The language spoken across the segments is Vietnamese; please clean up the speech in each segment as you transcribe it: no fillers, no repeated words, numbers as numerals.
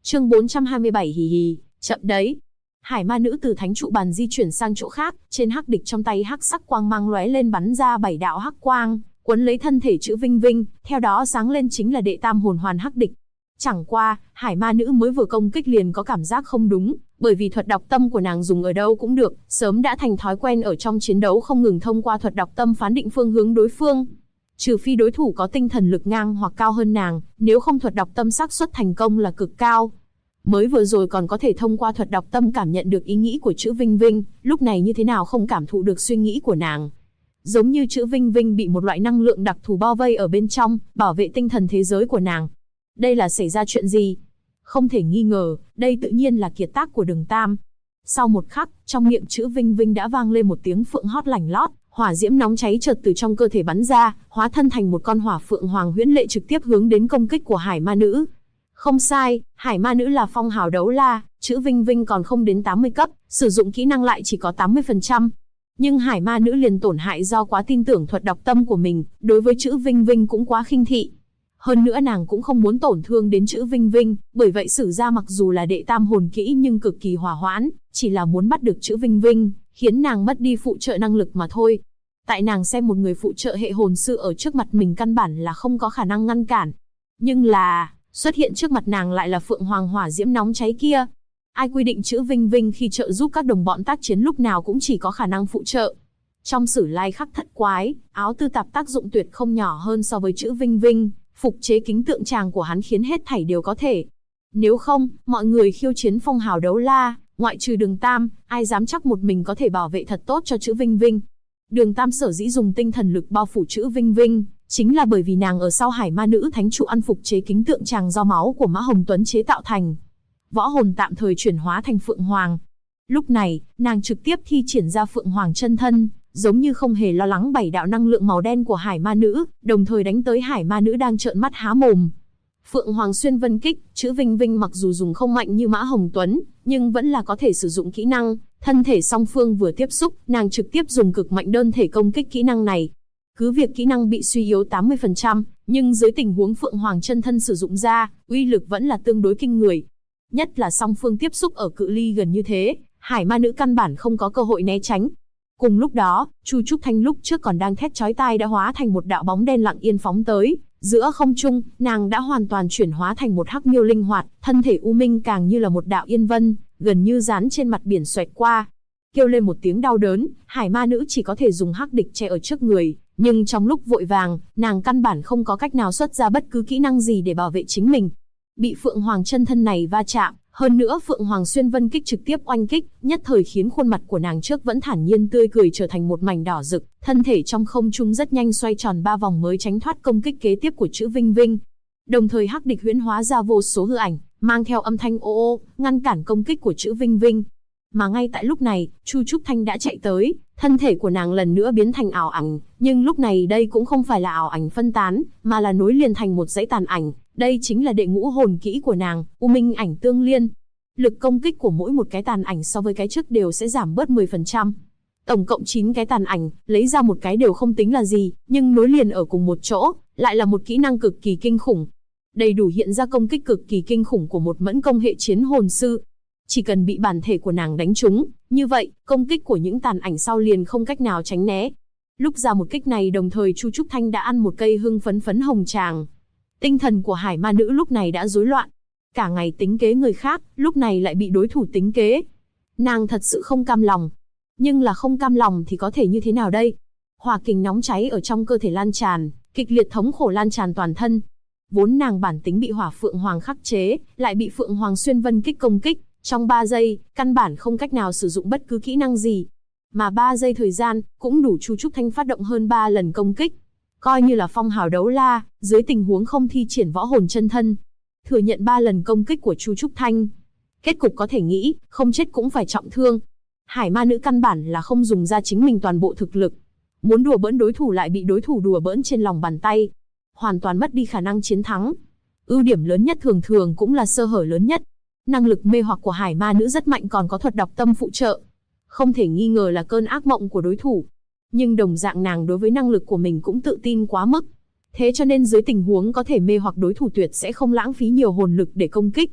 Chương 427 hì hì, chậm đấy. Hải ma nữ từ thánh trụ bàn di chuyển sang chỗ khác, trên hắc địch trong tay hắc sắc quang mang lóe lên bắn ra 7 đạo hắc quang, quấn lấy thân thể chữ Vinh Vinh, theo đó sáng lên chính là đệ tam hồn hoàn hắc địch. Chẳng qua, hải ma nữ mới vừa công kích liền có cảm giác không đúng, bởi vì thuật đọc tâm của nàng dùng ở đâu cũng được, sớm đã thành thói quen ở trong chiến đấu không ngừng thông qua thuật đọc tâm phán định phương hướng đối phương. Trừ phi đối thủ có tinh thần lực ngang hoặc cao hơn nàng, nếu không thuật đọc tâm xác suất thành công là cực cao. Mới vừa rồi còn có thể thông qua thuật đọc tâm cảm nhận được ý nghĩ của chữ Vinh Vinh, lúc này như thế nào không cảm thụ được suy nghĩ của nàng. Giống như chữ Vinh Vinh bị một loại năng lượng đặc thù bao vây ở bên trong, bảo vệ tinh thần thế giới của nàng. Đây là xảy ra chuyện gì? Không thể nghi ngờ, đây tự nhiên là kiệt tác của Đường Tam. Sau một khắc, trong miệng chữ Vinh Vinh đã vang lên một tiếng phượng hót lành lót, hỏa diễm nóng cháy chợt từ trong cơ thể bắn ra, hóa thân thành một con hỏa phượng hoàng huyễn lệ trực tiếp hướng đến công kích của hải ma nữ. Không sai, hải ma nữ là phong hào đấu la, chữ Vinh Vinh còn không đến 80 cấp, sử dụng kỹ năng lại chỉ có 80%. Nhưng hải ma nữ liền tổn hại do quá tin tưởng thuật đọc tâm của mình, đối với chữ Vinh Vinh cũng quá khinh thị. Hơn nữa nàng cũng không muốn tổn thương đến chữ Vinh Vinh, bởi vậy sử ra mặc dù là đệ tam hồn kỹ nhưng cực kỳ hỏa hoãn, chỉ là muốn bắt được chữ Vinh Vinh, khiến nàng mất đi phụ trợ năng lực mà thôi. Tại nàng xem một người phụ trợ hệ hồn sư ở trước mặt mình căn bản là không có khả năng ngăn cản. Nhưng là, xuất hiện trước mặt nàng lại là phượng hoàng hỏa diễm nóng cháy kia. Ai quy định chữ Vinh Vinh khi trợ giúp các đồng bọn tác chiến lúc nào cũng chỉ có khả năng phụ trợ. Trong Sử Lai Khắc Thất Quái, áo tư tạp tác dụng tuyệt không nhỏ hơn so với chữ Vinh Vinh, phục chế kính tượng tràng của hắn khiến hết thảy đều có thể. Nếu không, mọi người khiêu chiến phong hào đấu la, ngoại trừ Đường Tam, ai dám chắc một mình có thể bảo vệ thật tốt cho chữ Vinh Vinh. Đường Tam sở dĩ dùng tinh thần lực bao phủ chữ Vinh Vinh, chính là bởi vì nàng ở sau hải ma nữ thánh trụ ăn phục chế kính tượng tràng do máu của Mã Hồng Tuấn chế tạo thành. Võ hồn tạm thời chuyển hóa thành Phượng Hoàng. Lúc này, nàng trực tiếp thi triển ra Phượng Hoàng chân thân, giống như không hề lo lắng 7 đạo năng lượng màu đen của hải ma nữ, đồng thời đánh tới hải ma nữ đang trợn mắt há mồm. Phượng Hoàng xuyên vân kích, chữ Vinh Vinh mặc dù dùng không mạnh như Mã Hồng Tuấn, nhưng vẫn là có thể sử dụng kỹ năng, thân thể song phương vừa tiếp xúc, nàng trực tiếp dùng cực mạnh đơn thể công kích kỹ năng này. Cứ việc kỹ năng bị suy yếu 80%, nhưng dưới tình huống Phượng Hoàng chân thân sử dụng ra, uy lực vẫn là tương đối kinh người. Nhất là song phương tiếp xúc ở cự ly gần như thế, hải ma nữ căn bản không có cơ hội né tránh. Cùng lúc đó, Chu Trúc Thanh lúc trước còn đang thét chói tai đã hóa thành một đạo bóng đen lặng yên phóng tới. Giữa không trung, nàng đã hoàn toàn chuyển hóa thành một hắc miêu linh hoạt, thân thể u minh càng như là một đạo yên vân, gần như dán trên mặt biển xoẹt qua. Kêu lên một tiếng đau đớn, hải ma nữ chỉ có thể dùng hắc địch che ở trước người, nhưng trong lúc vội vàng, nàng căn bản không có cách nào xuất ra bất cứ kỹ năng gì để bảo vệ chính mình. Bị Phượng Hoàng chân thân này va chạm, hơn nữa Phượng Hoàng xuyên vân kích trực tiếp oanh kích, nhất thời khiến khuôn mặt của nàng trước vẫn thản nhiên tươi cười trở thành một mảnh đỏ rực, thân thể trong không trung rất nhanh xoay tròn 3 vòng mới tránh thoát công kích kế tiếp của chữ Vinh Vinh. Đồng thời hắc địch huyễn hóa ra vô số hư ảnh, mang theo âm thanh ô ô, ngăn cản công kích của chữ Vinh Vinh. Mà ngay tại lúc này, Chu Trúc Thanh đã chạy tới, thân thể của nàng lần nữa biến thành ảo ảnh, nhưng lúc này đây cũng không phải là ảo ảnh phân tán, mà là nối liền thành một dãy tàn ảnh. Đây chính là đệ ngũ hồn kỹ của nàng, U Minh Ảnh Tương Liên. Lực công kích của mỗi một cái tàn ảnh so với cái trước đều sẽ giảm bớt 10%. Tổng cộng 9 cái tàn ảnh, lấy ra một cái đều không tính là gì, nhưng nối liền ở cùng một chỗ, lại là một kỹ năng cực kỳ kinh khủng. Đầy đủ hiện ra công kích cực kỳ kinh khủng của một mẫn công hệ chiến hồn sư. Chỉ cần bị bản thể của nàng đánh trúng, như vậy, công kích của những tàn ảnh sau liền không cách nào tránh né. Lúc ra một kích này đồng thời Chu Trúc Thanh đã ăn một cây hưng phấn phấn hồng tràng. Tinh thần của hải ma nữ lúc này đã rối loạn. Cả ngày tính kế người khác, lúc này lại bị đối thủ tính kế. Nàng thật sự không cam lòng. Nhưng là không cam lòng thì có thể như thế nào đây? Hỏa kình nóng cháy ở trong cơ thể lan tràn, kịch liệt thống khổ lan tràn toàn thân. Vốn nàng bản tính bị hỏa phượng hoàng khắc chế, lại bị Phượng Hoàng xuyên vân kích công kích. Trong 3 giây, căn bản không cách nào sử dụng bất cứ kỹ năng gì. Mà 3 giây thời gian, cũng đủ Chu Trúc Thanh phát động hơn 3 lần công kích. Coi như là phong hào đấu la, dưới tình huống không thi triển võ hồn chân thân. Thừa nhận 3 lần công kích của Chu Trúc Thanh. Kết cục có thể nghĩ, không chết cũng phải trọng thương. Hải ma nữ căn bản là không dùng ra chính mình toàn bộ thực lực. Muốn đùa bỡn đối thủ lại bị đối thủ đùa bỡn trên lòng bàn tay. Hoàn toàn mất đi khả năng chiến thắng. Ưu điểm lớn nhất thường thường cũng là sơ hở lớn nhất. Năng lực mê hoặc của hải ma nữ rất mạnh còn có thuật đọc tâm phụ trợ. Không thể nghi ngờ là cơn ác mộng của đối thủ. Nhưng đồng dạng nàng đối với năng lực của mình cũng tự tin quá mức. Thế cho nên dưới tình huống có thể mê hoặc đối thủ tuyệt sẽ không lãng phí nhiều hồn lực để công kích.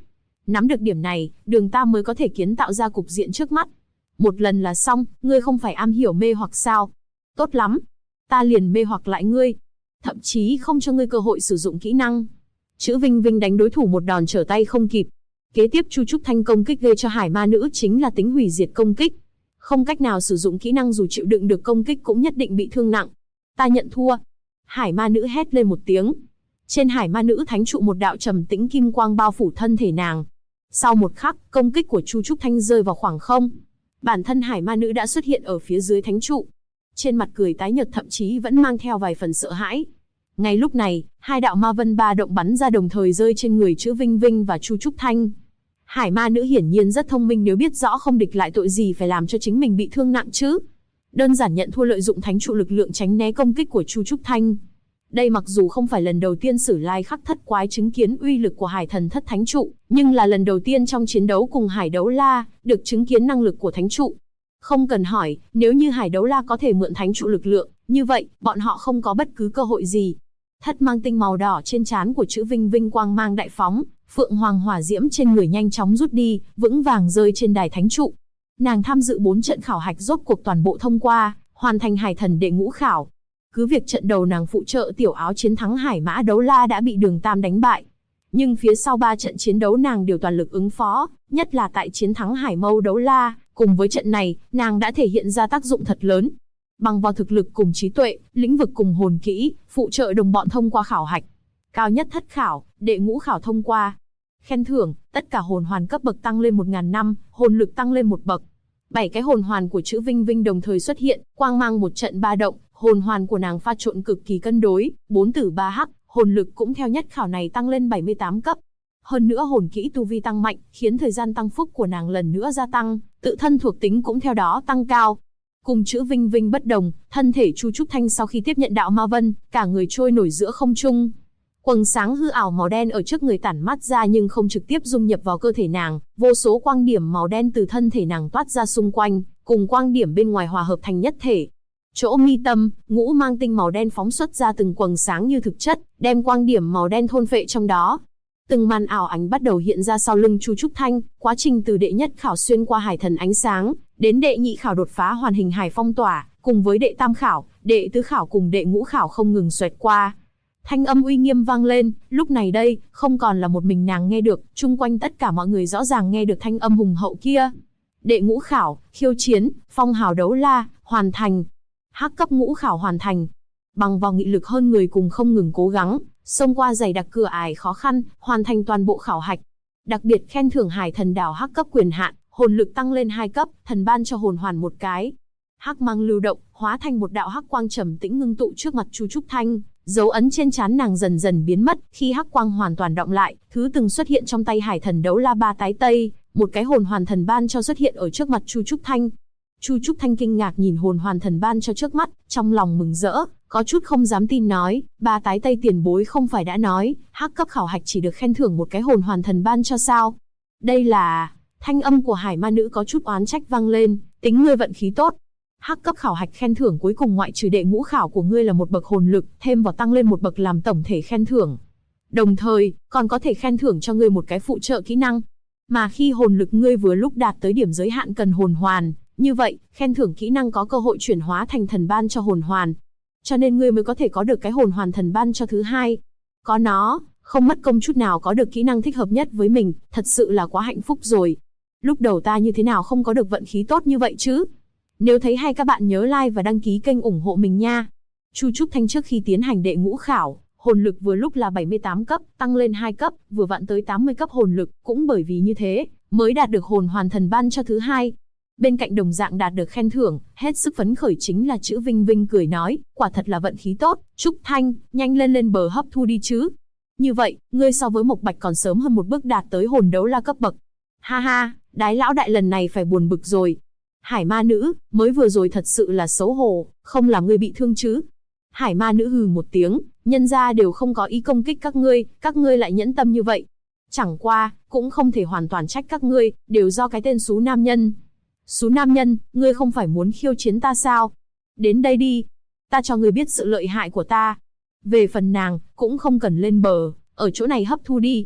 Nắm được điểm này, Đường Tam mới có thể kiến tạo ra cục diện trước mắt. Một lần là xong, ngươi không phải am hiểu mê hoặc sao? Tốt lắm, ta liền mê hoặc lại ngươi. Thậm chí không cho ngươi cơ hội sử dụng kỹ năng. Chữ Vinh Vinh đánh đối thủ một đòn trở tay không kịp. Kế tiếp Chu Trúc Thanh công kích gây cho Hải Ma Nữ chính là tính hủy diệt công kích. Không cách nào sử dụng kỹ năng dù chịu đựng được công kích cũng nhất định bị thương nặng. Ta nhận thua. Hải Ma Nữ hét lên một tiếng. Trên Hải Ma Nữ thánh trụ một đạo trầm tĩnh kim quang bao phủ thân thể nàng. Sau một khắc, công kích của Chu Trúc Thanh rơi vào khoảng không. Bản thân Hải Ma Nữ đã xuất hiện ở phía dưới thánh trụ. Trên mặt cười tái nhợt thậm chí vẫn mang theo vài phần sợ hãi. Ngay lúc này, hai đạo ma vân ba động bắn ra đồng thời rơi trên người chữ Vinh Vinh và Chu Trúc Thanh. Hải Ma Nữ hiển nhiên rất thông minh, nếu biết rõ không địch lại tội gì phải làm cho chính mình bị thương nặng chứ. Đơn giản nhận thua, lợi dụng thánh trụ lực lượng tránh né công kích của Chu Trúc Thanh. Đây mặc dù không phải lần đầu tiên Sử Lai Khắc Thất Quái chứng kiến uy lực của Hải Thần Thất Thánh Trụ, nhưng là lần đầu tiên trong chiến đấu cùng Hải Đấu La, được chứng kiến năng lực của Thánh Trụ. Không cần hỏi, nếu như Hải Đấu La có thể mượn Thánh Trụ lực lượng, như vậy, bọn họ không có bất cứ cơ hội gì. Thất mang tinh màu đỏ trên trán của chữ Vinh Vinh quang mang đại phóng, phượng hoàng hỏa diễm trên người nhanh chóng rút đi, vững vàng rơi trên đài Thánh Trụ. Nàng tham dự 4 trận khảo hạch rốt cuộc toàn bộ thông qua, hoàn thành Hải Thần đệ ngũ khảo. Cứ việc trận đầu nàng phụ trợ Tiểu Áo chiến thắng Hải Mã Đấu La đã bị Đường Tam đánh bại. Nhưng phía sau 3 trận chiến đấu nàng đều toàn lực ứng phó, nhất là tại chiến thắng Hải Mâu Đấu La, cùng với trận này, nàng đã thể hiện ra tác dụng thật lớn. Bằng vào thực lực cùng trí tuệ, lĩnh vực cùng hồn kỹ, phụ trợ đồng bọn thông qua khảo hạch. Cao nhất thất khảo, đệ ngũ khảo thông qua. Khen thưởng, tất cả hồn hoàn cấp bậc tăng lên 1000 năm, hồn lực tăng lên 1 bậc. 7 cái hồn hoàn của chữ Vinh Vinh đồng thời xuất hiện, quang mang một trận ba động, hồn hoàn của nàng pha trộn cực kỳ cân đối, 4 tử 3 hắc, hồn lực cũng theo nhất khảo này tăng lên 78 cấp. Hơn nữa hồn kỹ tu vi tăng mạnh, khiến thời gian tăng phúc của nàng lần nữa gia tăng, tự thân thuộc tính cũng theo đó tăng cao. Cùng chữ Vinh Vinh bất đồng, thân thể Chu Trúc Thanh sau khi tiếp nhận đạo ma vân, cả người trôi nổi giữa không trung. Quầng sáng hư ảo màu đen ở trước người tản mát ra nhưng không trực tiếp dung nhập vào cơ thể nàng, vô số quang điểm màu đen từ thân thể nàng toát ra xung quanh, cùng quang điểm bên ngoài hòa hợp thành nhất thể. Chỗ mi tâm, ngũ mang tinh màu đen phóng xuất ra từng quầng sáng như thực chất, đem quang điểm màu đen thôn phệ trong đó. Từng màn ảo ảnh bắt đầu hiện ra sau lưng Chu Trúc Thanh, quá trình từ đệ nhất khảo xuyên qua Hải Thần ánh sáng, đến đệ nhị khảo đột phá hoàn hình Hải Phong tỏa, cùng với đệ tam khảo, đệ tứ khảo cùng đệ ngũ khảo không ngừng xoẹt qua. Thanh âm uy nghiêm vang lên, lúc này đây, không còn là một mình nàng nghe được, chung quanh tất cả mọi người rõ ràng nghe được thanh âm hùng hậu kia. Đệ ngũ khảo, khiêu chiến, phong hào đấu la, hoàn thành. Hắc cấp ngũ khảo hoàn thành. Bằng vào nghị lực hơn người cùng không ngừng cố gắng, xông qua dày đặc cửa ải khó khăn, hoàn thành toàn bộ khảo hạch. Đặc biệt khen thưởng Hải Thần đảo hắc cấp quyền hạn, hồn lực tăng lên 2 cấp, thần ban cho hồn hoàn 1 cái. Hắc mang lưu động, hóa thành một đạo hắc quang trầm tĩnh ngưng tụ trước mặt Chu Trúc Thanh, dấu ấn trên trán nàng dần dần biến mất, khi hắc quang hoàn toàn đọng lại, thứ từng xuất hiện trong tay Hải Thần đấu la 3 tái tây, một cái hồn hoàn thần ban cho xuất hiện ở trước mặt Chu Trúc Thanh. Chu Trúc Thanh kinh ngạc nhìn hồn hoàn thần ban cho trước mắt, trong lòng mừng rỡ, có chút không dám tin nói, 3 tái tây tiền bối không phải đã nói, hắc cấp khảo hạch chỉ được khen thưởng một cái hồn hoàn thần ban cho sao? Đây là... Thanh âm của Hải Ma Nữ có chút oán trách vang lên, tính ngươi vận khí tốt. Hắc cấp khảo hạch khen thưởng cuối cùng ngoại trừ đệ ngũ khảo của ngươi là 1 bậc hồn lực, thêm vào tăng lên 1 bậc làm tổng thể khen thưởng. Đồng thời, còn có thể khen thưởng cho ngươi một cái phụ trợ kỹ năng. Mà khi hồn lực ngươi vừa lúc đạt tới điểm giới hạn cần hồn hoàn, như vậy, khen thưởng kỹ năng có cơ hội chuyển hóa thành thần ban cho hồn hoàn. Cho nên ngươi mới có thể có được cái hồn hoàn thần ban cho thứ hai. Có nó, không mất công chút nào có được kỹ năng thích hợp nhất với mình, thật sự là quá hạnh phúc rồi. Lúc đầu ta như thế nào không có được vận khí tốt như vậy chứ? Nếu thấy hay các bạn nhớ like và đăng ký kênh ủng hộ mình nha. Chu Trúc Thanh trước khi tiến hành đệ ngũ khảo, hồn lực vừa lúc là 78 cấp, tăng lên 2 cấp, vừa vặn tới 80 cấp hồn lực, cũng bởi vì như thế, mới đạt được hồn hoàn thần ban cho thứ hai. Bên cạnh đồng dạng đạt được khen thưởng, hết sức phấn khởi chính là chữ Vinh Vinh cười nói, quả thật là vận khí tốt, Trúc Thanh, nhanh lên bờ hấp thu đi chứ. Như vậy, ngươi so với Mộc Bạch còn sớm hơn một bước đạt tới hồn đấu la cấp bậc. Ha ha, Đái lão đại lần này phải buồn bực rồi. Hải Ma Nữ, mới vừa rồi thật sự là xấu hổ, không làm ngươi bị thương chứ. Hải Ma Nữ hừ một tiếng, nhân ra đều không có ý công kích các ngươi lại nhẫn tâm như vậy. Chẳng qua, cũng không thể hoàn toàn trách các ngươi, đều do cái tên xú nam nhân. Xú nam nhân, ngươi không phải muốn khiêu chiến ta sao? Đến đây đi, ta cho ngươi biết sự lợi hại của ta. Về phần nàng, cũng không cần lên bờ, ở chỗ này hấp thu đi.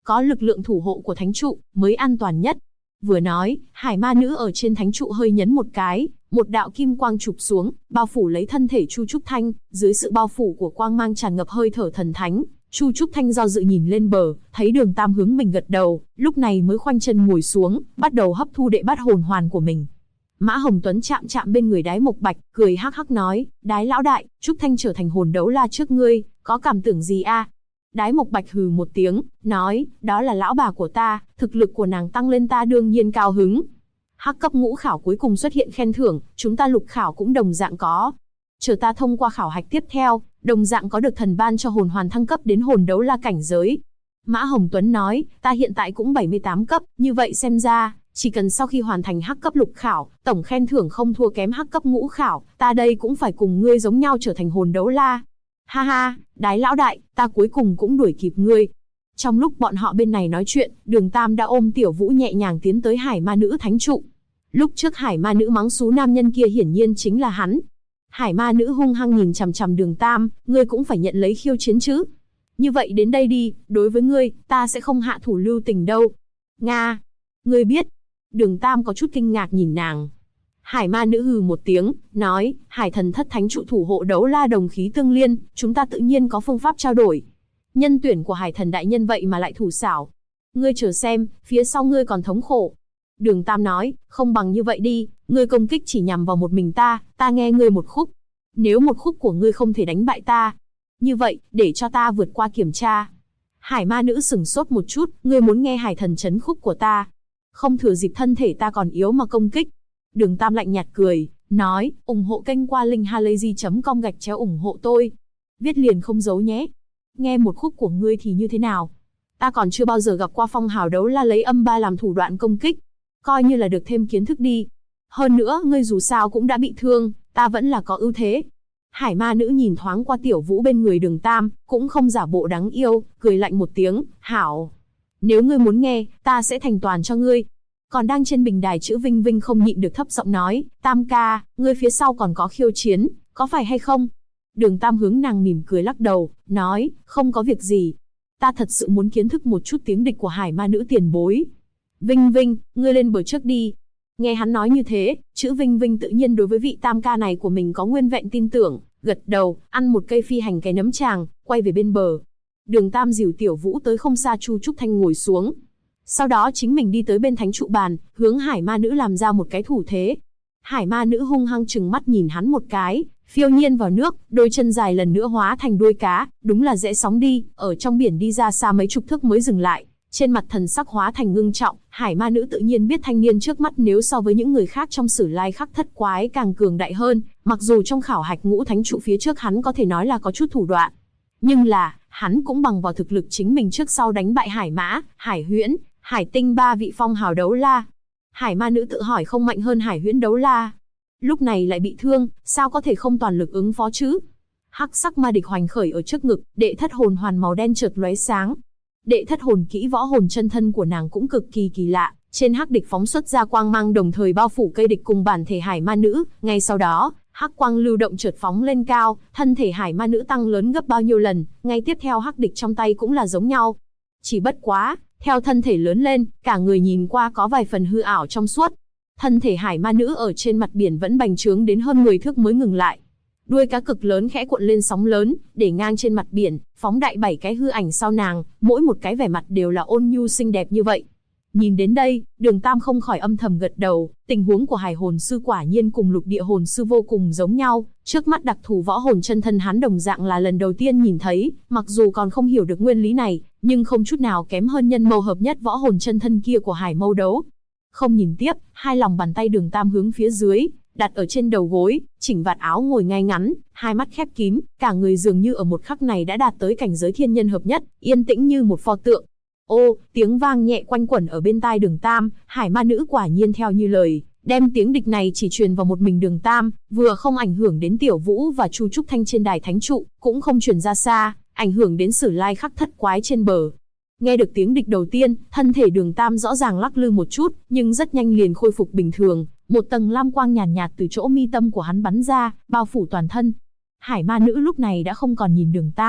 có lực lượng thủ hộ của thánh trụ, mới an toàn nhất. Vừa nói, hải ma nữ ở trên thánh trụ hơi nhấn một cái, một đạo kim quang chụp xuống, bao phủ lấy thân thể Chu Trúc Thanh, dưới sự bao phủ của quang mang tràn ngập hơi thở thần thánh. Chu Trúc Thanh do dự nhìn lên bờ, thấy Đường Tam hướng mình gật đầu, lúc này mới khoanh chân ngồi xuống, bắt đầu hấp thu đệ bát hồn hoàn của mình. Mã Hồng Tuấn chạm chạm bên người Đái Mộc Bạch, cười hắc hắc nói, Đái lão đại, Trúc Thanh trở thành hồn đấu la trước ngươi, có cảm tưởng gì a? Đái Mộc Bạch hừ một tiếng, nói, đó là lão bà của ta, thực lực của nàng tăng lên ta đương nhiên cao hứng. Hắc cấp ngũ khảo cuối cùng xuất hiện khen thưởng, chúng ta lục khảo cũng đồng dạng có. Chờ ta thông qua khảo hạch tiếp theo, đồng dạng có được thần ban cho hồn hoàn thăng cấp đến hồn đấu la cảnh giới. Mã Hồng Tuấn nói, ta hiện tại cũng 78 cấp, như vậy xem ra, chỉ cần sau khi hoàn thành hắc cấp lục khảo, tổng khen thưởng không thua kém hắc cấp ngũ khảo, ta đây cũng phải cùng ngươi giống nhau trở thành hồn đấu la. Ha ha, Đái lão đại, ta cuối cùng cũng đuổi kịp ngươi. Trong lúc bọn họ bên này nói chuyện, Đường Tam đã ôm Tiểu Vũ nhẹ nhàng tiến tới hải ma nữ thánh trụ. Lúc trước hải ma nữ mắng xú nam nhân kia hiển nhiên chính là hắn. Hải ma nữ hung hăng nhìn chằm chằm Đường Tam, ngươi cũng phải nhận lấy khiêu chiến chứ. Như vậy đến đây đi, đối với ngươi, ta sẽ không hạ thủ lưu tình đâu. Nga, ngươi biết. Đường Tam có chút kinh ngạc nhìn nàng. Hải ma nữ hừ một tiếng, nói, hải thần thất thánh trụ thủ hộ đấu la đồng khí tương liên, chúng ta tự nhiên có phương pháp trao đổi. Nhân tuyển của hải thần đại nhân vậy mà lại thủ xảo. Ngươi chờ xem, phía sau ngươi còn thống khổ. Đường Tam nói, không bằng như vậy đi, ngươi công kích chỉ nhằm vào một mình ta nghe ngươi một khúc. Nếu một khúc của ngươi không thể đánh bại ta, như vậy, để cho ta vượt qua kiểm tra. Hải ma nữ sửng sốt một chút, ngươi muốn nghe hải thần chấn khúc của ta. Không thừa dịp thân thể ta còn yếu mà công kích. Đường Tam lạnh nhạt cười, nói, ủng hộ kênh qua linkhalazy.com/ủng hộ tôi. Viết liền không giấu nhé. Nghe một khúc của ngươi thì như thế nào? Ta còn chưa bao giờ gặp qua phong hào đấu la lấy âm ba làm thủ đoạn công kích. Coi như là được thêm kiến thức đi. Hơn nữa, ngươi dù sao cũng đã bị thương, ta vẫn là có ưu thế. Hải ma nữ nhìn thoáng qua Tiểu Vũ bên người Đường Tam, cũng không giả bộ đáng yêu, cười lạnh một tiếng, hảo. Nếu ngươi muốn nghe, ta sẽ thành toàn cho ngươi. Còn đang trên bình đài chữ Vinh Vinh không nhịn được thấp giọng nói, Tam ca, ngươi phía sau còn có khiêu chiến, có phải hay không? Đường Tam hướng nàng mỉm cười lắc đầu, nói, không có việc gì. Ta thật sự muốn kiến thức một chút tiếng địch của hải ma nữ tiền bối. Vinh Vinh, ngươi lên bờ trước đi. Nghe hắn nói như thế, chữ Vinh Vinh tự nhiên đối với vị Tam ca này của mình có nguyên vẹn tin tưởng, gật đầu, ăn một cây phi hành cái nấm tràng, quay về bên bờ. Đường Tam dìu Tiểu Vũ tới không xa Chu Trúc Thanh ngồi xuống. Sau đó chính mình đi tới bên thánh trụ bàn, hướng hải ma nữ làm ra một cái thủ thế. Hải ma nữ hung hăng trừng mắt nhìn hắn một cái, phiêu nhiên vào nước, đôi chân dài lần nữa hóa thành đuôi cá, đúng là dễ sóng đi, ở trong biển đi ra xa mấy chục thước mới dừng lại. Trên mặt thần sắc hóa thành ngưng trọng, hải ma nữ tự nhiên biết thanh niên trước mắt nếu so với những người khác trong Sử Lai Khắc Thất Quái càng cường đại hơn, mặc dù trong khảo hạch ngũ thánh trụ phía trước hắn có thể nói là có chút thủ đoạn. Nhưng là, hắn cũng bằng vào thực lực chính mình trước sau đánh bại Hải Mã, Hải Huyễn, Hải Tinh ba vị phong hào đấu la. Hải ma nữ tự hỏi không mạnh hơn Hải Huyễn đấu la. Lúc này lại bị thương, sao có thể không toàn lực ứng phó chứ? Hắc sắc ma địch hoành khởi ở trước ngực, đệ thất hồn hoàn màu đen chợt lóe sáng. Đệ thất hồn kỹ võ hồn chân thân của nàng cũng cực kỳ kỳ lạ, trên hắc địch phóng xuất ra quang mang đồng thời bao phủ cây địch cùng bản thể hải ma nữ, ngay sau đó, hắc quang lưu động chợt phóng lên cao, thân thể hải ma nữ tăng lớn gấp bao nhiêu lần, ngay tiếp theo hắc địch trong tay cũng là giống nhau. Chỉ bất quá, theo thân thể lớn lên, cả người nhìn qua có vài phần hư ảo trong suốt. Thân thể hải ma nữ ở trên mặt biển vẫn bành trướng đến hơn 10 thước mới ngừng lại. Đuôi cá cực lớn khẽ cuộn lên sóng lớn, để ngang trên mặt biển, phóng đại 7 cái hư ảnh sau nàng, mỗi một cái vẻ mặt đều là ôn nhu xinh đẹp như vậy. Nhìn đến đây, Đường Tam không khỏi âm thầm gật đầu, tình huống của hải hồn sư quả nhiên cùng lục địa hồn sư vô cùng giống nhau, trước mắt đặc thù võ hồn chân thân hắn đồng dạng là lần đầu tiên nhìn thấy, mặc dù còn không hiểu được nguyên lý này, nhưng không chút nào kém hơn nhân mâu hợp nhất võ hồn chân thân kia của hải mâu đấu. Không nhìn tiếp, hai lòng bàn tay Đường Tam hướng phía dưới, đặt ở trên đầu gối, chỉnh vạt áo ngồi ngay ngắn, hai mắt khép kín, cả người dường như ở một khắc này đã đạt tới cảnh giới thiên nhân hợp nhất, yên tĩnh như một pho tượng. Ô, tiếng vang nhẹ quanh quẩn ở bên tai Đường Tam, hải ma nữ quả nhiên theo như lời, đem tiếng địch này chỉ truyền vào một mình Đường Tam, vừa không ảnh hưởng đến Tiểu Vũ và Chu Trúc Thanh trên đài thánh trụ, cũng không truyền ra xa, ảnh hưởng đến Sử Lai Khắc Thất Quái trên bờ. Nghe được tiếng địch đầu tiên, thân thể Đường Tam rõ ràng lắc lư một chút, nhưng rất nhanh liền khôi phục bình thường, một tầng lam quang nhàn nhạt từ chỗ mi tâm của hắn bắn ra, bao phủ toàn thân. Hải ma nữ lúc này đã không còn nhìn Đường Tam,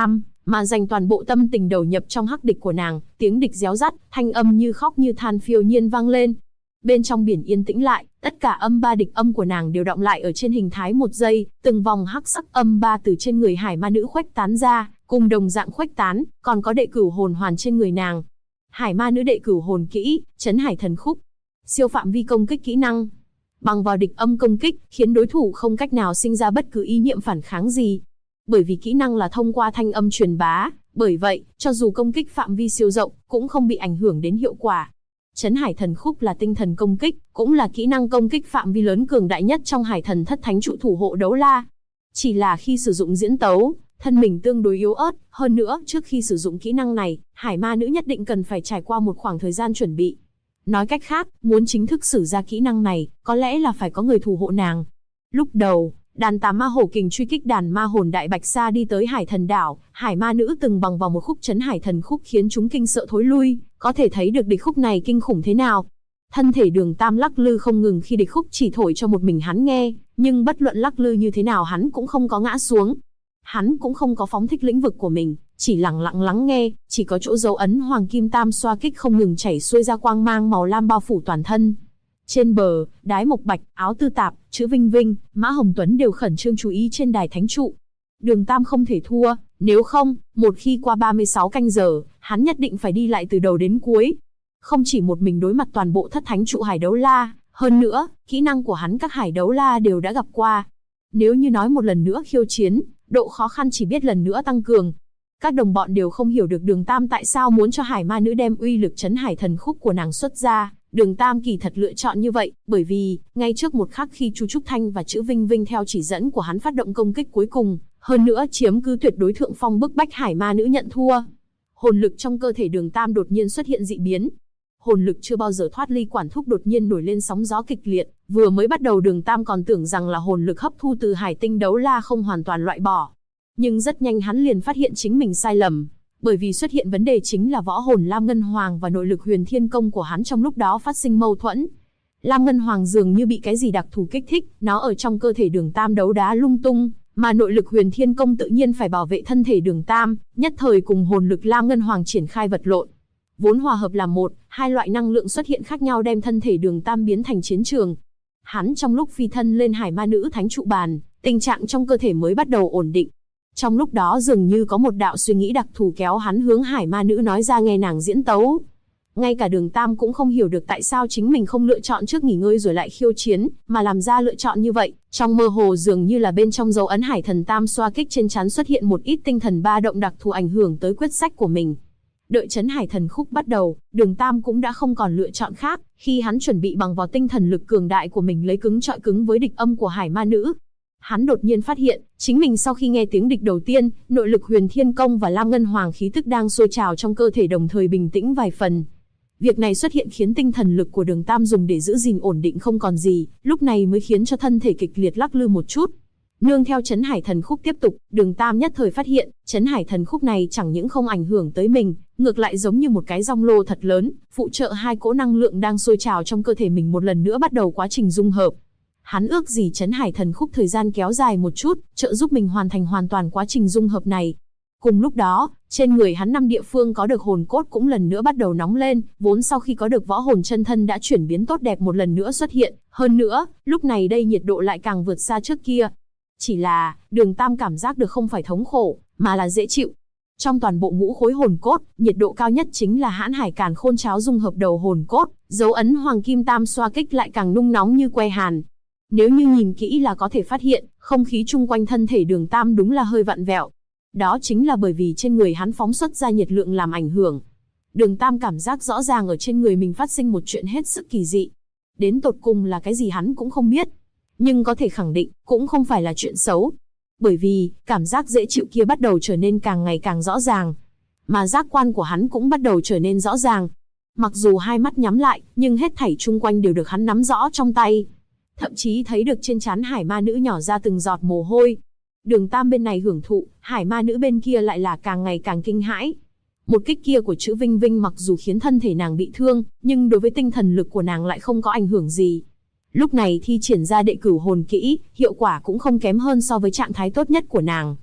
mà dành toàn bộ tâm tình đầu nhập trong hắc địch của nàng. Tiếng địch réo rắt, thanh âm như khóc như than phiêu nhiên vang lên. Bên trong biển yên tĩnh lại, tất cả âm ba địch âm của nàng đều đọng lại ở trên hình thái một giây, từng vòng hắc sắc âm ba từ trên người hải ma nữ khuếch tán ra, cùng đồng dạng khuếch tán, còn có đệ cửu hồn hoàn trên người nàng. Hải ma nữ đệ cửu hồn kỹ, Chấn Hải Thần Khúc. Siêu phạm vi công kích kỹ năng. Bằng vào địch âm công kích, khiến đối thủ không cách nào sinh ra bất cứ ý niệm phản kháng gì. Bởi vì kỹ năng là thông qua thanh âm truyền bá, bởi vậy, cho dù công kích phạm vi siêu rộng, cũng không bị ảnh hưởng đến hiệu quả. Chấn Hải Thần Khúc là tinh thần công kích, cũng là kỹ năng công kích phạm vi lớn cường đại nhất trong Hải Thần Thất Thánh trụ thủ hộ đấu la. Chỉ là khi sử dụng diễn tấu, thân mình tương đối yếu ớt, hơn nữa, trước khi sử dụng kỹ năng này, hải ma nữ nhất định cần phải trải qua một khoảng thời gian chuẩn bị. Nói cách khác, muốn chính thức sử ra kỹ năng này, có lẽ là phải có người thủ hộ nàng. Lúc đầu, đàn tà ma hổ kình truy kích đàn ma hồn đại bạch sa đi tới Hải Thần đảo, hải ma nữ từng bằng vào một khúc Chấn Hải Thần Khúc khiến chúng kinh sợ thối lui, có thể thấy được địch khúc này kinh khủng thế nào. Thân thể Đường Tam lắc lư không ngừng khi địch khúc chỉ thổi cho một mình hắn nghe, nhưng bất luận lắc lư như thế nào hắn cũng không có ngã xuống. Hắn cũng không có phóng thích lĩnh vực của mình, chỉ lặng lặng lắng nghe, chỉ có chỗ dấu ấn hoàng kim tam xoa kích không ngừng chảy xuôi ra quang mang màu lam bao phủ toàn thân. Trên bờ, Đái Mộc Bạch, Áo Tư Tạp, Chữ Vinh Vinh, Mã Hồng Tuấn đều khẩn trương chú ý trên đài thánh trụ. Đường Tam không thể thua, nếu không, một khi qua 36 canh giờ, hắn nhất định phải đi lại từ đầu đến cuối. Không chỉ một mình đối mặt toàn bộ thất thánh trụ hải đấu la, hơn nữa, kỹ năng của hắn các hải đấu la đều đã gặp qua. Nếu như nói một lần nữa khiêu chiến, độ khó khăn chỉ biết lần nữa tăng cường. Các đồng bọn đều không hiểu được Đường Tam tại sao muốn cho hải ma nữ đem uy lực Chấn Hải Thần Khúc của nàng xuất ra. Đường Tam kỳ thật lựa chọn như vậy, bởi vì, ngay trước một khắc khi Chu Trúc Thanh và Chữ Vinh Vinh theo chỉ dẫn của hắn phát động công kích cuối cùng, hơn nữa chiếm cứ tuyệt đối thượng phong bức bách hải ma nữ nhận thua. Hồn lực trong cơ thể Đường Tam đột nhiên xuất hiện dị biến. Hồn lực chưa bao giờ thoát ly quản thúc đột nhiên nổi lên sóng gió kịch liệt, vừa mới bắt đầu Đường Tam còn tưởng rằng là hồn lực hấp thu từ hải tinh đấu la không hoàn toàn loại bỏ. Nhưng rất nhanh hắn liền phát hiện chính mình sai lầm. Bởi vì xuất hiện vấn đề chính là võ hồn Lam Ngân Hoàng và nội lực Huyền Thiên Công của hắn trong lúc đó phát sinh mâu thuẫn. Lam Ngân Hoàng dường như bị cái gì đặc thù kích thích, nó ở trong cơ thể Đường Tam đấu đá lung tung, mà nội lực Huyền Thiên Công tự nhiên phải bảo vệ thân thể Đường Tam, nhất thời cùng hồn lực Lam Ngân Hoàng triển khai vật lộn. Vốn hòa hợp làm một, hai loại năng lượng xuất hiện khác nhau đem thân thể Đường Tam biến thành chiến trường. Hắn trong lúc phi thân lên hải ma nữ thánh trụ bàn, tình trạng trong cơ thể mới bắt đầu ổn định. Trong lúc đó dường như có một đạo suy nghĩ đặc thù kéo hắn hướng hải ma nữ nói ra nghe nàng diễn tấu. Ngay cả Đường Tam cũng không hiểu được tại sao chính mình không lựa chọn trước nghỉ ngơi rồi lại khiêu chiến, mà làm ra lựa chọn như vậy. Trong mơ hồ dường như là bên trong dấu ấn hải thần tam xoa kích trên trán xuất hiện một ít tinh thần ba động đặc thù ảnh hưởng tới quyết sách của mình. Đợi Chấn Hải Thần Khúc bắt đầu, Đường Tam cũng đã không còn lựa chọn khác, khi hắn chuẩn bị bằng vào tinh thần lực cường đại của mình lấy cứng trọi cứng với địch âm của hải ma nữ. Hắn đột nhiên phát hiện, chính mình sau khi nghe tiếng địch đầu tiên, nội lực Huyền Thiên Công và Lam Ngân Hoàng khí tức đang sôi trào trong cơ thể đồng thời bình tĩnh vài phần. Việc này xuất hiện khiến tinh thần lực của Đường Tam dùng để giữ gìn ổn định không còn gì, lúc này mới khiến cho thân thể kịch liệt lắc lư một chút. Nương theo Chấn Hải Thần Khúc tiếp tục, Đường Tam nhất thời phát hiện, Chấn Hải Thần Khúc này chẳng những không ảnh hưởng tới mình, ngược lại giống như một cái rong lô thật lớn, phụ trợ hai cỗ năng lượng đang sôi trào trong cơ thể mình một lần nữa bắt đầu quá trình dung hợp. Hắn ước gì Chấn Hải Thần Khúc thời gian kéo dài một chút, trợ giúp mình hoàn thành hoàn toàn quá trình dung hợp này. Cùng lúc đó, trên người hắn 5 địa phương có được hồn cốt cũng lần nữa bắt đầu nóng lên, vốn sau khi có được võ hồn chân thân đã chuyển biến tốt đẹp một lần nữa xuất hiện, hơn nữa, lúc này đây nhiệt độ lại càng vượt xa trước kia. Chỉ là, Đường Tam cảm giác được không phải thống khổ, mà là dễ chịu. Trong toàn bộ ngũ khối hồn cốt, nhiệt độ cao nhất chính là Hãn Hải Càn Khôn Cháo dung hợp đầu hồn cốt, dấu ấn Hoàng Kim Tam xoa kích lại càng nung nóng như que hàn. Nếu như nhìn kỹ là có thể phát hiện, không khí chung quanh thân thể Đường Tam đúng là hơi vặn vẹo. Đó chính là bởi vì trên người hắn phóng xuất ra nhiệt lượng làm ảnh hưởng. Đường Tam cảm giác rõ ràng ở trên người mình phát sinh một chuyện hết sức kỳ dị. Đến tột cùng là cái gì hắn cũng không biết. Nhưng có thể khẳng định, cũng không phải là chuyện xấu. Bởi vì, cảm giác dễ chịu kia bắt đầu trở nên càng ngày càng rõ ràng. Mà giác quan của hắn cũng bắt đầu trở nên rõ ràng. Mặc dù hai mắt nhắm lại, nhưng hết thảy chung quanh đều được hắn nắm rõ trong tay. Thậm chí thấy được trên trán hải ma nữ nhỏ ra từng giọt mồ hôi. Đường Tam bên này hưởng thụ, hải ma nữ bên kia lại là càng ngày càng kinh hãi. Một kích kia của Chữ Vinh Vinh mặc dù khiến thân thể nàng bị thương, nhưng đối với tinh thần lực của nàng lại không có ảnh hưởng gì. Lúc này thi triển ra đệ cửu hồn kỹ, hiệu quả cũng không kém hơn so với trạng thái tốt nhất của nàng.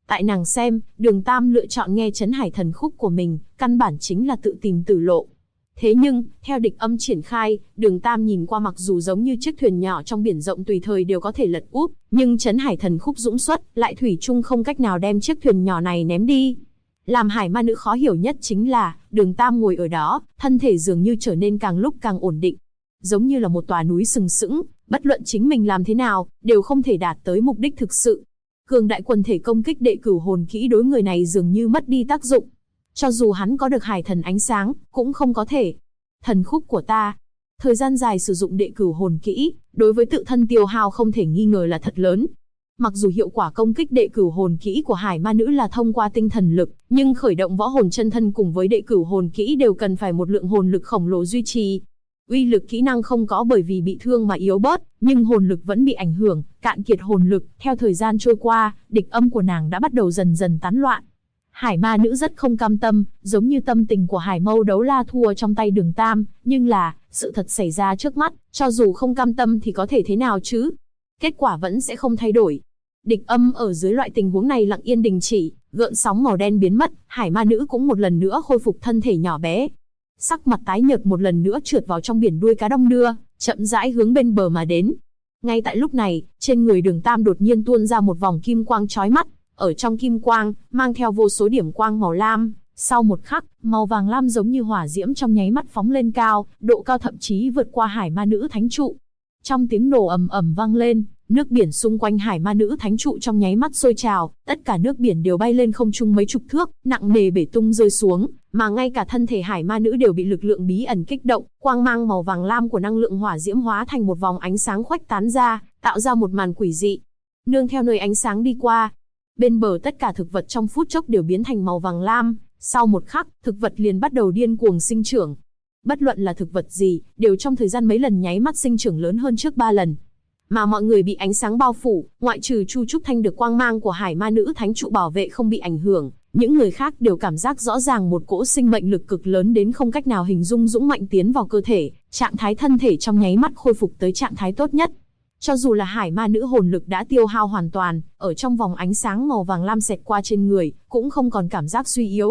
Tại nàng xem, Đường Tam lựa chọn nghe Trấn Hải Thần Khúc của mình, căn bản chính là tự tìm tử lộ. Thế nhưng, theo địch âm triển khai, Đường Tam nhìn qua mặc dù giống như chiếc thuyền nhỏ trong biển rộng tùy thời đều có thể lật úp, nhưng Trấn Hải Thần Khúc dũng xuất, lại thủy chung không cách nào đem chiếc thuyền nhỏ này ném đi. Làm hải ma nữ khó hiểu nhất chính là, Đường Tam ngồi ở đó, thân thể dường như trở nên càng lúc càng ổn định. Giống như là một tòa núi sừng sững, bất luận chính mình làm thế nào, đều không thể đạt tới mục đích thực sự. Cường đại quần thể công kích đệ cửu hồn kỹ đối người này dường như mất đi tác dụng. Cho dù hắn có được hải thần ánh sáng, cũng không có thể. Thần khúc của ta. Thời gian dài sử dụng đệ cửu hồn kỹ, đối với tự thân tiêu hao không thể nghi ngờ là thật lớn. Mặc dù hiệu quả công kích đệ cửu hồn kỹ của hải ma nữ là thông qua tinh thần lực, nhưng khởi động võ hồn chân thân cùng với đệ cửu hồn kỹ đều cần phải một lượng hồn lực khổng lồ duy trì. Uy lực kỹ năng không có bởi vì bị thương mà yếu bớt, nhưng hồn lực vẫn bị ảnh hưởng, cạn kiệt hồn lực. Theo thời gian trôi qua, địch âm của nàng đã bắt đầu dần dần tán loạn. Hải ma nữ rất không cam tâm, giống như tâm tình của Hải Mâu Đấu La thua trong tay Đường Tam, nhưng là, sự thật xảy ra trước mắt, cho dù không cam tâm thì có thể thế nào chứ? Kết quả vẫn sẽ không thay đổi. Địch âm ở dưới loại tình huống này lặng yên đình chỉ, gợn sóng màu đen biến mất, hải ma nữ cũng một lần nữa khôi phục thân thể nhỏ bé. Sắc mặt tái nhợt một lần nữa trượt vào trong biển đuôi cá đong đưa, chậm rãi hướng bên bờ mà đến. Ngay tại lúc này, trên người Đường Tam đột nhiên tuôn ra một vòng kim quang chói mắt, ở trong kim quang, mang theo vô số điểm quang màu lam. Sau một khắc, màu vàng lam giống như hỏa diễm trong nháy mắt phóng lên cao, độ cao thậm chí vượt qua hải ma nữ thánh trụ. Trong tiếng nổ ầm ầm vang lên, nước biển xung quanh hải ma nữ thánh trụ trong nháy mắt sôi trào, tất cả nước biển đều bay lên không trung mấy chục thước, nặng nề bể tung rơi xuống, mà ngay cả thân thể hải ma nữ đều bị lực lượng bí ẩn kích động, quang mang màu vàng lam của năng lượng hỏa diễm hóa thành một vòng ánh sáng khuếch tán ra, tạo ra một màn quỷ dị. Nương theo nơi ánh sáng đi qua, bên bờ tất cả thực vật trong phút chốc đều biến thành màu vàng lam, sau một khắc, thực vật liền bắt đầu điên cuồng sinh trưởng. Bất luận là thực vật gì, đều trong thời gian mấy lần nháy mắt sinh trưởng lớn hơn trước 3 lần. Mà mọi người bị ánh sáng bao phủ, ngoại trừ Chu Trúc Thanh được quang mang của hải ma nữ thánh trụ bảo vệ không bị ảnh hưởng, những người khác đều cảm giác rõ ràng một cỗ sinh mệnh lực cực lớn đến không cách nào hình dung dũng mạnh tiến vào cơ thể, trạng thái thân thể trong nháy mắt khôi phục tới trạng thái tốt nhất. Cho dù là hải ma nữ hồn lực đã tiêu hao hoàn toàn, ở trong vòng ánh sáng màu vàng lam xẹt qua trên người, cũng không còn cảm giác suy yếu.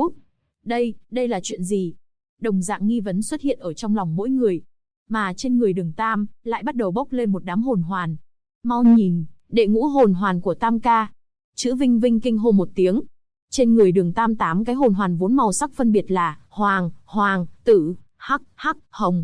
Đây là chuyện gì? Đồng dạng nghi vấn xuất hiện ở trong lòng mỗi người. Mà trên người Đường Tam, lại bắt đầu bốc lên một đám hồn hoàn. Mau nhìn, đệ ngũ hồn hoàn của Tam ca. Chữ Vinh Vinh kinh hô một tiếng. Trên người Đường Tam 8 cái hồn hoàn vốn màu sắc phân biệt là hoàng, tử, hắc,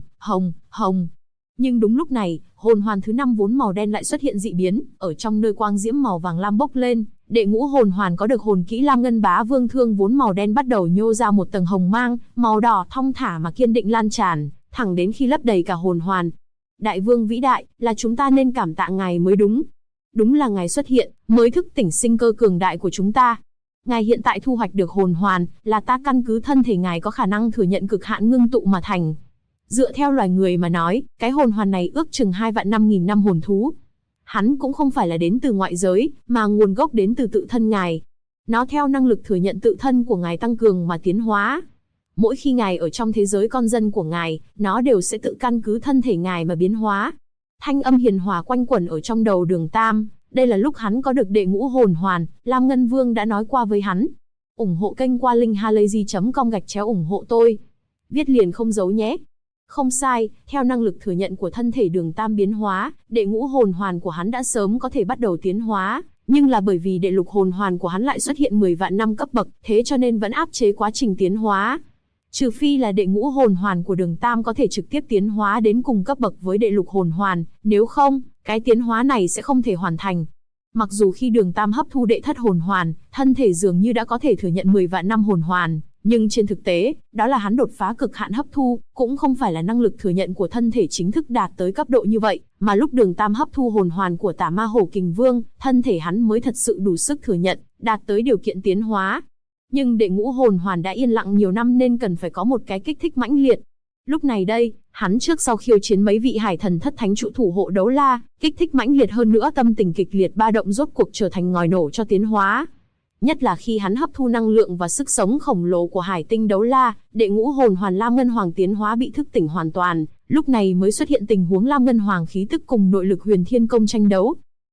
hồng. Nhưng đúng lúc này, hồn hoàn thứ 5 vốn màu đen lại xuất hiện dị biến, ở trong nơi quang diễm màu vàng lam bốc lên, đệ ngũ hồn hoàn có được hồn kỹ Lam Ngân Bá Vương Thương vốn màu đen bắt đầu nhô ra một tầng hồng mang, màu đỏ thong thả mà kiên định lan tràn, thẳng đến khi lấp đầy cả hồn hoàn. Đại vương vĩ đại, là chúng ta nên cảm tạ ngài mới đúng. Đúng là ngài xuất hiện, mới thức tỉnh sinh cơ cường đại của chúng ta. Ngài hiện tại thu hoạch được hồn hoàn, là ta căn cứ thân thể ngài có khả năng thừa nhận cực hạn ngưng tụ mà thành. Dựa theo loài người mà nói, cái hồn hoàn này ước chừng 2.500.000 năm hồn thú. Hắn cũng không phải là đến từ ngoại giới, mà nguồn gốc đến từ tự thân ngài. Nó theo năng lực thừa nhận tự thân của ngài tăng cường mà tiến hóa. Mỗi khi ngài ở trong thế giới con dân của ngài, nó đều sẽ tự căn cứ thân thể ngài mà biến hóa. Thanh âm hiền hòa quanh quẩn ở trong đầu Đường Tam, đây là lúc hắn có được đệ ngũ hồn hoàn, Lam Ngân Vương đã nói qua với hắn. Ủng hộ kênh qua linkhalazy.com/ủng hộ tôi. Viết liền không giấu nhé. Không sai, theo năng lực thừa nhận của thân thể Đường Tam biến hóa, đệ ngũ hồn hoàn của hắn đã sớm có thể bắt đầu tiến hóa, nhưng là bởi vì đệ lục hồn hoàn của hắn lại xuất hiện 10 vạn năm cấp bậc, thế cho nên vẫn áp chế quá trình tiến hóa. Trừ phi là đệ ngũ hồn hoàn của Đường Tam có thể trực tiếp tiến hóa đến cùng cấp bậc với đệ lục hồn hoàn, nếu không, cái tiến hóa này sẽ không thể hoàn thành. Mặc dù khi Đường Tam hấp thu đệ thất hồn hoàn, thân thể dường như đã có thể thừa nhận 10 vạn năm hồn hoàn, nhưng trên thực tế, đó là hắn đột phá cực hạn hấp thu, cũng không phải là năng lực thừa nhận của thân thể chính thức đạt tới cấp độ như vậy, mà lúc Đường Tam hấp thu hồn hoàn của Tả Ma Hổ Kình Vương, thân thể hắn mới thật sự đủ sức thừa nhận, đạt tới điều kiện tiến hóa. Nhưng đệ ngũ hồn hoàn đã yên lặng nhiều năm nên cần phải có một cái kích thích mãnh liệt. Lúc này đây, hắn trước sau khiêu chiến mấy vị hải thần thất thánh trụ thủ hộ Đấu La, kích thích mãnh liệt hơn nữa tâm tình kịch liệt ba động rốt cuộc trở thành ngòi nổ cho tiến hóa. Nhất là khi hắn hấp thu năng lượng và sức sống khổng lồ của hải tinh Đấu La, đệ ngũ hồn hoàn Lam Ngân Hoàng tiến hóa bị thức tỉnh hoàn toàn, lúc này mới xuất hiện tình huống Lam Ngân Hoàng khí tức cùng nội lực Huyền Thiên Công tranh đấu.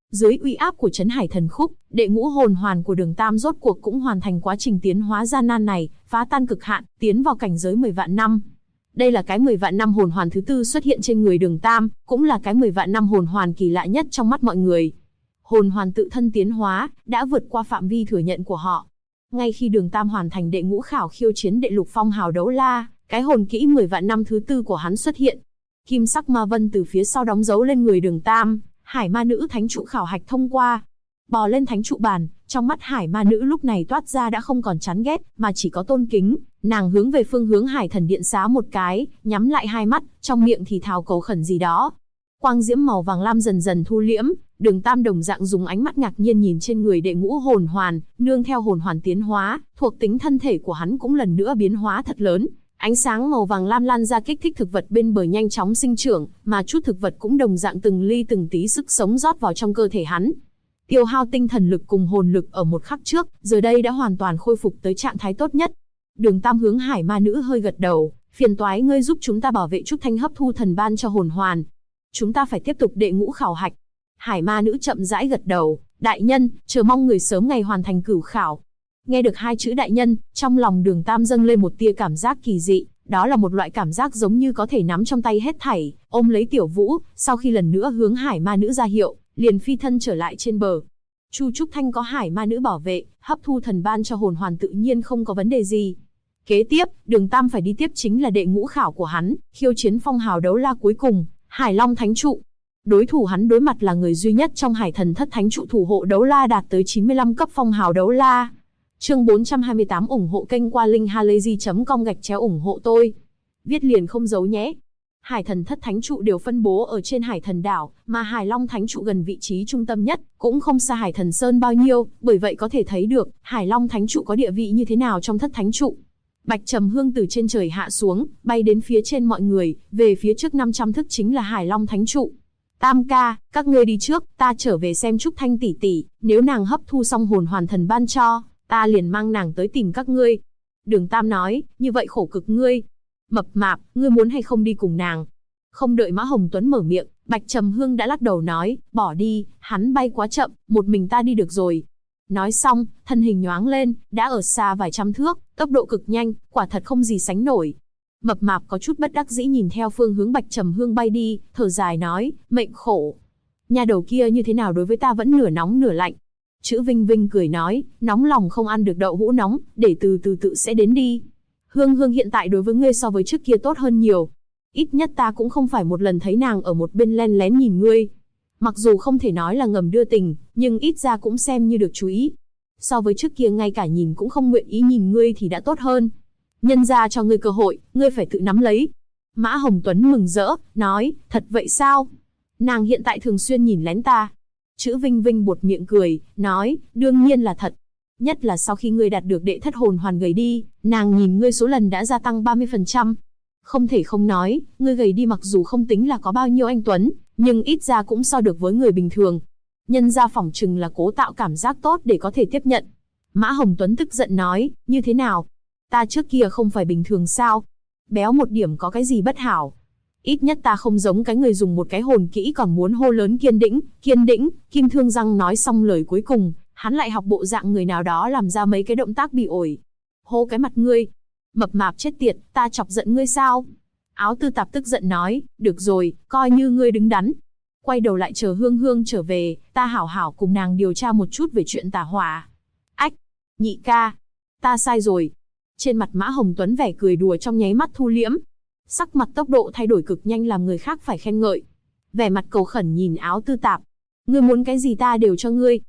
Dưới uy áp của Trấn Hải Thần Khúc, đệ ngũ hồn hoàn của Đường Tam rốt cuộc cũng hoàn thành quá trình tiến hóa gian nan này, phá tan cực hạn, tiến vào cảnh giới 10 vạn năm. Đây là cái 10 vạn năm hồn hoàn thứ tư xuất hiện trên người Đường Tam, cũng là cái 10 vạn năm hồn hoàn kỳ lạ nhất trong mắt mọi người. Hồn hoàn tự thân tiến hóa, đã vượt qua phạm vi thừa nhận của họ. Ngay khi Đường Tam hoàn thành đệ ngũ khảo khiêu chiến đệ lục phong hào đấu la, cái hồn kỹ 10 vạn năm thứ tư của hắn xuất hiện. Kim sắc ma vân từ phía sau đóng dấu lên người Đường Tam, Hải Ma Nữ thánh trụ khảo hạch thông qua. Bò lên thánh trụ bàn, trong mắt Hải Ma Nữ lúc này toát ra đã không còn chán ghét, mà chỉ có tôn kính. Nàng hướng về phương hướng Hải Thần Điện xá một cái, nhắm lại hai mắt, trong miệng thì thào cầu khẩn gì đó. Quang diễm màu vàng lam dần dần thu liễm, Đường Tam đồng dạng dùng ánh mắt ngạc nhiên nhìn trên người đệ ngũ hồn hoàn, nương theo hồn hoàn tiến hóa, thuộc tính thân thể của hắn cũng lần nữa biến hóa thật lớn. Ánh sáng màu vàng lam lan ra kích thích thực vật bên bờ nhanh chóng sinh trưởng, mà chút thực vật cũng đồng dạng từng ly từng tí sức sống rót vào trong cơ thể hắn. Tiêu hao tinh thần lực cùng hồn lực ở một khắc trước, giờ đây đã hoàn toàn khôi phục tới trạng thái tốt nhất. Đường Tam hướng Hải Ma Nữ hơi gật đầu, phiền toái ngươi giúp chúng ta bảo vệ Trúc Thanh hấp thu thần ban cho hồn hoàn. Chúng ta phải tiếp tục đệ ngũ khảo hạch. Hải Ma Nữ chậm rãi gật đầu, đại nhân, chờ mong người sớm ngày hoàn thành cửu khảo. Nghe được hai chữ đại nhân, trong lòng Đường Tam dâng lên một tia cảm giác kỳ dị, đó là một loại cảm giác giống như có thể nắm trong tay hết thảy, ôm lấy Tiểu Vũ, sau khi lần nữa hướng Hải Ma Nữ ra hiệu, liền phi thân trở lại trên bờ. Chu Trúc Thanh có Hải Ma Nữ bảo vệ, hấp thu thần ban cho hồn hoàn tự nhiên không có vấn đề gì. Kế tiếp, Đường Tam phải đi tiếp chính là đệ ngũ khảo của hắn, khiêu chiến phong hào đấu la cuối cùng, Hải Long Thánh Trụ. Đối thủ hắn đối mặt là người duy nhất trong Hải Thần Thất Thánh Trụ thủ hộ đấu la đạt tới 95 cấp phong hào đấu la. Chương 428 ủng hộ kênh qua linkhalazy.com ủng hộ tôi. Viết liền không giấu nhé. Hải Thần Thất Thánh Trụ đều phân bố ở trên Hải Thần Đảo, mà Hải Long Thánh Trụ gần vị trí trung tâm nhất, cũng không xa Hải Thần Sơn bao nhiêu, bởi vậy có thể thấy được Hải Long Thánh Trụ có địa vị như thế nào trong Thất Thánh Trụ. Bạch Trầm Hương từ trên trời hạ xuống, bay đến phía trên mọi người, về phía trước 500 thước chính là Hải Long Thánh Trụ. Tam ca, các ngươi đi trước, ta trở về xem Trúc Thanh tỷ tỷ, nếu nàng hấp thu xong hồn hoàn thần ban cho, ta liền mang nàng tới tìm các ngươi. Đường Tam nói, như vậy khổ cực ngươi. Mập mạp, ngươi muốn hay không đi cùng nàng? Không đợi Mã Hồng Tuấn mở miệng, Bạch Trầm Hương đã lắc đầu nói, bỏ đi, hắn bay quá chậm, một mình ta đi được rồi. Nói xong, thân hình nhoáng lên, đã ở xa vài trăm thước, tốc độ cực nhanh, quả thật không gì sánh nổi. Mập mạp có chút bất đắc dĩ nhìn theo phương hướng Bạch Trầm Hương bay đi, thở dài nói, mệnh khổ. Nhà đầu kia như thế nào đối với ta vẫn nửa nóng nửa lạnh. Chữ Vinh Vinh cười nói, nóng lòng không ăn được đậu hũ nóng, để từ từ tự sẽ đến đi. Hương Hương hiện tại đối với ngươi so với trước kia tốt hơn nhiều. Ít nhất ta cũng không phải một lần thấy nàng ở một bên len lén nhìn ngươi. Mặc dù không thể nói là ngầm đưa tình, nhưng ít ra cũng xem như được chú ý. So với trước kia ngay cả nhìn cũng không nguyện ý nhìn ngươi thì đã tốt hơn. Nhân ra cho ngươi cơ hội, ngươi phải tự nắm lấy. Mã Hồng Tuấn mừng rỡ, nói, thật vậy sao? Nàng hiện tại thường xuyên nhìn lén ta. Chữ Vinh Vinh buột miệng cười, nói, đương nhiên là thật. Nhất là sau khi ngươi đạt được đệ thất hồn hoàn gầy đi, nàng nhìn ngươi số lần đã gia tăng 30%. Không thể không nói, ngươi gầy đi mặc dù không tính là có bao nhiêu anh tuấn, nhưng ít ra cũng so được với người bình thường. Nhân ra phỏng chừng là cố tạo cảm giác tốt để có thể tiếp nhận. Mã Hồng Tuấn tức giận nói, như thế nào? Ta trước kia không phải bình thường sao? Béo một điểm có cái gì bất hảo? Ít nhất ta không giống cái người dùng một cái hồn kỹ còn muốn hô lớn kiên đĩnh, Kim Thương Răng nói xong lời cuối cùng, hắn lại học bộ dạng người nào đó làm ra mấy cái động tác bị ổi. Hô cái mặt ngươi. Mập mạp chết tiệt, ta chọc giận ngươi sao? Áo Tư Tạp tức giận nói, được rồi, coi như ngươi đứng đắn. Quay đầu lại chờ Hương Hương trở về, ta hảo hảo cùng nàng điều tra một chút về chuyện tà hỏa. Ách, nhị ca, ta sai rồi. Trên mặt Mã Hồng Tuấn vẻ cười đùa trong nháy mắt thu liễm. Sắc mặt tốc độ thay đổi cực nhanh làm người khác phải khen ngợi. Vẻ mặt cầu khẩn nhìn Áo Tư Tạp. Ngươi muốn cái gì ta đều cho ngươi.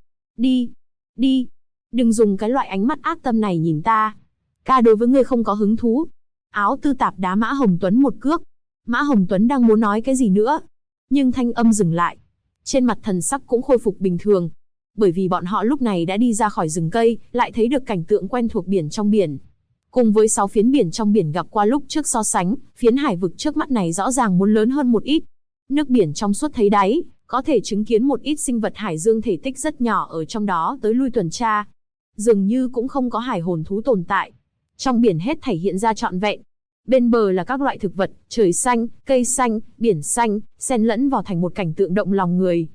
Đi. Đừng dùng cái loại ánh mắt ác tâm này nhìn ta. Ca đối với ngươi không có hứng thú. Áo Tư Tạp đá Mã Hồng Tuấn một cước. Mã Hồng Tuấn đang muốn nói cái gì nữa, nhưng thanh âm dừng lại. Trên mặt thần sắc cũng khôi phục bình thường. Bởi vì bọn họ lúc này đã đi ra khỏi rừng cây, lại thấy được cảnh tượng quen thuộc biển trong biển. Cùng với 6 phiến biển trong biển gặp qua lúc trước so sánh, phiến hải vực trước mắt này rõ ràng muốn lớn hơn một ít. Nước biển trong suốt thấy đáy, có thể chứng kiến một ít sinh vật hải dương thể tích rất nhỏ ở trong đó tới lui tuần tra. Dường như cũng không có hải hồn thú tồn tại. Trong biển hết thảy hiện ra trọn vẹn. Bên bờ là các loại thực vật, trời xanh, cây xanh, biển xanh, xen lẫn vào thành một cảnh tượng động lòng người.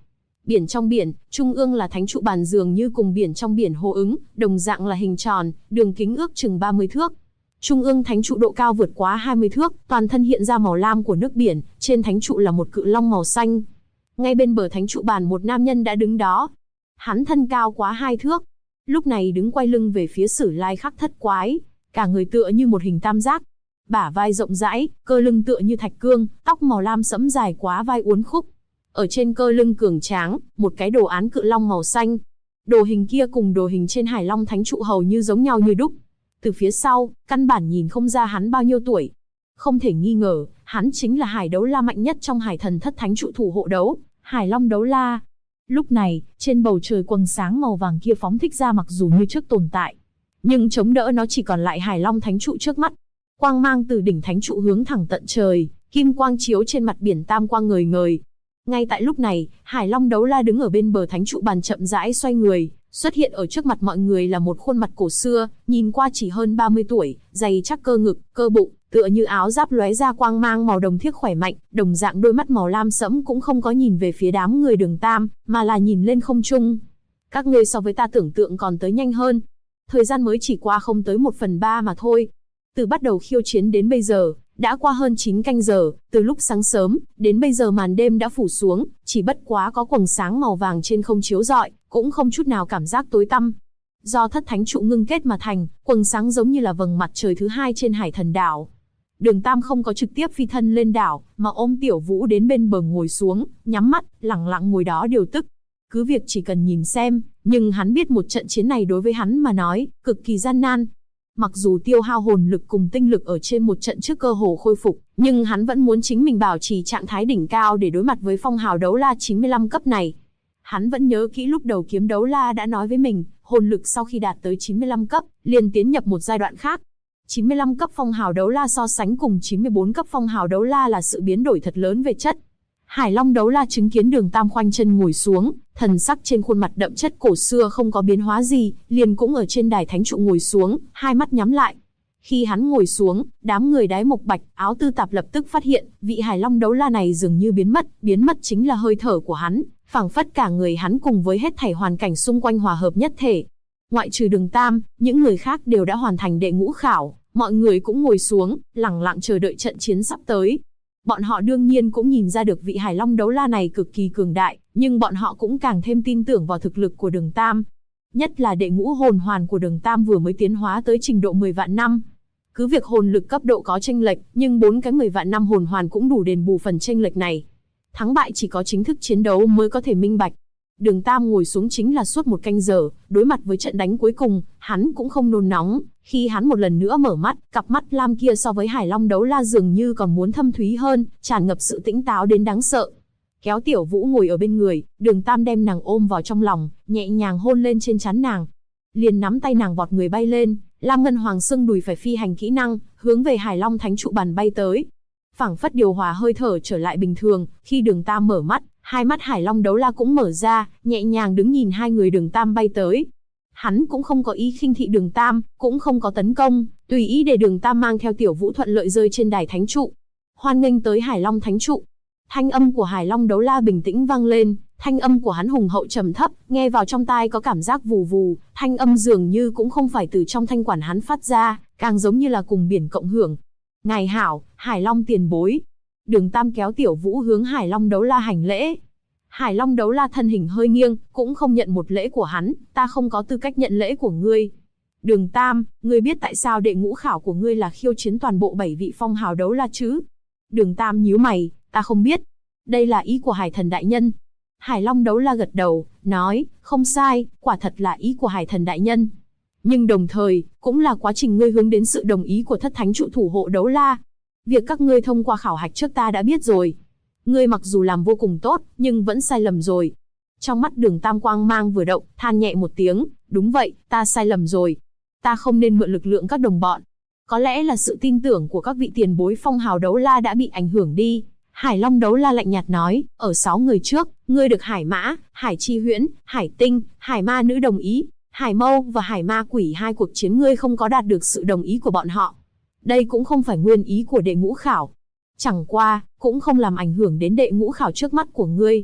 Biển trong biển, trung ương là thánh trụ bàn dường như cùng biển trong biển hô ứng, đồng dạng là hình tròn, đường kính ước chừng 30 thước. Trung ương thánh trụ độ cao vượt quá 20 thước, toàn thân hiện ra màu lam của nước biển, trên thánh trụ là một cự long màu xanh. Ngay bên bờ thánh trụ bàn một nam nhân đã đứng đó. Hắn thân cao quá 2 thước. Lúc này đứng quay lưng về phía Sử Lai Khắc Thất Quái, cả người tựa như một hình tam giác. Bả vai rộng rãi, cơ lưng tựa như thạch cương, tóc màu lam sẫm dài quá vai uốn khúc. Ở trên cơ lưng cường tráng, một cái đồ án cự long màu xanh. Đồ hình kia cùng đồ hình trên Hải Long thánh trụ hầu như giống nhau như đúc. Từ phía sau, căn bản nhìn không ra hắn bao nhiêu tuổi. Không thể nghi ngờ, hắn chính là Hải Đấu La mạnh nhất trong Hải Thần Thất thánh trụ thủ hộ đấu, Hải Long Đấu La. Lúc này, trên bầu trời quầng sáng màu vàng kia phóng thích ra mặc dù như trước tồn tại, nhưng chống đỡ nó chỉ còn lại Hải Long thánh trụ trước mắt. Quang mang từ đỉnh thánh trụ hướng thẳng tận trời, kim quang chiếu trên mặt biển tam quang ngời ngời. Ngay tại lúc này, Hải Long Đấu La đứng ở bên bờ thánh trụ bàn chậm rãi xoay người, xuất hiện ở trước mặt mọi người là một khuôn mặt cổ xưa, nhìn qua chỉ hơn 30 tuổi, dày chắc cơ ngực, cơ bụng, tựa như áo giáp lóe ra quang mang màu đồng thiếc khỏe mạnh, đồng dạng đôi mắt màu lam sẫm cũng không có nhìn về phía đám người Đường Tam, mà là nhìn lên không trung. Các ngươi so với ta tưởng tượng còn tới nhanh hơn. Thời gian mới chỉ qua không tới 1/3 mà thôi. Từ bắt đầu khiêu chiến đến bây giờ, đã qua hơn 9 canh giờ, từ lúc sáng sớm, đến bây giờ màn đêm đã phủ xuống, chỉ bất quá có quầng sáng màu vàng trên không chiếu rọi, cũng không chút nào cảm giác tối tăm. Do thất thánh trụ ngưng kết mà thành, quầng sáng giống như là vầng mặt trời thứ hai trên Hải Thần đảo. Đường Tam không có trực tiếp phi thân lên đảo, mà ôm Tiểu Vũ đến bên bờ ngồi xuống, nhắm mắt, lặng lặng ngồi đó điều tức. Cứ việc chỉ cần nhìn xem, nhưng hắn biết một trận chiến này đối với hắn mà nói, cực kỳ gian nan. Mặc dù tiêu hao hồn lực cùng tinh lực ở trên một trận trước cơ hồ khôi phục, nhưng hắn vẫn muốn chính mình bảo trì trạng thái đỉnh cao để đối mặt với phong hào đấu la 95 cấp này. Hắn vẫn nhớ kỹ lúc đầu kiếm đấu la đã nói với mình, hồn lực sau khi đạt tới 95 cấp, liền tiến nhập một giai đoạn khác. 95 cấp phong hào đấu la so sánh cùng 94 cấp phong hào đấu la là sự biến đổi thật lớn về chất. Hải Long Đấu La chứng kiến Đường Tam khoanh chân ngồi xuống, thần sắc trên khuôn mặt đậm chất cổ xưa không có biến hóa gì, liền cũng ở trên đài thánh trụ ngồi xuống, hai mắt nhắm lại. Khi hắn ngồi xuống, đám người đái mộc bạch, áo tư tạp lập tức phát hiện, vị Hải Long Đấu La này dường như biến mất chính là hơi thở của hắn, phảng phất cả người hắn cùng với hết thảy hoàn cảnh xung quanh hòa hợp nhất thể. Ngoại trừ Đường Tam, những người khác đều đã hoàn thành đệ ngũ khảo, mọi người cũng ngồi xuống, lặng lặng chờ đợi trận chiến sắp tới. Bọn họ đương nhiên cũng nhìn ra được vị Hải Long Đấu La này cực kỳ cường đại, nhưng bọn họ cũng càng thêm tin tưởng vào thực lực của Đường Tam. Nhất là đệ ngũ hồn hoàn của Đường Tam vừa mới tiến hóa tới trình độ 10 vạn năm. Cứ việc hồn lực cấp độ có chênh lệch, nhưng 4 cái 10 vạn năm hồn hoàn cũng đủ đền bù phần chênh lệch này. Thắng bại chỉ có chính thức chiến đấu mới có thể minh bạch. Đường Tam ngồi xuống chính là suốt một canh giờ, đối mặt với trận đánh cuối cùng, hắn cũng không nôn nóng. Khi hắn một lần nữa mở mắt, cặp mắt lam kia so với Hải Long Đấu La dường như còn muốn thâm thúy hơn, tràn ngập sự tĩnh táo đến đáng sợ. Kéo Tiểu Vũ ngồi ở bên người, Đường Tam đem nàng ôm vào trong lòng, nhẹ nhàng hôn lên trên trán nàng. Liền nắm tay nàng vọt người bay lên, Lam Ngân Hoàng xương đùi phải phi hành kỹ năng, hướng về Hải Long Thánh trụ bàn bay tới. Phảng phất điều hòa hơi thở trở lại bình thường, khi Đường Tam mở mắt, hai mắt Hải Long Đấu La cũng mở ra, nhẹ nhàng đứng nhìn hai người Đường Tam bay tới. Hắn cũng không có ý khinh thị Đường Tam, cũng không có tấn công, tùy ý để Đường Tam mang theo Tiểu Vũ thuận lợi rơi trên đài thánh trụ. Hoan nghênh tới Hải Long Thánh trụ. Thanh âm của Hải Long Đấu La bình tĩnh vang lên, thanh âm của hắn hùng hậu trầm thấp, nghe vào trong tai có cảm giác vù vù, thanh âm dường như cũng không phải từ trong thanh quản hắn phát ra, càng giống như là cùng biển cộng hưởng. Ngài hảo, Hải Long tiền bối. Đường Tam kéo Tiểu Vũ hướng Hải Long Đấu La hành lễ. Hải Long Đấu La thân hình hơi nghiêng, cũng không nhận một lễ của hắn, ta không có tư cách nhận lễ của ngươi. Đường Tam, ngươi biết tại sao đệ ngũ khảo của ngươi là khiêu chiến toàn bộ 7 vị phong hào đấu la chứ? Đường Tam nhíu mày, ta không biết. Đây là ý của Hải Thần đại nhân. Hải Long Đấu La gật đầu, nói, không sai, quả thật là ý của Hải Thần đại nhân. Nhưng đồng thời, cũng là quá trình ngươi hướng đến sự đồng ý của thất thánh trụ thủ hộ đấu la. Việc các ngươi thông qua khảo hạch trước ta đã biết rồi. Ngươi mặc dù làm vô cùng tốt, nhưng vẫn sai lầm rồi. Trong mắt Đường Tam quang mang vừa động, than nhẹ một tiếng, đúng vậy, ta sai lầm rồi. Ta không nên mượn lực lượng các đồng bọn. Có lẽ là sự tin tưởng của các vị tiền bối phong hào đấu la đã bị ảnh hưởng đi. Hải Long Đấu La lạnh nhạt nói, ở 6 người trước, ngươi được Hải Mã, Hải Chi Huyễn, Hải Tinh, Hải Ma Nữ đồng ý. Hải Mâu và Hải Ma Quỷ hai cuộc chiến ngươi không có đạt được sự đồng ý của bọn họ. Đây cũng không phải nguyên ý của đệ ngũ khảo. Chẳng qua, cũng không làm ảnh hưởng đến đệ ngũ khảo trước mắt của ngươi.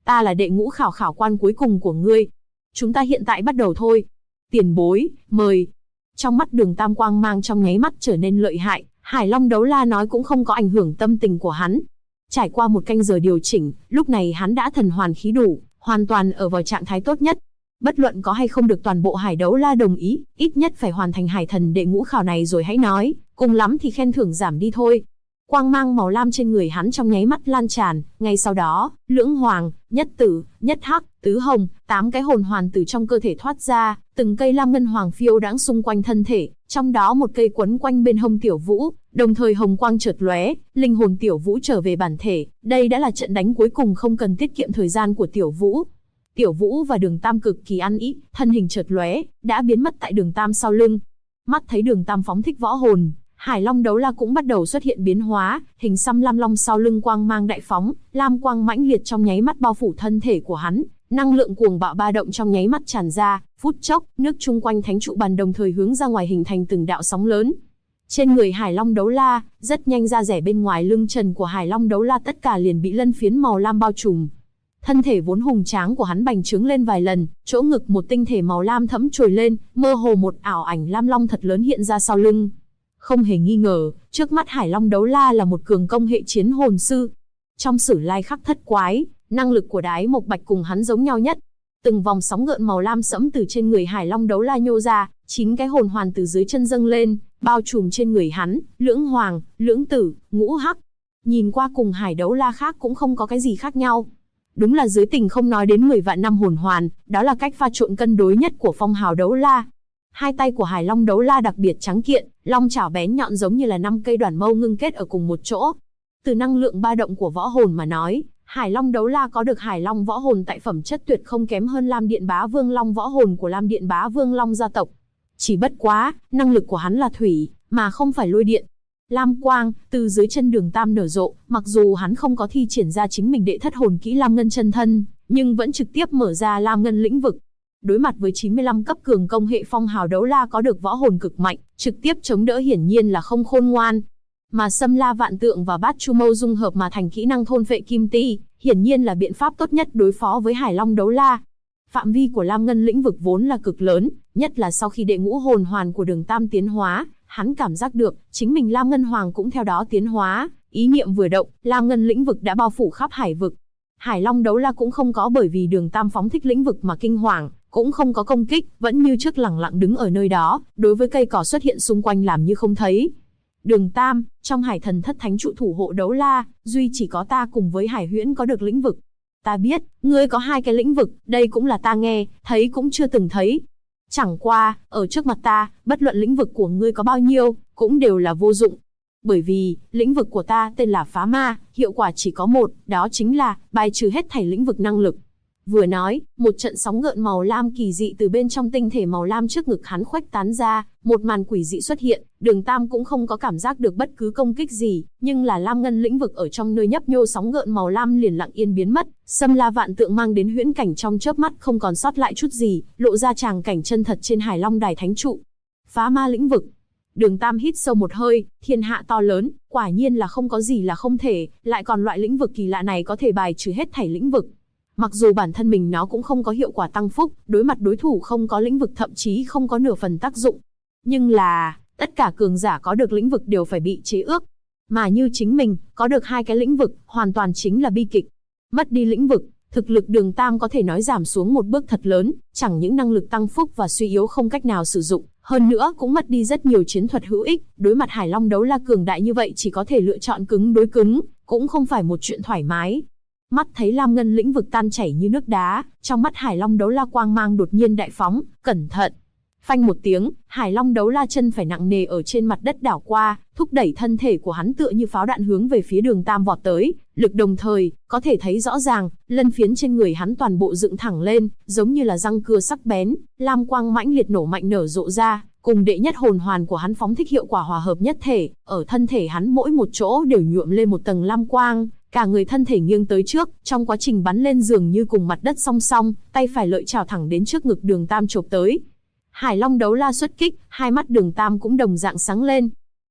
Ta là đệ ngũ khảo khảo quan cuối cùng của ngươi. Chúng ta hiện tại bắt đầu thôi. Tiền bối, mời. Trong mắt Đường Tam quang mang trong nháy mắt trở nên lợi hại, Hải Long đấu la nói cũng không có ảnh hưởng tâm tình của hắn. Trải qua một canh giờ điều chỉnh, lúc này hắn đã thần hoàn khí đủ, hoàn toàn ở vào trạng thái tốt nhất. Bất luận có hay không được toàn bộ Hải đấu la đồng ý, ít nhất phải hoàn thành Hải thần đệ ngũ khảo này rồi hãy nói, cùng lắm thì khen thưởng giảm đi thôi. Quang mang màu lam trên người hắn trong nháy mắt lan tràn, ngay sau đó, lưỡng hoàng, nhất tử, nhất hắc, tứ hồng, 8 cái hồn hoàn từ trong cơ thể thoát ra, từng cây lam ngân hoàng phiêu đãng xung quanh thân thể, trong đó một cây quấn quanh bên hông Tiểu Vũ, đồng thời hồng quang chợt lóe, linh hồn Tiểu Vũ trở về bản thể, đây đã là trận đánh cuối cùng không cần tiết kiệm thời gian của Tiểu Vũ. Tiểu Vũ và Đường Tam cực kỳ ăn ý, thân hình chợt lóe, đã biến mất tại Đường Tam sau lưng. Mắt thấy Đường Tam phóng thích võ hồn, Hải Long đấu la cũng bắt đầu xuất hiện biến hóa, hình xăm lam long sau lưng quang mang đại phóng, lam quang mãnh liệt trong nháy mắt bao phủ thân thể của hắn, năng lượng cuồng bạo ba động trong nháy mắt tràn ra, phút chốc, nước chung quanh thánh trụ bàn đồng thời hướng ra ngoài hình thành từng đạo sóng lớn. Trên người Hải Long đấu la, rất nhanh da rẻ bên ngoài lưng trần của Hải Long đấu la tất cả liền bị lân phiến màu lam bao trùm. Thân thể vốn hùng tráng của hắn bành trướng lên vài lần, chỗ ngực một tinh thể màu lam thẫm trồi lên, mơ hồ một ảo ảnh lam long thật lớn hiện ra sau lưng. Không hề nghi ngờ, trước mắt Hải Long đấu la là một cường công hệ chiến hồn sư. Trong sử lai khắc thất quái, năng lực của Đái Mộc Bạch cùng hắn giống nhau nhất. Từng vòng sóng gợn màu lam sẫm từ trên người Hải Long đấu la nhô ra, 9 cái hồn hoàn từ dưới chân dâng lên, bao trùm trên người hắn, lưỡng hoàng, lưỡng tử, ngũ hắc. Nhìn qua cùng Hải đấu la khác cũng không có cái gì khác nhau. Đúng là dưới tình không nói đến 10 vạn năm hồn hoàn, đó là cách pha trộn cân đối nhất của phong hào đấu la. Hai tay của Hải Long đấu la đặc biệt trắng kiện, long chảo bén nhọn giống như là 5 cây đoàn mâu ngưng kết ở cùng một chỗ. Từ năng lượng ba động của võ hồn mà nói, Hải Long đấu la có được Hải Long võ hồn tại phẩm chất tuyệt không kém hơn Lam Điện Bá Vương Long võ hồn của Lam Điện Bá Vương Long gia tộc. Chỉ bất quá, năng lực của hắn là thủy, mà không phải lôi điện. Lam quang từ dưới chân Đường Tam nở rộ, mặc dù hắn không có thi triển ra chính mình đệ thất hồn kỹ Lam Ngân chân thân, nhưng vẫn trực tiếp mở ra Lam Ngân lĩnh vực. Đối mặt với 95 cấp cường công hệ phong hào đấu la có được võ hồn cực mạnh, trực tiếp chống đỡ hiển nhiên là không khôn ngoan. Mà Xâm La Vạn Tượng và Bát Chu Mâu dung hợp mà thành kỹ năng thôn phệ kim ti, hiển nhiên là biện pháp tốt nhất đối phó với Hải Long đấu la. Phạm vi của Lam Ngân lĩnh vực vốn là cực lớn, nhất là sau khi đệ ngũ hồn hoàn của Đường Tam tiến hóa, hắn cảm giác được, chính mình Lam Ngân Hoàng cũng theo đó tiến hóa, ý niệm vừa động, Lam Ngân lĩnh vực đã bao phủ khắp hải vực. Hải Long đấu la cũng không có bởi vì Đường Tam phóng thích lĩnh vực mà kinh hoàng, cũng không có công kích, vẫn như trước lẳng lặng đứng ở nơi đó, đối với cây cỏ xuất hiện xung quanh làm như không thấy. Đường Tam, trong Hải Thần Thất Thánh trụ thủ hộ đấu la, duy chỉ có ta cùng với Hải Huyễn có được lĩnh vực. Ta biết, ngươi có 2 cái lĩnh vực, đây cũng là ta nghe, thấy cũng chưa từng thấy. Chẳng qua, ở trước mặt ta, bất luận lĩnh vực của ngươi có bao nhiêu, cũng đều là vô dụng. Bởi vì, lĩnh vực của ta tên là Phá Ma, hiệu quả chỉ có một, đó chính là bài trừ hết thảy lĩnh vực năng lực. Vừa nói, một trận sóng gợn màu lam kỳ dị từ bên trong tinh thể màu lam trước ngực hắn khuếch tán ra, một màn quỷ dị xuất hiện, Đường Tam cũng không có cảm giác được bất cứ công kích gì, nhưng là Lam Ngân lĩnh vực ở trong nơi nhấp nhô sóng gợn màu lam liền lặng yên biến mất, Xâm La Vạn Tượng mang đến huyễn cảnh trong chớp mắt không còn sót lại chút gì, lộ ra tràng cảnh chân thật trên Hải Long Đài Thánh trụ. Phá ma lĩnh vực. Đường Tam hít sâu một hơi, thiên hạ to lớn, quả nhiên là không có gì là không thể, lại còn loại lĩnh vực kỳ lạ này có thể bài trừ hết thảy lĩnh vực. Mặc dù bản thân mình nó cũng không có hiệu quả tăng phúc, đối mặt đối thủ không có lĩnh vực thậm chí không có nửa phần tác dụng. Nhưng là, tất cả cường giả có được lĩnh vực đều phải bị chế ước. Mà như chính mình, có được 2 cái lĩnh vực, hoàn toàn chính là bi kịch. Mất đi lĩnh vực, thực lực Đường Tam có thể nói giảm xuống một bước thật lớn, chẳng những năng lực tăng phúc và suy yếu không cách nào sử dụng, hơn nữa cũng mất đi rất nhiều chiến thuật hữu ích, đối mặt Hải Long đấu la cường đại như vậy chỉ có thể lựa chọn cứng đối cứng, cũng không phải một chuyện thoải mái. Mắt thấy Lam Ngân lĩnh vực tan chảy như nước đá, trong mắt Hải Long đấu la quang mang đột nhiên đại phóng, cẩn thận. Phanh một tiếng, Hải Long đấu la chân phải nặng nề ở trên mặt đất đảo qua, thúc đẩy thân thể của hắn tựa như pháo đạn hướng về phía Đường Tam vọt tới, lực đồng thời, có thể thấy rõ ràng, lân phiến trên người hắn toàn bộ dựng thẳng lên, giống như là răng cưa sắc bén, lam quang mãnh liệt nổ mạnh nở rộ ra, cùng đệ nhất hồn hoàn của hắn phóng thích hiệu quả hòa hợp nhất thể, ở thân thể hắn mỗi một chỗ đều nhuộm lên một tầng lam quang. Cả người thân thể nghiêng tới trước, trong quá trình bắn lên dường như cùng mặt đất song song, tay phải lợi chảo thẳng đến trước ngực Đường Tam chộp tới. Hải Long đấu la xuất kích, hai mắt Đường Tam cũng đồng dạng sáng lên.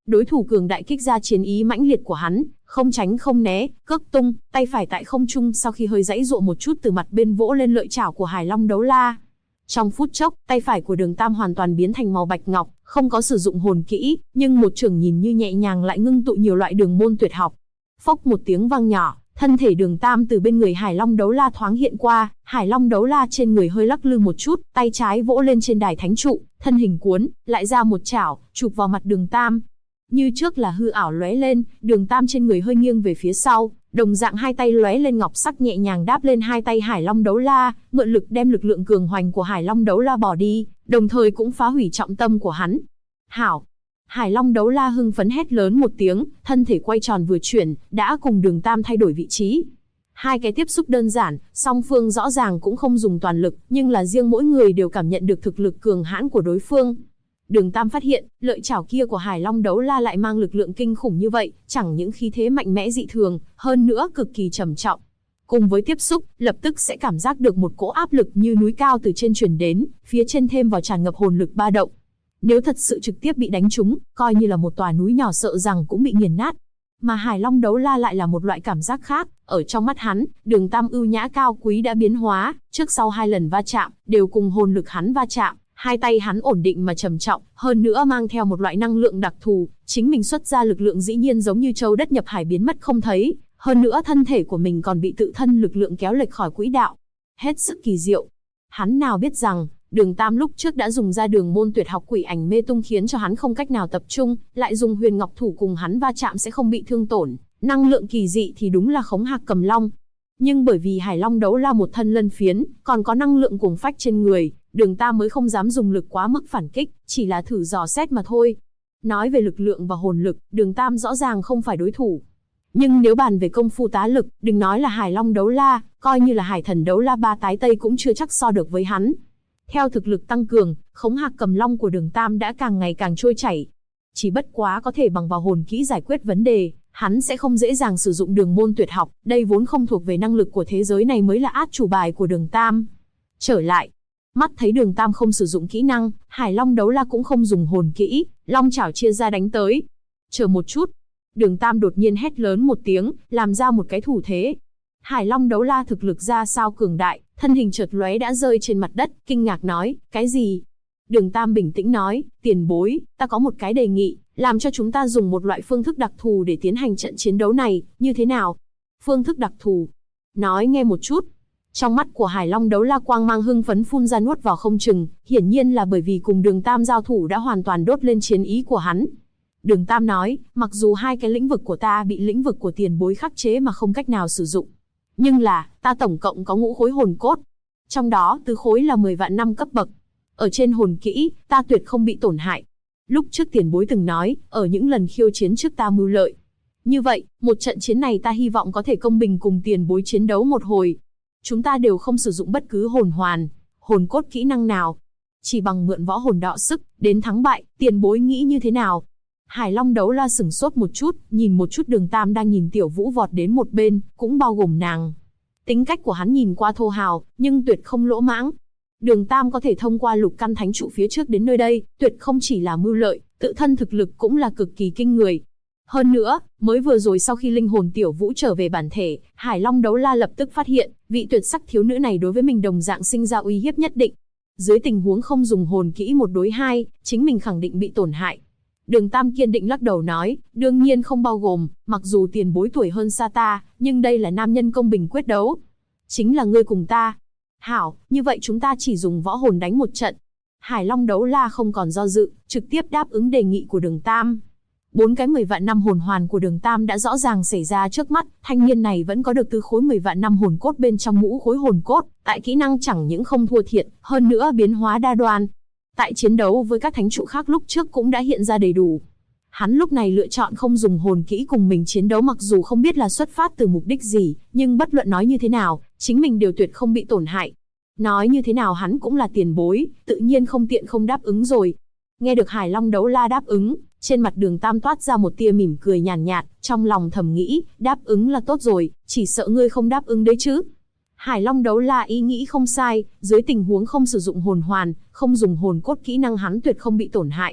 Đối thủ cường đại kích ra chiến ý mãnh liệt của hắn, không tránh không né, cước tung, tay phải tại không trung sau khi hơi giãy giụa một chút từ mặt bên vỗ lên lợi chảo của Hải Long Đấu La. Trong phút chốc, tay phải của Đường Tam hoàn toàn biến thành màu bạch ngọc, không có sử dụng hồn kỹ, nhưng một chưởng nhìn như nhẹ nhàng lại ngưng tụ nhiều loại đường môn tuyệt học. Phốc một tiếng vang nhỏ, thân thể Đường Tam từ bên người Hải Long Đấu La thoáng hiện qua, Hải Long Đấu La trên người hơi lắc lư một chút, tay trái vỗ lên trên đài thánh trụ, thân hình cuốn, lại ra một chảo, chụp vào mặt Đường Tam. Như trước là hư ảo lóe lên, Đường Tam trên người hơi nghiêng về phía sau, đồng dạng hai tay lóe lên ngọc sắc nhẹ nhàng đáp lên hai tay Hải Long Đấu La, mượn lực đem lực lượng cường hoành của Hải Long Đấu La bỏ đi, đồng thời cũng phá hủy trọng tâm của hắn. Hảo! Hải Long Đấu La hưng phấn hét lớn một tiếng, thân thể quay tròn vừa chuyển, đã cùng Đường Tam thay đổi vị trí. Hai cái tiếp xúc đơn giản, song phương rõ ràng cũng không dùng toàn lực, nhưng là riêng mỗi người đều cảm nhận được thực lực cường hãn của đối phương. Đường Tam phát hiện, lợi chảo kia của Hải Long Đấu La lại mang lực lượng kinh khủng như vậy, chẳng những khí thế mạnh mẽ dị thường, hơn nữa cực kỳ trầm trọng. Cùng với tiếp xúc, lập tức sẽ cảm giác được một cỗ áp lực như núi cao từ trên truyền đến, phía trên thêm vào tràn ngập hồn lực ba động. Nếu thật sự trực tiếp bị đánh trúng, coi như là một tòa núi nhỏ sợ rằng cũng bị nghiền nát. Mà Hải Long Đấu La lại là một loại cảm giác khác, ở trong mắt hắn, Đường Tam ưu nhã cao quý đã biến hóa, trước sau hai lần va chạm, đều cùng hồn lực hắn va chạm. Hai tay hắn ổn định mà trầm trọng, hơn nữa mang theo một loại năng lượng đặc thù, chính mình xuất ra lực lượng dĩ nhiên giống như châu đất nhập hải biến mất không thấy, hơn nữa thân thể của mình còn bị tự thân lực lượng kéo lệch khỏi quỹ đạo. Hết sức kỳ diệu. Hắn nào biết rằng, Đường Tam lúc trước đã dùng ra đường môn tuyệt học Quỷ Ảnh Mê Tung khiến cho hắn không cách nào tập trung, lại dùng Huyền Ngọc Thủ cùng hắn va chạm sẽ không bị thương tổn, năng lượng kỳ dị thì đúng là khống hạc cầm long. Nhưng bởi vì Hải Long Đấu La một thân lân phiến, còn có năng lượng cuồng phách trên người, Đường Tam mới không dám dùng lực quá mức phản kích, chỉ là thử dò xét mà thôi. Nói về lực lượng và hồn lực, Đường Tam rõ ràng không phải đối thủ. Nhưng nếu bàn về công phu tá lực, đừng nói là Hải Long Đấu La, coi như là Hải Thần Đấu La ba tái tây cũng chưa chắc so được với hắn. Theo thực lực tăng cường, khống hạc cầm long của Đường Tam đã càng ngày càng trôi chảy. Chỉ bất quá có thể bằng vào hồn kỹ giải quyết vấn đề, hắn sẽ không dễ dàng sử dụng đường môn tuyệt học, đây vốn không thuộc về năng lực của thế giới này mới là át chủ bài của Đường Tam. Trở lại, mắt thấy Đường Tam không sử dụng kỹ năng, Hải Long Đấu La cũng không dùng hồn kỹ, long chảo chia ra đánh tới. Chờ một chút, Đường Tam đột nhiên hét lớn một tiếng, làm ra một cái thủ thế. Hải Long Đấu La thực lực ra sao cường đại, thân hình chợt lóe đã rơi trên mặt đất, kinh ngạc nói, cái gì? Đường Tam bình tĩnh nói, tiền bối, ta có một cái đề nghị, làm cho chúng ta dùng một loại phương thức đặc thù để tiến hành trận chiến đấu này, như thế nào? Phương thức đặc thù? Nói nghe một chút. Trong mắt của Hải Long Đấu La quang mang hưng phấn phun ra nuốt vào không chừng, hiển nhiên là bởi vì cùng Đường Tam giao thủ đã hoàn toàn đốt lên chiến ý của hắn. Đường Tam nói, mặc dù hai cái lĩnh vực của ta bị lĩnh vực của tiền bối khắc chế mà không cách nào sử dụng, nhưng là, ta tổng cộng có ngũ khối hồn cốt. Trong đó, tứ khối là 10 vạn năm cấp bậc. Ở trên hồn kỹ, ta tuyệt không bị tổn hại. Lúc trước tiền bối từng nói, ở những lần khiêu chiến trước ta mưu lợi. Như vậy, một trận chiến này ta hy vọng có thể công bình cùng tiền bối chiến đấu một hồi. Chúng ta đều không sử dụng bất cứ hồn hoàn, hồn cốt kỹ năng nào. Chỉ bằng mượn võ hồn đọ sức, đến thắng bại, tiền bối nghĩ như thế nào? Hải Long Đấu La sửng sốt một chút, nhìn một chút Đường Tam đang nhìn Tiểu Vũ vọt đến một bên, cũng bao gồm nàng. Tính cách của hắn nhìn qua thô hào, nhưng tuyệt không lỗ mãng. Đường Tam có thể thông qua lục căn thánh trụ phía trước đến nơi đây, tuyệt không chỉ là mưu lợi, tự thân thực lực cũng là cực kỳ kinh người. Hơn nữa, mới vừa rồi sau khi linh hồn Tiểu Vũ trở về bản thể, Hải Long Đấu La lập tức phát hiện, vị tuyệt sắc thiếu nữ này đối với mình đồng dạng sinh ra uy hiếp nhất định. Dưới tình huống không dùng hồn kỹ một đối hai, chính mình khẳng định bị tổn hại. Đường Tam kiên định lắc đầu nói, đương nhiên không bao gồm, mặc dù tiền bối tuổi hơn xa ta, nhưng đây là nam nhân công bình quyết đấu. Chính là ngươi cùng ta. Hảo, như vậy chúng ta chỉ dùng võ hồn đánh một trận. Hải Long Đấu La không còn do dự, trực tiếp đáp ứng đề nghị của Đường Tam. 4 cái 10 vạn năm hồn hoàn của Đường Tam đã rõ ràng xảy ra trước mắt, thanh niên này vẫn có được tứ khối 10 vạn năm hồn cốt bên trong ngũ khối hồn cốt, tại kỹ năng chẳng những không thua thiệt, hơn nữa biến hóa đa đoan. Tại chiến đấu với các thánh trụ khác lúc trước cũng đã hiện ra đầy đủ. Hắn lúc này lựa chọn không dùng hồn kỹ cùng mình chiến đấu mặc dù không biết là xuất phát từ mục đích gì, nhưng bất luận nói như thế nào, chính mình đều tuyệt không bị tổn hại. Nói như thế nào hắn cũng là tiền bối, tự nhiên không tiện không đáp ứng rồi. Nghe được Hải Long Đấu La đáp ứng, trên mặt Đường Tam toát ra một tia mỉm cười nhàn nhạt, trong lòng thầm nghĩ, đáp ứng là tốt rồi, chỉ sợ ngươi không đáp ứng đấy chứ. Hải Long Đấu La ý nghĩ không sai, dưới tình huống không sử dụng hồn hoàn, không dùng hồn cốt kỹ năng hắn tuyệt không bị tổn hại.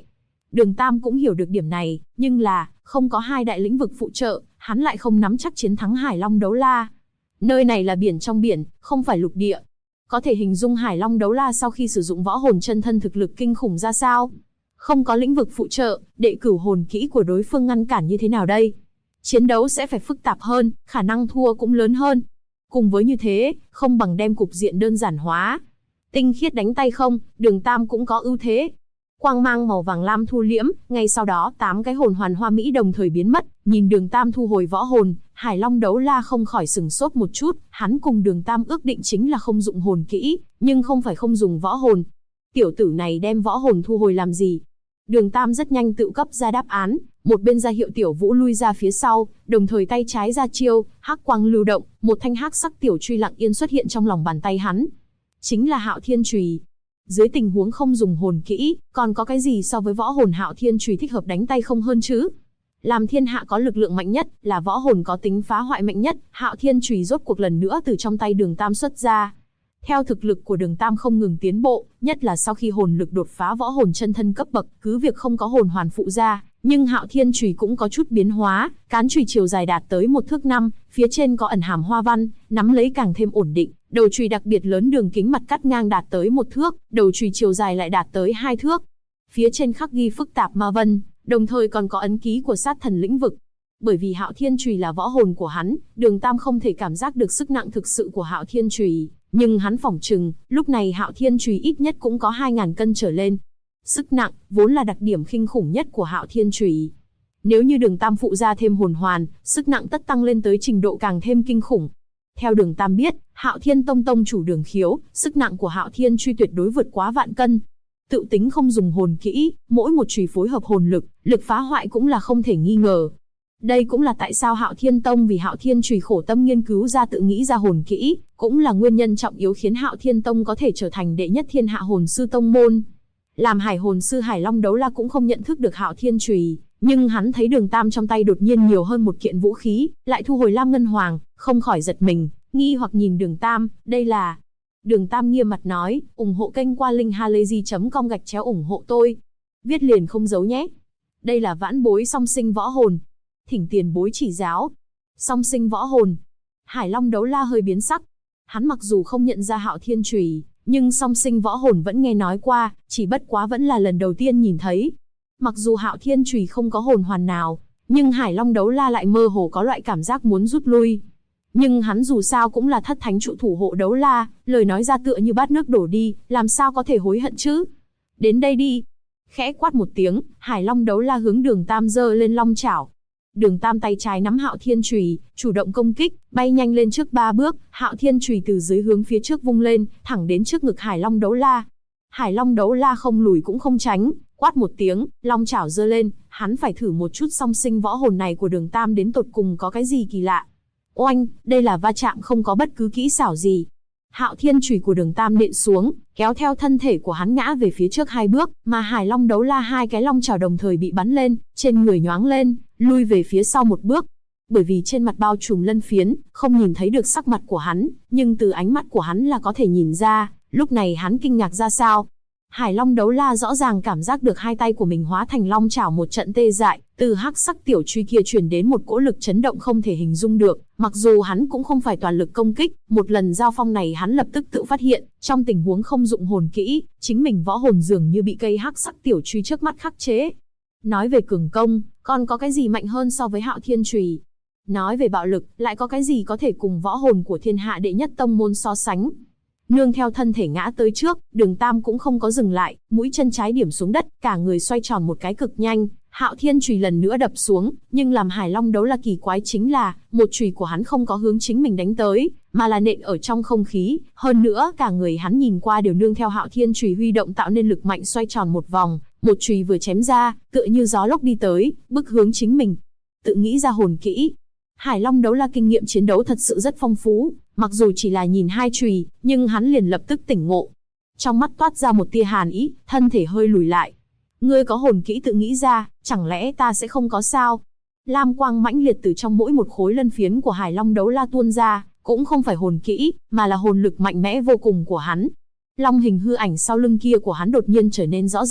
Đường Tam cũng hiểu được điểm này, nhưng là, không có hai đại lĩnh vực phụ trợ, hắn lại không nắm chắc chiến thắng Hải Long Đấu La. Nơi này là biển trong biển, không phải lục địa. Có thể hình dung Hải Long Đấu La sau khi sử dụng võ hồn chân thân thực lực kinh khủng ra sao? Không có lĩnh vực phụ trợ, đệ cửu hồn kỹ của đối phương ngăn cản như thế nào đây? Chiến đấu sẽ phải phức tạp hơn, khả năng thua cũng lớn hơn. Cùng với như thế, không bằng đem cục diện đơn giản hóa. Tinh khiết đánh tay không, Đường Tam cũng có ưu thế. Quang mang màu vàng lam thu liễm, ngay sau đó 8 cái hồn hoàn hoa mỹ đồng thời biến mất, nhìn Đường Tam thu hồi võ hồn, Hải Long Đấu La không khỏi sừng sốt một chút, hắn cùng Đường Tam ước định chính là không dụng hồn kỹ, nhưng không phải không dùng võ hồn. Tiểu tử này đem võ hồn thu hồi làm gì? Đường Tam rất nhanh tự cấp ra đáp án, một bên ra hiệu Tiểu Vũ lui ra phía sau, đồng thời tay trái ra chiêu, hắc quang lưu động, một thanh hắc sắc tiểu truy lặng yên xuất hiện trong lòng bàn tay hắn. Chính là Hạo Thiên Chùy. Dưới tình huống không dùng hồn kỹ, còn có cái gì so với võ hồn Hạo Thiên Chùy thích hợp đánh tay không hơn chứ? Làm thiên hạ có lực lượng mạnh nhất, là võ hồn có tính phá hoại mạnh nhất, Hạo Thiên Chùy rốt cuộc lần nữa từ trong tay Đường Tam xuất ra. Theo thực lực của Đường Tam không ngừng tiến bộ, nhất là sau khi hồn lực đột phá võ hồn chân thân cấp bậc, cứ việc không có hồn hoàn phụ ra, nhưng Hạo Thiên Chùy cũng có chút biến hóa, cán chùy chiều dài đạt tới 1 thước 5, phía trên có ẩn hàm hoa văn, nắm lấy càng thêm ổn định, đầu chùy đặc biệt lớn, đường kính mặt cắt ngang đạt tới 1 thước, đầu chùy chiều dài lại đạt tới 2 thước. Phía trên khắc ghi phức tạp ma vân, đồng thời còn có ấn ký của sát thần lĩnh vực. Bởi vì Hạo Thiên Chùy là võ hồn của hắn, Đường Tam không thể cảm giác được sức nặng thực sự của Hạo Thiên Chùy, nhưng hắn phỏng chừng, lúc này Hạo Thiên Chùy ít nhất cũng có 2000 cân trở lên. Sức nặng vốn là đặc điểm kinh khủng nhất của Hạo Thiên Chùy. Nếu như Đường Tam phụ ra thêm hồn hoàn, sức nặng tất tăng lên tới trình độ càng thêm kinh khủng. Theo Đường Tam biết, Hạo Thiên Tông tông chủ Đường Khiếu, sức nặng của Hạo Thiên Chùy tuyệt đối vượt quá vạn cân. Tự tính không dùng hồn kỹ, mỗi một chùy phối hợp hồn lực, lực phá hoại cũng là không thể nghi ngờ. Đây cũng là tại sao Hạo Thiên Tông vì Hạo Thiên Chùy khổ tâm nghiên cứu ra tự nghĩ ra hồn kỹ, cũng là nguyên nhân trọng yếu khiến Hạo Thiên Tông có thể trở thành đệ nhất thiên hạ hồn sư tông môn. Làm Hải hồn sư Hải Long Đấu La cũng không nhận thức được Hạo Thiên Chùy, nhưng hắn thấy Đường Tam trong tay đột nhiên nhiều hơn một kiện vũ khí, lại thu hồi Lam Ngân Hoàng, không khỏi giật mình, nghi hoặc nhìn Đường Tam, đây là... Đường Tam nghiêm mặt nói, ủng hộ kênh qua link halayzi.com ủng hộ tôi. Viết liền không giấu nhé. Đây là vãn bối song sinh võ hồn. Thỉnh tiền bối chỉ giáo. Song sinh võ hồn. Hải Long Đấu La hơi biến sắc. Hắn mặc dù không nhận ra Hạo Thiên Chùy, nhưng song sinh võ hồn vẫn nghe nói qua, chỉ bất quá vẫn là lần đầu tiên nhìn thấy. Mặc dù Hạo Thiên Chùy không có hồn hoàn nào, nhưng Hải Long Đấu La lại mơ hồ có loại cảm giác muốn rút lui. Nhưng hắn dù sao cũng là thất thánh trụ thủ hộ Đấu La, lời nói ra tựa như bát nước đổ đi, làm sao có thể hối hận chứ? Đến đây đi. Khẽ quát một tiếng, Hải Long Đấu La hướng Đường Tam giơ lên long chảo. Đường Tam tay trái nắm Hạo Thiên Chùy, chủ động công kích, bay nhanh lên trước 3 bước, Hạo Thiên Chùy từ dưới hướng phía trước vung lên, thẳng đến trước ngực Hải Long Đấu La. Hải Long Đấu La không lùi cũng không tránh, quát một tiếng, long chảo giơ lên, hắn phải thử một chút song sinh võ hồn này của Đường Tam đến tột cùng có cái gì kỳ lạ. Oanh, đây là va chạm không có bất cứ kỹ xảo gì. Hạo Thiên Chùy của Đường Tam nện xuống, kéo theo thân thể của hắn ngã về phía trước 2 bước, mà Hải Long Đấu La 2 cái long chảo đồng thời bị bắn lên, trên người nhoáng lên, lui về phía sau 1 bước. Bởi vì trên mặt bao trùm lân phiến, không nhìn thấy được sắc mặt của hắn, nhưng từ ánh mắt của hắn là có thể nhìn ra, lúc này hắn kinh ngạc ra sao. Hải Long Đấu La rõ ràng cảm giác được hai tay của mình hóa thành long chảo một trận tê dại, từ hắc sắc tiểu truy kia truyền đến một cỗ lực chấn động không thể hình dung được, mặc dù hắn cũng không phải toàn lực công kích, một lần giao phong này hắn lập tức tự phát hiện, trong tình huống không dụng hồn kỹ, chính mình võ hồn dường như bị cây hắc sắc tiểu truy trước mắt khắc chế. Nói về cường công, còn có cái gì mạnh hơn so với Hạo Thiên Chùy? Nói về bạo lực, lại có cái gì có thể cùng võ hồn của thiên hạ đệ nhất tông môn so sánh? Nương theo thân thể ngã tới trước, Đường Tam cũng không có dừng lại, mũi chân trái điểm xuống đất, cả người xoay tròn một cái cực nhanh, Hạo Thiên Chùy lần nữa đập xuống, nhưng làm Hải Long Đấu La kỳ quái chính là, một chùy của hắn không có hướng chính mình đánh tới, mà là nện ở trong không khí, hơn nữa cả người hắn nhìn qua đều nương theo Hạo Thiên Chùy huy động tạo nên lực mạnh xoay tròn một vòng, một chùy vừa chém ra, tựa như gió lốc đi tới, bức hướng chính mình. Tự nghĩ ra hồn kỹ. Hải Long Đấu La kinh nghiệm chiến đấu thật sự rất phong phú, mặc dù chỉ là nhìn 2 chùy, nhưng hắn liền lập tức tỉnh ngộ. Trong mắt toát ra một tia hàn ý, thân thể hơi lùi lại. Ngươi có hồn kỹ tự nghĩ ra, chẳng lẽ ta sẽ không có sao? Lam quang mãnh liệt từ trong mỗi một khối lân phiến của Hải Long Đấu La tuôn ra, cũng không phải hồn kỹ, mà là hồn lực mạnh mẽ vô cùng của hắn. Long hình hư ảnh sau lưng kia của hắn đột nhiên trở nên rõ ràng,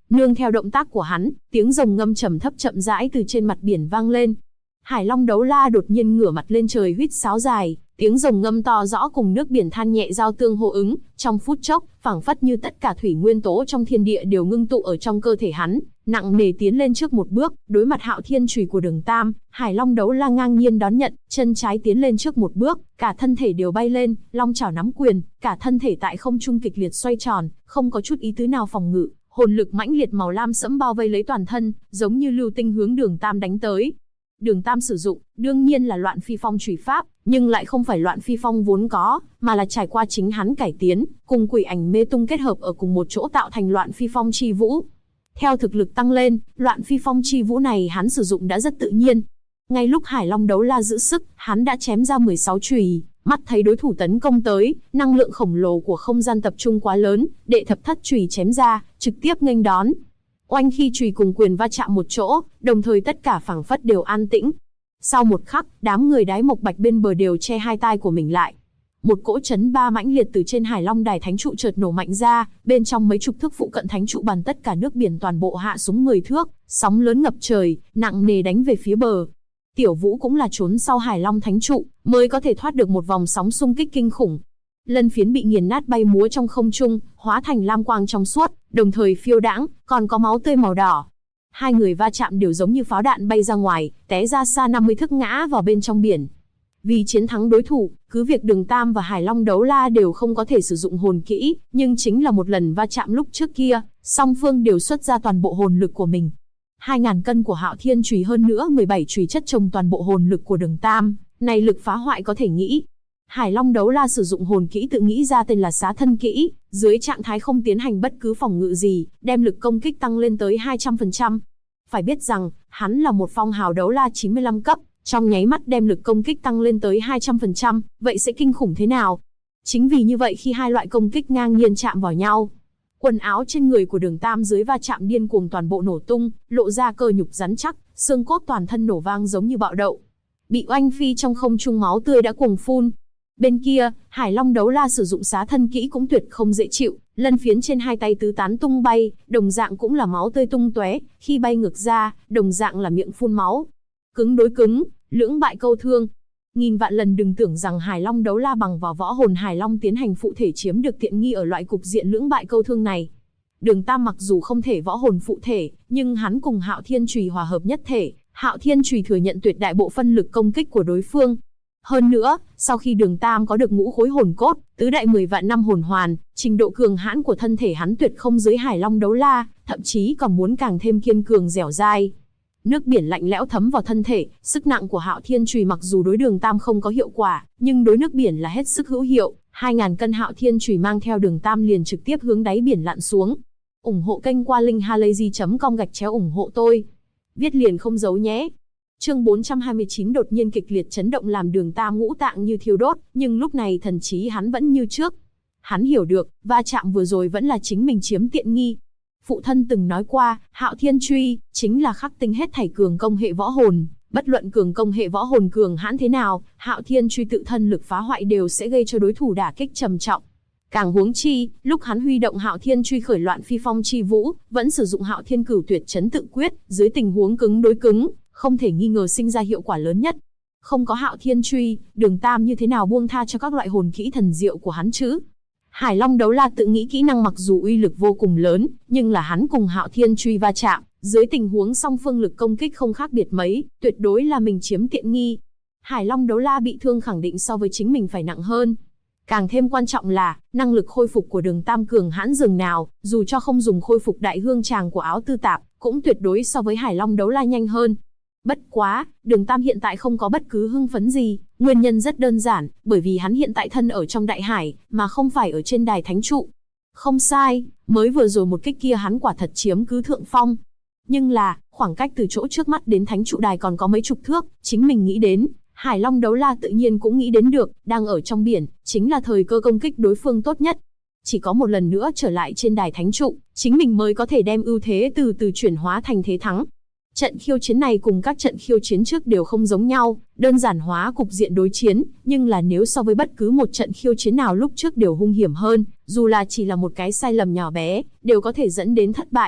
Nương theo động tác của hắn, tiếng rồng ngâm trầm thấp chậm rãi từ trên mặt biển vang lên. Hải Long Đấu La đột nhiên ngửa mặt lên trời huýt sáo dài, tiếng rồng ngâm to rõ cùng nước biển than nhẹ giao tương hô ứng, trong phút chốc, phảng phất như tất cả thủy nguyên tố trong thiên địa đều ngưng tụ ở trong cơ thể hắn, nặng nề tiến lên trước một bước, đối mặt Hạo Thiên Chùy của Đường Tam, Hải Long Đấu La ngang nhiên đón nhận, chân trái tiến lên trước một bước, cả thân thể đều bay lên, long chảo nắm quyền, cả thân thể tại không trung kịch liệt xoay tròn, không có chút ý tứ nào phòng ngự, hồn lực mãnh liệt màu lam sẫm bao vây lấy toàn thân, giống như lưu tinh hướng Đường Tam đánh tới. Đường Tam sử dụng, đương nhiên là Loạn Phi Phong chùy pháp, nhưng lại không phải Loạn Phi Phong vốn có, mà là trải qua chính hắn cải tiến, cùng Quỷ Ảnh Mê Tung kết hợp ở cùng một chỗ tạo thành Loạn Phi Phong chi vũ. Theo thực lực tăng lên, Loạn Phi Phong chi vũ này hắn sử dụng đã rất tự nhiên. Ngay lúc Hải Long Đấu La giữ sức, hắn đã chém ra 16 chùy, mắt thấy đối thủ tấn công tới, năng lượng khổng lồ của không gian tập trung quá lớn, đệ thập thất chùy chém ra, trực tiếp nghênh đón. Oanh, khi chùy cùng quyền va chạm một chỗ, đồng thời tất cả phảng phất đều an tĩnh. Sau một khắc, đám người Đái Mộc Bạch bên bờ đều che hai tai của mình lại. Một cỗ chấn ba mãnh liệt từ trên Hải Long Đài Thánh trụ chợt nổ mạnh ra, bên trong mấy chục thước phụ cận Thánh trụ bàn tất cả nước biển toàn bộ hạ xuống 10 thước, sóng lớn ngập trời, nặng nề đánh về phía bờ. Tiểu Vũ cũng là trốn sau Hải Long Thánh trụ, mới có thể thoát được một vòng sóng xung kích kinh khủng. Lân phiến bị nghiền nát bay múa trong không trung, hóa thành lam quang trong suốt, đồng thời phiêu đãng, còn có máu tươi màu đỏ. Hai người va chạm đều giống như pháo đạn bay ra ngoài, té ra xa 50 thước ngã vào bên trong biển. Vì chiến thắng đối thủ, cứ việc Đường Tam và Hải Long Đấu La đều không có thể sử dụng hồn kỹ, nhưng chính là một lần va chạm lúc trước kia, song phương đều xuất ra toàn bộ hồn lực của mình. 2000 cân của Hạo Thiên Chùy hơn nữa 17 chùy chất chồng toàn bộ hồn lực của Đường Tam, này lực phá hoại có thể nghĩ. Hải Long Đấu La sử dụng hồn kỹ tự nghĩ ra tên là Xá Thân Kỹ, dưới trạng thái không tiến hành bất cứ phòng ngự gì, đem lực công kích tăng lên tới 200%. Phải biết rằng, hắn là một phong hào đấu la 95 cấp, trong nháy mắt đem lực công kích tăng lên tới 200%, vậy sẽ kinh khủng thế nào? Chính vì như vậy khi hai loại công kích ngang nhiên chạm vào nhau, quần áo trên người của Đường Tam dưới va chạm điên cuồng toàn bộ nổ tung, lộ ra cơ nhục rắn chắc, xương cốt toàn thân nổ vang giống như bạo đậu. Bị oanh phi trong không trung máu tươi đã cuồng phun. Bên kia, Hải Long Đấu La sử dụng Xá Thân Kỹ cũng tuyệt không dễ chịu, lân phiến trên hai tay tứ tán tung bay, đồng dạng cũng là máu tươi tung tóe, khi bay ngược ra, đồng dạng là miệng phun máu. Cứng đối cứng, lưỡng bại câu thương. Nghìn vạn lần đừng tưởng rằng Hải Long Đấu La bằng vào võ hồn Hải Long tiến hành phụ thể chiếm được tiện nghi ở loại cục diện lưỡng bại câu thương này. Đường Tam mặc dù không thể võ hồn phụ thể, nhưng hắn cùng Hạo Thiên Chùy hòa hợp nhất thể, Hạo Thiên Chùy thừa nhận tuyệt đại bộ phân lực công kích của đối phương. Hơn nữa, sau khi Đường Tam có được ngũ khối hồn cốt, tứ đại 10 vạn năm hồn hoàn, trình độ cường hãn của thân thể hắn tuyệt không dưới Hải Long Đấu La, thậm chí còn muốn càng thêm kiên cường dẻo dai. Nước biển lạnh lẽo thấm vào thân thể, sức nặng của Hạo Thiên Chùy mặc dù đối Đường Tam không có hiệu quả, nhưng đối nước biển là hết sức hữu hiệu. 2000 cân Hạo Thiên Chùy mang theo Đường Tam liền trực tiếp hướng đáy biển lặn xuống. Ủng hộ kênh qua linkhalazy.com/ủng hộ tôi. Viết liền không giấu nhé. Chương 429 đột nhiên kịch liệt chấn động làm Đường Tam ngũ tạng như thiêu đốt, nhưng lúc này thần trí hắn vẫn như trước. Hắn hiểu được, va chạm vừa rồi vẫn là chính mình chiếm tiện nghi. Phụ thân từng nói qua, Hạo Thiên Chùy chính là khắc tinh hết thảy cường công hệ võ hồn, bất luận cường công hệ võ hồn cường hãn thế nào, Hạo Thiên Chùy tự thân lực phá hoại đều sẽ gây cho đối thủ đả kích trầm trọng. Càng huống chi, lúc hắn huy động Hạo Thiên Chùy khởi Loạn Phi Phong chi vũ, vẫn sử dụng Hạo Thiên Cửu Tuyệt Trấn tự quyết, dưới tình huống cứng đối cứng, không thể nghi ngờ sinh ra hiệu quả lớn nhất. Không có Hạo Thiên Chùy, Đường Tam như thế nào buông tha cho các loại hồn kỹ thần diệu của hắn chứ? Hải Long Đấu La tự nghĩ kỹ năng mặc dù uy lực vô cùng lớn, nhưng là hắn cùng Hạo Thiên Chùy va chạm, dưới tình huống song phương lực công kích không khác biệt mấy, tuyệt đối là mình chiếm tiện nghi. Hải Long Đấu La bị thương khẳng định so với chính mình phải nặng hơn. Càng thêm quan trọng là, năng lực khôi phục của Đường Tam cường hãn dường nào, dù cho không dùng khôi phục đại hương tràng của áo tư tạp, cũng tuyệt đối so với Hải Long Đấu La nhanh hơn. Bất quá, Đường Tam hiện tại không có bất cứ hưng phấn gì, nguyên nhân rất đơn giản, bởi vì hắn hiện tại thân ở trong đại hải, mà không phải ở trên đài thánh trụ. Không sai, mới vừa rồi một kích kia hắn quả thật chiếm cứ thượng phong. Nhưng là, khoảng cách từ chỗ trước mắt đến thánh trụ đài còn có mấy chục thước, chính mình nghĩ đến, Hải Long Đấu La tự nhiên cũng nghĩ đến được, đang ở trong biển, chính là thời cơ công kích đối phương tốt nhất. Chỉ có một lần nữa trở lại trên đài thánh trụ, chính mình mới có thể đem ưu thế từ từ chuyển hóa thành thế thắng. Trận khiêu chiến này cùng các trận khiêu chiến trước đều không giống nhau, đơn giản hóa cục diện đối chiến, nhưng là nếu so với bất cứ một trận khiêu chiến nào lúc trước đều hung hiểm hơn, dù là chỉ là một cái sai lầm nhỏ bé, đều có thể dẫn đến thất bại.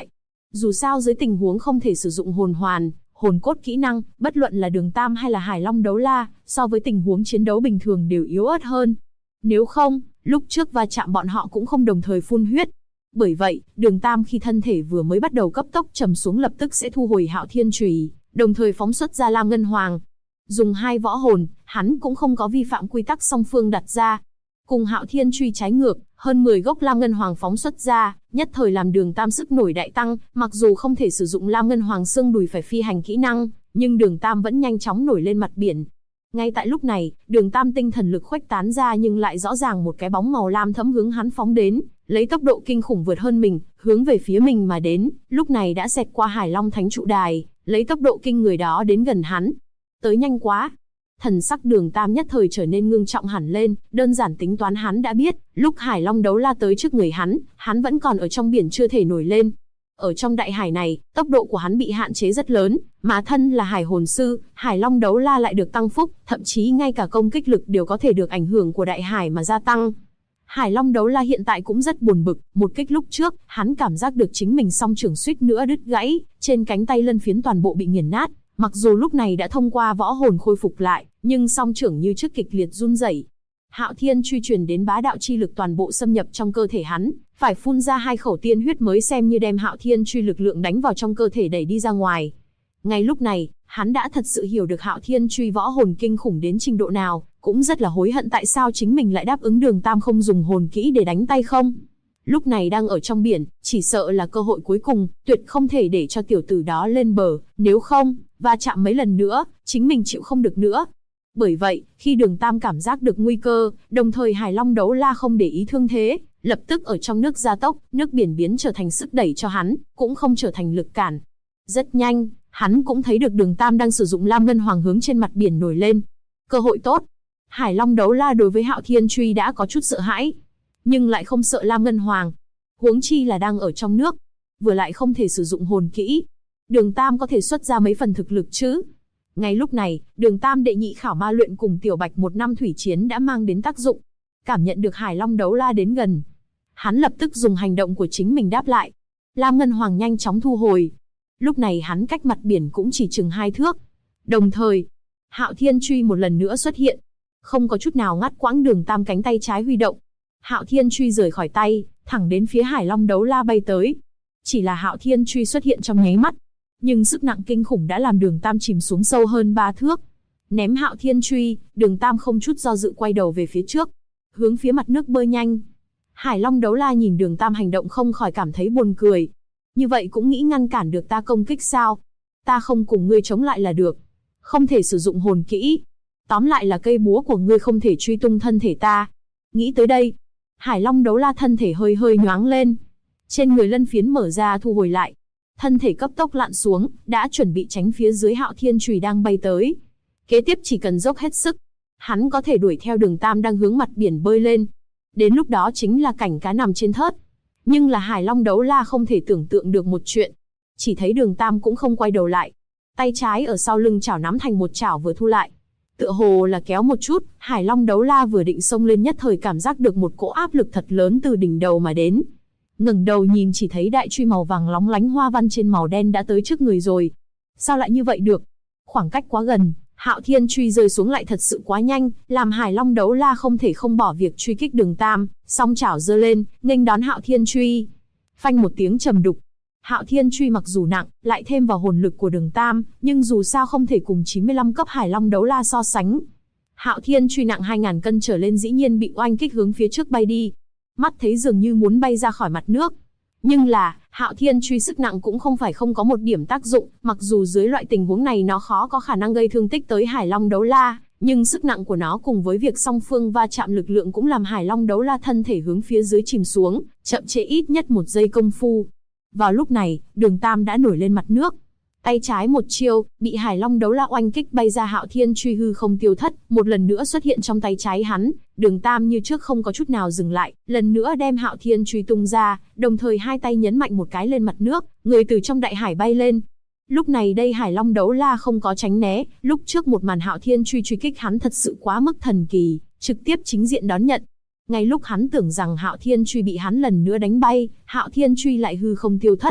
Dù sao dưới tình huống không thể sử dụng hồn hoàn, hồn cốt kỹ năng, bất luận là Đường Tam hay là Hải Long Đấu La, so với tình huống chiến đấu bình thường đều yếu ớt hơn. Nếu không, lúc trước va chạm bọn họ cũng không đồng thời phun huyết. Bởi vậy, Đường Tam khi thân thể vừa mới bắt đầu cấp tốc trầm xuống lập tức sẽ thu hồi Hạo Thiên Chùy, đồng thời phóng xuất ra Lam Ngân Hoàng. Dùng hai võ hồn, hắn cũng không có vi phạm quy tắc song phương đặt ra. Cùng Hạo Thiên Chùy trái ngược, hơn 10 gốc Lam Ngân Hoàng phóng xuất ra, nhất thời làm Đường Tam sức nổi đại tăng, mặc dù không thể sử dụng Lam Ngân Hoàng xương đùi phải phi hành kỹ năng, nhưng Đường Tam vẫn nhanh chóng nổi lên mặt biển. Ngay tại lúc này, Đường Tam tinh thần lực khuếch tán ra nhưng lại rõ ràng một cái bóng màu lam thẫm hướng hắn phóng đến, lấy tốc độ kinh khủng vượt hơn mình, hướng về phía mình mà đến, lúc này đã xẹt qua Hải Long Thánh trụ đài, lấy tốc độ kinh người đó đến gần hắn. Tới nhanh quá. Thần sắc Đường Tam nhất thời trở nên ngưng trọng hẳn lên, đơn giản tính toán hắn đã biết, lúc Hải Long Đấu La tới trước người hắn vẫn còn ở trong biển chưa thể nổi lên. Ở trong đại hải này, tốc độ của hắn bị hạn chế rất lớn, mà thân là hải hồn sư, Hải Long Đấu La lại được tăng phúc, thậm chí ngay cả công kích lực đều có thể được ảnh hưởng của đại hải mà gia tăng. Hải Long Đấu La hiện tại cũng rất buồn bực, một kích lúc trước, hắn cảm giác được chính mình song trưởng suýt nữa đứt gãy, trên cánh tay lân phiến toàn bộ bị nghiền nát, mặc dù lúc này đã thông qua võ hồn khôi phục lại, nhưng song trưởng như trước kịch liệt run rẩy. Hạo Thiên truy truyền đến bá đạo chi lực toàn bộ xâm nhập trong cơ thể hắn, phải phun ra 2 khẩu tiên huyết mới xem như đem Hạo Thiên truy lực lượng đánh vào trong cơ thể đẩy đi ra ngoài. Ngay lúc này, hắn đã thật sự hiểu được Hạo Thiên truy võ hồn kinh khủng đến trình độ nào, cũng rất là hối hận tại sao chính mình lại đáp ứng Đường Tam không dùng hồn kỹ để đánh tay không. Lúc này đang ở trong biển, chỉ sợ là cơ hội cuối cùng, tuyệt không thể để cho tiểu tử đó lên bờ, nếu không, va chạm mấy lần nữa, chính mình chịu không được nữa. Bởi vậy, khi Đường Tam cảm giác được nguy cơ, đồng thời Hải Long Đấu La không để ý thương thế, lập tức ở trong nước gia tốc, nước biển biến trở thành sức đẩy cho hắn, cũng không trở thành lực cản. Rất nhanh, hắn cũng thấy được Đường Tam đang sử dụng Lam Ngân Hoàng hướng trên mặt biển nổi lên. Cơ hội tốt. Hải Long Đấu La đối với Hạo Thiên truy đã có chút sợ hãi, nhưng lại không sợ Lam Ngân Hoàng. Huống chi là đang ở trong nước, vừa lại không thể sử dụng hồn kỹ. Đường Tam có thể xuất ra mấy phần thực lực chứ? Ngay lúc này, Đường Tam đệ nhị khảo ma luyện cùng Tiểu Bạch 1 năm thủy chiến đã mang đến tác dụng. Cảm nhận được Hải Long Đấu La đến gần, hắn lập tức dùng hành động của chính mình đáp lại. Lam Ngân Hoàng nhanh chóng thu hồi. Lúc này hắn cách mặt biển cũng chỉ chừng 2 thước. Đồng thời, Hạo Thiên truy một lần nữa xuất hiện, không có chút nào ngắt quãng Đường Tam cánh tay trái huy động. Hạo Thiên truy rời khỏi tay, thẳng đến phía Hải Long Đấu La bay tới. Chỉ là Hạo Thiên truy xuất hiện trong nháy mắt, nhưng sức nặng kinh khủng đã làm Đường Tam chìm xuống sâu hơn 3 thước. Ném Hạo Thiên truy, Đường Tam không chút do dự quay đầu về phía trước, hướng phía mặt nước bơi nhanh. Hải Long Đấu La nhìn Đường Tam hành động không khỏi cảm thấy buồn cười. Như vậy cũng nghĩ ngăn cản được ta công kích sao? Ta không cùng ngươi chống lại là được. Không thể sử dụng hồn kỹ. Tóm lại là cây búa của ngươi không thể truy tung thân thể ta. Nghĩ tới đây, Hải Long Đấu La thân thể hơi hơi nhoáng lên. Trên người lân phiến mở ra thu hồi lại. Thân thể cấp tốc lặn xuống, đã chuẩn bị tránh phía dưới Hạo Thiên chùy đang bay tới. Kế tiếp chỉ cần dốc hết sức, hắn có thể đuổi theo Đường Tam đang hướng mặt biển bơi lên. Đến lúc đó chính là cảnh cá nằm trên thớt. Nhưng là Hải Long Đấu La không thể tưởng tượng được một chuyện. Chỉ thấy Đường Tam cũng không quay đầu lại. Tay trái ở sau lưng chảo nắm thành một chảo vừa thu lại. Tựa hồ là kéo một chút, Hải Long Đấu La vừa định xông lên nhất thời cảm giác được một cỗ áp lực thật lớn từ đỉnh đầu mà đến. Ngẩng đầu nhìn chỉ thấy đại truy màu vàng lóng lánh hoa văn trên màu đen đã tới trước người rồi. Sao lại như vậy được? Khoảng cách quá gần, Hạo Thiên truy rơi xuống lại thật sự quá nhanh, làm Hải Long Đấu La không thể không bỏ việc truy kích Đường Tam, song chảo giơ lên, nghênh đón Hạo Thiên truy. Phanh một tiếng trầm đục. Hạo Thiên truy mặc dù nặng, lại thêm vào hồn lực của Đường Tam, nhưng dù sao không thể cùng 95 cấp Hải Long Đấu La so sánh. Hạo Thiên truy nặng 2000 cân trở lên dĩ nhiên bị oanh kích hướng phía trước bay đi. Mắt thấy dường như muốn bay ra khỏi mặt nước. Nhưng là, Hạo Thiên truy sức nặng cũng không phải không có một điểm tác dụng, mặc dù dưới loại tình huống này nó khó có khả năng gây thương tích tới Hải Long Đấu La, nhưng sức nặng của nó cùng với việc song phương va chạm lực lượng cũng làm Hải Long Đấu La thân thể hướng phía dưới chìm xuống, chậm trễ ít nhất 1 giây công phu. Vào lúc này, Đường Tam đã nổi lên mặt nước. Tay trái một chiêu, bị Hải Long Đấu La oanh kích bay ra Hạo Thiên truy hư không tiêu thất, một lần nữa xuất hiện trong tay trái hắn. Đường Tam như trước không có chút nào dừng lại, lần nữa đem Hạo Thiên truy tung ra, đồng thời hai tay nhấn mạnh một cái lên mặt nước, người từ trong đại hải bay lên. Lúc này đây Hải Long Đấu La không có tránh né, lúc trước một màn Hạo Thiên truy truy kích hắn thật sự quá mức thần kỳ, trực tiếp chính diện đón nhận. Ngay lúc hắn tưởng rằng Hạo Thiên truy bị hắn lần nữa đánh bay, Hạo Thiên truy lại hư không tiêu thất.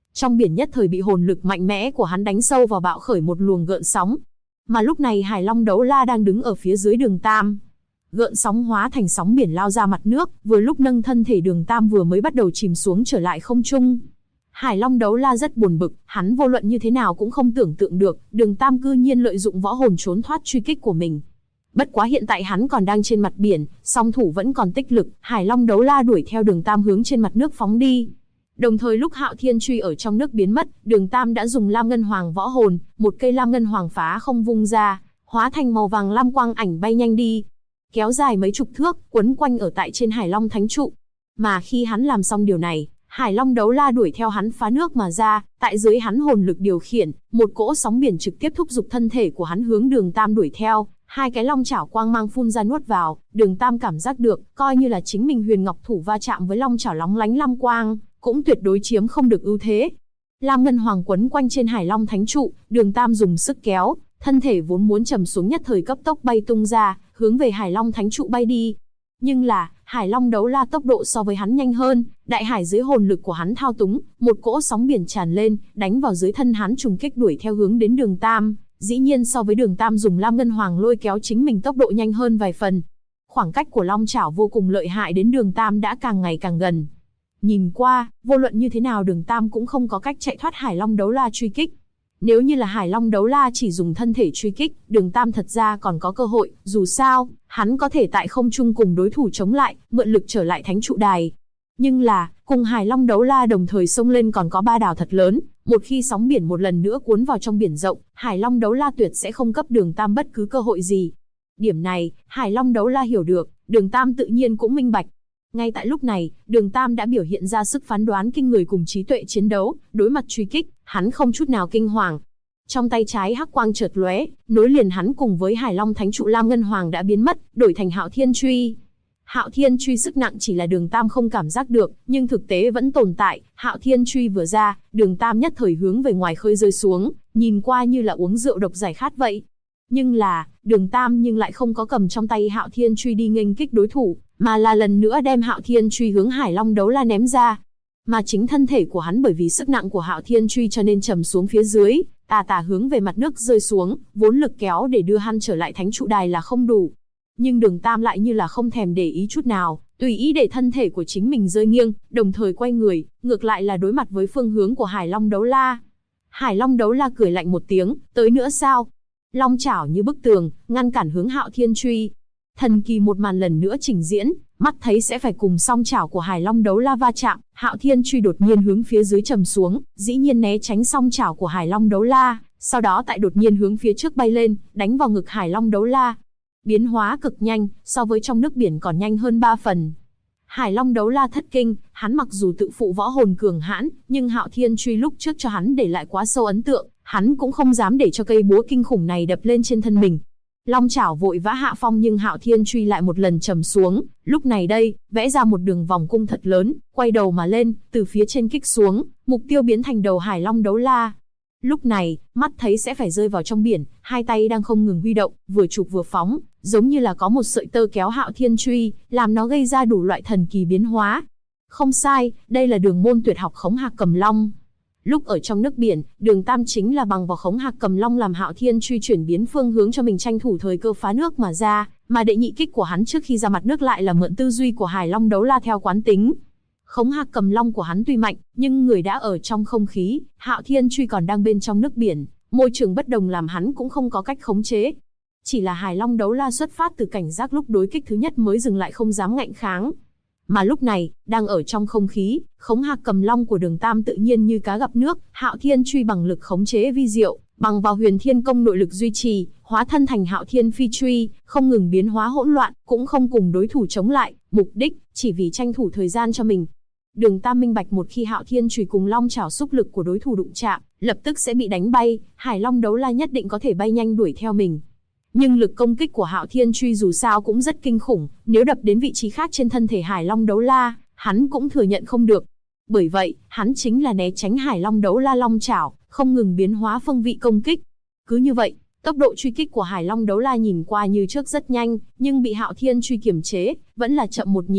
Trong biển nhất thời bị hồn lực mạnh mẽ của hắn đánh sâu vào, bạo khởi một luồng gợn sóng. Mà lúc này Hải Long Đấu La đang đứng ở phía dưới Đường Tam. Gợn sóng hóa thành sóng biển lao ra mặt nước, vừa lúc nâng thân thể Đường Tam vừa mới bắt đầu chìm xuống trở lại không trung. Hải Long Đấu La rất buồn bực, hắn vô luận như thế nào cũng không tưởng tượng được, Đường Tam cư nhiên lợi dụng võ hồn trốn thoát truy kích của mình. Bất quá hiện tại hắn còn đang trên mặt biển, song thủ vẫn còn tích lực, Hải Long Đấu La đuổi theo Đường Tam hướng trên mặt nước phóng đi. Đồng thời lúc Hạo Thiên Truy ở trong nước biến mất, Đường Tam đã dùng Lam Ngân Hoàng võ hồn, một cây Lam Ngân Hoàng phá không vung ra, hóa thành màu vàng lam quang ảnh bay nhanh đi, kéo dài mấy chục thước, quấn quanh ở tại trên Hải Long Thánh Trụ. Mà khi hắn làm xong điều này, Hải Long Đấu La đuổi theo hắn phá nước mà ra, tại dưới hắn hồn lực điều khiển, một cỗ sóng biển trực tiếp thúc giục thân thể của hắn hướng Đường Tam đuổi theo, hai cái long chảo quang mang phun ra nuốt vào, Đường Tam cảm giác được, coi như là chính mình huyền ngọc thủ va chạm với long chảo lóng lánh lam quang, cũng tuyệt đối chiếm không được ưu thế. Lam Ngân Hoàng quấn quanh trên Hải Long Thánh Trụ, Đường Tam dùng sức kéo, thân thể vốn muốn trầm xuống nhất thời cấp tốc bay tung ra, hướng về Hải Long Thánh Trụ bay đi. Nhưng là, Hải Long Đấu La tốc độ so với hắn nhanh hơn, đại hải dưới hồn lực của hắn thao túng, một cỗ sóng biển tràn lên, đánh vào dưới thân hắn trùng kích đuổi theo hướng đến Đường Tam. Dĩ nhiên so với Đường Tam dùng Lam Ngân Hoàng lôi kéo chính mình tốc độ nhanh hơn vài phần. Khoảng cách của long chảo vô cùng lợi hại đến Đường Tam đã càng ngày càng gần. Nhìn qua, vô luận như thế nào Đường Tam cũng không có cách chạy thoát Hải Long Đấu La truy kích. Nếu như là Hải Long Đấu La chỉ dùng thân thể truy kích, Đường Tam thật ra còn có cơ hội, dù sao, hắn có thể tại không trung cùng đối thủ chống lại, mượn lực trở lại Thánh Trụ Đài. Nhưng là, cùng Hải Long Đấu La đồng thời xông lên còn có ba đảo thật lớn, một khi sóng biển một lần nữa cuốn vào trong biển rộng, Hải Long Đấu La tuyệt sẽ không cấp Đường Tam bất cứ cơ hội gì. Điểm này, Hải Long Đấu La hiểu được, Đường Tam tự nhiên cũng minh bạch. Ngay tại lúc này, Đường Tam đã biểu hiện ra sức phán đoán kinh người cùng trí tuệ chiến đấu, đối mặt truy kích, hắn không chút nào kinh hoàng. Trong tay trái hắc quang chợt lóe, nối liền hắn cùng với Hải Long Thánh Trụ Lam Ngân Hoàng đã biến mất, đổi thành Hạo Thiên Truy. Hạo Thiên Truy sức nặng chỉ là Đường Tam không cảm giác được, nhưng thực tế vẫn tồn tại. Hạo Thiên Truy vừa ra, Đường Tam nhất thời hướng về ngoài khơi rơi xuống, nhìn qua như là uống rượu độc giải khát vậy. Nhưng là, Đường Tam nhưng lại không có cầm trong tay Hạo Thiên Truy đi nghênh kích đối thủ, mà là lần nữa đem Hạo Thiên Truy hướng Hải Long Đấu La ném ra. Mà chính thân thể của hắn bởi vì sức nặng của Hạo Thiên Truy cho nên trầm xuống phía dưới, tà tà hướng về mặt nước rơi xuống, vốn lực kéo để đưa hắn trở lại Thánh Trụ Đài là không đủ. Nhưng Đường Tam lại như là không thèm để ý chút nào, tùy ý để thân thể của chính mình rơi nghiêng, đồng thời quay người, ngược lại là đối mặt với phương hướng của Hải Long Đấu La. Hải Long Đấu La cười lạnh một tiếng, tới nữa sao? Long chảo như bức tường, ngăn cản hướng Hạo Thiên Truy. Thần kỳ một màn lần nữa trình diễn, mắt thấy sẽ phải cùng song chảo của Hải Long Đấu La va chạm, Hạo Thiên Truy đột nhiên hướng phía dưới trầm xuống, dĩ nhiên né tránh song chảo của Hải Long Đấu La, sau đó tại đột nhiên hướng phía trước bay lên, đánh vào ngực Hải Long Đấu La. Biến hóa cực nhanh, so với trong nước biển còn nhanh hơn 3 phần. Hải Long Đấu La thất kinh, hắn mặc dù tự phụ võ hồn cường hãn, nhưng Hạo Thiên Truy lúc trước cho hắn để lại quá sâu ấn tượng, hắn cũng không dám để cho cây búa kinh khủng này đập lên trên thân mình. Long chảo vội vã hạ phong nhưng Hạo Thiên Truy lại một lần trầm xuống, lúc này đây, vẽ ra một đường vòng cung thật lớn, quay đầu mà lên, từ phía trên kích xuống, mục tiêu biến thành đầu Hải Long Đấu La. Lúc này, mắt thấy sẽ phải rơi vào trong biển, hai tay đang không ngừng huy động, vừa chụp vừa phóng, giống như là có một sợi tơ kéo Hạo Thiên Truy, làm nó gây ra đủ loại thần kỳ biến hóa. Không sai, đây là đường môn tuyệt học Khống Hạc Cầm Long. Lúc ở trong nước biển, Đường Tam chính là bằng vào Khống Hạc Cầm Long làm Hạo Thiên Truy chuyển biến phương hướng cho mình tranh thủ thời cơ phá nước mà ra, mà đệ nhị kích của hắn trước khi ra mặt nước lại là mượn tư duy của Hải Long Đấu La theo quán tính. Khống Hạc Cầm Long của hắn tuy mạnh, nhưng người đã ở trong không khí, Hạo Thiên Truy còn đang bên trong nước biển, môi trường bất đồng làm hắn cũng không có cách khống chế. Chỉ là Hải Long Đấu La xuất phát từ cảnh giác lúc đối kích thứ nhất mới dừng lại không dám ngạnh kháng. Mà lúc này, đang ở trong không khí, Khống Hạc Cầm Long của Đường Tam tự nhiên như cá gặp nước, Hạo Thiên Truy bằng lực khống chế vi diệu, bằng vào Huyền Thiên Công nội lực duy trì, hóa thân thành Hạo Thiên Phi Truy, không ngừng biến hóa hỗn loạn, cũng không cùng đối thủ chống lại, mục đích chỉ vì tranh thủ thời gian cho mình. Đường Tam minh bạch một khi Hạo Thiên Chùy cùng long chảo xúc lực của đối thủ đụng chạm, lập tức sẽ bị đánh bay, Hải Long Đấu La nhất định có thể bay nhanh đuổi theo mình. Nhưng lực công kích của Hạo Thiên Truy dù sao cũng rất kinh khủng, nếu đập đến vị trí khác trên thân thể Hải Long Đấu La, hắn cũng thừa nhận không được. Bởi vậy, hắn chính là né tránh Hải Long Đấu La long chảo, không ngừng biến hóa phương vị công kích. Cứ như vậy, tốc độ truy kích của Hải Long Đấu La nhìn qua như trước rất nhanh, nhưng bị Hạo Thiên Truy kiềm chế, vẫn là chậm một nhịp.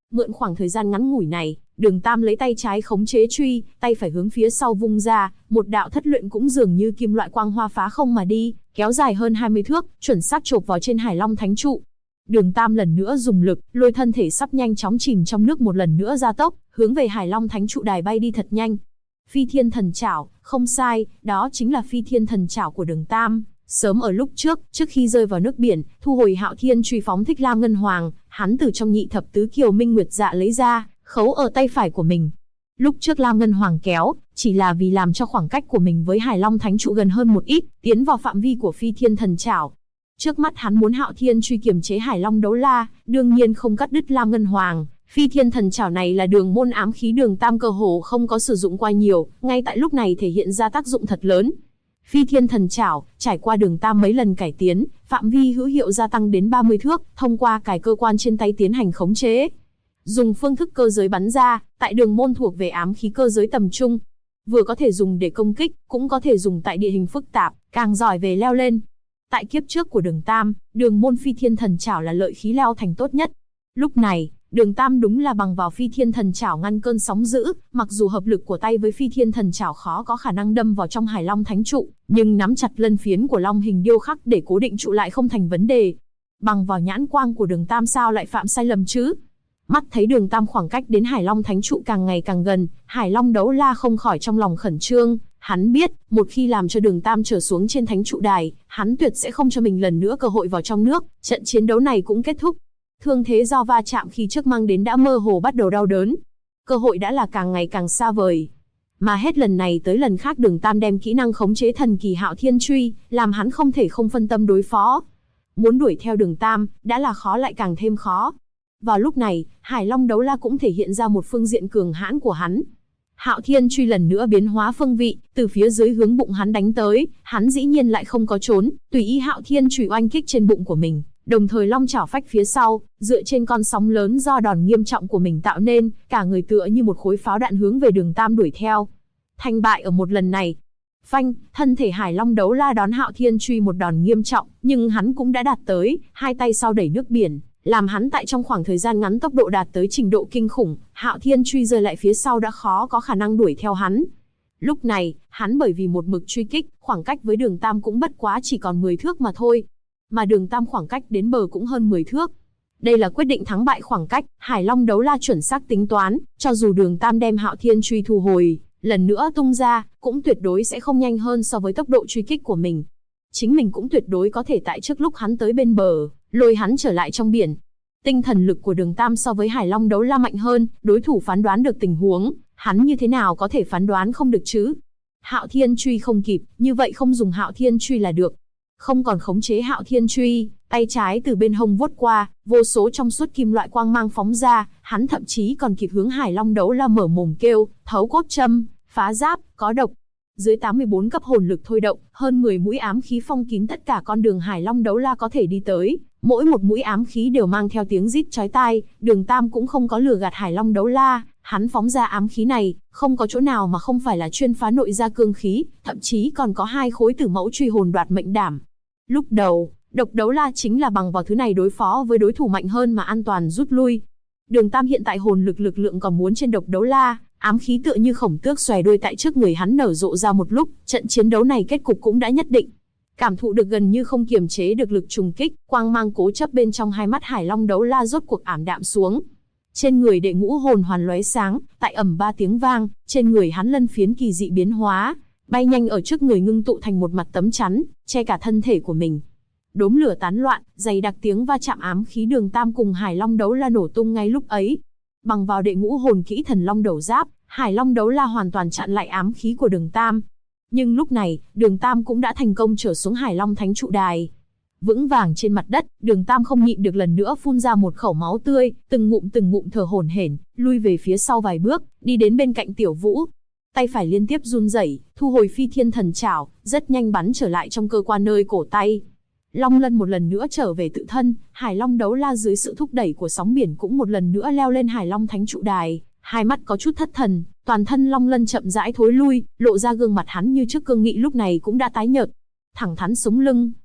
Mượn khoảng thời gian ngắn ngủi này, Đường Tam lấy tay trái khống chế truy, tay phải hướng phía sau vung ra, một đạo thất luyện cũng dường như kim loại quang hoa phá không mà đi, kéo dài hơn 20 thước, chuẩn xác chộp vào trên Hải Long Thánh trụ. Đường Tam lần nữa dùng lực, lôi thân thể sắp nhanh chóng chìm trong nước một lần nữa gia tốc, hướng về Hải Long Thánh trụ đài bay đi thật nhanh. Phi Thiên Thần Chảo, không sai, đó chính là Phi Thiên Thần Chảo của Đường Tam. Sớm ở lúc trước khi rơi vào nước biển, thu hồi Hạo Thiên truy phóng thích Lam Ngân Hoàng, hắn từ trong nhị thập tứ kiều Minh Nguyệt Dạ lấy ra, khấu ở tay phải của mình. Lúc trước Lam Ngân Hoàng kéo, chỉ là vì làm cho khoảng cách của mình với Hải Long Thánh trụ gần hơn một ít, tiến vào phạm vi của Phi Thiên Thần Chảo. Trước mắt hắn muốn Hạo Thiên truy kiềm chế Hải Long Đấu La, đương nhiên không cắt đứt Lam Ngân Hoàng. Phi Thiên Thần Chảo này là đường môn ám khí Đường Tam cơ hồ không có sử dụng qua nhiều, ngay tại lúc này thể hiện ra tác dụng thật lớn. Phi Thiên Thần Chảo, trải qua Đường Tam mấy lần cải tiến, phạm vi hữu hiệu gia tăng đến 30 thước, thông qua cài cơ quan trên tay tiến hành khống chế. Dùng phương thức cơ giới bắn ra, tại đường môn thuộc về ám khí cơ giới tầm trung. Vừa có thể dùng để công kích, cũng có thể dùng tại địa hình phức tạp, càng giỏi về leo lên. Tại kiếp trước của Đường Tam, đường môn Phi Thiên Thần Chảo là lợi khí leo thành tốt nhất. Lúc này, Đường Tam đúng là bằng vào Phi Thiên Thần Chảo ngăn cơn sóng dữ, mặc dù hợp lực của tay với Phi Thiên Thần Chảo khó có khả năng đâm vào trong Hải Long Thánh trụ, nhưng nắm chặt lân phiến của Long hình điêu khắc để cố định trụ lại không thành vấn đề. Bằng vào nhãn quang của Đường Tam sao lại phạm sai lầm chứ? Mắt thấy Đường Tam khoảng cách đến Hải Long Thánh trụ càng ngày càng gần, Hải Long Đấu La không khỏi trong lòng khẩn trương. Hắn biết, một khi làm cho Đường Tam trở xuống trên thánh trụ đài, hắn tuyệt sẽ không cho mình lần nữa cơ hội vào trong nước, trận chiến đấu này cũng kết thúc. Thương thế do va chạm khi trước mang đến đã mơ hồ bắt đầu đau đớn. Cơ hội đã là càng ngày càng xa vời. Mà hết lần này tới lần khác Đường Tam đem kỹ năng khống chế thần kỳ Hạo Thiên truy, làm hắn không thể không phân tâm đối phó. Muốn đuổi theo Đường Tam, đã là khó lại càng thêm khó. Vào lúc này, Hải Long Đấu La cũng thể hiện ra một phương diện cường hãn của hắn. Hạo Thiên truy lần nữa biến hóa phương vị, từ phía dưới hướng bụng hắn đánh tới, hắn dĩ nhiên lại không có trốn, tùy ý Hạo Thiên truy oanh kích trên bụng của mình, đồng thời long chảo phách phía sau, dựa trên con sóng lớn do đòn nghiêm trọng của mình tạo nên, cả người tựa như một khối pháo đạn hướng về Đường Tam đuổi theo. Thành bại ở một lần này. Phanh, thân thể Hải Long Đấu La đón Hạo Thiên truy một đòn nghiêm trọng, nhưng hắn cũng đã đạt tới, hai tay sau đẩy nước biển, làm hắn tại trong khoảng thời gian ngắn tốc độ đạt tới trình độ kinh khủng, Hạo Thiên truy rơi lại phía sau đã khó có khả năng đuổi theo hắn. Lúc này, hắn bởi vì một mực truy kích, khoảng cách với Đường Tam cũng bất quá chỉ còn 10 thước mà thôi. Mà Đường Tam khoảng cách đến bờ cũng hơn 10 thước. Đây là quyết định thắng bại khoảng cách, Hải Long Đấu La chuẩn xác tính toán, cho dù Đường Tam đem Hạo Thiên truy thu hồi, lần nữa tung ra, cũng tuyệt đối sẽ không nhanh hơn so với tốc độ truy kích của mình. Chính mình cũng tuyệt đối có thể tại trước lúc hắn tới bên bờ, lôi hắn trở lại trong biển. Tinh thần lực của Đường Tam so với Hải Long Đấu La mạnh hơn, đối thủ phán đoán được tình huống, hắn như thế nào có thể phán đoán không được chứ? Hạo Thiên truy không kịp, như vậy không dùng Hạo Thiên truy là được. Không còn khống chế Hạo Thiên truy, tay trái từ bên hông vuốt qua, vô số trong suốt kim loại quang mang phóng ra, hắn thậm chí còn kịp hướng Hải Long Đấu La mở mồm kêu, thấu cốt châm, phá giáp, có độc. Dưới 84 cấp hồn lực thôi động, hơn 10 mũi ám khí phong kín tất cả con đường Hải Long Đấu La có thể đi tới, mỗi một mũi ám khí đều mang theo tiếng rít chói tai. Đường Tam cũng không có lừa gạt Hải Long Đấu La, hắn phóng ra ám khí này, không có chỗ nào mà không phải là chuyên phá nội gia cương khí, thậm chí còn có 2 khối tử mẫu truy hồn đoạt mệnh đảm. Lúc đầu, Độc Đấu La chính là bằng vào thứ này đối phó với đối thủ mạnh hơn mà an toàn rút lui. Đường Tam hiện tại hồn lực lượng còn muốn trên Độc Đấu La, ám khí tựa như khổng tước xòe đuôi tại trước người hắn nở rộ ra một lúc, trận chiến đấu này kết cục cũng đã nhất định. Cảm thụ được gần như không kiềm chế được lực trùng kích, quang mang cố chấp bên trong hai mắt Hải Long Đấu La rốt cuộc ảm đạm xuống. Trên người Đệ Ngũ Hồn Hoàn lóe sáng, tại ầm 3 tiếng vang, trên người hắn lân phiến kỳ dị biến hóa, bay nhanh ở trước người ngưng tụ thành một mặt tấm chắn, che cả thân thể của mình. Đốm lửa tán loạn, dày đặc tiếng va chạm ám khí Đường Tam cùng Hải Long Đấu La nổ tung ngay lúc ấy. Bằng vào Đệ Ngũ Hồn kỹ Thần Long Đầu Giáp, Hải Long Đấu La hoàn toàn chặn lại ám khí của Đường Tam. Nhưng lúc này, Đường Tam cũng đã thành công trở xuống Hải Long Thánh trụ đài. Vững vàng trên mặt đất, Đường Tam không nhịn được lần nữa phun ra một khẩu máu tươi, từng ngụm thở hổn hển, lui về phía sau vài bước, đi đến bên cạnh Tiểu Vũ. Tay phải liên tiếp run rẩy, thu hồi Phi Thiên Thần Chảo, rất nhanh bắn trở lại trong cơ quan nơi cổ tay. Long lân một lần nữa trở về tự thân, Hải Long Đấu La dưới sự thúc đẩy của sóng biển cũng một lần nữa leo lên Hải Long Thánh trụ đài, hai mắt có chút thất thần, toàn thân Long lân chậm rãi thối lui, lộ ra gương mặt hắn như trước cương nghị lúc này cũng đã tái nhợt. Thẳng thắn sống lưng,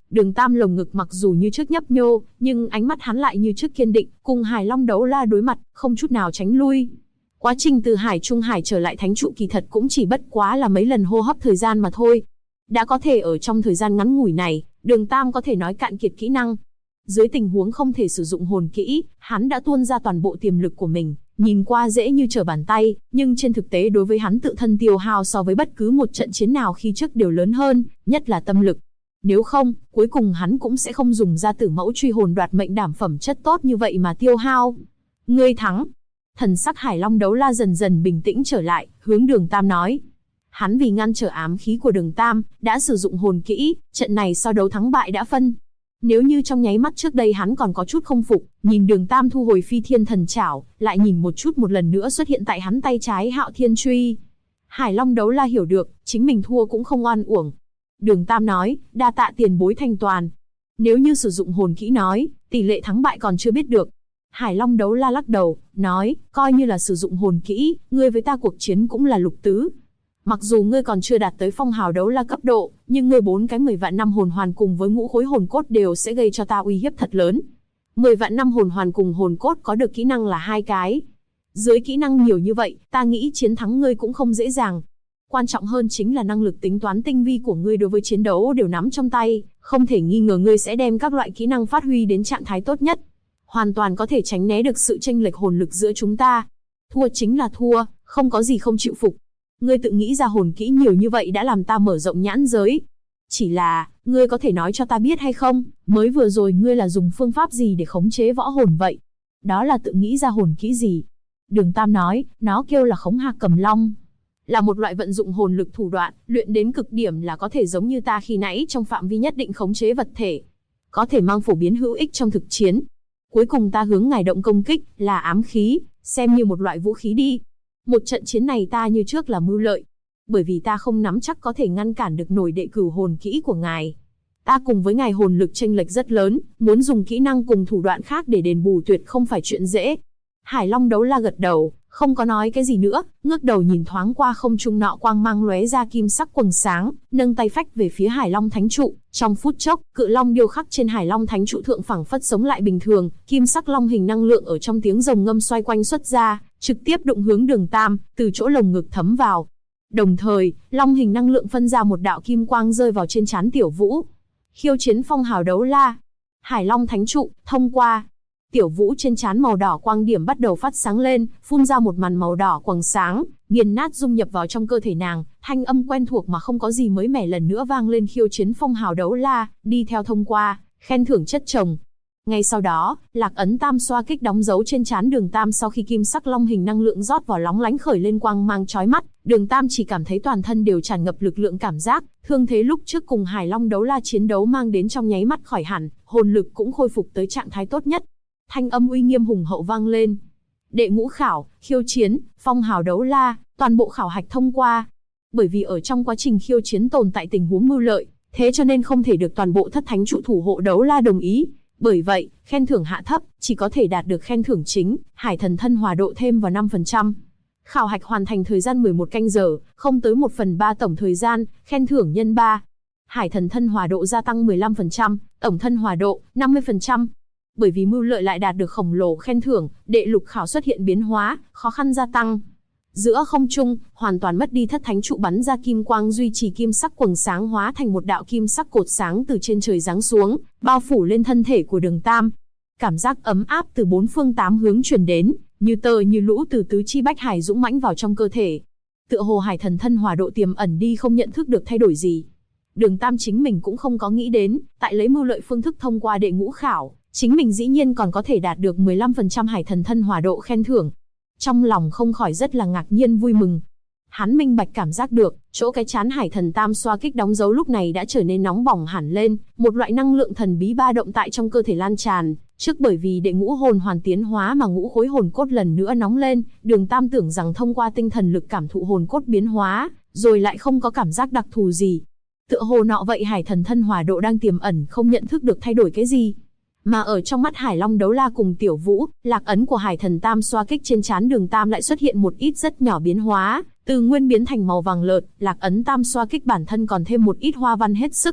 Đường Tam lồng ngực mặc dù như trước nhấp nhô, nhưng ánh mắt hắn lại như trước kiên định, cùng Hải Long Đấu La đối mặt, không chút nào tránh lui. Quá trình từ Hải Trung Hải trở lại thánh trụ kỳ thật cũng chỉ bất quá là mấy lần hô hấp thời gian mà thôi. Đã có thể ở trong thời gian ngắn ngủi này, Đường Tam có thể nói cạn kiệt kỹ năng. Dưới tình huống không thể sử dụng hồn kỹ, hắn đã tuôn ra toàn bộ tiềm lực của mình, nhìn qua dễ như trở bàn tay, nhưng trên thực tế đối với hắn tự thân tiêu hao so với bất cứ một trận chiến nào khi trước đều lớn hơn, nhất là tâm lực. Nếu không, cuối cùng hắn cũng sẽ không dùng ra Tử Mẫu Truy Hồn đoạt mệnh đảm phẩm chất tốt như vậy mà tiêu hao. Ngươi thắng. Thần sắc Hải Long Đấu La dần dần bình tĩnh trở lại, hướng Đường Tam nói. Hắn vì ngăn trở ám khí của Đường Tam, đã sử dụng hồn kỹ, trận này sau đấu thắng bại đã phân. Nếu như trong nháy mắt trước đây hắn còn có chút không phục, nhìn Đường Tam thu hồi Phi Thiên Thần Chảo, lại nhìn một lần nữa xuất hiện tại hắn tay trái Hạo Thiên Truy. Hải Long Đấu La hiểu được, chính mình thua cũng không oan uổng. Đường Tam nói, đa tạ tiền bối thành toàn. Nếu như sử dụng hồn kỹ nói, tỷ lệ thắng bại còn chưa biết được. Hải Long Đấu La lắc đầu, nói, coi như là sử dụng hồn kỹ, ngươi với ta cuộc chiến cũng là lục tứ. Mặc dù ngươi còn chưa đạt tới phong hào đấu la cấp độ, nhưng ngươi 4 cái 10 vạn năm hồn hoàn cùng với ngũ khối hồn cốt đều sẽ gây cho ta uy hiếp thật lớn. 10 vạn năm hồn hoàn cùng hồn cốt có được kỹ năng là 2 cái. Dưới kỹ năng nhiều như vậy, ta nghĩ chiến thắng ngươi cũng không dễ dàng. Quan trọng hơn chính là năng lực tính toán tinh vi của ngươi đối với chiến đấu đều nắm trong tay, không thể nghi ngờ ngươi sẽ đem các loại kỹ năng phát huy đến trạng thái tốt nhất. Hoàn toàn có thể tránh né được sự chênh lệch hồn lực giữa chúng ta. Thua chính là thua, không có gì không chịu phục. Ngươi tự nghĩ ra hồn kỹ nhiều như vậy đã làm ta mở rộng nhãn giới. Chỉ là, ngươi có thể nói cho ta biết hay không, mới vừa rồi ngươi là dùng phương pháp gì để khống chế võ hồn vậy? Đó là tự nghĩ ra hồn kỹ gì? Đường Tam nói, nó kêu là khống hạc cầm long. Là một loại vận dụng hồn lực thủ đoạn, luyện đến cực điểm là có thể giống như ta khi nãy trong phạm vi nhất định khống chế vật thể. Có thể mang phổ biến hữu ích trong thực chiến. Cuối cùng ta hướng ngài động công kích, là ám khí, xem như một loại vũ khí đi. Một trận chiến này ta như trước là mưu lợi. Bởi vì ta không nắm chắc có thể ngăn cản được nổi đệ cửu hồn kỹ của ngài. Ta cùng với ngài hồn lực chênh lệch rất lớn, muốn dùng kỹ năng cùng thủ đoạn khác để đền bù tuyệt không phải chuyện dễ. Hải Long Đấu La gật đầu, không có nói cái gì nữa, ngước đầu nhìn thoáng qua không trung nọ quang mang lóe ra kim sắc quầng sáng, nâng tay phách về phía Hải Long Thánh Trụ. Trong phút chốc, cự long điêu khắc trên Hải Long Thánh Trụ thượng phẳng phất sống lại bình thường, kim sắc long hình năng lượng ở trong tiếng rồng ngâm xoay quanh xuất ra, trực tiếp đụng hướng Đường Tam, từ chỗ lồng ngực thấm vào. Đồng thời, long hình năng lượng phân ra một đạo kim quang rơi vào trên trán Tiểu Vũ. Khiêu chiến phong hào đấu la. Hải Long Thánh Trụ, thông qua. Tiểu Vũ trên trán màu đỏ quang điểm bắt đầu phát sáng lên, phun ra một màn màu đỏ quầng sáng, nghiền nát dung nhập vào trong cơ thể nàng, thanh âm quen thuộc mà không có gì mới mẻ lần nữa vang lên khiêu chiến phong hào đấu la, đi theo thông qua, khen thưởng chất chồng. Ngay sau đó, Lạc ấn tam xoa kích đóng dấu trên trán Đường Tam sau khi kim sắc long hình năng lượng rót vào lóng lánh khởi lên quang mang chói mắt, Đường Tam chỉ cảm thấy toàn thân đều tràn ngập lực lượng cảm giác, thương thế lúc trước cùng Hải Long Đấu La chiến đấu mang đến trong nháy mắt khỏi hẳn, hồn lực cũng khôi phục tới trạng thái tốt nhất. Thanh âm uy nghiêm hùng hậu vang lên. Đệ ngũ khảo, khiêu chiến, phong hào đấu la, toàn bộ khảo hạch thông qua. Bởi vì ở trong quá trình khiêu chiến tồn tại tình huống mưu lợi, thế cho nên không thể được toàn bộ thất thánh trụ thủ hộ đấu la đồng ý. Bởi vậy, khen thưởng hạ thấp, chỉ có thể đạt được khen thưởng chính, hải thần thân hòa độ thêm vào 5%. Khảo hạch hoàn thành thời gian 11 canh giờ, không tới 1/3 tổng thời gian, khen thưởng nhân 3. Hải thần thân hòa độ gia tăng 15%, tổng thân hòa độ 50%. Bởi vì mưu lợi lại đạt được khổng lồ khen thưởng, đệ lục khảo xuất hiện biến hóa, khó khăn gia tăng. Giữa không trung, hoàn toàn mất đi thất thánh trụ bắn ra kim quang duy trì kim sắc quầng sáng hóa thành một đạo kim sắc cột sáng từ trên trời giáng xuống, bao phủ lên thân thể của Đường Tam. Cảm giác ấm áp từ 4 phương 8 hướng truyền đến, như tơ như lũ từ tứ chi bách hải dũng mãnh vào trong cơ thể. Tựa hồ hải thần thân hòa độ tiềm ẩn đi không nhận thức được thay đổi gì. Đường Tam chính mình cũng không có nghĩ đến, tại lấy mưu lợi phương thức thông qua đệ ngũ khảo, chính mình dĩ nhiên còn có thể đạt được 15% hải thần thân hòa độ khen thưởng. Trong lòng không khỏi rất là ngạc nhiên vui mừng. Hắn minh bạch cảm giác được, chỗ cái chán hải thần tam xoa kích đóng dấu lúc này đã trở nên nóng bỏng hẳn lên, một loại năng lượng thần bí ba động tại trong cơ thể lan tràn. Trước bởi vì đệ ngũ hồn hoàn tiến hóa mà ngũ khối hồn cốt lần nữa nóng lên, Đường Tam tưởng rằng thông qua tinh thần lực cảm thụ hồn cốt biến hóa, rồi lại không có cảm giác đặc thù gì. Tựa hồ nọ vậy hải thần thân hòa độ đang tiềm ẩn không nhận thức được thay đổi cái gì. Mà ở trong mắt Hải Long Đấu La cùng Tiểu Vũ, lạc ấn của hải thần tam xoa kích trên trán Đường Tam lại xuất hiện một ít rất nhỏ biến hóa, từ nguyên biến thành màu vàng lợt, lạc ấn tam xoa kích bản thân còn thêm một ít hoa văn hết sức.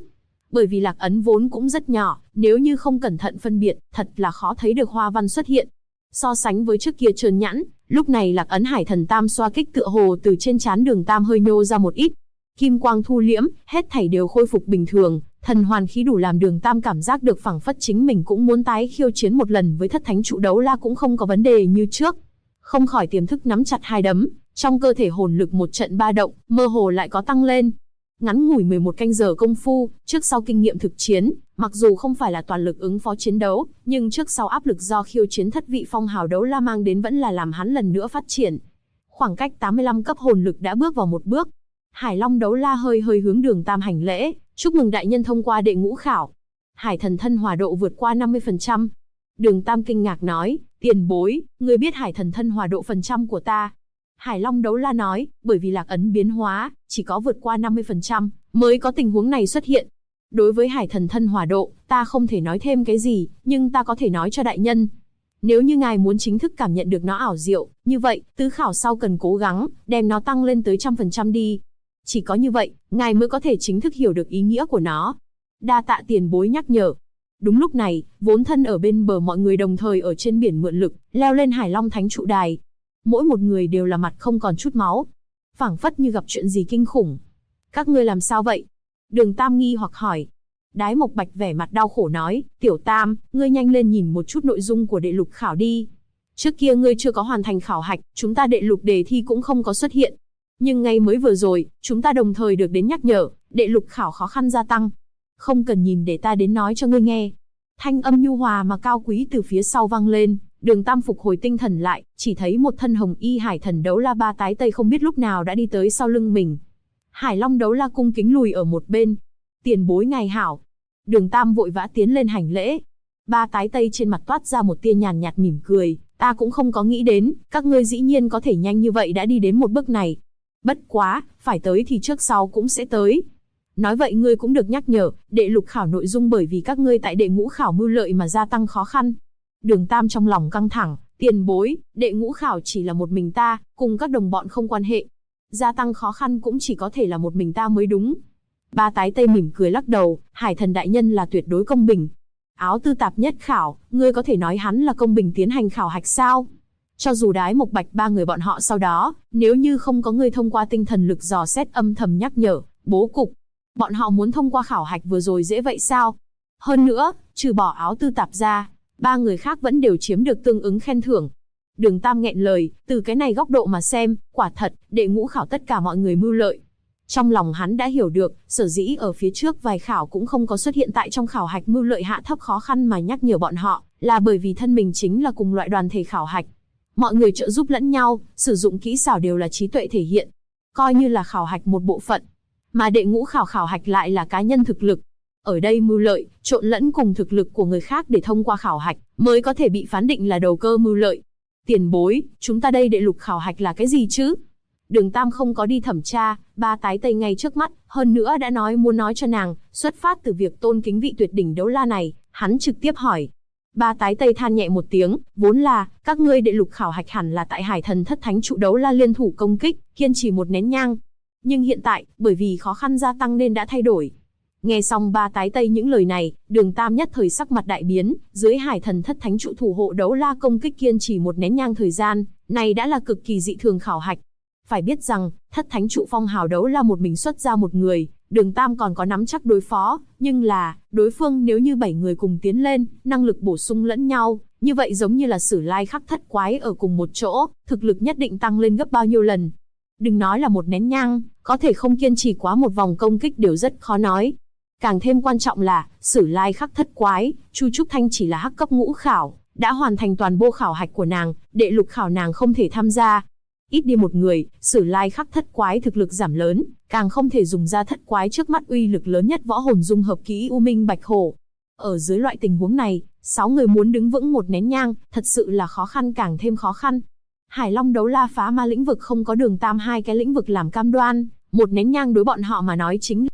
Bởi vì lạc ấn vốn cũng rất nhỏ, nếu như không cẩn thận phân biệt, thật là khó thấy được hoa văn xuất hiện. So sánh với trước kia trơn nhẵn, lúc này lạc ấn Hải Thần Tam xoa kích tựa hồ từ trên trán Đường Tam hơi nhô ra một ít. Kim quang thu liễm, hết thảy đều khôi phục bình thường, thần hoàn khí đủ làm Đường Tam cảm giác được phảng phất chính mình cũng muốn tái khiêu chiến một lần với thất thánh trụ đấu la cũng không có vấn đề như trước. Không khỏi tiềm thức nắm chặt hai đấm, trong cơ thể hồn lực một trận ba động, mơ hồ lại có tăng lên. Ngắn ngủi 11 canh giờ công phu, trước sau kinh nghiệm thực chiến, mặc dù không phải là toàn lực ứng phó chiến đấu, nhưng trước sau áp lực do khiêu chiến thất vị phong hào đấu la mang đến vẫn là làm hắn lần nữa phát triển. Khoảng cách 85 cấp hồn lực đã bước vào một bước. Hải Long đấu la hơi hướng Đường Tam hành lễ, chúc mừng đại nhân thông qua đệ ngũ khảo. Hải thần thân hòa độ vượt qua 50%. Đường Tam kinh ngạc nói, tiền bối, ngươi biết hải thần thân hòa độ phần trăm của ta. Hải Long đấu la nói, bởi vì lạc ấn biến hóa, chỉ có vượt qua 50% mới có tình huống này xuất hiện. Đối với hải thần thân hòa độ, ta không thể nói thêm cái gì, nhưng ta có thể nói cho đại nhân. Nếu như ngài muốn chính thức cảm nhận được nó ảo diệu, như vậy, tứ khảo sau cần cố gắng, đem nó tăng lên tới 100% đi. Chỉ có như vậy, ngài mới có thể chính thức hiểu được ý nghĩa của nó. Đa tạ tiền bối nhắc nhở. Đúng lúc này, vốn thân ở bên bờ mọi người đồng thời ở trên biển mượn lực, leo lên Hải Long Thánh trụ đài. Mỗi một người đều là mặt không còn chút máu. Phảng phất như gặp chuyện gì kinh khủng. Các ngươi làm sao vậy? Đường Tam nghi hoặc hỏi. Đái Mộc Bạch vẻ mặt đau khổ nói, Tiểu Tam, ngươi nhanh lên nhìn một chút nội dung của đệ lục khảo đi. Trước kia ngươi chưa có hoàn thành khảo hạch, chúng ta đệ lục đề thi cũng không có xuất hiện. Nhưng ngay mới vừa rồi, chúng ta đồng thời được đến nhắc nhở, đệ lục khảo khó khăn gia tăng. Không cần nhìn để ta đến nói cho ngươi nghe. Thanh âm nhu hòa mà cao quý từ phía sau vang lên, Đường Tam phục hồi tinh thần lại, chỉ thấy một thân hồng y hải thần đấu la Ba Tái Tây không biết lúc nào đã đi tới sau lưng mình. Hải Long đấu la cung kính lùi ở một bên. Tiền bối ngài hảo. Đường Tam vội vã tiến lên hành lễ. Ba Tái Tây trên mặt toát ra một tia nhàn nhạt mỉm cười, ta cũng không có nghĩ đến, các ngươi dĩ nhiên có thể nhanh như vậy đã đi đến một bước này. Bất quá, phải tới thì trước sau cũng sẽ tới. Nói vậy ngươi cũng được nhắc nhở, đệ lục khảo nội dung bởi vì các ngươi tại đệ ngũ khảo mưu lợi mà gia tăng khó khăn. Đường Tam trong lòng căng thẳng, tiền bối, đệ ngũ khảo chỉ là một mình ta, cùng các đồng bọn không quan hệ. Gia tăng khó khăn cũng chỉ có thể là một mình ta mới đúng. Ba Tái Tây mỉm cười lắc đầu, Hải thần đại nhân là tuyệt đối công bình. Áo tư tạp nhất khảo, ngươi có thể nói hắn là công bình tiến hành khảo hạch sao? Cho dù Đái Mộc Bạch ba người bọn họ sau đó, nếu như không có người thông qua tinh thần lực dò xét âm thầm nhắc nhở, bố cục, bọn họ muốn thông qua khảo hạch vừa rồi dễ vậy sao? Hơn nữa, trừ bỏ áo tư tạp ra, ba người khác vẫn đều chiếm được tương ứng khen thưởng. Đường Tam nghẹn lời, từ cái này góc độ mà xem, quả thật, đệ ngũ khảo tất cả mọi người mưu lợi. Trong lòng hắn đã hiểu được, sở dĩ ở phía trước vài khảo cũng không có xuất hiện tại trong khảo hạch mưu lợi hạ thấp khó khăn mà nhắc nhở bọn họ, là bởi vì thân mình chính là cùng loại đoàn thể khảo hạch. Mọi người trợ giúp lẫn nhau, sử dụng kỹ xảo đều là trí tuệ thể hiện, coi như là khảo hạch một bộ phận. Mà đệ ngũ khảo khảo hạch lại là cá nhân thực lực. Ở đây mưu lợi, trộn lẫn cùng thực lực của người khác để thông qua khảo hạch, mới có thể bị phán định là đầu cơ mưu lợi. Tiền bối, chúng ta đây đệ lục khảo hạch là cái gì chứ? Đường Tam không có đi thẩm tra, Ba Tái Tây ngay trước mắt, hơn nữa đã nói muốn nói cho nàng, xuất phát từ việc tôn kính vị tuyệt đỉnh đấu la này, hắn trực tiếp hỏi. Ba Tái Tây than nhẹ một tiếng, vốn là, các ngươi đệ lục khảo hạch hẳn là tại Hải thần thất thánh trụ đấu la liên thủ công kích, kiên trì một nén nhang. Nhưng hiện tại, bởi vì khó khăn gia tăng nên đã thay đổi. Nghe xong Ba Tái Tây những lời này, Đường Tam nhất thời sắc mặt đại biến, dưới Hải thần thất thánh trụ thủ hộ đấu la công kích kiên trì một nén nhang thời gian, này đã là cực kỳ dị thường khảo hạch. Phải biết rằng, thất thánh trụ phong hào đấu la một mình xuất ra một người, Đường Tam còn có nắm chắc đối phó, nhưng là, đối phương nếu như 7 người cùng tiến lên, năng lực bổ sung lẫn nhau, như vậy giống như là Sử Lai Khắc thất quái ở cùng một chỗ, thực lực nhất định tăng lên gấp bao nhiêu lần. Đừng nói là một nén nhang, có thể không kiên trì quá một vòng công kích đều rất khó nói. Càng thêm quan trọng là, Sử Lai Khắc thất quái, Chu Trúc Thanh chỉ là hắc cấp ngũ khảo, đã hoàn thành toàn bộ khảo hạch của nàng, đệ lục khảo nàng không thể tham gia. Ít đi một người, Sử Lai Khắc thất quái thực lực giảm lớn, càng không thể dùng ra thất quái trước mắt uy lực lớn nhất võ hồn dung hợp kỹ U Minh Bạch Hổ. Ở dưới loại tình huống này, 6 người muốn đứng vững một nén nhang, thật sự là khó khăn càng thêm khó khăn. Hải Long đấu la phá ma lĩnh vực không có Đường Tam hai cái lĩnh vực làm cam đoan, một nén nhang đối bọn họ mà nói chính.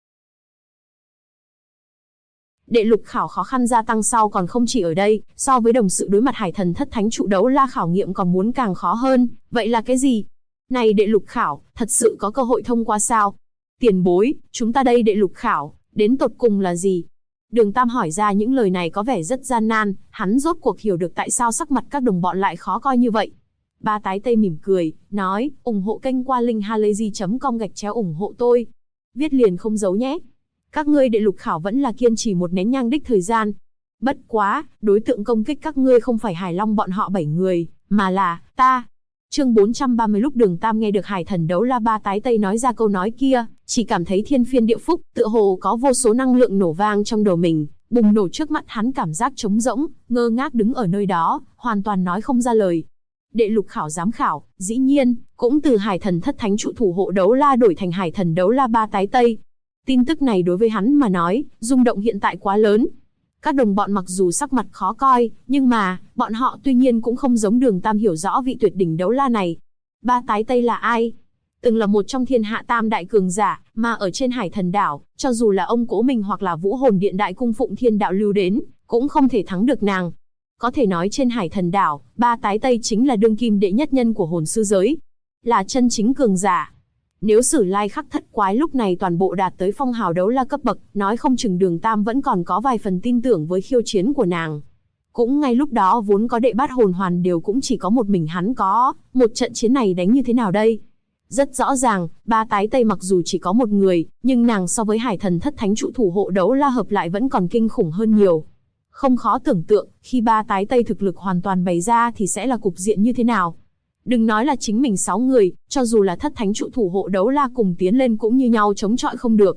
Đệ lục khảo khó khăn gia tăng sau còn không chỉ ở đây, so với đồng sự đối mặt Hải thần thất thánh trụ đấu la khảo nghiệm còn muốn càng khó hơn, vậy là cái gì? Này đệ lục khảo, thật sự có cơ hội thông qua sao? Tiền bối, chúng ta đây đệ lục khảo, Đến tột cùng là gì? Đường Tam hỏi ra những lời này có vẻ rất gian nan, hắn rốt cuộc hiểu được tại sao sắc mặt các đồng bọn lại khó coi như vậy. Ba Tái Tây mỉm cười, nói, ủng hộ kênh qua link halayzi.com ủng hộ tôi. Viết liền không giấu nhé. Các ngươi đệ lục khảo vẫn là kiên trì một nén nhang đích thời gian. Bất quá, đối tượng công kích các ngươi không phải Hải Long bọn họ 7 người, mà là ta. Chương 430. Lúc Đường Tam nghe được Hải Thần Đấu La Ba Tái Tây nói ra câu nói kia, chỉ cảm thấy thiên phiên địa phúc, tựa hồ có vô số năng lượng nổ vang trong đầu mình, bùng nổ trước mắt hắn, cảm giác trống rỗng, ngơ ngác đứng ở nơi đó, hoàn toàn nói không ra lời. Đệ lục khảo giám khảo, dĩ nhiên, cũng từ Hải Thần Thất Thánh trụ thủ hộ Đấu La đổi thành Hải Thần Đấu La Ba Tái Tây. Tin tức này đối với hắn mà nói, rung động hiện tại quá lớn. Các đồng bọn mặc dù sắc mặt khó coi, nhưng mà, bọn họ tuy nhiên cũng không giống Đường Tam hiểu rõ vị tuyệt đỉnh đấu la này. Ba Tái Tây là ai? Từng là một trong thiên hạ tam đại cường giả, mà ở trên Hải Thần Đảo, cho dù là ông Cố Minh hoặc là Vũ Hồn Điện đại cung phụng thiên đạo lưu đến, cũng không thể thắng được nàng. Có thể nói trên Hải Thần Đảo, Ba Tái Tây chính là đương kim đệ nhất nhân của hồn sư giới. Là chân chính cường giả. Nếu Sử Lai Khắc Thất Quái lúc này toàn bộ đạt tới phong hào đấu la cấp bậc, nói không chừng Đường Tam vẫn còn có vài phần tin tưởng với khiêu chiến của nàng. Cũng ngay lúc đó vốn có đệ bát hồn hoàn đều cũng chỉ có một mình hắn có, một trận chiến này đánh như thế nào đây? Rất rõ ràng, Ba Tái Tây mặc dù chỉ có một người, nhưng nàng so với Hải Thần Thất Thánh trụ thủ hộ đấu la hợp lại vẫn còn kinh khủng hơn nhiều. Không khó tưởng tượng, khi Ba Tái Tây thực lực hoàn toàn bày ra thì sẽ là cục diện như thế nào. Đừng nói là chính mình 6 người, cho dù là Thất Thánh trụ thủ hộ đấu la cùng tiến lên cũng như nhau chống chọi không được.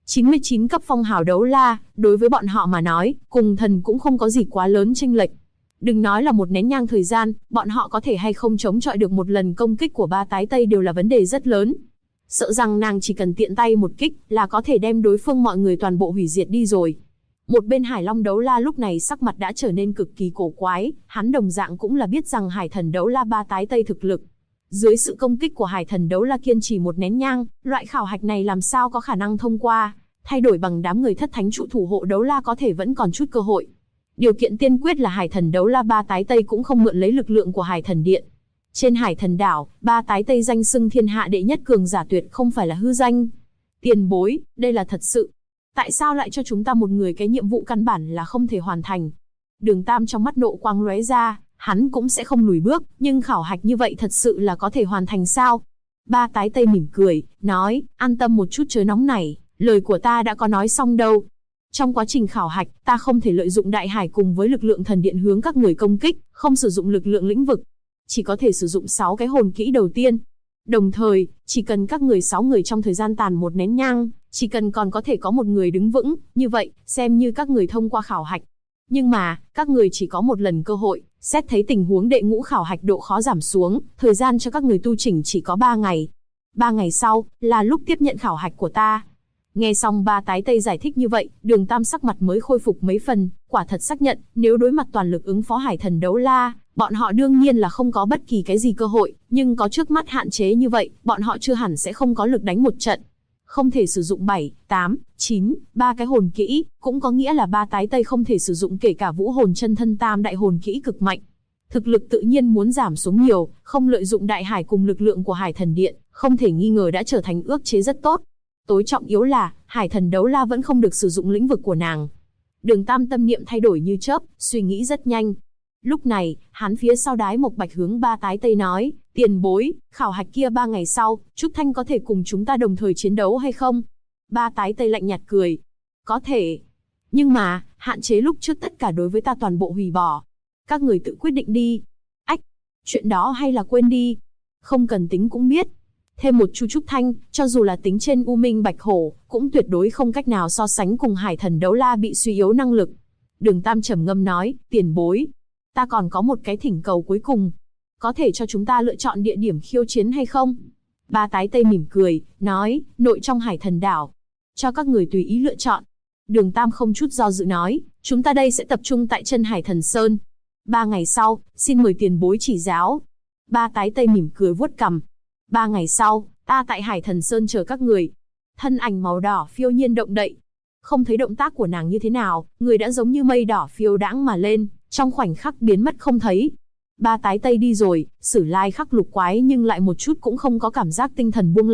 99 cấp phong hào đấu la, đối với bọn họ mà nói, cùng thần cũng không có gì quá lớn chênh lệch. Đừng nói là một nén nhang thời gian, bọn họ có thể hay không chống chọi được một lần công kích của Ba Tái Tây đều là vấn đề rất lớn. Sợ rằng nàng chỉ cần tiện tay một kích là có thể đem đối phương mọi người toàn bộ hủy diệt đi rồi. Một bên Hải Long đấu la lúc này sắc mặt đã trở nên cực kỳ cổ quái, hắn đồng dạng cũng là biết rằng Hải Thần Đấu La Ba Tái Tây thực lực. Dưới sự công kích của Hải Thần Đấu La kiên trì một nén nhang, loại khảo hạch này làm sao có khả năng thông qua, thay đổi bằng đám người Thất Thánh trụ thủ hộ đấu la có thể vẫn còn chút cơ hội. Điều kiện tiên quyết là Hải Thần Đấu La Ba Tái Tây cũng không mượn lấy lực lượng của Hải Thần Điện. Trên Hải Thần Đảo, Ba Tái Tây danh xưng thiên hạ đệ nhất cường giả tuyệt không phải là hư danh. Tiền bối, đây là thật sự. Tại sao lại cho chúng ta một người cái nhiệm vụ căn bản là không thể hoàn thành? Đường Tam trong mắt nộ quang lóe ra, hắn cũng sẽ không lùi bước, nhưng khảo hạch như vậy thật sự là có thể hoàn thành sao? Ba Tái Tây mỉm cười, nói, an tâm một chút chớ nóng nảy, lời của ta đã có nói xong đâu. Trong quá trình khảo hạch, ta không thể lợi dụng đại hải cùng với lực lượng thần điện hướng các người công kích, không sử dụng lực lượng lĩnh vực. Chỉ có thể sử dụng 6 cái hồn kỹ đầu tiên. Đồng thời, chỉ cần các người 6 người trong thời gian tàn một nén nhang, chỉ cần còn có thể có một người đứng vững, như vậy, xem như các người thông qua khảo hạch. Nhưng mà, các người chỉ có một lần cơ hội, xét thấy tình huống đệ ngũ khảo hạch độ khó giảm xuống, thời gian cho các người tu chỉnh chỉ có 3 ngày. 3 ngày sau, là lúc tiếp nhận khảo hạch của ta. Nghe xong Ba Tái Tây giải thích như vậy, Đường Tam sắc mặt mới khôi phục mấy phần, quả thật xác nhận, nếu đối mặt toàn lực ứng phó Hải Thần Đấu La, bọn họ đương nhiên là không có bất kỳ cái gì cơ hội, nhưng có trước mắt hạn chế như vậy, bọn họ chưa hẳn sẽ không có lực đánh một trận. Không thể sử dụng 7, 8, 9, 3 cái hồn kỹ, cũng có nghĩa là Ba Tái Tây không thể sử dụng kể cả Vũ Hồn Chân Thân tam đại hồn kỹ cực mạnh. Thực lực tự nhiên muốn giảm xuống nhiều, không lợi dụng đại hải cùng lực lượng của Hải Thần Điện, không thể nghi ngờ đã trở thành ước chế rất tốt. Tối trọng yếu là, Hải Thần Đấu La vẫn không được sử dụng lĩnh vực của nàng. Đường Tam tâm niệm thay đổi như chớp, suy nghĩ rất nhanh. Lúc này, hắn phía sau Đái Mộc Bạch hướng Ba Tái Tây nói, tiền bối, khảo hạch kia 3 ngày sau, Trúc Thanh có thể cùng chúng ta đồng thời chiến đấu hay không? Ba Tái Tây lạnh nhạt cười. Có thể. Nhưng mà, hạn chế lúc trước tất cả đối với ta toàn bộ hủy bỏ. Các người tự quyết định đi. Ách, chuyện đó hay là quên đi. Không cần tính cũng biết. Thêm một chu Trúc Thanh, cho dù là tính trên U Minh Bạch Hổ, cũng tuyệt đối không cách nào so sánh cùng Hải Thần Đấu La bị suy yếu năng lực. Đường Tam trầm ngâm nói, tiền bối. Ta còn có một cái thỉnh cầu cuối cùng. Có thể cho chúng ta lựa chọn địa điểm khiêu chiến hay không? Ba Tái Tây mỉm cười, nói, nội trong Hải Thần Đảo. Cho các người tùy ý lựa chọn. Đường Tam không chút do dự nói, chúng ta đây sẽ tập trung tại chân Hải Thần Sơn. 3 ngày sau, xin mời tiền bối chỉ giáo. Ba Tái Tây mỉm cười vuốt cằm. 3 ngày sau, ta tại Hải Thần Sơn chờ các người. Thân ảnh màu đỏ phiêu nhiên động đậy. Không thấy động tác của nàng như thế nào, người đã giống như mây đỏ phiêu đãng mà lên, trong khoảnh khắc biến mất không thấy. Ba Tái Tây đi rồi, Sử Lai Khắc Lục Quái nhưng lại một chút cũng không có cảm giác tinh thần buông lỏng,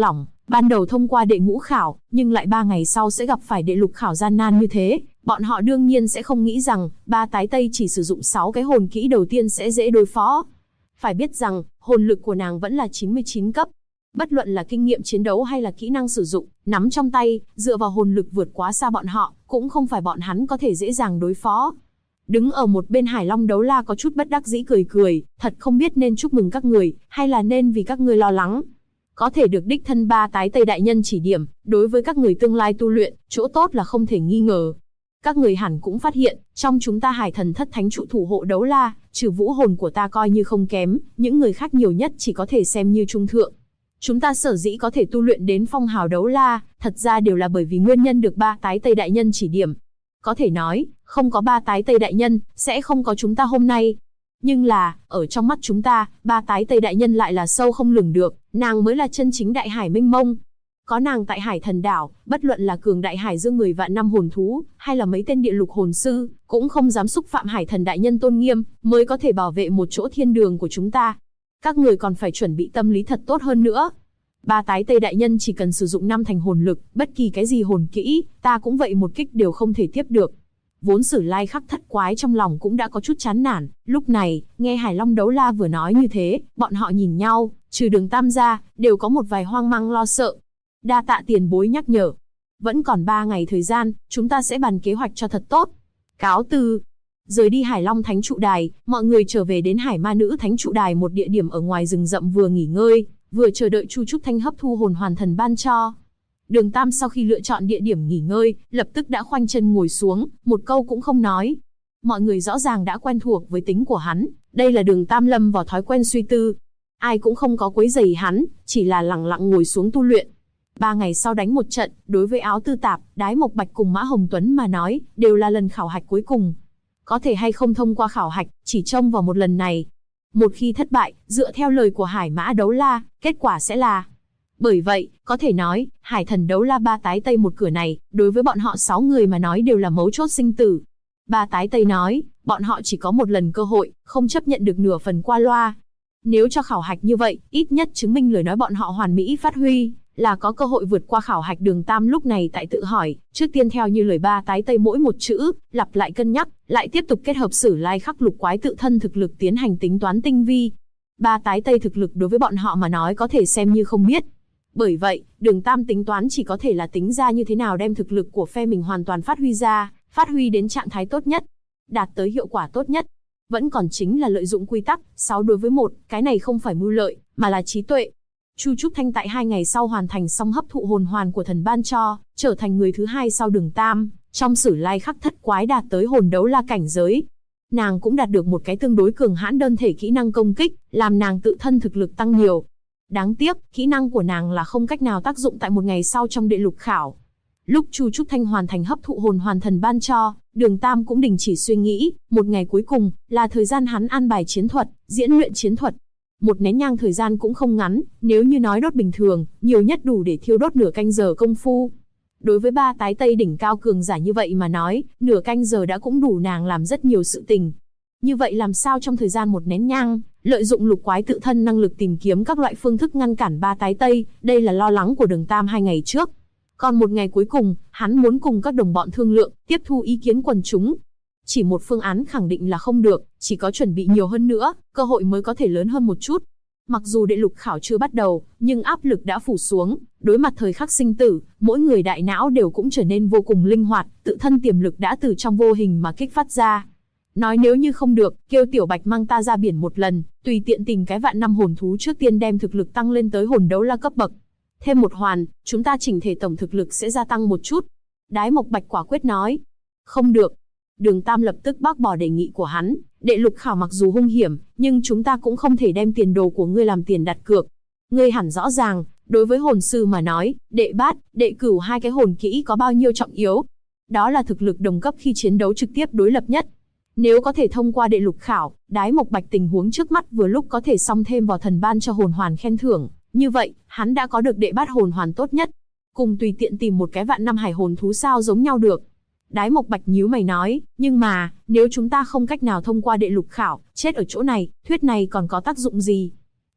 Ban đầu thông qua đệ ngũ khảo, nhưng lại 3 ngày sau sẽ gặp phải đệ lục khảo gian nan như thế, bọn họ đương nhiên sẽ không nghĩ rằng, ba tái tây chỉ sử dụng 6 cái hồn kỹ đầu tiên sẽ dễ đối phó. Phải biết rằng, hồn lực của nàng vẫn là 99 cấp. Bất luận là kinh nghiệm chiến đấu hay là kỹ năng sử dụng, nắm trong tay, dựa vào hồn lực vượt quá xa bọn họ, cũng không phải bọn hắn có thể dễ dàng đối phó. Đứng ở một bên Hải Long Đấu La có chút bất đắc dĩ cười cười, thật không biết nên chúc mừng các người, hay là nên vì các người lo lắng. Có thể được đích thân ba tái tây đại nhân chỉ điểm, đối với các người tương lai tu luyện, chỗ tốt là không thể nghi ngờ. Các người hẳn cũng phát hiện, trong chúng ta Hải Thần Thất Thánh trụ thủ hộ Đấu La, trừ vũ hồn của ta coi như không kém, những người khác nhiều nhất chỉ có thể xem như trung thượng. Chúng ta sở dĩ có thể tu luyện đến phong hào Đấu La, thật ra đều là bởi vì nguyên nhân được ba tái tây đại nhân chỉ điểm. Có thể nói, không có ba tái tây đại nhân, sẽ không có chúng ta hôm nay. Nhưng là, ở trong mắt chúng ta, ba tái tây đại nhân lại là sâu không lường được, nàng mới là chân chính đại hải mênh mông. Có nàng tại Hải Thần Đảo, bất luận là cường đại hải dương 10 vạn năm hồn thú, hay là mấy tên địa lục hồn sư, cũng không dám xúc phạm Hải Thần đại nhân tôn nghiêm, mới có thể bảo vệ một chỗ thiên đường của chúng ta. Các người còn phải chuẩn bị tâm lý thật tốt hơn nữa. Ba tái tây đại nhân chỉ cần sử dụng 5 thành hồn lực, bất kỳ cái gì hồn kỹ, ta cũng vậy một kích đều không thể tiếp được. Vốn Sử Lai Khắc Thất Quái trong lòng cũng đã có chút chán nản, lúc này, nghe Hải Long Đấu La vừa nói như thế, bọn họ nhìn nhau, trừ Đường Tam ra, đều có một vài hoang mang lo sợ. Đa tạ tiền bối nhắc nhở. Vẫn còn 3 ngày thời gian, chúng ta sẽ bàn kế hoạch cho thật tốt. Cáo từ. Rời đi Hải Long Thánh Trụ Đài, mọi người trở về đến Hải Ma Nữ Thánh Trụ Đài, một địa điểm ở ngoài rừng rậm, vừa nghỉ ngơi, vừa chờ đợi Chu Trúc Thanh hấp thu hồn hoàn thần ban cho. Đường Tam sau khi lựa chọn địa điểm nghỉ ngơi, lập tức đã khoanh chân ngồi xuống, một câu cũng không nói. Mọi người rõ ràng đã quen thuộc với tính của hắn, đây là Đường Tam lâm vào thói quen suy tư. Ai cũng không có quấy rầy hắn, chỉ là lặng lặng ngồi xuống tu luyện. 3 ngày sau đánh một trận, đối với Áo Tư Tạp, Đái Mộc Bạch cùng Mã Hồng Tuấn mà nói, đều là lần khảo hạch cuối cùng. Có thể hay không thông qua khảo hạch, chỉ trông vào một lần này. Một khi thất bại, dựa theo lời của Hải Mã Đấu La, kết quả sẽ là... Bởi vậy, có thể nói, Hải Thần Đấu La ba tái tây một cửa này, đối với bọn họ 6 người mà nói đều là mấu chốt sinh tử. Ba tái tây nói, bọn họ chỉ có một lần cơ hội, không chấp nhận được nửa phần qua loa. Nếu cho khảo hạch như vậy, ít nhất chứng minh lời nói bọn họ hoàn mỹ phát huy, là có cơ hội vượt qua khảo hạch. Đường Tam lúc này tại tự hỏi, trước tiên theo như lời ba tái tây mỗi một chữ, lặp lại cân nhắc, lại tiếp tục kết hợp Sử Lai Khắc Lục Quái tự thân thực lực tiến hành tính toán tinh vi. Ba tái tây thực lực đối với bọn họ mà nói có thể xem như không biết. Bởi vậy, Đường Tam tính toán chỉ có thể là tính ra như thế nào đem thực lực của phe mình hoàn toàn phát huy ra, phát huy đến trạng thái tốt nhất, đạt tới hiệu quả tốt nhất. Vẫn còn chính là lợi dụng quy tắc 6 đối với 1, cái này không phải mưu lợi, mà là trí tuệ. Chu Trúc Thanh tại 2 ngày sau hoàn thành xong hấp thụ hồn hoàn của thần ban cho, trở thành người thứ 2 sau Đường Tam, trong Sử Lai Khắc Thất Quái đạt tới hồn đấu la cảnh giới. Nàng cũng đạt được một cái tương đối cường hãn đơn thể kỹ năng công kích, làm nàng tự thân thực lực tăng nhiều. Đáng tiếc, kỹ năng của nàng là không cách nào tác dụng tại một ngày sau trong đệ lục khảo. Lúc Chu Trúc Thanh hoàn thành hấp thụ hồn hoàn thần ban cho, Đường Tam cũng đình chỉ suy nghĩ, một ngày cuối cùng, là thời gian hắn an bài chiến thuật, diễn luyện chiến thuật. Một nén nhang thời gian cũng không ngắn, nếu như nói đốt bình thường, nhiều nhất đủ để thiêu đốt nửa canh giờ công phu. Đối với ba tái tây đỉnh cao cường giả như vậy mà nói, nửa canh giờ đã cũng đủ nàng làm rất nhiều sự tình. Như vậy làm sao trong thời gian một nén nhang, lợi dụng lục quái tự thân năng lực tìm kiếm các loại phương thức ngăn cản ba tái tây, đây là lo lắng của Đường Tam 2 ngày trước. Còn một ngày cuối cùng, hắn muốn cùng các đồng bọn thương lượng, tiếp thu ý kiến quần chúng. Chỉ một phương án khẳng định là không được, chỉ có chuẩn bị nhiều hơn nữa, cơ hội mới có thể lớn hơn một chút. Mặc dù đệ lục khảo chưa bắt đầu, nhưng áp lực đã phủ xuống, đối mặt thời khắc sinh tử, mỗi người đại não đều cũng trở nên vô cùng linh hoạt, tự thân tiềm lực đã từ trong vô hình mà kích phát ra. Nói nếu như không được, kêu Tiểu Bạch mang ta ra biển một lần, tùy tiện tìm cái vạn năm hồn thú trước tiên đem thực lực tăng lên tới hồn đấu la cấp bậc. Thêm một hoàn, chúng ta chỉnh thể tổng thực lực sẽ gia tăng một chút. Đái Mộc Bạch quả quyết nói. Không được. Đường Tam lập tức bác bỏ đề nghị của hắn. Đệ lục khảo mặc dù hung hiểm, nhưng chúng ta cũng không thể đem tiền đồ của ngươi làm tiền đặt cược. Ngươi hẳn rõ ràng, đối với hồn sư mà nói, đệ bát, đệ cửu hai cái hồn kỹ có bao nhiêu trọng yếu. Đó là thực lực đồng cấp khi chiến đấu trực tiếp đối lập nhất. Nếu có thể thông qua đệ lục khảo, Đái Mộc Bạch tình huống trước mắt vừa lúc có thể song thêm vào thần ban cho hồn hoàn khen thưởng. Như vậy, hắn đã có được đệ bát hồn hoàn tốt nhất. Cùng tùy tiện tìm một cái vạn năm hải hồn thú sao giống nhau được. Đái Mộc Bạch nhíu mày nói, nhưng mà, nếu chúng ta không cách nào thông qua đệ lục khảo, chết ở chỗ này, thuyết này còn có tác dụng gì?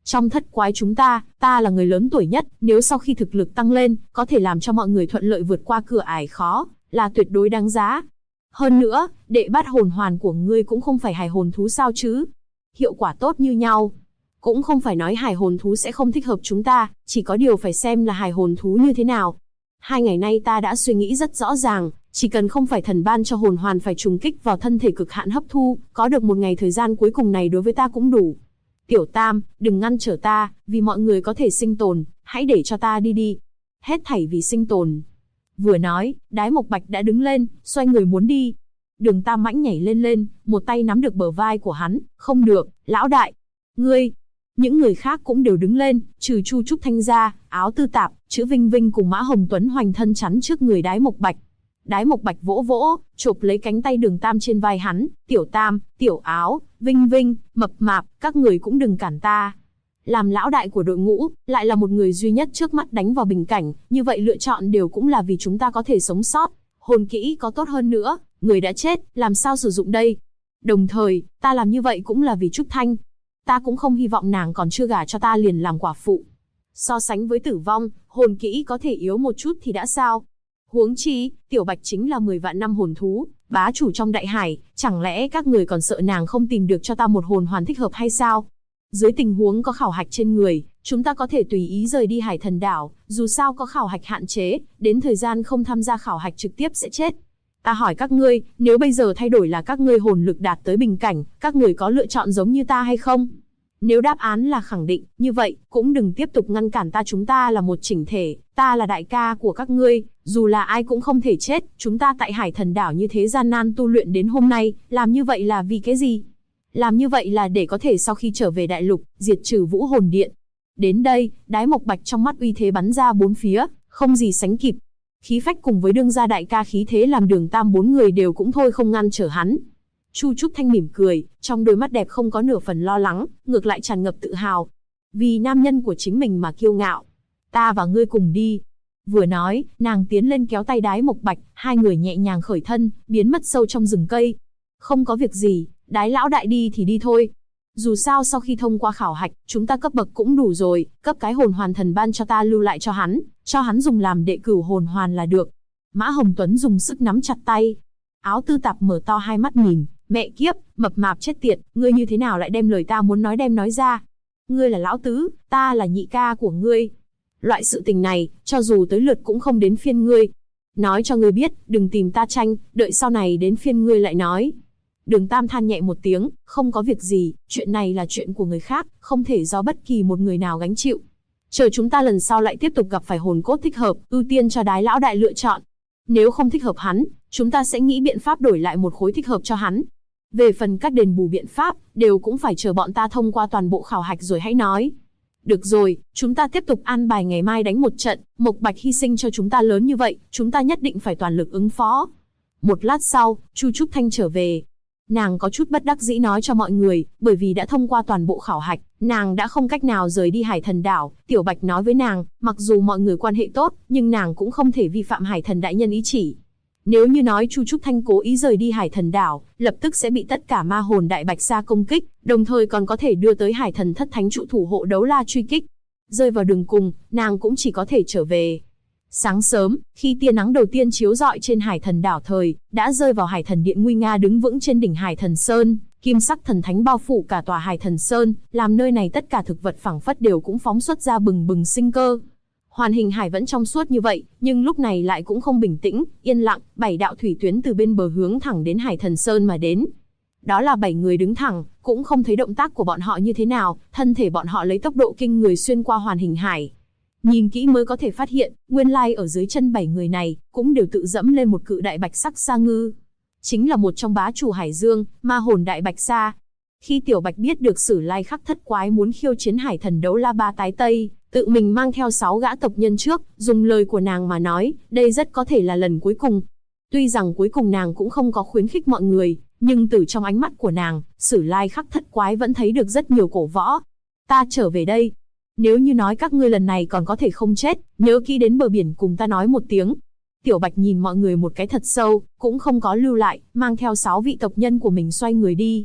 Trong thất quái chúng ta là người lớn tuổi nhất, nếu sau khi thực lực tăng lên, có thể làm cho mọi người thuận lợi vượt qua cửa ải khó, là tuyệt đối đáng giá. Hơn nữa, đệ bát hồn hoàn của ngươi cũng không phải hài hồn thú sao chứ? Hiệu quả tốt như nhau. Cũng không phải nói hài hồn thú sẽ không thích hợp chúng ta, chỉ có điều phải xem là hài hồn thú như thế nào. 2 ngày nay ta đã suy nghĩ rất rõ ràng, chỉ cần không phải thần ban cho hồn hoàn phải trùng kích vào thân thể cực hạn hấp thu, có được một ngày thời gian cuối cùng này đối với ta cũng đủ. Tiểu Tam, đừng ngăn trở ta, vì mọi người có thể sinh tồn, hãy để cho ta đi đi. Hết thảy vì sinh tồn. Vừa nói, Đái Mộc Bạch đã đứng lên, xoay người muốn đi. Đường Tam Mãnh nhảy lên, một tay nắm được bờ vai của hắn, không được, lão đại. Ngươi. Những người khác cũng đều đứng lên, trừ Chu Trúc Thanh ra, Áo Tư Tạp, chữ Vinh Vinh cùng Mã Hồng Tuấn hoành thân chắn trước người Đái Mộc Bạch. Đái Mộc Bạch vỗ vỗ, chộp lấy cánh tay Đường Tam trên vai hắn, Tiểu Tam, Tiểu Áo, Vinh Vinh, Mập Mạp, các người cũng đừng cản ta. Làm lão đại của đội ngũ, lại là một người duy nhất trước mắt đánh vào bình cảnh, như vậy lựa chọn đều cũng là vì chúng ta có thể sống sót. Hồn kỹ có tốt hơn nữa, người đã chết, làm sao sử dụng đây? Đồng thời, ta làm như vậy cũng là vì Trúc Thanh. Ta cũng không hy vọng nàng còn chưa gả cho ta liền làm quả phụ. So sánh với tử vong, hồn kỹ có thể yếu một chút thì đã sao? Huống chi, Tiểu Bạch chính là 10 vạn năm hồn thú, bá chủ trong đại hải, chẳng lẽ các người còn sợ nàng không tìm được cho ta một hồn hoàn thích hợp hay sao? Dưới tình huống có khảo hạch trên người, chúng ta có thể tùy ý rời đi Hải Thần Đảo, dù sao có khảo hạch hạn chế, đến thời gian không tham gia khảo hạch trực tiếp sẽ chết. Ta hỏi các ngươi, nếu bây giờ thay đổi là các ngươi hồn lực đạt tới bình cảnh, các người có lựa chọn giống như ta hay không? Nếu đáp án là khẳng định, như vậy, cũng đừng tiếp tục ngăn cản ta, chúng ta là một chỉnh thể, ta là đại ca của các ngươi, dù là ai cũng không thể chết, chúng ta tại Hải Thần Đảo như thế gian nan tu luyện đến hôm nay, làm như vậy là vì cái gì? Làm như vậy là để có thể sau khi trở về đại lục, diệt trừ Vũ Hồn Điện. Đến đây, Đái Mộc Bạch trong mắt uy thế bắn ra bốn phía, không gì sánh kịp. Khí phách cùng với đương gia đại ca khí thế làm Đường Tam 4 người đều cũng thôi không ngăn trở hắn. Chu Trúc Thanh mỉm cười, trong đôi mắt đẹp không có nửa phần lo lắng, ngược lại tràn ngập tự hào. Vì nam nhân của chính mình mà kiêu ngạo. Ta và ngươi cùng đi. Vừa nói, nàng tiến lên kéo tay Đái Mộc Bạch, hai người nhẹ nhàng khởi thân, biến mất sâu trong rừng cây. Không có việc gì, Đái lão đại đi thì đi thôi. Dù sao sau khi thông qua khảo hạch, chúng ta cấp bậc cũng đủ rồi, cấp cái hồn hoàn thần ban cho ta lưu lại cho hắn dùng làm đệ cửu hồn hoàn là được. Mã Hồng Tuấn dùng sức nắm chặt tay. Áo Tư Tạp mở to hai mắt nhìn, mẹ kiếp, Mập Mạp chết tiệt, ngươi như thế nào lại đem lời ta muốn nói đem nói ra? Ngươi là lão tứ, ta là nhị ca của ngươi. Loại sự tình này, cho dù tới lượt cũng không đến phiên ngươi. Nói cho ngươi biết, đừng tìm ta tranh, đợi sau này đến phiên ngươi lại nói. Đường Tam than nhẹ một tiếng, không có việc gì, chuyện này là chuyện của người khác, không thể do bất kỳ một người nào gánh chịu. Chờ chúng ta lần sau lại tiếp tục gặp phải hồn cốt thích hợp, ưu tiên cho Đái lão đại lựa chọn. Nếu không thích hợp hắn, chúng ta sẽ nghĩ biện pháp đổi lại một khối thích hợp cho hắn. Về phần các đền bù biện pháp, đều cũng phải chờ bọn ta thông qua toàn bộ khảo hạch rồi hãy nói. Được rồi, chúng ta tiếp tục an bài ngày mai đánh một trận, Mộc Bạch hy sinh cho chúng ta lớn như vậy, chúng ta nhất định phải toàn lực ứng phó. Một lát sau, Chu Trúc Thanh trở về. Nàng có chút bất đắc dĩ nói cho mọi người, bởi vì đã thông qua toàn bộ khảo hạch, nàng đã không cách nào rời đi Hải Thần Đảo. Tiểu Bạch nói với nàng, mặc dù mọi người quan hệ tốt, nhưng nàng cũng không thể vi phạm Hải Thần đại nhân ý chỉ. Nếu như nói Chu Trúc Thanh cố ý rời đi Hải Thần Đảo, lập tức sẽ bị tất cả ma hồn Đại Bạch Sa công kích, đồng thời còn có thể đưa tới Hải Thần Thất Thánh trụ thủ hộ Đấu La truy kích. Rơi vào đường cùng, nàng cũng chỉ có thể trở về. Sáng sớm, khi tia nắng đầu tiên chiếu rọi trên Hải Thần Đảo thời, đã rơi vào Hải Thần Điện nguy nga đứng vững trên đỉnh Hải Thần Sơn, kim sắc thần thánh bao phủ cả tòa Hải Thần Sơn, làm nơi này tất cả thực vật phảng phất đều cũng phóng xuất ra bừng bừng sinh cơ. Hoàn hình hải vẫn trong suốt như vậy, nhưng lúc này lại cũng không bình tĩnh, yên lặng, 7 đạo thủy tuyến từ bên bờ hướng thẳng đến Hải Thần Sơn mà đến. Đó là 7 người đứng thẳng, cũng không thấy động tác của bọn họ như thế nào, thân thể bọn họ lấy tốc độ kinh người xuyên qua hoàn hình hải. Nhìn kỹ mới có thể phát hiện, nguyên lai ở dưới chân 7 người này, cũng đều tự dẫm lên một cự đại bạch sắc sa ngư. Chính là một trong bá chủ hải dương, ma hồn Đại Bạch Sa. Khi Tiểu Bạch biết được Sử Lai Khắc Thất Quái muốn khiêu chiến Hải Thần Đấu La Ba Tái Tây, tự mình mang theo 6 gã tộc nhân trước, dùng lời của nàng mà nói, đây rất có thể là lần cuối cùng. Tuy rằng cuối cùng nàng cũng không có khuyến khích mọi người, nhưng từ trong ánh mắt của nàng, Sử Lai Khắc Thất Quái vẫn thấy được rất nhiều cổ võ. Ta trở về đây. Nếu như nói các ngươi lần này còn có thể không chết, nhớ kỹ đến bờ biển cùng ta nói một tiếng. Tiểu Bạch nhìn mọi người một cái thật sâu, cũng không có lưu lại, mang theo 6 vị tộc nhân của mình xoay người đi.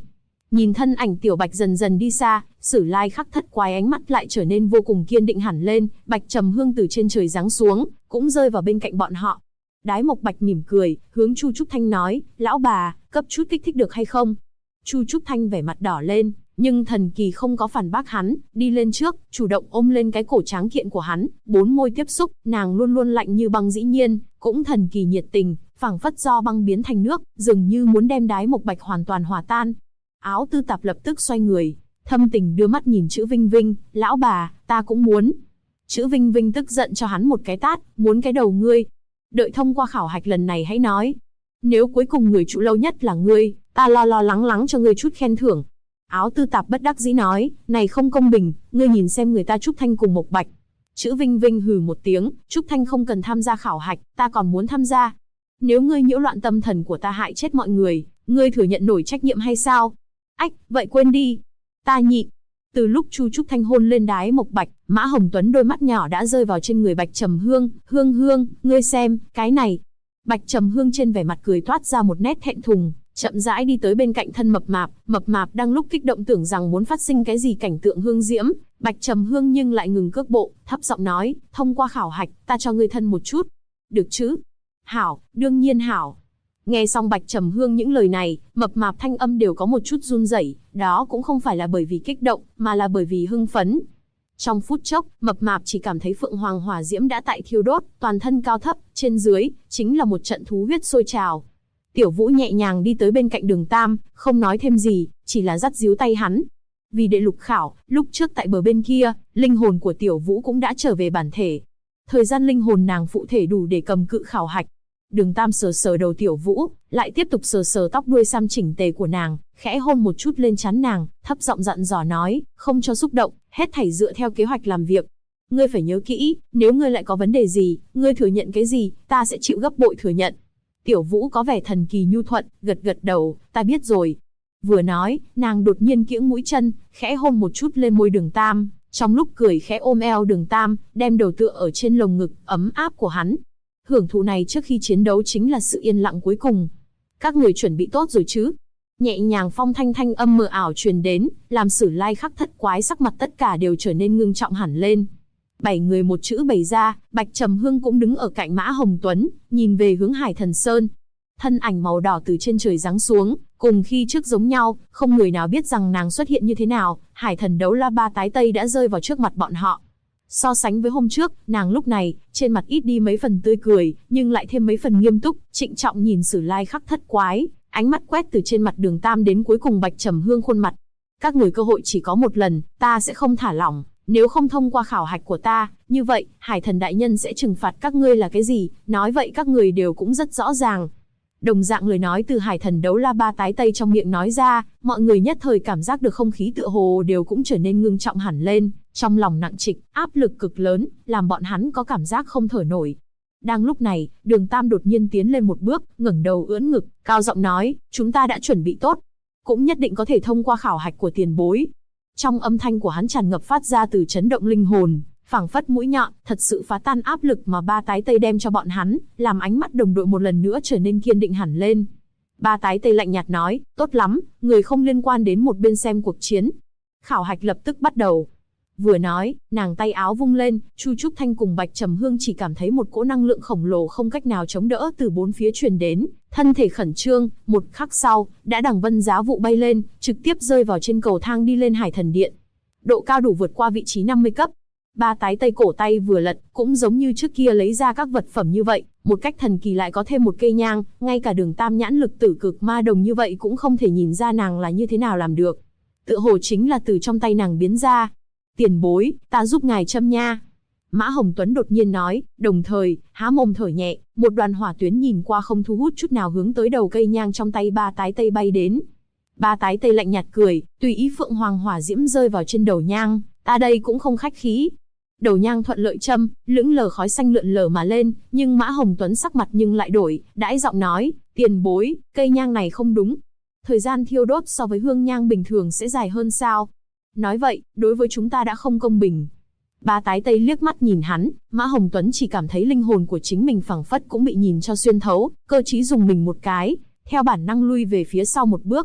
Nhìn thân ảnh Tiểu Bạch dần dần đi xa, Sử Lai Khắc Thất Quái ánh mắt lại trở nên vô cùng kiên định hẳn lên, Bạch Trầm Hương từ trên trời giáng xuống, cũng rơi vào bên cạnh bọn họ. Đái Mộc Bạch mỉm cười, hướng Chu Trúc Thanh nói, lão bà, cấp chút kích thích được hay không? Chu Trúc Thanh vẻ mặt đỏ lên, nhưng thần kỳ không có phản bác hắn, đi lên trước, chủ động ôm lên cái cổ tráng kiện của hắn, bốn môi tiếp xúc, nàng luôn luôn lạnh như băng dĩ nhiên, cũng thần kỳ nhiệt tình, phảng phất do băng biến thành nước, dường như muốn đem Đái Mộc Bạch hoàn toàn hòa tan. Áo Tư Tạp lập tức xoay người, thâm tình đưa mắt nhìn Chữ Vinh Vinh, lão bà, ta cũng muốn. Chữ Vinh Vinh tức giận cho hắn một cái tát, muốn cái đầu ngươi. Đợi thông qua khảo hạch lần này hãy nói. Nếu cuối cùng người trụ lâu nhất là ngươi, ta lo lắng cho ngươi chút khen thưởng. Áo Tư Tạp bất đắc dĩ nói, này không công bình, ngươi nhìn xem người ta Trúc Thanh cùng Mộc Bạch. Chữ Vinh Vinh hừ một tiếng, Trúc Thanh không cần tham gia khảo hạch, ta còn muốn tham gia. Nếu ngươi nhiễu loạn tâm thần của ta hại chết mọi người, ngươi thừa nhận nổi trách nhiệm hay sao? Ách, vậy quên đi. Ta nhịn. Từ lúc Chu Trúc Thanh hôn lên Đái Mộc Bạch, Mã Hồng Tuấn đôi mắt nhỏ đã rơi vào trên người Bạch Trầm Hương, Hương, ngươi xem, cái này. Bạch Trầm Hương trên vẻ mặt cười toát ra một nét thẹn thùng, chậm rãi đi tới bên cạnh thân Mập Mạp đang lúc kích động tưởng rằng muốn phát sinh cái gì cảnh tượng hương diễm, Bạch Trầm Hương nhưng lại ngừng cước bộ, thấp giọng nói, thông qua khảo hạch, ta cho ngươi thân một chút. Được chứ? Hảo, đương nhiên hảo. Nghe xong Bạch Trầm Hương những lời này, Mập Mạp thanh âm đều có một chút run rẩy, đó cũng không phải là bởi vì kích động, mà là bởi vì hưng phấn. Trong phút chốc, Mập Mạp chỉ cảm thấy phượng hoàng hỏa diễm đã tại thiêu đốt, toàn thân cao thấp, trên dưới, chính là một trận thú huyết sôi trào. Tiểu Vũ nhẹ nhàng đi tới bên cạnh Đường Tam, không nói thêm gì, chỉ là dắt díu tay hắn. Vì đệ lục khảo, lúc trước tại bờ bên kia, linh hồn của Tiểu Vũ cũng đã trở về bản thể. Thời gian linh hồn nàng phụ thể đủ để cầm cự khảo hạch. Đường Tam sờ sờ đầu Tiểu Vũ, lại tiếp tục sờ sờ tóc đuôi sam chỉnh tề của nàng, khẽ hôn một chút lên trán nàng, thấp giọng dặn dò nói, không cho xúc động, hết thảy dựa theo kế hoạch làm việc. Ngươi phải nhớ kỹ, nếu ngươi lại có vấn đề gì, ngươi thừa nhận cái gì, ta sẽ chịu gấp bội thừa nhận. Tiểu Vũ có vẻ thần kỳ nhu thuận, gật đầu, ta biết rồi. Vừa nói, nàng đột nhiên kiễng mũi chân, khẽ hôn một chút lên môi Đường Tam, trong lúc cười khẽ ôm eo Đường Tam, đem đầu tựa ở trên lồng ngực ấm áp của hắn. Hưởng thụ này trước khi chiến đấu chính là sự yên lặng cuối cùng. Các người chuẩn bị tốt rồi chứ? Nhẹ nhàng phong thanh âm mờ ảo truyền đến, làm Sử Lai Khắc Thất Quái sắc mặt tất cả đều trở nên ngưng trọng hẳn lên. 7 người một chữ bày ra, Bạch Trầm Hương cũng đứng ở cạnh Mã Hồng Tuấn, nhìn về hướng Hải Thần Sơn. Thân ảnh màu đỏ từ trên trời giáng xuống, cùng khi trước giống nhau, không người nào biết rằng nàng xuất hiện như thế nào. Hải Thần Đấu La Ba Tái Tây đã rơi vào trước mặt bọn họ. So sánh với hôm trước, nàng lúc này, trên mặt ít đi mấy phần tươi cười, nhưng lại thêm mấy phần nghiêm túc, trịnh trọng nhìn Sử Lai Khắc Thất Quái, ánh mắt quét từ trên mặt Đường Tam đến cuối cùng Bạch Trầm Hương khuôn mặt. Các người cơ hội chỉ có một lần, ta sẽ không thả lỏng, nếu không thông qua khảo hạch của ta, như vậy, Hải Thần Đại Nhân sẽ trừng phạt các ngươi là cái gì, nói vậy các người đều cũng rất rõ ràng. Đồng dạng lời nói từ Hải Thần Đấu La Ba Tái Tây trong miệng nói ra, mọi người nhất thời cảm giác được không khí tựa hồ đều cũng trở nên ngưng trọng hẳn lên, trong lòng nặng trịch, áp lực cực lớn, làm bọn hắn có cảm giác không thở nổi. Đang lúc này, Đường Tam đột nhiên tiến lên một bước, ngẩng đầu ưỡn ngực, cao giọng nói, chúng ta đã chuẩn bị tốt, cũng nhất định có thể thông qua khảo hạch của tiền bối. Trong âm thanh của hắn tràn ngập phát ra từ chấn động linh hồn, phảng phất mũi nhọn, thật sự phá tan áp lực mà Ba Tái Tây đem cho bọn hắn, làm ánh mắt đồng đội một lần nữa trở nên kiên định hẳn lên. Ba Tái Tây lạnh nhạt nói, tốt lắm, người không liên quan đến một bên xem cuộc chiến. Khảo hạch lập tức bắt đầu. Vừa nói, nàng tay áo vung lên, Chu Trúc Thanh cùng Bạch Trầm Hương chỉ cảm thấy một cỗ năng lượng khổng lồ không cách nào chống đỡ từ bốn phía truyền đến, thân thể khẩn trương, một khắc sau, đã đằng vân giá vụ bay lên, trực tiếp rơi vào trên cầu thang đi lên Hải Thần Điện. Độ cao đủ vượt qua vị trí 50 cấp. Ba Tái Tây cổ tay vừa lật, cũng giống như trước kia lấy ra các vật phẩm như vậy, một cách thần kỳ lại có thêm một cây nhang, ngay cả Đường Tam nhãn lực tử cực ma đồng như vậy cũng không thể nhìn ra nàng là như thế nào làm được. Tựa hồ chính là từ trong tay nàng biến ra. Tiền bối, ta giúp ngài châm nha. Mã Hồng Tuấn đột nhiên nói, đồng thời, há mồm thở nhẹ, một đoàn hỏa tuyến nhìn qua không thu hút chút nào hướng tới đầu cây nhang trong tay Ba Tái Tây bay đến. Ba Tái Tây lạnh nhạt cười, tùy ý phượng hoàng hỏa diễm rơi vào trên đầu nhang, ta đây cũng không khách khí. Đầu nhang thuận lợi châm, lững lờ khói xanh lượn lờ mà lên, nhưng Mã Hồng Tuấn sắc mặt nhưng lại đổi, đãi giọng nói, tiền bối, cây nhang này không đúng. Thời gian thiêu đốt so với hương nhang bình thường sẽ dài hơn sao? Nói vậy, đối với chúng ta đã không công bình. Ba Tái Tây liếc mắt nhìn hắn, Mã Hồng Tuấn chỉ cảm thấy linh hồn của chính mình phảng phất cũng bị nhìn cho xuyên thấu, cơ trí dùng mình một cái, theo bản năng lui về phía sau một bước.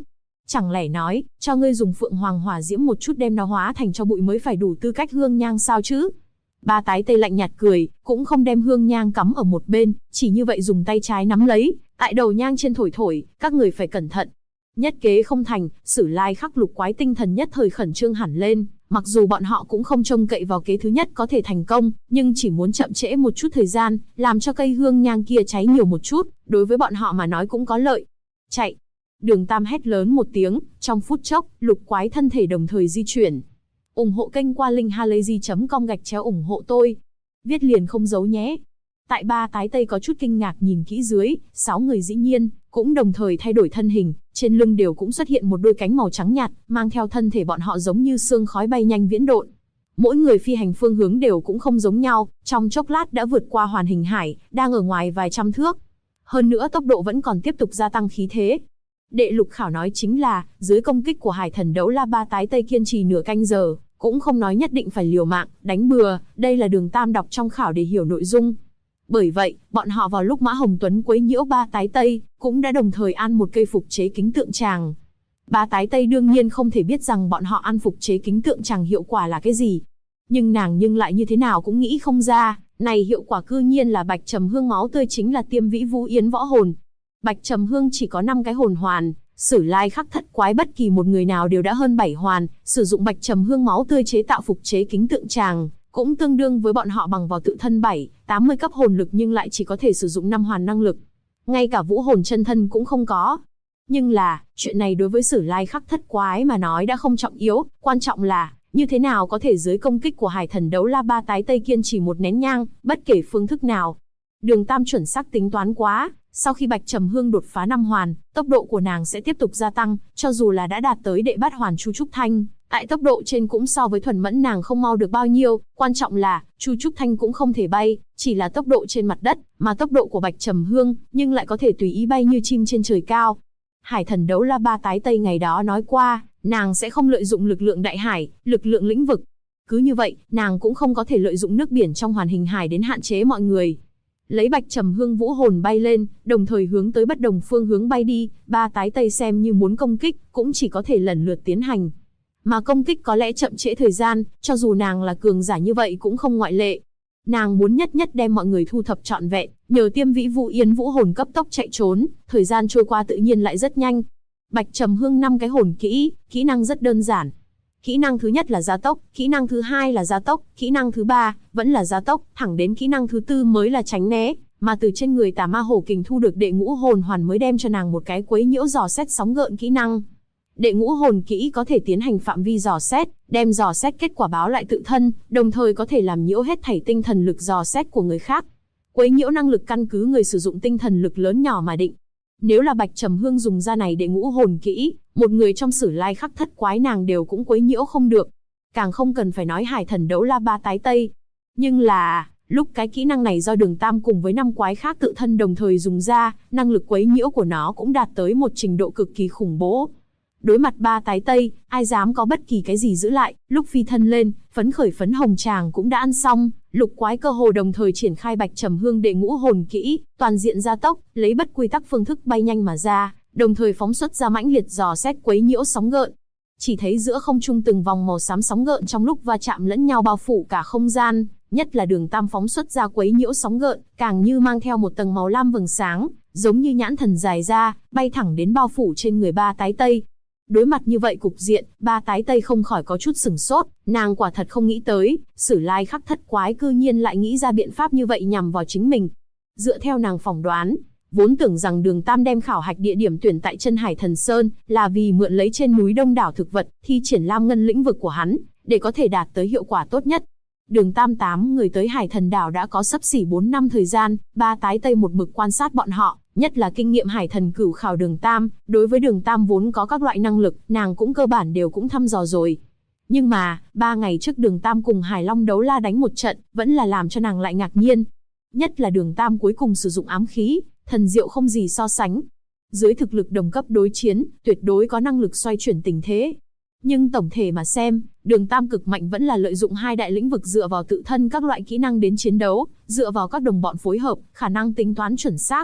Chẳng lẽ nói, cho ngươi dùng phượng hoàng hỏa diễm một chút đem nó hóa thành cho bụi mới phải đủ tư cách hương nhang sao chứ? Ba tái tây lạnh nhạt cười, cũng không đem hương nhang cắm ở một bên, chỉ như vậy dùng tay trái nắm lấy, tại đầu nhang trên thổi thổi, các người phải cẩn thận. Nhất kế không thành, Sử Lai Khắc Lục Quái tinh thần nhất thời khẩn trương hẳn lên, mặc dù bọn họ cũng không trông cậy vào kế thứ nhất có thể thành công, nhưng chỉ muốn chậm trễ một chút thời gian, làm cho cây hương nhang kia cháy nhiều một chút, đối với bọn họ mà nói cũng có lợi. Chạy! Đường Tam hét lớn một tiếng, trong phút chốc, Lục Quái thân thể đồng thời di chuyển. Ủng hộ kênh qua linkhalazy.com/ủng hộ tôi. Viết liền không giấu nhé. Tại ba tái tây có chút kinh ngạc nhìn kỹ dưới, 6 người dĩ nhiên cũng đồng thời thay đổi thân hình, trên lưng đều cũng xuất hiện một đôi cánh màu trắng nhạt, mang theo thân thể bọn họ giống như sương khói bay nhanh viễn độn. Mỗi người phi hành phương hướng đều cũng không giống nhau, trong chốc lát đã vượt qua Hoàn Hình Hải, đang ở ngoài vài trăm thước. Hơn nữa tốc độ vẫn còn tiếp tục gia tăng khí thế. Đệ Lục Khảo nói chính là, dưới công kích của Hải Thần Đấu La ba tái tây kiên trì nửa canh giờ, cũng không nói nhất định phải liều mạng, đánh bừa, đây là Đường Tam đọc trong khảo để hiểu nội dung. Bởi vậy, bọn họ vào lúc Mã Hồng Tuấn quấy nhiễu ba tái tây, cũng đã đồng thời ăn một cây phục chế kính tượng tràng. Ba tái tây đương nhiên không thể biết rằng bọn họ ăn phục chế kính tượng tràng hiệu quả là cái gì. Nhưng lại như thế nào cũng nghĩ không ra, này hiệu quả cư nhiên là Bạch Trầm Hương máu tươi chính là Tiêm Vĩ Vũ Yến võ hồn. Bạch Trầm Hương chỉ có 5 cái hồn hoàn, Sử Lai Khắc Thất Quái bất kỳ một người nào đều đã hơn 7 hoàn, sử dụng Bạch Trầm Hương máu tươi chế tạo phục chế kính tượng tràng, cũng tương đương với bọn họ bằng vào tự thân 7-80 cấp hồn lực nhưng lại chỉ có thể sử dụng 5 hoàn năng lực. Ngay cả vũ hồn chân thân cũng không có. Nhưng là, chuyện này đối với Sử Lai Khắc Thất Quái mà nói đã không trọng yếu, quan trọng là, như thế nào có thể dưới công kích của Hải Thần Đấu La ba tái tây kiên trì một nén nhang, bất kể phương thức nào. Đường Tam chuẩn xác tính toán quá, sau khi Bạch Trầm Hương đột phá 5 hoàn, tốc độ của nàng sẽ tiếp tục gia tăng, cho dù là đã đạt tới đệ bát hoàn Chu Trúc Thanh, tại tốc độ trên cũng so với Thuần Mẫn nàng không mau được bao nhiêu, quan trọng là, Chu Trúc Thanh cũng không thể bay, chỉ là tốc độ trên mặt đất, mà tốc độ của Bạch Trầm Hương, nhưng lại có thể tùy ý bay như chim trên trời cao. Hải Thần Đấu La ba tái tây ngày đó nói qua, nàng sẽ không lợi dụng lực lượng đại hải, lực lượng lĩnh vực. Cứ như vậy, nàng cũng không có thể lợi dụng nước biển trong Hoàn Hình Hải đến hạn chế mọi người. Lấy Bạch Trầm Hương vũ hồn bay lên, đồng thời hướng tới bất đồng phương hướng bay đi, ba tái tây xem như muốn công kích, cũng chỉ có thể lần lượt tiến hành. Mà công kích có lẽ chậm trễ thời gian, cho dù nàng là cường giả như vậy cũng không ngoại lệ. Nàng muốn nhất nhất đem mọi người thu thập trọn vẹn, nhờ Tiêm Vĩ Vũ Yến vũ hồn cấp tốc chạy trốn, thời gian trôi qua tự nhiên lại rất nhanh. Bạch Trầm Hương 5 cái hồn kỹ năng rất đơn giản. Kỹ năng thứ nhất là gia tốc, kỹ năng thứ hai là gia tốc, kỹ năng thứ ba vẫn là gia tốc, thẳng đến kỹ năng thứ tư mới là tránh né, mà từ trên người Tà Ma Hổ Kình thu được đệ ngũ hồn hoàn mới đem cho nàng một cái quấy nhiễu dò xét sóng gợn kỹ năng. Đệ ngũ hồn kỹ có thể tiến hành phạm vi dò xét, đem dò xét kết quả báo lại tự thân, đồng thời có thể làm nhiễu hết thảy tinh thần lực dò xét của người khác. Quấy nhiễu năng lực căn cứ người sử dụng tinh thần lực lớn nhỏ mà định. Nếu là Bạch Trầm Hương dùng ra này đệ ngũ hồn kỹ, một người trong Sử Lai Khắc Thất Quái nàng đều cũng quấy nhiễu không được. Càng không cần phải nói Hải Thần Đấu La ba tái tây. Nhưng là, lúc cái kỹ năng này do Đường Tam cùng với 5 quái khác tự thân đồng thời dùng ra, năng lực quấy nhiễu của nó cũng đạt tới một trình độ cực kỳ khủng bố. Đối mặt ba tái tây, ai dám có bất kỳ cái gì giữ lại, lúc phi thân lên, phấn khởi phấn hồng tràng cũng đã ăn xong, Lục Quái cơ hồ đồng thời triển khai Bạch Trầm Hương đệ ngũ hồn kỹ, toàn diện gia tốc, lấy bất quy tắc phương thức bay nhanh mà ra, đồng thời phóng xuất ra mãnh liệt dò xét quấy nhiễu sóng gợn. Chỉ thấy giữa không trung từng vòng màu xám sóng gợn trong lúc va chạm lẫn nhau bao phủ cả không gian, nhất là Đường Tam phóng xuất ra quấy nhiễu sóng gợn, càng như mang theo một tầng màu lam vầng sáng, giống như nhãn thần dài ra, bay thẳng đến bao phủ trên người ba tái tây. Đối mặt như vậy cục diện, ba tái tây không khỏi có chút sửng sốt, nàng quả thật không nghĩ tới, Sử Lai Khắc Thất Quái cư nhiên lại nghĩ ra biện pháp như vậy nhằm vào chính mình. Dựa theo nàng phỏng đoán, vốn tưởng rằng Đường Tam đem khảo hạch địa điểm tuyển tại chân Hải Thần Sơn, là vì mượn lấy trên núi đông đảo thực vật, thi triển Lam Ngân lĩnh vực của hắn, để có thể đạt tới hiệu quả tốt nhất. Đường Tam 8 người tới Hải Thần Đảo đã có xấp xỉ 4 năm thời gian, ba tái tây một mực quan sát bọn họ, nhất là kinh nghiệm Hải Thần cửu khảo Đường Tam, đối với Đường Tam vốn có các loại năng lực, nàng cũng cơ bản đều cũng thăm dò rồi. Nhưng mà, 3 ngày trước Đường Tam cùng Hải Long Đấu La đánh một trận, vẫn là làm cho nàng lại ngạc nhiên. Nhất là Đường Tam cuối cùng sử dụng ám khí, thần diệu không gì so sánh. Dưới thực lực đồng cấp đối chiến, tuyệt đối có năng lực xoay chuyển tình thế. Nhưng tổng thể mà xem, Đường Tam cực mạnh vẫn là lợi dụng hai đại lĩnh vực dựa vào tự thân các loại kỹ năng đến chiến đấu, dựa vào các đồng bọn phối hợp, khả năng tính toán chuẩn xác.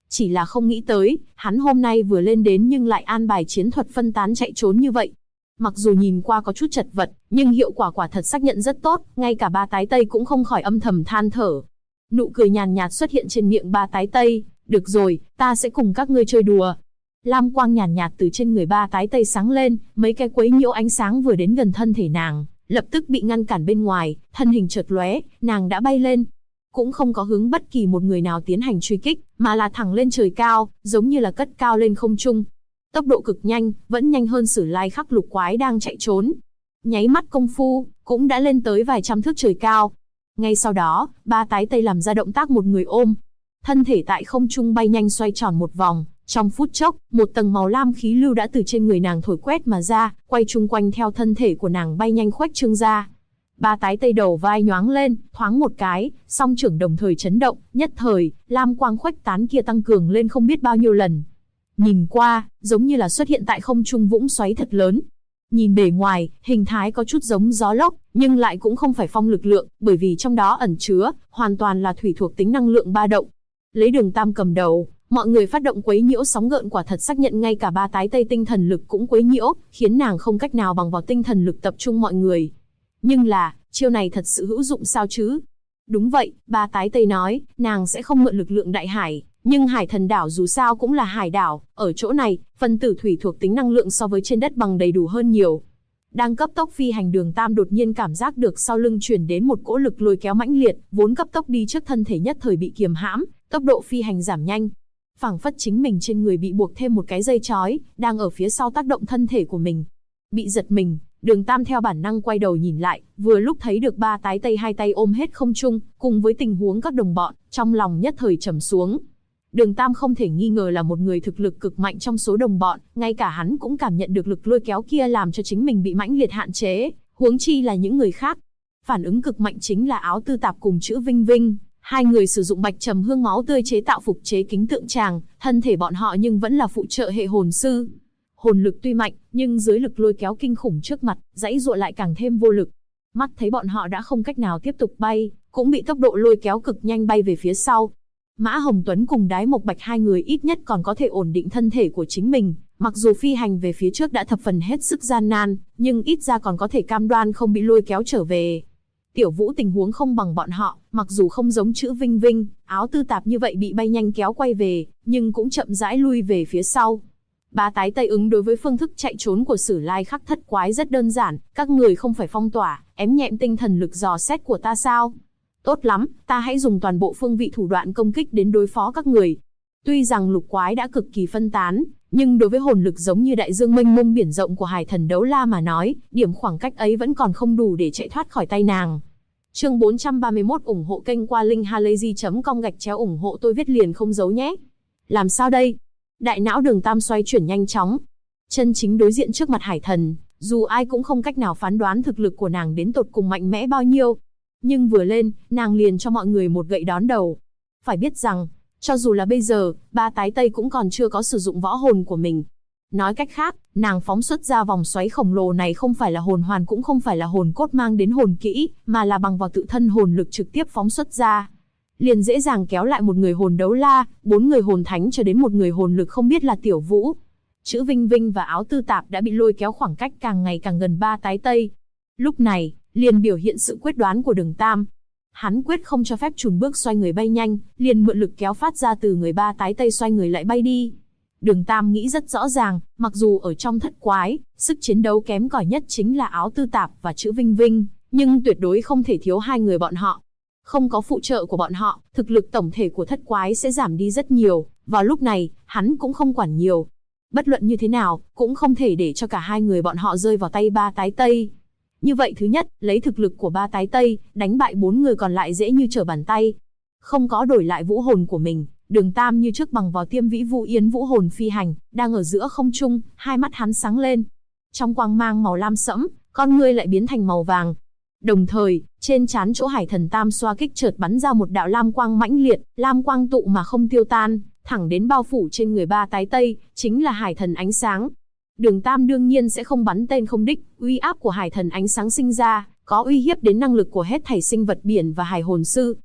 Chỉ là không nghĩ tới, hắn hôm nay vừa lên đến nhưng lại an bài chiến thuật phân tán chạy trốn như vậy. Mặc dù nhìn qua có chút chật vật, nhưng hiệu quả quả thật xác nhận rất tốt, ngay cả ba tái tây cũng không khỏi âm thầm than thở. Nụ cười nhàn nhạt xuất hiện trên miệng ba tái tây, được rồi, ta sẽ cùng các ngươi chơi đùa. Lam quang nhàn nhạt từ trên người ba tái tây sáng lên, mấy cái quấy nhiễu ánh sáng vừa đến gần thân thể nàng, lập tức bị ngăn cản bên ngoài, thân hình chợt lóe, nàng đã bay lên. Cũng không có hướng bất kỳ một người nào tiến hành truy kích, mà là thẳng lên trời cao, giống như là cất cao lên không trung. Tốc độ cực nhanh, vẫn nhanh hơn Sử Lai Khắc lục quái đang chạy trốn. Nháy mắt công phu, cũng đã lên tới vài trăm thước trời cao. Ngay sau đó, ba tái tây làm ra động tác một người ôm. Thân thể tại không trung bay nhanh xoay tròn một vòng. Trong phút chốc, một tầng màu lam khí lưu đã từ trên người nàng thổi quét mà ra, quay chung quanh theo thân thể của nàng bay nhanh khuếch trương ra. Ba tái tây đầu vai nhoáng lên, thoáng một cái, song trưởng đồng thời chấn động, nhất thời, lam quang khuếch tán kia tăng cường lên không biết bao nhiêu lần. Nhìn qua, giống như là xuất hiện tại không trung vũng xoáy thật lớn. Nhìn bề ngoài, hình thái có chút giống gió lốc, nhưng lại cũng không phải phong lực lượng, bởi vì trong đó ẩn chứa, hoàn toàn là thủy thuộc tính năng lượng ba động. Lấy Đường Tam cầm đầu, mọi người phát động quấy nhiễu sóng gợn quả thật xác nhận ngay cả ba tái tây tinh thần lực cũng quấy nhiễu, khiến nàng không cách nào bằng vào tinh thần lực tập trung mọi người. Nhưng là, chiêu này thật sự hữu dụng sao chứ? Đúng vậy, ba tái tây nói, nàng sẽ không mượn lực lượng đại hải, nhưng hải thần đảo dù sao cũng là hải đảo, ở chỗ này, phân tử thủy thuộc tính năng lượng so với trên đất bằng đầy đủ hơn nhiều. Đang cấp tốc phi hành Đường Tam đột nhiên cảm giác được sau lưng truyền đến một cỗ lực lôi kéo mãnh liệt, vốn cấp tốc đi trước thân thể nhất thời bị kiềm hãm, tốc độ phi hành giảm nhanh. Phảng phất chính mình trên người bị buộc thêm một cái dây chói, đang ở phía sau tác động thân thể của mình. Bị giật mình, Đường Tam theo bản năng quay đầu nhìn lại, vừa lúc thấy được ba tái tây hai tay ôm hết không trung, cùng với tình huống các đồng bọn, trong lòng nhất thời trầm xuống. Đường Tam không thể nghi ngờ là một người thực lực cực mạnh trong số đồng bọn, ngay cả hắn cũng cảm nhận được lực lôi kéo kia làm cho chính mình bị mãnh liệt hạn chế, huống chi là những người khác. Phản ứng cực mạnh chính là Áo Tư Tạp cùng Chữ Vinh Vinh, hai người sử dụng bạch trầm hương máu tươi chế tạo phục chế kính tượng tràng, thân thể bọn họ nhưng vẫn là phụ trợ hệ hồn sư. Hồn lực tuy mạnh, nhưng dưới lực lôi kéo kinh khủng trước mặt, giãy giụa lại càng thêm vô lực. Mắt thấy bọn họ đã không cách nào tiếp tục bay, cũng bị tốc độ lôi kéo cực nhanh bay về phía sau. Mã Hồng Tuấn cùng Đái Mộc Bạch hai người ít nhất còn có thể ổn định thân thể của chính mình, mặc dù phi hành về phía trước đã thập phần hết sức gian nan, nhưng ít ra còn có thể cam đoan không bị lôi kéo trở về. Tiểu Vũ tình huống không bằng bọn họ, mặc dù không giống Chữ Vinh Vinh, Áo Tư Tạp như vậy bị bay nhanh kéo quay về, nhưng cũng chậm rãi lui về phía sau. Ba tái tây ứng đối với phương thức chạy trốn của Sử Lai Khắc thất quái rất đơn giản, các người không phải phong tỏa, ém nhẹm tinh thần lực dò xét của ta sao? Tốt lắm, ta hãy dùng toàn bộ phương vị thủ đoạn công kích đến đối phó các người. Tuy rằng lục quái đã cực kỳ phân tán, nhưng đối với hồn lực giống như đại dương mênh mông biển rộng của hải thần đấu la mà nói, điểm khoảng cách ấy vẫn còn không đủ để chạy thoát khỏi tay nàng. Chương 431 ủng hộ kênh qua linkhalazy.com ủng hộ tôi viết liền không giấu nhé. Làm sao đây? Đại não Đường Tam xoay chuyển nhanh chóng. Chân chính đối diện trước mặt hải thần, dù ai cũng không cách nào phán đoán thực lực của nàng đến tột cùng mạnh mẽ bao nhiêu. Nhưng vừa lên, nàng liền cho mọi người một gậy đón đầu. Phải biết rằng, cho dù là bây giờ, ba tái tây cũng còn chưa có sử dụng võ hồn của mình. Nói cách khác, nàng phóng xuất ra vòng xoáy khổng lồ này không phải là hồn hoàn cũng không phải là hồn cốt mang đến hồn kỹ, mà là bằng vào tự thân hồn lực trực tiếp phóng xuất ra. Liền dễ dàng kéo lại một người hồn đấu la, 4 người hồn thánh cho đến một người hồn lực không biết là Tiểu Vũ. Chữ Vinh Vinh và Áo Tư Tạp đã bị lôi kéo khoảng cách càng ngày càng gần ba tái tây. Lúc này, liền biểu hiện sự quyết đoán của Đường Tam. Hắn quyết không cho phép chùn bước xoay người bay nhanh, liền mượn lực kéo phát ra từ người ba tái tây xoay người lại bay đi. Đường Tam nghĩ rất rõ ràng, mặc dù ở trong thất quái, sức chiến đấu kém cỏi nhất chính là Áo Tư Tạp và Chữ Vinh Vinh, nhưng tuyệt đối không thể thiếu hai người bọn họ. Không có phụ trợ của bọn họ, thực lực tổng thể của thất quái sẽ giảm đi rất nhiều, vào lúc này, hắn cũng không quản nhiều. Bất luận như thế nào, cũng không thể để cho cả hai người bọn họ rơi vào tay ba tái tây. Như vậy thứ nhất, lấy thực lực của ba tái tây, đánh bại 4 người còn lại dễ như trở bàn tay. Không có đổi lại vũ hồn của mình, Đường Tam như trước bằng vào Tiêm Vĩ Vũ Yến vũ hồn phi hành, đang ở giữa không trung, hai mắt hắn sáng lên. Trong quang mang màu lam sẫm, con ngươi lại biến thành màu vàng. Đồng thời, trên trán chỗ hải thần tam xoa kích chợt bắn ra một đạo lam quang mãnh liệt, lam quang tụ mà không tiêu tan, thẳng đến bao phủ trên người ba tái tây, chính là hải thần ánh sáng. Đường Tam đương nhiên sẽ không bắn tên không đích, uy áp của hải thần ánh sáng sinh ra, có uy hiếp đến năng lực của hết thảy sinh vật biển và hải hồn sư.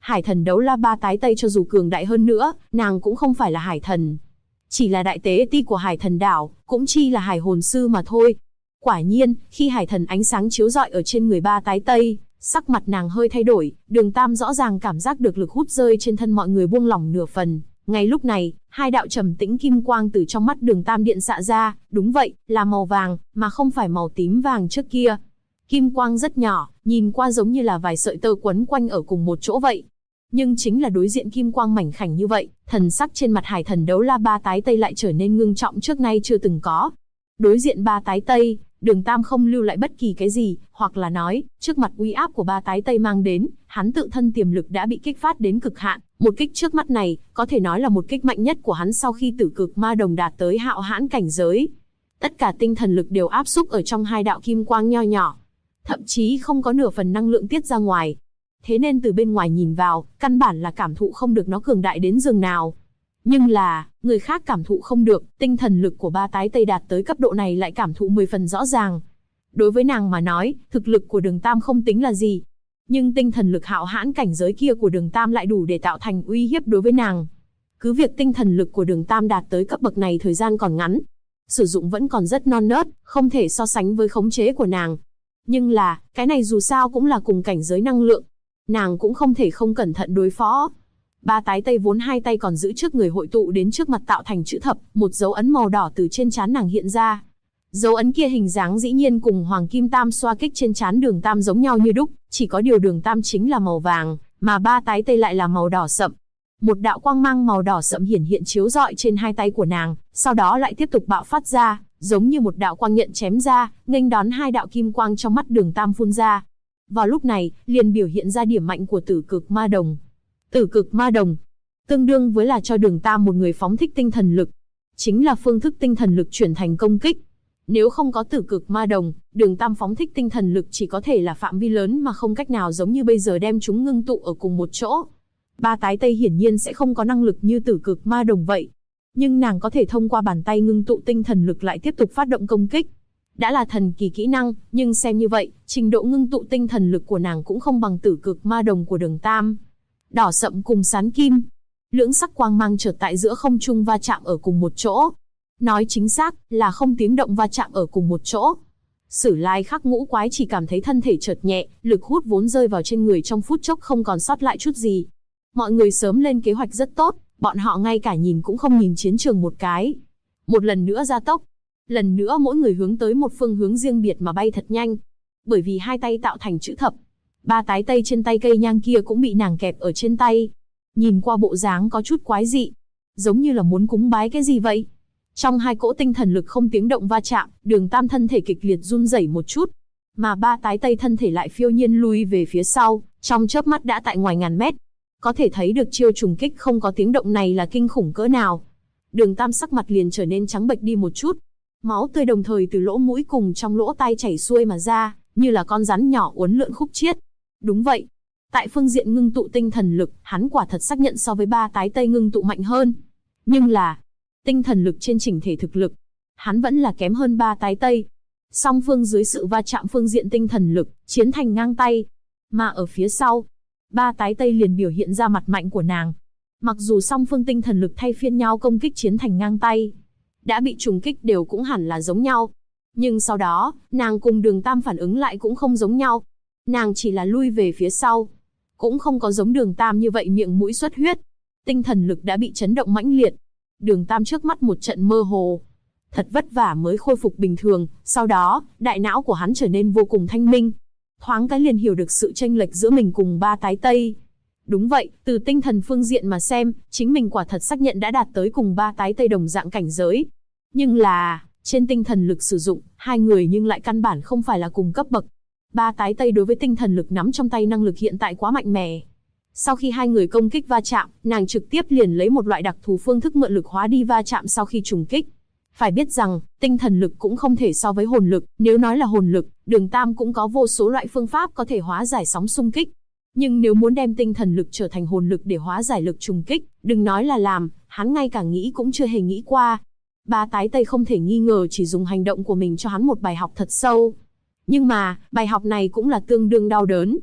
Hải thần đấu la ba tái tây cho dù cường đại hơn nữa, nàng cũng không phải là hải thần. Chỉ là đại tế ti của hải thần đảo, cũng chi là hải hồn sư mà thôi. Quả nhiên, khi hải thần ánh sáng chiếu rọi ở trên người ba tái tây, sắc mặt nàng hơi thay đổi, Đường Tam rõ ràng cảm giác được lực hút rơi trên thân mọi người buông lỏng nửa phần. Ngay lúc này, hai đạo trầm tĩnh kim quang từ trong mắt Đường Tam điện xạ ra, đúng vậy, là màu vàng, mà không phải màu tím vàng trước kia. Kim quang rất nhỏ, nhìn qua giống như là vài sợi tơ quấn quanh ở cùng một chỗ vậy. Nhưng chính là đối diện kim quang mảnh khảnh như vậy, thần sắc trên mặt hải thần đấu la ba tái tây lại trở nên ngưng trọng trước nay chưa từng có. Đối diện ba tái tây, Đường Tam không lưu lại bất kỳ cái gì, hoặc là nói, trước mặt uy áp của ba tái tây mang đến, hắn tự thân tiềm lực đã bị kích phát đến cực hạn. Một kích trước mắt này, có thể nói là một kích mạnh nhất của hắn sau khi tử cực ma đồng đạt tới hạo hãn cảnh giới. Tất cả tinh thần lực đều áp xúc ở trong hai đạo kim quang nho nhỏ, thậm chí không có nửa phần năng lượng tiết ra ngoài. Thế nên từ bên ngoài nhìn vào, căn bản là cảm thụ không được nó cường đại đến giường nào. Nhưng là, người khác cảm thụ không được, tinh thần lực của ba tái tây đạt tới cấp độ này lại cảm thụ 10 phần rõ ràng. Đối với nàng mà nói, thực lực của Đường Tam không tính là gì. Nhưng tinh thần lực hạo hãn cảnh giới kia của Đường Tam lại đủ để tạo thành uy hiếp đối với nàng. Cứ việc tinh thần lực của Đường Tam đạt tới cấp bậc này thời gian còn ngắn, sử dụng vẫn còn rất non nớt, không thể so sánh với khống chế của nàng. Nhưng là, cái này dù sao cũng là cùng cảnh giới năng lượng. Nàng cũng không thể không cẩn thận đối phó. Ba tái tây vốn hai tay còn giữ trước người hội tụ đến trước mặt tạo thành chữ thập, một dấu ấn màu đỏ từ trên trán nàng hiện ra. Dấu ấn kia hình dáng dĩ nhiên cùng hoàng kim tam xoa kích trên trán Đường Tam giống nhau như đúc, chỉ có điều Đường Tam chính là màu vàng, mà ba tái tây lại là màu đỏ sậm. Một đạo quang mang màu đỏ sậm hiển hiện chiếu rọi trên hai tay của nàng, sau đó lại tiếp tục bạo phát ra, giống như một đạo quang nhận chém ra, nghênh đón hai đạo kim quang trong mắt Đường Tam phun ra. Vào lúc này, liền biểu hiện ra điểm mạnh của tử cực ma đồng. Tử cực ma đồng, tương đương với là cho Đường Tam một người phóng thích tinh thần lực. Chính là phương thức tinh thần lực chuyển thành công kích. Nếu không có tử cực ma đồng, Đường Tam phóng thích tinh thần lực chỉ có thể là phạm vi lớn mà không cách nào giống như bây giờ đem chúng ngưng tụ ở cùng một chỗ. Ba tái tây hiển nhiên sẽ không có năng lực như tử cực ma đồng vậy. Nhưng nàng có thể thông qua bàn tay ngưng tụ tinh thần lực lại tiếp tục phát động công kích. Đã là thần kỳ kỹ năng, nhưng xem như vậy, trình độ ngưng tụ tinh thần lực của nàng cũng không bằng tử cực ma đồng của Đường Tam. Đỏ sậm cùng sán kim, lưỡng sắc quang mang chợt tại giữa không trung va chạm ở cùng một chỗ. Nói chính xác là không tiếng động va chạm ở cùng một chỗ. Sử Lai Khắc Ngũ Quái chỉ cảm thấy thân thể chợt nhẹ, lực hút vốn rơi vào trên người trong phút chốc không còn sót lại chút gì. Mọi người sớm lên kế hoạch rất tốt, bọn họ ngay cả nhìn cũng không nhìn chiến trường một cái. Một lần nữa gia tốc. Lần nữa mỗi người hướng tới một phương hướng riêng biệt mà bay thật nhanh. Bởi vì hai tay tạo thành chữ thập. Ba tái tây trên tay cây nhang kia cũng bị nàng kẹp ở trên tay. Nhìn qua bộ dáng có chút quái dị. Giống như là muốn cúng bái cái gì vậy. Trong hai cỗ tinh thần lực không tiếng động va chạm, Đường Tam thân thể kịch liệt run rẩy một chút. Mà ba tái tây thân thể lại phiêu nhiên lui về phía sau, trong chớp mắt đã tại ngoài ngàn mét. Có thể thấy được chiêu trùng kích không có tiếng động này là kinh khủng cỡ nào. Đường Tam sắc mặt liền trở nên trắng bệch đi một chút. Máu tươi đồng thời từ lỗ mũi cùng trong lỗ tai chảy xuôi mà ra, như là con rắn nhỏ uốn lượn khúc chiết. Đúng vậy. Tại phương diện ngưng tụ tinh thần lực, hắn quả thật xác nhận so với ba tái tây ngưng tụ mạnh hơn. Nhưng là, tinh thần lực trên chỉnh thể thực lực, hắn vẫn là kém hơn ba tái tây. Song phương dưới sự va chạm phương diện tinh thần lực, chiến thành ngang tay. Mà ở phía sau, ba tái tây liền biểu hiện ra mặt mạnh của nàng. Mặc dù song phương tinh thần lực thay phiên nhau công kích chiến thành ngang tay, đã bị trùng kích đều cũng hẳn là giống nhau. Nhưng sau đó, nàng cùng Đường Tam phản ứng lại cũng không giống nhau. Nàng chỉ là lui về phía sau. Cũng không có giống Đường Tam như vậy miệng mũi xuất huyết. Tinh thần lực đã bị chấn động mãnh liệt. Đường Tam trước mắt một trận mơ hồ. Thật vất vả mới khôi phục bình thường, sau đó, đại não của hắn trở nên vô cùng thanh minh. Thoáng cái liền hiểu được sự chênh lệch giữa mình cùng ba tái tây. Đúng vậy, từ tinh thần phương diện mà xem, chính mình quả thật xác nhận đã đạt tới cùng ba tái tây đồng dạng cảnh giới. Nhưng là, trên tinh thần lực sử dụng, hai người nhưng lại căn bản không phải là cùng cấp bậc. Ba tái tây đối với tinh thần lực nắm trong tay năng lực hiện tại quá mạnh mẽ. Sau khi hai người công kích va chạm, nàng trực tiếp liền lấy một loại đặc thù phương thức mượn lực hóa đi va chạm sau khi trùng kích. Phải biết rằng, tinh thần lực cũng không thể so với hồn lực, nếu nói là hồn lực, Đường Tam cũng có vô số loại phương pháp có thể hóa giải sóng xung kích. Nhưng nếu muốn đem tinh thần lực trở thành hồn lực để hóa giải lực trùng kích, đừng nói là làm, hắn ngay cả nghĩ cũng chưa hề nghĩ qua. Ba tái tây không thể nghi ngờ chỉ dùng hành động của mình cho hắn một bài học thật sâu. Nhưng mà, bài học này cũng là tương đương đau đớn.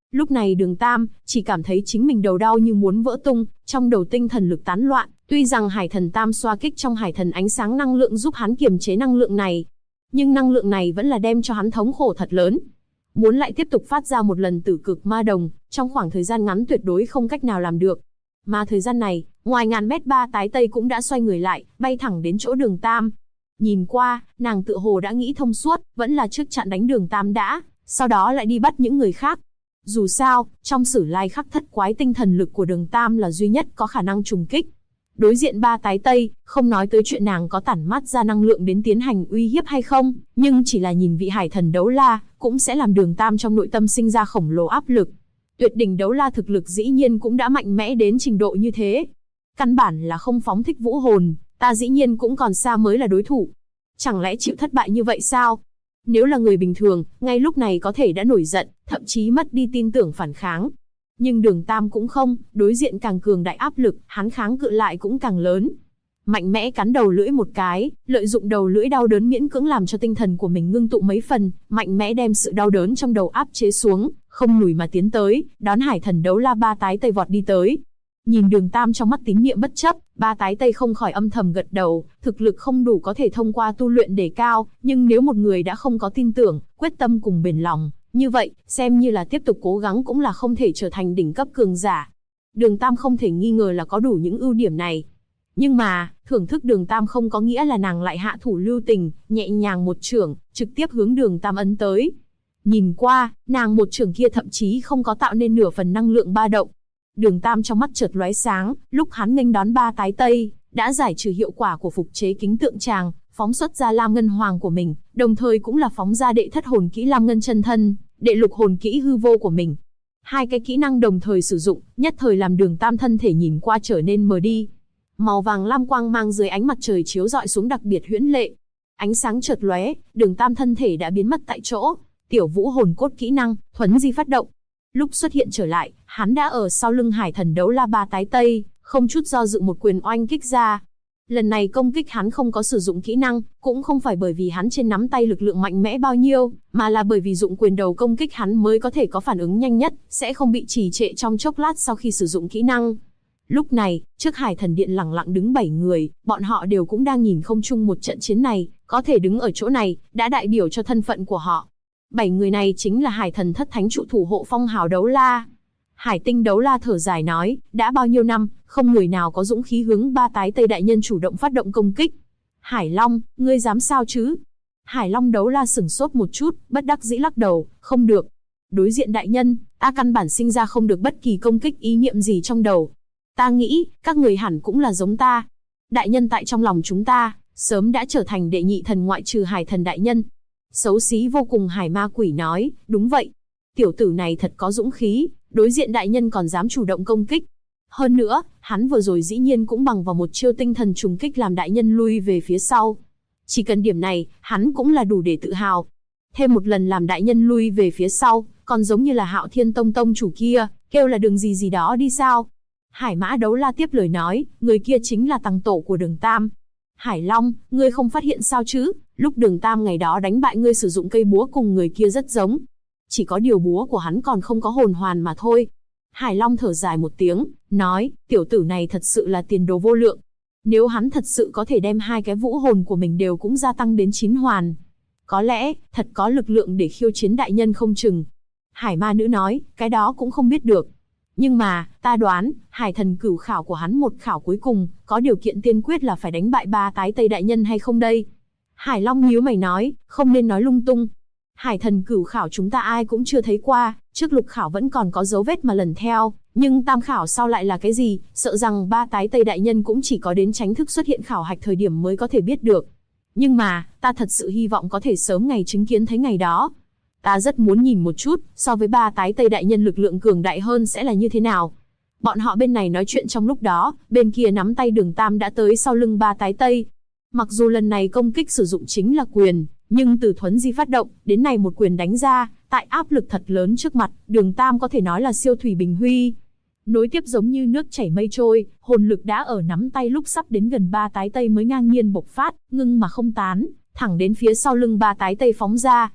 Lúc này Đường Tam chỉ cảm thấy chính mình đầu đau như muốn vỡ tung, trong đầu tinh thần lực tán loạn. Tuy rằng Hải Thần Tam xoa kích trong Hải Thần ánh sáng năng lượng giúp hắn kiềm chế năng lượng này, nhưng năng lượng này vẫn là đem cho hắn thống khổ thật lớn. Muốn lại tiếp tục phát ra một lần tử cực ma đồng, trong khoảng thời gian ngắn tuyệt đối không cách nào làm được. Mà thời gian này, ngoài ngàn mét ba tái tây cũng đã xoay người lại, bay thẳng đến chỗ Đường Tam. Nhìn qua, nàng tựa hồ đã nghĩ thông suốt, vẫn là trước chặn đánh Đường Tam đã, sau đó lại đi bắt những người khác. Dù sao, trong Sử Lai Khắc Thất Quái tinh thần lực của Đường Tam là duy nhất có khả năng trùng kích. Đối diện ba tái tây, không nói tới chuyện nàng có tản mát ra năng lượng đến tiến hành uy hiếp hay không, nhưng chỉ là nhìn vị Hải Thần Đấu La, cũng sẽ làm Đường Tam trong nội tâm sinh ra khổng lồ áp lực. Tuyệt đỉnh Đấu La thực lực dĩ nhiên cũng đã mạnh mẽ đến trình độ như thế. Căn bản là không phóng thích vũ hồn, ta dĩ nhiên cũng còn xa mới là đối thủ. Chẳng lẽ chịu thất bại như vậy sao? Nếu là người bình thường, ngay lúc này có thể đã nổi giận, thậm chí mất đi tin tưởng phản kháng. Nhưng Đường Tam cũng không, đối diện càng cường đại áp lực, hắn kháng cự lại cũng càng lớn. Mạnh mẽ cắn đầu lưỡi một cái, lợi dụng đầu lưỡi đau đớn miễn cưỡng làm cho tinh thần của mình ngưng tụ mấy phần, mạnh mẽ đem sự đau đớn trong đầu áp chế xuống, không lùi mà tiến tới, đón Hải Thần Đấu La ba tái tây vọt đi tới. Nhìn Đường Tam trong mắt tín nhiệm bất chấp, ba tái tây không khỏi âm thầm gật đầu, thực lực không đủ có thể thông qua tu luyện để cao, nhưng nếu một người đã không có tin tưởng, quyết tâm cùng bền lòng, như vậy, xem như là tiếp tục cố gắng cũng là không thể trở thành đỉnh cấp cường giả. Đường Tam không thể nghi ngờ là có đủ những ưu điểm này. Nhưng mà, thưởng thức Đường Tam không có nghĩa là nàng lại hạ thủ lưu tình, nhẹ nhàng một chưởng, trực tiếp hướng Đường Tam ấn tới. Nhìn qua, nàng một chưởng kia thậm chí không có tạo nên nửa phần năng lượng ba động. Đường Tam trong mắt chợt lóe sáng, lúc hắn nghênh đón ba tái tây, đã giải trừ hiệu quả của phục chế kính tượng tràng, phóng xuất ra Lam Ngân Hoàng của mình, đồng thời cũng là phóng ra đệ thất hồn kỹ Lam Ngân chân thân, đệ lục hồn kỹ hư vô của mình. Hai cái kỹ năng đồng thời sử dụng, nhất thời làm Đường Tam thân thể nhìn qua trở nên mờ đi. Màu vàng lam quang mang dưới ánh mặt trời chiếu rọi xuống đặc biệt huyễn lệ. Ánh sáng chợt lóe, Đường Tam thân thể đã biến mất tại chỗ. Tiểu Vũ hồn cốt kỹ năng, thuấn di phát động. Lúc xuất hiện trở lại, hắn đã ở sau lưng Hải Thần Đấu La ba tái tây, không chút do dự một quyền oanh kích ra. Lần này công kích hắn không có sử dụng kỹ năng, cũng không phải bởi vì hắn trên nắm tay lực lượng mạnh mẽ bao nhiêu, mà là bởi vì dụng quyền đầu công kích hắn mới có thể có phản ứng nhanh nhất, sẽ không bị trì trệ trong chốc lát sau khi sử dụng kỹ năng. Lúc này, trước Hải Thần Điện lặng lặng đứng 7 người, bọn họ đều cũng đang nhìn không chung một trận chiến này, có thể đứng ở chỗ này, đã đại biểu cho thân phận của họ. 7 người này chính là Hải Thần Thất Thánh trụ thủ hộ Phong Hào Đấu La. Hải Tinh Đấu La thở dài nói, đã bao nhiêu năm, không người nào có dũng khí hướng ba tái tây đại nhân chủ động phát động công kích. Hải Long, ngươi dám sao chứ? Hải Long Đấu La sửng sốt một chút, bất đắc dĩ lắc đầu, không được. Đối diện đại nhân, ta căn bản sinh ra không được bất kỳ công kích ý niệm gì trong đầu. Ta nghĩ, các người hẳn cũng là giống ta. Đại nhân tại trong lòng chúng ta, sớm đã trở thành đệ nhị thần ngoại trừ Hải Thần đại nhân. Xấu xí vô cùng Hải Ma Quỷ nói, đúng vậy. Tiểu tử này thật có dũng khí, đối diện đại nhân còn dám chủ động công kích. Hơn nữa, hắn vừa rồi dĩ nhiên cũng bằng vào một chiêu tinh thần trùng kích làm đại nhân lui về phía sau. Chỉ cần điểm này, hắn cũng là đủ để tự hào. Thêm một lần làm đại nhân lui về phía sau, còn giống như là Hạo Thiên Tông tông chủ kia, kêu là đường gì gì đó đi sao. Hải Mã Đấu La tiếp lời nói, người kia chính là tăng tổ của Đường Tam. Hải Long, ngươi không phát hiện sao chứ, lúc Đường Tam ngày đó đánh bại ngươi sử dụng cây búa cùng người kia rất giống. Chỉ có điều búa của hắn còn không có hồn hoàn mà thôi. Hải Long thở dài một tiếng, nói, tiểu tử này thật sự là tiền đồ vô lượng. Nếu hắn thật sự có thể đem hai cái vũ hồn của mình đều cũng gia tăng đến 9 hoàn. Có lẽ, thật có lực lượng để khiêu chiến đại nhân không chừng. Hải Ma Nữ nói, cái đó cũng không biết được. Nhưng mà, ta đoán, Hải Thần cửu khảo của hắn một khảo cuối cùng, có điều kiện tiên quyết là phải đánh bại ba tái tây đại nhân hay không đây? Hải Long nhíu mày nói, không nên nói lung tung. Hải Thần cửu khảo chúng ta ai cũng chưa thấy qua, trước lục khảo vẫn còn có dấu vết mà lần theo, nhưng tam khảo sau lại là cái gì, sợ rằng ba tái tây đại nhân cũng chỉ có đến tránh thức xuất hiện khảo hạch thời điểm mới có thể biết được. Nhưng mà, ta thật sự hy vọng có thể sớm ngày chứng kiến thấy ngày đó. Ta rất muốn nhìn một chút, so với ba tái tây đại nhân lực lượng cường đại hơn sẽ là như thế nào. Bọn họ bên này nói chuyện trong lúc đó, bên kia nắm tay Đường Tam đã tới sau lưng ba tái tây. Mặc dù lần này công kích sử dụng chính là quyền, nhưng từ thuấn di phát động, đến này một quyền đánh ra, tại áp lực thật lớn trước mặt, Đường Tam có thể nói là siêu thủy bình huy. Nối tiếp giống như nước chảy mây trôi, hồn lực đã ở nắm tay lúc sắp đến gần ba tái tây mới ngang nhiên bộc phát, ngưng mà không tán, thẳng đến phía sau lưng ba tái tây phóng ra.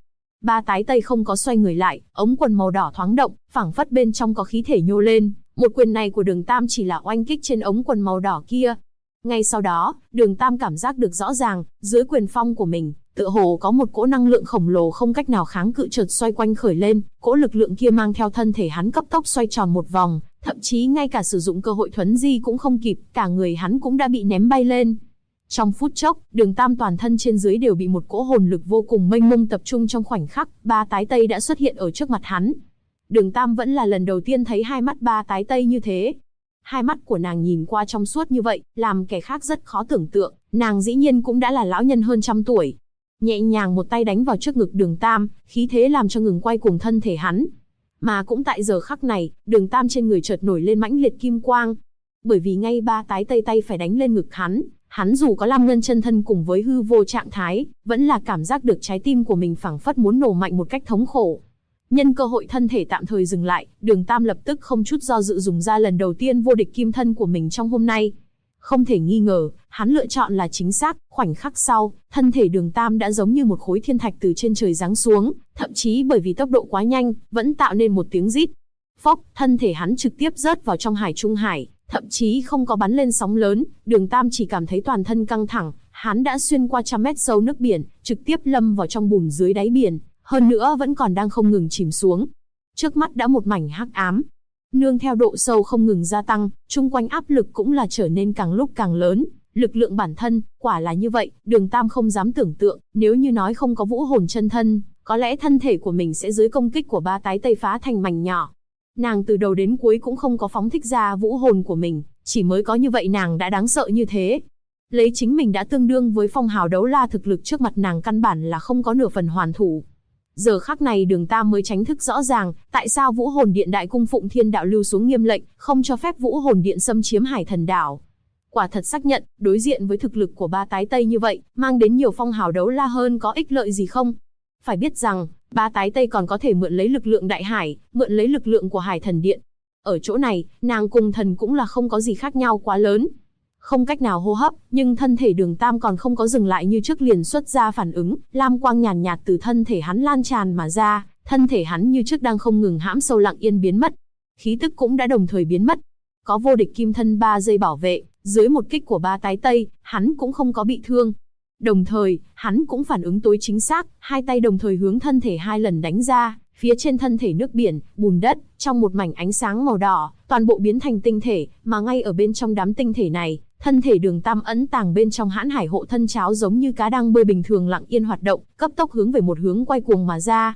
Ba tái tây không có xoay người lại, ống quần màu đỏ thoáng động, phảng phất bên trong có khí thể nhô lên. Một quyền này của Đường Tam chỉ là oanh kích trên ống quần màu đỏ kia. Ngay sau đó, Đường Tam cảm giác được rõ ràng, dưới quyền phong của mình, tựa hồ có một cỗ năng lượng khổng lồ không cách nào kháng cự chợt xoay quanh khởi lên, cỗ lực lượng kia mang theo thân thể hắn cấp tốc xoay tròn một vòng, thậm chí ngay cả sử dụng cơ hội thuấn di cũng không kịp, cả người hắn cũng đã bị ném bay lên. Trong phút chốc, Đường Tam toàn thân trên dưới đều bị một cỗ hồn lực vô cùng mênh mông tập trung trong khoảnh khắc, ba tái tây đã xuất hiện ở trước mặt hắn. Đường Tam vẫn là lần đầu tiên thấy hai mắt ba tái tây như thế. Hai mắt của nàng nhìn qua trong suốt như vậy, làm kẻ khác rất khó tưởng tượng, nàng dĩ nhiên cũng đã là lão nhân hơn trăm tuổi. Nhẹ nhàng một tay đánh vào trước ngực Đường Tam, khí thế làm cho ngừng quay cuồng thân thể hắn. Mà cũng tại giờ khắc này, Đường Tam trên người chợt nổi lên mãnh liệt kim quang. Bởi vì ngay ba tái tây tay phải đánh lên ngực hắn dù có Lam Ngân chân thân cùng với hư vô trạng thái, vẫn là cảm giác được trái tim của mình phảng phất muốn nổ mạnh một cách thống khổ. Nhân cơ hội thân thể tạm thời dừng lại, Đường Tam lập tức không chút do dự dùng ra lần đầu tiên vô địch kim thân của mình trong hôm nay. Không thể nghi ngờ, hắn lựa chọn là chính xác, khoảnh khắc sau, thân thể Đường Tam đã giống như một khối thiên thạch từ trên trời giáng xuống, thậm chí bởi vì tốc độ quá nhanh, vẫn tạo nên một tiếng rít. Phốc, thân thể hắn trực tiếp rớt vào trong Hải Trung Hải, thậm chí không có bắn lên sóng lớn, Đường Tam chỉ cảm thấy toàn thân căng thẳng, hắn đã xuyên qua trăm mét sâu nước biển, trực tiếp lâm vào trong bùn dưới đáy biển, hơn nữa vẫn còn đang không ngừng chìm xuống. Trước mắt đã một mảnh hắc ám. Nương theo độ sâu không ngừng gia tăng, chung quanh áp lực cũng là trở nên càng lúc càng lớn. Lực lượng bản thân, quả là như vậy, Đường Tam không dám tưởng tượng, nếu như nói không có vũ hồn chân thân, có lẽ thân thể của mình sẽ dưới công kích của ba tái tây phá thành mảnh nhỏ. Nàng từ đầu đến cuối cũng không có phóng thích ra vũ hồn của mình, chỉ mới có như vậy nàng đã đáng sợ như thế. Lấy chính mình đã tương đương với phong hào đấu la thực lực trước mặt nàng căn bản là không có nửa phần hoàn thủ. Giờ khắc này Đường Tam mới tránh thức rõ ràng, tại sao Vũ Hồn Điện Đại Cung Phụng Thiên Đạo lưu xuống nghiêm lệnh, không cho phép Vũ Hồn Điện xâm chiếm Hải Thần Đảo. Quả thật xác nhận, đối diện với thực lực của ba tái tây như vậy, mang đến nhiều phong hào đấu la hơn có ích lợi gì không? Phải biết rằng, ba tái tây còn có thể mượn lấy lực lượng đại hải, mượn lấy lực lượng của Hải Thần Điện. Ở chỗ này, nàng cùng thần cũng là không có gì khác nhau quá lớn. Không cách nào hô hấp, nhưng thân thể Đường Tam còn không có dừng lại như trước liền xuất ra phản ứng, lam quang nhàn nhạt từ thân thể hắn lan tràn mà ra, thân thể hắn như trước đang không ngừng hãm sâu lặng yên biến mất. Khí tức cũng đã đồng thời biến mất. Có vô địch kim thân 3 giây bảo vệ, dưới một kích của ba tái tây, hắn cũng không có bị thương. Đồng thời, hắn cũng phản ứng tối chính xác, hai tay đồng thời hướng thân thể hai lần đánh ra, phía trên thân thể nước biển, bùn đất, trong một mảnh ánh sáng màu đỏ, toàn bộ biến thành tinh thể, mà ngay ở bên trong đám tinh thể này, thân thể Đường Tam ẩn tàng bên trong hãn hải hộ thân cháo giống như cá đang bơi bình thường lặng yên hoạt động, cấp tốc hướng về một hướng quay cuồng mà ra.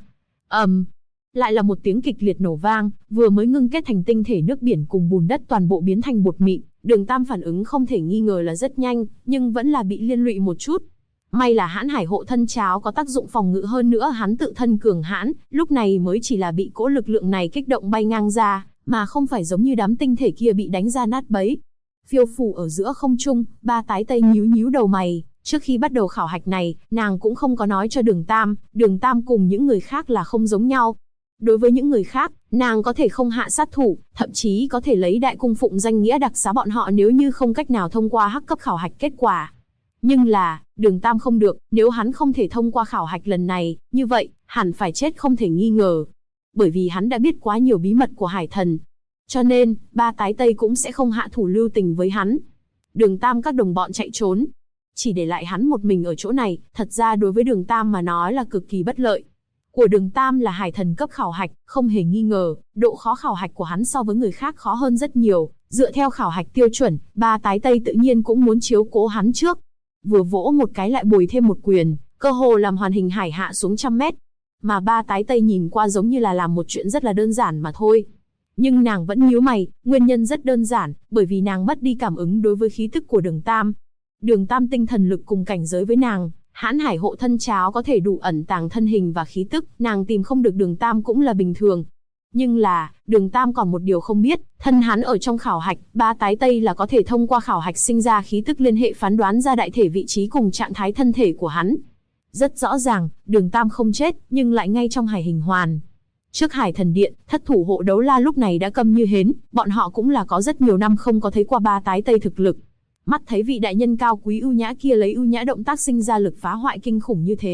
Lại là một tiếng kịch liệt nổ vang, vừa mới ngưng kết thành tinh thể nước biển cùng bùn đất toàn bộ biến thành bột mịn. Đường Tam phản ứng không thể nghi ngờ là rất nhanh, nhưng vẫn là bị liên lụy một chút. May là hãn hải hộ thân cháo có tác dụng phòng ngự hơn nữa hắn tự thân cường hãn, lúc này mới chỉ là bị cỗ lực lượng này kích động bay ngang ra, mà không phải giống như đám tinh thể kia bị đánh ra nát bấy. Phiêu phù ở giữa không trung, ba tái tây nhíu nhíu đầu mày, trước khi bắt đầu khảo hạch này, nàng cũng không có nói cho Đường Tam cùng những người khác là không giống nhau. Đối với những người khác, nàng có thể không hạ sát thủ, thậm chí có thể lấy Đại Cung Phụng danh nghĩa đặc xá bọn họ nếu như không cách nào thông qua hắc cấp khảo hạch kết quả. Nhưng là, Đường Tam không được, nếu hắn không thể thông qua khảo hạch lần này, như vậy, hẳn phải chết không thể nghi ngờ. Bởi vì hắn đã biết quá nhiều bí mật của Hải Thần. Cho nên, ba tái tây cũng sẽ không hạ thủ lưu tình với hắn. Đường Tam các đồng bọn chạy trốn, chỉ để lại hắn một mình ở chỗ này, thật ra đối với Đường Tam mà nói là cực kỳ bất lợi. Của Đường Tam là Hải Thần cấp khảo hạch, không hề nghi ngờ, độ khó khảo hạch của hắn so với người khác khó hơn rất nhiều. Dựa theo khảo hạch tiêu chuẩn, ba tái tây tự nhiên cũng muốn chiếu cố hắn trước. Vừa vỗ một cái lại bồi thêm một quyền, cơ hồ làm hoàn hình hải hạ xuống 100 mét. Mà ba tái tây nhìn qua giống như là làm một chuyện rất là đơn giản mà thôi. Nhưng nàng vẫn nhíu mày, nguyên nhân rất đơn giản, bởi vì nàng mất đi cảm ứng đối với khí tức của Đường Tam. Đường Tam tinh thần lực cùng cảnh giới với nàng, hãn hải hộ thân cháo có thể đủ ẩn tàng thân hình và khí tức, nàng tìm không được Đường Tam cũng là bình thường. Nhưng là, Đường Tam còn một điều không biết, thân hắn ở trong khảo hạch, ba tái tây là có thể thông qua khảo hạch sinh ra khí tức liên hệ phán đoán ra đại thể vị trí cùng trạng thái thân thể của hắn. Rất rõ ràng, Đường Tam không chết, nhưng lại ngay trong hải hình hoàn. Trước Hải Thần Điện, thất thủ hộ đấu la lúc này đã câm như hến, bọn họ cũng là có rất nhiều năm không có thấy qua ba tái tây thực lực. Mắt thấy vị đại nhân cao quý ưu nhã kia lấy ưu nhã động tác sinh ra lực phá hoại kinh khủng như thế,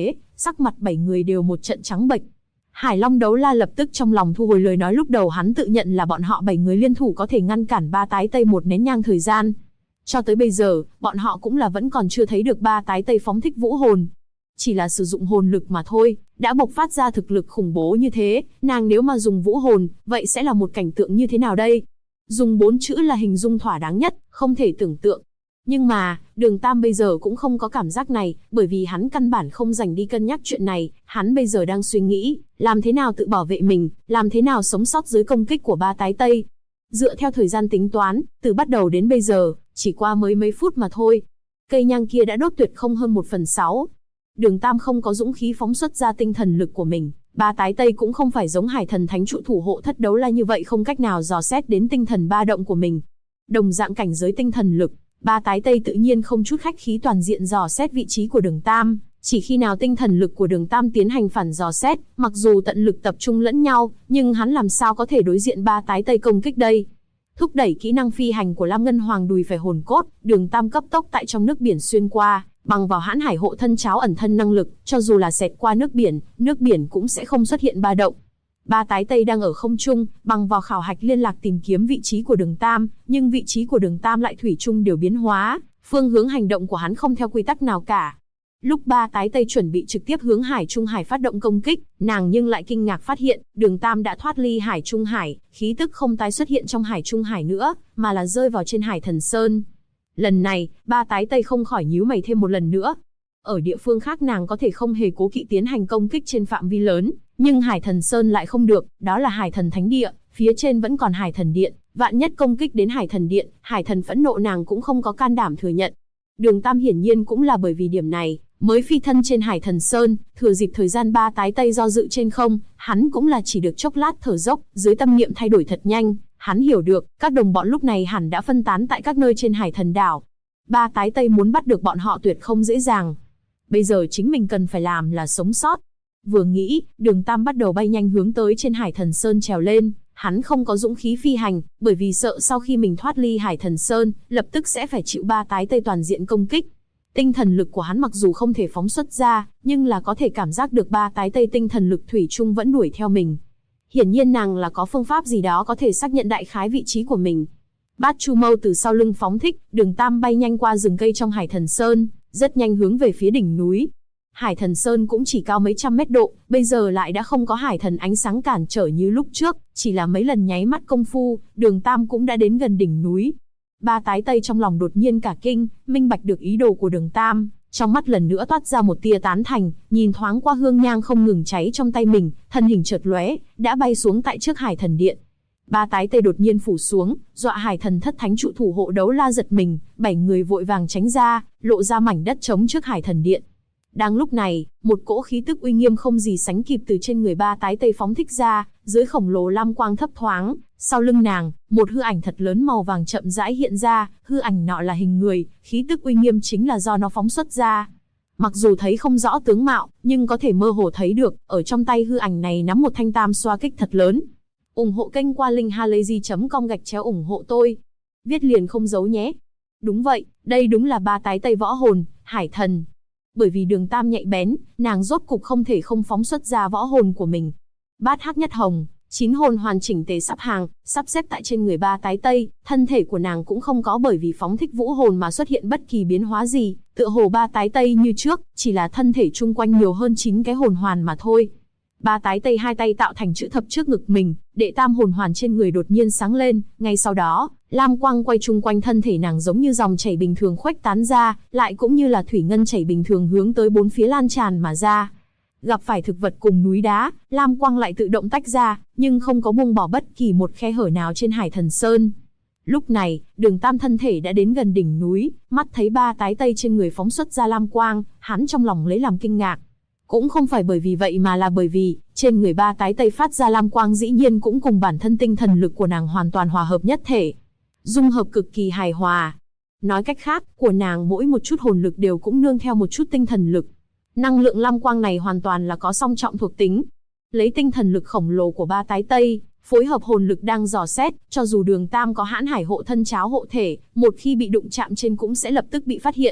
sắc mặt 7 người đều một trận trắng bệch. Hải Long Đấu La lập tức trong lòng thu hồi lời nói lúc đầu hắn tự nhận là bọn họ 7 người liên thủ có thể ngăn cản ba tái tây một nén nhang thời gian. Cho tới bây giờ, bọn họ cũng là vẫn còn chưa thấy được ba tái tây phóng thích vũ hồn. Chỉ là sử dụng hồn lực mà thôi, đã bộc phát ra thực lực khủng bố như thế, nàng nếu mà dùng vũ hồn, vậy sẽ là một cảnh tượng như thế nào đây? Dùng 4 chữ là hình dung thỏa đáng nhất, không thể tưởng tượng. Nhưng mà, Đường Tam bây giờ cũng không có cảm giác này, bởi vì hắn căn bản không dành đi cân nhắc chuyện này, hắn bây giờ đang suy nghĩ, làm thế nào tự bảo vệ mình, làm thế nào sống sót dưới công kích của ba tái tây. Dựa theo thời gian tính toán, từ bắt đầu đến bây giờ, chỉ qua mới mấy phút mà thôi. Cây nhang kia đã đốt tuyệt không hơn 1/6. Đường Tam không có dũng khí phóng xuất ra tinh thần lực của mình, ba tái tây cũng không phải giống Hải Thần Thánh trụ thủ hộ Thất Đấu La như vậy không cách nào dò xét đến tinh thần ba động của mình. Đồng dạng cảnh giới tinh thần lực, ba tái tây tự nhiên không chút khách khí toàn diện dò xét vị trí của Đường Tam, chỉ khi nào tinh thần lực của Đường Tam tiến hành phản dò xét, mặc dù tận lực tập trung lẫn nhau, nhưng hắn làm sao có thể đối diện ba tái tây công kích đây. Thúc đẩy kỹ năng phi hành của Lam Ngân Hoàng đùi phải hồn cốt, Đường Tam cấp tốc tại trong nước biển xuyên qua, bằng vào hãn hải hộ thân cháo ẩn thân năng lực, cho dù là xẹt qua nước biển cũng sẽ không xuất hiện ba động. Ba tái tây đang ở không trung, bằng vào khảo hạch liên lạc tìm kiếm vị trí của Đường Tam, nhưng vị trí của Đường Tam lại thủy chung đều biến hóa, phương hướng hành động của hắn không theo quy tắc nào cả. Lúc ba tái tây chuẩn bị trực tiếp hướng Hải Trung Hải phát động công kích, nàng nhưng lại kinh ngạc phát hiện, Đường Tam đã thoát ly Hải Trung Hải, khí tức không tái xuất hiện trong Hải Trung Hải nữa, mà là rơi vào trên Hải Thần Sơn. Lần này, ba tái tây không khỏi nhíu mày thêm một lần nữa. Ở địa phương khác nàng có thể không hề cố kỵ tiến hành công kích trên phạm vi lớn, nhưng Hải Thần Sơn lại không được, đó là Hải Thần Thánh Địa, phía trên vẫn còn Hải Thần Điện, vạn nhất công kích đến Hải Thần Điện, Hải Thần phẫn nộ nàng cũng không có can đảm thừa nhận. Đường Tam hiển nhiên cũng là bởi vì điểm này, mới phi thân trên Hải Thần Sơn, thừa dịp thời gian ba tái tây do dự trên không, hắn cũng là chỉ được chốc lát thở dốc, dưới tâm niệm thay đổi thật nhanh, hắn hiểu được, các đồng bọn lúc này hẳn đã phân tán tại các nơi trên Hải Thần đảo. Ba tái tây muốn bắt được bọn họ tuyệt không dễ dàng. Bây giờ chính mình cần phải làm là sống sót. Vừa nghĩ, Đường Tam bắt đầu bay nhanh hướng tới trên Hải Thần Sơn trèo lên, hắn không có dũng khí phi hành, bởi vì sợ sau khi mình thoát ly Hải Thần Sơn, lập tức sẽ phải chịu ba tái tây toàn diện công kích. Tinh thần lực của hắn mặc dù không thể phóng xuất ra, nhưng là có thể cảm giác được ba tái tây tinh thần lực thủy chung vẫn đuổi theo mình. Hiển nhiên nàng là có phương pháp gì đó có thể xác nhận đại khái vị trí của mình. Bát Chu Mâu từ sau lưng phóng thích, Đường Tam bay nhanh qua rừng cây trong Hải Thần Sơn, rất nhanh hướng về phía đỉnh núi. Hải Thần Sơn cũng chỉ cao mấy trăm mét độ, bây giờ lại đã không có Hải Thần ánh sáng cản trở như lúc trước, chỉ là mấy lần nháy mắt công phu, Đường Tam cũng đã đến gần đỉnh núi. Ba tái tây trong lòng đột nhiên cả kinh, minh bạch được ý đồ của Đường Tam, trong mắt lần nữa toát ra một tia tán thành, nhìn thoáng qua hương nhang không ngừng cháy trong tay mình, thân hình chợt lóe, đã bay xuống tại trước Hải Thần Điện. Ba tái tây đột nhiên phủ xuống, dọa Hải Thần Thất Thánh trụ thủ hộ Đấu La giật mình, 7 người vội vàng tránh ra, lộ ra mảnh đất trống trước Hải Thần Điện. Đang lúc này, một cỗ khí tức uy nghiêm không gì sánh kịp từ trên người ba tái tây phóng thích ra, dưới khổng lồ lam quang thấp thoáng, sau lưng nàng, một hư ảnh thật lớn màu vàng chậm rãi hiện ra, hư ảnh nọ là hình người, khí tức uy nghiêm chính là do nó phóng xuất ra. Mặc dù thấy không rõ tướng mạo, nhưng có thể mơ hồ thấy được, ở trong tay hư ảnh này nắm một thanh tam xoa kích thật lớn. Ủng hộ kênh qua linkhalazy.com ủng hộ tôi. Viết liền không giấu nhé. Đúng vậy, đây đúng là ba tái tây võ hồn, Hải Thần. Bởi vì Đường Tam nhạy bén, nàng rốt cục không thể không phóng xuất ra võ hồn của mình. Bát hắc nhất hồng, 9 hồn hoàn chỉnh tề sắp hàng, sắp xếp tại trên người ba tái tây, thân thể của nàng cũng không có bởi vì phóng thích vũ hồn mà xuất hiện bất kỳ biến hóa gì, tựa hồ ba tái tây như trước, chỉ là thân thể chung quanh nhiều hơn 9 cái hồn hoàn mà thôi. Ba tái tây hai tay tạo thành chữ thập trước ngực mình, đệ tam hồn hoàn trên người đột nhiên sáng lên, ngay sau đó, lam quang quay chung quanh thân thể nàng giống như dòng chảy bình thường khuếch tán ra, lại cũng như là thủy ngân chảy bình thường hướng tới bốn phía lan tràn mà ra. Gặp phải thực vật cùng núi đá, lam quang lại tự động tách ra, nhưng không có buông bỏ bất kỳ một khe hở nào trên Hải Thần Sơn. Lúc này, Đường Tam thân thể đã đến gần đỉnh núi, mắt thấy ba tái tây trên người phóng xuất ra lam quang, hắn trong lòng lấy làm kinh ngạc. Cũng không phải bởi vì vậy mà là bởi vì, trên người ba tái tây phát ra lam quang dĩ nhiên cũng cùng bản thân tinh thần lực của nàng hoàn toàn hòa hợp nhất thể. Dung hợp cực kỳ hài hòa. Nói cách khác, của nàng mỗi một chút hồn lực đều cũng nương theo một chút tinh thần lực. Năng lượng lam quang này hoàn toàn là có song trọng thuộc tính. Lấy tinh thần lực khổng lồ của ba tái tây, phối hợp hồn lực đang dò xét, cho dù Đường Tam có hãn hải hộ thân cháo hộ thể, một khi bị đụng chạm trên cũng sẽ lập tức bị phát hiện.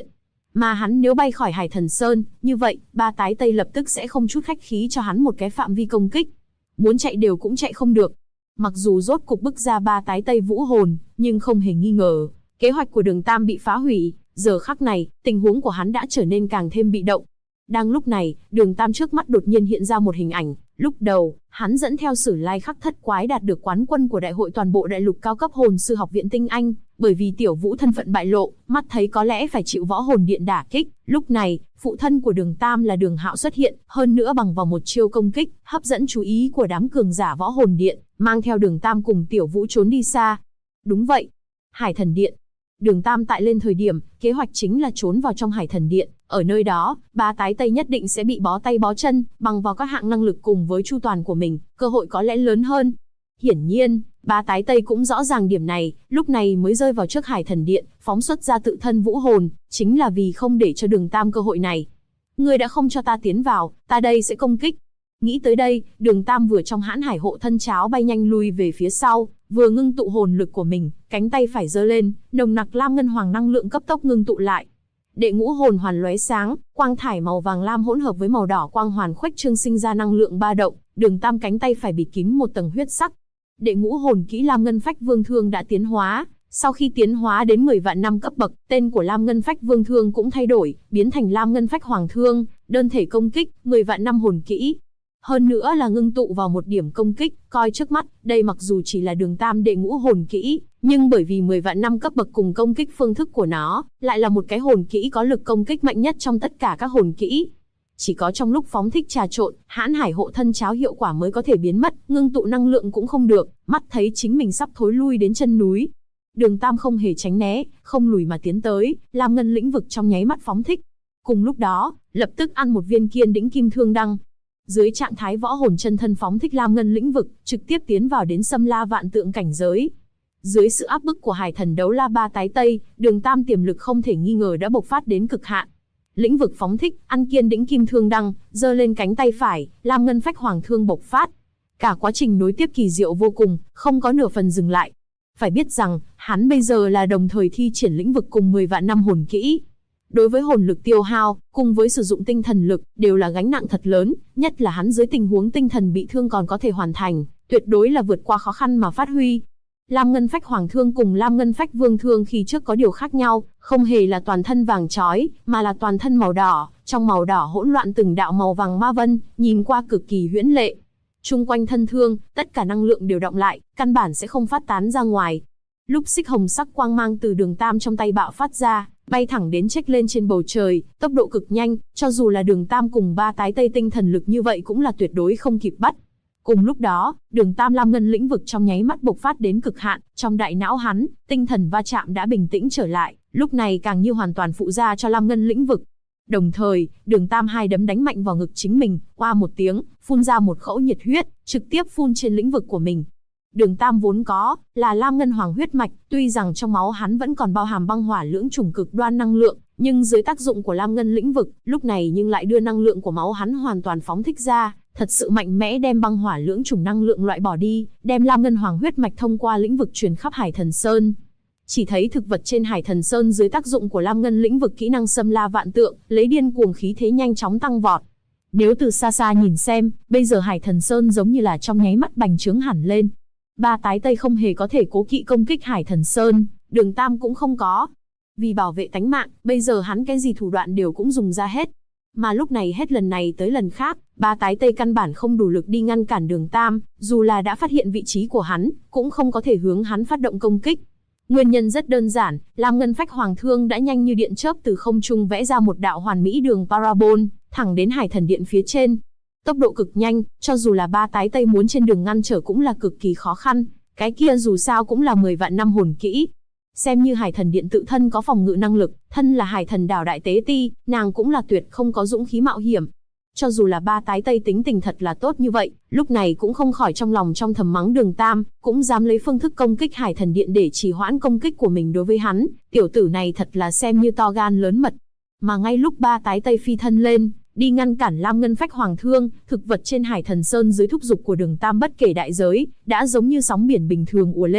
Mà hắn nếu bay khỏi Hải Thần Sơn, như vậy, ba tái Tây lập tức sẽ không chút khách khí cho hắn một cái phạm vi công kích. Muốn chạy đều cũng chạy không được. Mặc dù rốt cục bức ra ba tái Tây vũ hồn, nhưng không hề nghi ngờ, kế hoạch của Đường Tam bị phá hủy. Giờ khắc này, tình huống của hắn đã trở nên càng thêm bị động. Đang lúc này, Đường Tam trước mắt đột nhiên hiện ra một hình ảnh. Lúc đầu, hắn dẫn theo Sử Lai Khắc Thất Quái đạt được quán quân của đại hội toàn bộ đại lục cao cấp hồn sư học viện tinh anh, bởi vì Tiểu Vũ thân phận bại lộ, mắt thấy có lẽ phải chịu võ hồn điện đả kích. Lúc này, phụ thân của Đường Tam là Đường Hạo xuất hiện, hơn nữa bằng vào một chiêu công kích, hấp dẫn chú ý của đám cường giả võ hồn điện, mang theo Đường Tam cùng Tiểu Vũ trốn đi xa. Đúng vậy, Hải Thần Điện. Đường Tam tại lên thời điểm, kế hoạch chính là trốn vào trong Hải Thần Điện. Ở nơi đó, ba tái Tây nhất định sẽ bị bó tay bó chân, bằng vào các hạng năng lực cùng với chu toàn của mình, cơ hội có lẽ lớn hơn. Hiển nhiên, ba tái Tây cũng rõ ràng điểm này, lúc này mới rơi vào trước Hải Thần Điện, phóng xuất ra tự thân vũ hồn, chính là vì không để cho Đường Tam cơ hội này. Ngươi đã không cho ta tiến vào, ta đây sẽ công kích. Nghĩ tới đây, Đường Tam vừa trong hãn hải hộ thân cháo bay nhanh lui về phía sau, vừa ngưng tụ hồn lực của mình, cánh tay phải giơ lên, nồng nặc lam ngân hoàng năng lượng cấp tốc ngưng tụ lại. Đệ ngũ hồn hoàn lóe sáng, quang thải màu vàng lam hỗn hợp với màu đỏ quang hoàn khuếch trương sinh ra năng lượng ba động, Đường Tam cánh tay phải bịt kín một tầng huyết sắc. Đệ ngũ hồn kỹ Lam Ngân Phách Vương Thương đã tiến hóa, sau khi tiến hóa đến 10 vạn năm cấp bậc, tên của Lam Ngân Phách Vương Thương cũng thay đổi, biến thành Lam Ngân Phách Hoàng Thương, đơn thể công kích 10 vạn năm hồn kỹ. Hơn nữa là ngưng tụ vào một điểm công kích, coi trước mắt, đây mặc dù chỉ là Đường Tam đệ ngũ hồn kỹ, nhưng bởi vì 10 vạn năm cấp bậc cùng công kích phương thức của nó, lại là một cái hồn kỹ có lực công kích mạnh nhất trong tất cả các hồn kỹ. Chỉ có trong lúc phóng thích trà trộn, hãn hải hộ thân cháo hiệu quả mới có thể biến mất, ngưng tụ năng lượng cũng không được, mắt thấy chính mình sắp thối lui đến chân núi. Đường Tam không hề tránh né, không lùi mà tiến tới, Lam Ngân lĩnh vực trong nháy mắt phóng thích. Cùng lúc đó, lập tức ăn một viên Kiên Đĩnh Kim Thương Đăng. Dưới trạng thái võ hồn chân thân phóng thích Lam Ngân lĩnh vực, trực tiếp tiến vào đến Xâm La Vạn Tượng cảnh giới. Dưới sự áp bức của Hải Thần Đấu La ba tái Tây, Đường Tam tiềm lực không thể nghi ngờ đã bộc phát đến cực hạn. Lĩnh vực phóng thích, ăn Kiên Đĩnh Kim Thương Đăng, giơ lên cánh tay phải, Lam Ngân Phách Hoàng Thương bộc phát. Cả quá trình nối tiếp kỳ diệu vô cùng, không có nửa phần dừng lại. Phải biết rằng, hắn bây giờ là đồng thời thi triển lĩnh vực cùng 10 vạn năm hồn kỹ. Đối với hồn lực tiêu hao, cùng với sử dụng tinh thần lực, đều là gánh nặng thật lớn, nhất là hắn dưới tình huống tinh thần bị thương còn có thể hoàn thành, tuyệt đối là vượt qua khó khăn mà phát huy. Lam Ngân Phách Hoàng Thương cùng Lam Ngân Phách Vương Thương khi trước có điều khác nhau, không hề là toàn thân vàng chói, mà là toàn thân màu đỏ, trong màu đỏ hỗn loạn từng đạo màu vàng ma vân, nhìn qua cực kỳ huyễn lệ. Trung quanh thân thương, tất cả năng lượng đều đọng lại, căn bản sẽ không phát tán ra ngoài. Lúc xích hồng sắc quang mang từ Đường Tam trong tay bạo phát ra, bay thẳng đến chếch lên trên bầu trời, tốc độ cực nhanh, cho dù là Đường Tam cùng ba tái Tây tinh thần lực như vậy cũng là tuyệt đối không kịp bắt. Cùng lúc đó, Đường Tam Lam Ngân lĩnh vực trong nháy mắt bộc phát đến cực hạn, trong đại não hắn, tinh thần va chạm đã bình tĩnh trở lại, lúc này càng như hoàn toàn phụ ra cho Lam Ngân lĩnh vực. Đồng thời, Đường Tam hai đấm đánh mạnh vào ngực chính mình, oa một tiếng, phun ra một khẩu nhiệt huyết, trực tiếp phun trên lĩnh vực của mình. Đường Tam vốn có là Lam Ngân Hoàng huyết mạch, tuy rằng trong máu hắn vẫn còn bao hàm băng hỏa lưỡng chủng cực đoan năng lượng, nhưng dưới tác dụng của Lam Ngân lĩnh vực, lúc này nhưng lại đưa năng lượng của máu hắn hoàn toàn phóng thích ra, thật sự mạnh mẽ đem băng hỏa lưỡng chủng năng lượng loại bỏ đi, đem Lam Ngân Hoàng huyết mạch thông qua lĩnh vực truyền khắp Hải Thần Sơn. Chỉ thấy thực vật trên Hải Thần Sơn dưới tác dụng của Lam Ngân lĩnh vực kỹ năng Xâm La Vạn Tượng, lấy điên cuồng khí thế nhanh chóng tăng vọt. Nếu từ xa xa nhìn xem, bây giờ Hải Thần Sơn giống như là trong nháy mắt bành trướng hẳn lên. Ba tái Tây không hề có thể cố kỵ công kích Hải Thần Sơn, Đường Tam cũng không có. Vì bảo vệ tánh mạng, bây giờ hắn cái gì thủ đoạn đều cũng dùng ra hết. Mà lúc này hết lần này tới lần khác, ba tái Tây căn bản không đủ lực đi ngăn cản Đường Tam, dù là đã phát hiện vị trí của hắn, cũng không có thể hướng hắn phát động công kích. Nguyên nhân rất đơn giản, Lam Ngân Phách Hoàng Thương đã nhanh như điện chớp từ không trung vẽ ra một đạo hoàn mỹ đường parabol, thẳng đến Hải Thần Điện phía trên. Tốc độ cực nhanh, cho dù là ba tái Tây muốn trên đường ngăn trở cũng là cực kỳ khó khăn, cái kia dù sao cũng là 10 vạn năm hồn kỹ. Xem như Hải Thần Điện tự thân có phòng ngự năng lực, thân là Hải Thần Đảo Đại Tế Ti, nàng cũng là tuyệt không có dũng khí mạo hiểm. Cho dù là ba tái Tây tính tình thật là tốt như vậy, lúc này cũng không khỏi trong lòng trong thầm mắng Đường Tam, cũng dám lấy phương thức công kích Hải Thần Điện để trì hoãn công kích của mình đối với hắn, tiểu tử này thật là xem như to gan lớn mật. Mà ngay lúc ba tái Tây phi thân lên, đi ngăn cản Lam Ngân Phách Hoàng Thương, thực vật trên Hải Thần Sơn dưới thúc giục của Đường Tam bất kể đại giới, đã giống như sóng biển bình thường ùa lên,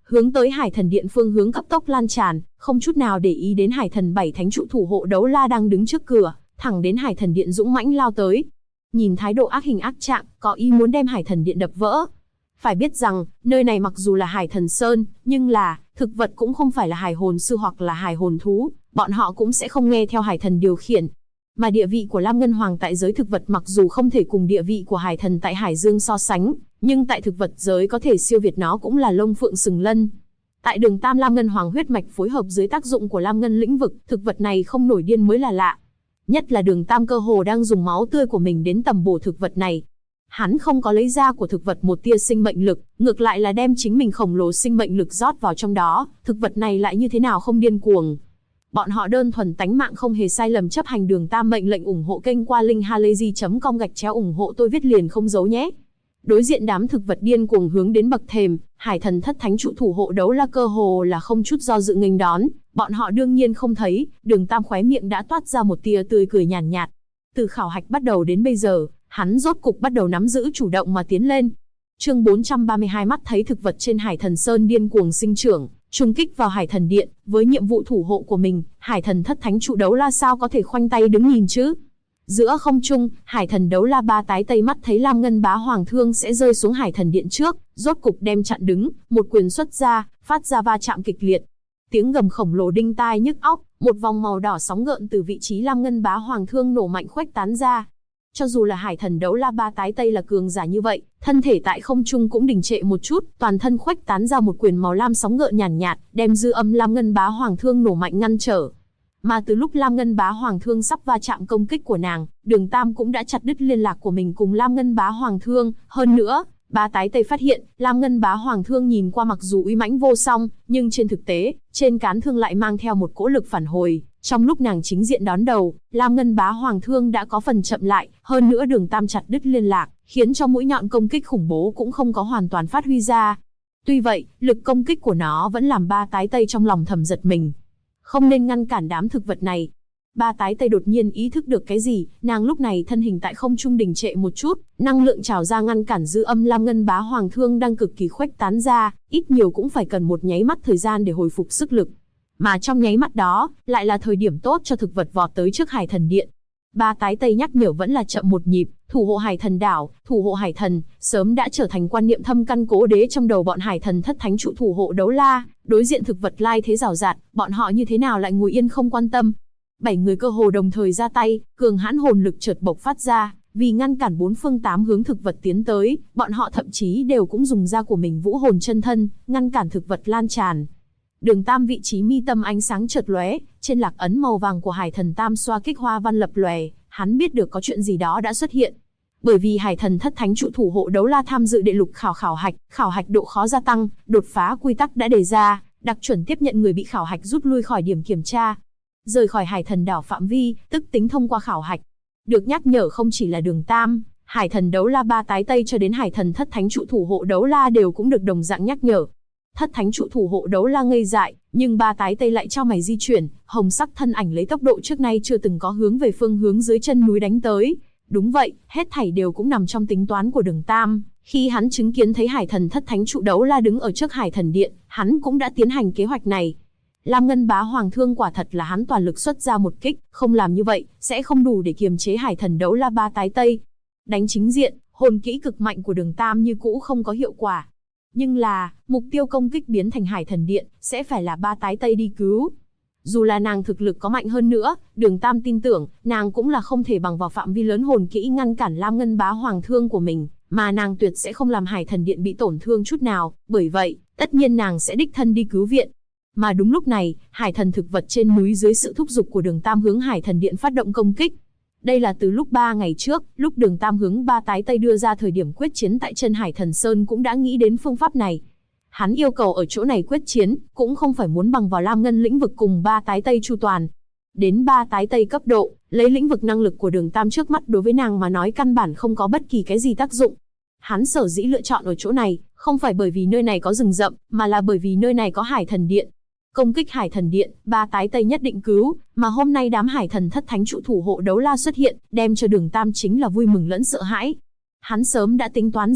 hướng tới Hải Thần Điện phương hướng cấp tốc lan tràn, không chút nào để ý đến Hải Thần 7 thánh trụ thủ hộ đấu la đang đứng trước cửa, thẳng đến Hải Thần Điện dũng mãnh lao tới. Nhìn thái độ ác hình ác trạng, có ý muốn đem Hải Thần Điện đập vỡ. Phải biết rằng, nơi này mặc dù là Hải Thần Sơn, nhưng là, thực vật cũng không phải là hải hồn sư hoặc là hải hồn thú, bọn họ cũng sẽ không nghe theo Hải Thần điều khiển. Mà địa vị của Lam Ngân Hoàng tại giới thực vật mặc dù không thể cùng địa vị của Hải Thần tại Hải Dương so sánh, nhưng tại thực vật giới có thể siêu việt nó cũng là lông phượng sừng lân. Tại Đường Tam Lam Ngân Hoàng huyết mạch phối hợp dưới tác dụng của Lam Ngân lĩnh vực, thực vật này không nổi điên mới là lạ. Nhất là Đường Tam cơ hồ đang dùng máu tươi của mình đến tầm bổ thực vật này. Hắn không có lấy ra của thực vật một tia sinh mệnh lực, ngược lại là đem chính mình khổng lồ sinh mệnh lực rót vào trong đó, thực vật này lại như thế nào không điên cuồng. Bọn họ đơn thuần tánh mạng không hề sai lầm chấp hành Đường Tam mệnh lệnh. Ủng hộ kênh qua link halayzi.com /ủng hộ tôi viết liền không giấu nhé. Đối diện đám thực vật điên cuồng hướng đến bậc thềm, Hải Thần thất thánh trụ thủ hộ đấu la cơ hồ là không chút do dự nghênh đón, bọn họ đương nhiên không thấy, Đường Tam khóe miệng đã toát ra một tia tươi cười nhàn nhạt. Từ khảo hạch bắt đầu đến bây giờ, hắn rốt cục bắt đầu nắm giữ chủ động mà tiến lên. Chương 432 mắt thấy thực vật trên Hải Thần Sơn điên cuồng sinh trưởng, trùng kích vào Hải Thần Điện, với nhiệm vụ thủ hộ của mình, Hải Thần thất thánh trụ đấu la sao có thể khoanh tay đứng nhìn chứ? Giữa không trung, Hải Thần đấu la ba tái tây mắt thấy Lam Ngân Bá Hoàng thương sẽ rơi xuống Hải Thần Điện trước, rốt cục đem chặn đứng, một quyền xuất ra, phát ra va chạm kịch liệt. Tiếng gầm khổng lồ đinh tai nhức óc, một vòng màu đỏ sóng gợn từ vị trí Lam Ngân Bá Hoàng thương nổ mạnh khuếch tán ra. Cho dù là Hải Thần đấu la ba tái tây là cường giả như vậy, thân thể tại không trung cũng đình trệ một chút, toàn thân khuếch tán ra một quyền màu lam sóng gợn nhàn nhạt, đem dư âm Lam Ngân Bá Hoàng thương nổ mạnh ngăn trở. Mà từ lúc Lam Ngân Bá Hoàng thương sắp va chạm công kích của nàng, Đường Tam cũng đã chặt đứt liên lạc của mình cùng Lam Ngân Bá Hoàng thương. Hơn nữa, ba tái tây phát hiện, Lam Ngân Bá Hoàng thương nhìn qua mặc dù uy mãnh vô song, nhưng trên thực tế, trên cán thương lại mang theo một cỗ lực phản hồi. Trong lúc nàng chính diện đón đầu, Lam Ngân Bá Hoàng thương đã có phần chậm lại, hơn nữa Đường Tam chặt đứt liên lạc, khiến cho mũi nhọn công kích khủng bố cũng không có hoàn toàn phát huy ra. Tuy vậy, lực công kích của nó vẫn làm ba tái tây trong lòng thầm giật mình. Không nên ngăn cản đám thực vật này. Ba tái tây đột nhiên ý thức được cái gì, nàng lúc này thân hình tại không trung đình trệ một chút, năng lượng trào ra ngăn cản dư âm Lam Ngân Bá Hoàng thương đang cực kỳ khuếch tán ra, ít nhiều cũng phải cần một nháy mắt thời gian để hồi phục sức lực. Mà trong nháy mắt đó, lại là thời điểm tốt cho thực vật vọt tới trước Hải Thần Điện. Ba tái tây nhắc nhở vẫn là chậm một nhịp, thủ hộ Hải Thần đảo, thủ hộ Hải Thần, sớm đã trở thành quan niệm thâm căn cố đế trong đầu bọn Hải Thần thất thánh trụ thủ hộ đấu la. Đối diện thực vật lai thế rào rạt, bọn họ như thế nào lại ngồi yên không quan tâm. 7 người cơ hồ đồng thời ra tay, cường hãn hồn lực chợt bộc phát ra, vì ngăn cản 4 phương 8 hướng thực vật tiến tới, bọn họ thậm chí đều cũng dùng ra của mình vũ hồn chân thân, ngăn cản thực vật lan tràn. Đường Tam vị trí mi tâm ánh sáng chợt lóe, trên lạc ấn màu vàng của Hải Thần Tam xoa kích hoa văn lập lòe, hắn biết được có chuyện gì đó đã xuất hiện. Bởi vì Hải Thần thất thánh trụ thủ hộ đấu la tham dự đệ lục khảo hạch độ khó gia tăng, đột phá quy tắc đã đề ra, đặc chuẩn tiếp nhận người bị khảo hạch rút lui khỏi điểm kiểm tra, rời khỏi Hải Thần đảo phạm vi, tức tính thông qua khảo hạch. Được nhắc nhở không chỉ là Đường Tam, Hải Thần đấu la ba tái tây cho đến Hải Thần thất thánh trụ thủ hộ đấu la đều cũng được đồng dạng nhắc nhở. Thất thánh trụ thủ hộ đấu la ngây dại, nhưng ba tái tây lại cho mày di chuyển, hồng sắc thân ảnh lấy tốc độ trước nay chưa từng có hướng về phương hướng dưới chân núi đánh tới. Đúng vậy, hết thảy đều cũng nằm trong tính toán của Đường Tam. Khi hắn chứng kiến thấy Hải Thần thất thánh trụ đấu la đứng ở trước Hải Thần Điện, hắn cũng đã tiến hành kế hoạch này. Lam Ngân Bá Hoàng thương quả thật là hắn toàn lực xuất ra một kích, không làm như vậy, sẽ không đủ để kiềm chế Hải Thần đấu la ba tái tây. Đánh chính diện, hồn kỹ cực mạnh của Đường Tam như cũ không có hiệu quả. Nhưng là, mục tiêu công kích biến thành Hải Thần Điện, sẽ phải là ba tái tây đi cứu. Dù là nàng thực lực có mạnh hơn nữa, Đường Tam tin tưởng, nàng cũng là không thể bằng vào phạm vi lớn hồn kỹ ngăn cản Lam Ngân Bá Hoàng thương của mình, mà nàng tuyệt sẽ không làm Hải Thần Điện bị tổn thương chút nào, bởi vậy, tất nhiên nàng sẽ đích thân đi cứu viện. Mà đúng lúc này, Hải Thần thực vật trên núi dưới sự thúc giục của Đường Tam hướng Hải Thần Điện phát động công kích. Đây là từ lúc 3 ngày trước, lúc Đường Tam hướng ba tái tây đưa ra thời điểm quyết chiến tại chân Hải Thần Sơn cũng đã nghĩ đến phương pháp này. Hắn yêu cầu ở chỗ này quyết chiến, cũng không phải muốn bằng vào Lam Ngân lĩnh vực cùng ba tái tây chu toàn. Đến ba tái tây cấp độ, lấy lĩnh vực năng lực của Đường Tam trước mắt đối với nàng mà nói căn bản không có bất kỳ cái gì tác dụng. Hắn sở dĩ lựa chọn ở chỗ này, không phải bởi vì nơi này có rừng rậm, mà là bởi vì nơi này có Hải Thần Điện. Công kích Hải Thần Điện, ba tái tây nhất định cứu, mà hôm nay đám Hải Thần thất thánh trụ thủ hộ đấu la xuất hiện, đem cho Đường Tam chính là vui mừng lẫn sợ hãi. Hắn sớm đã tính toán ra,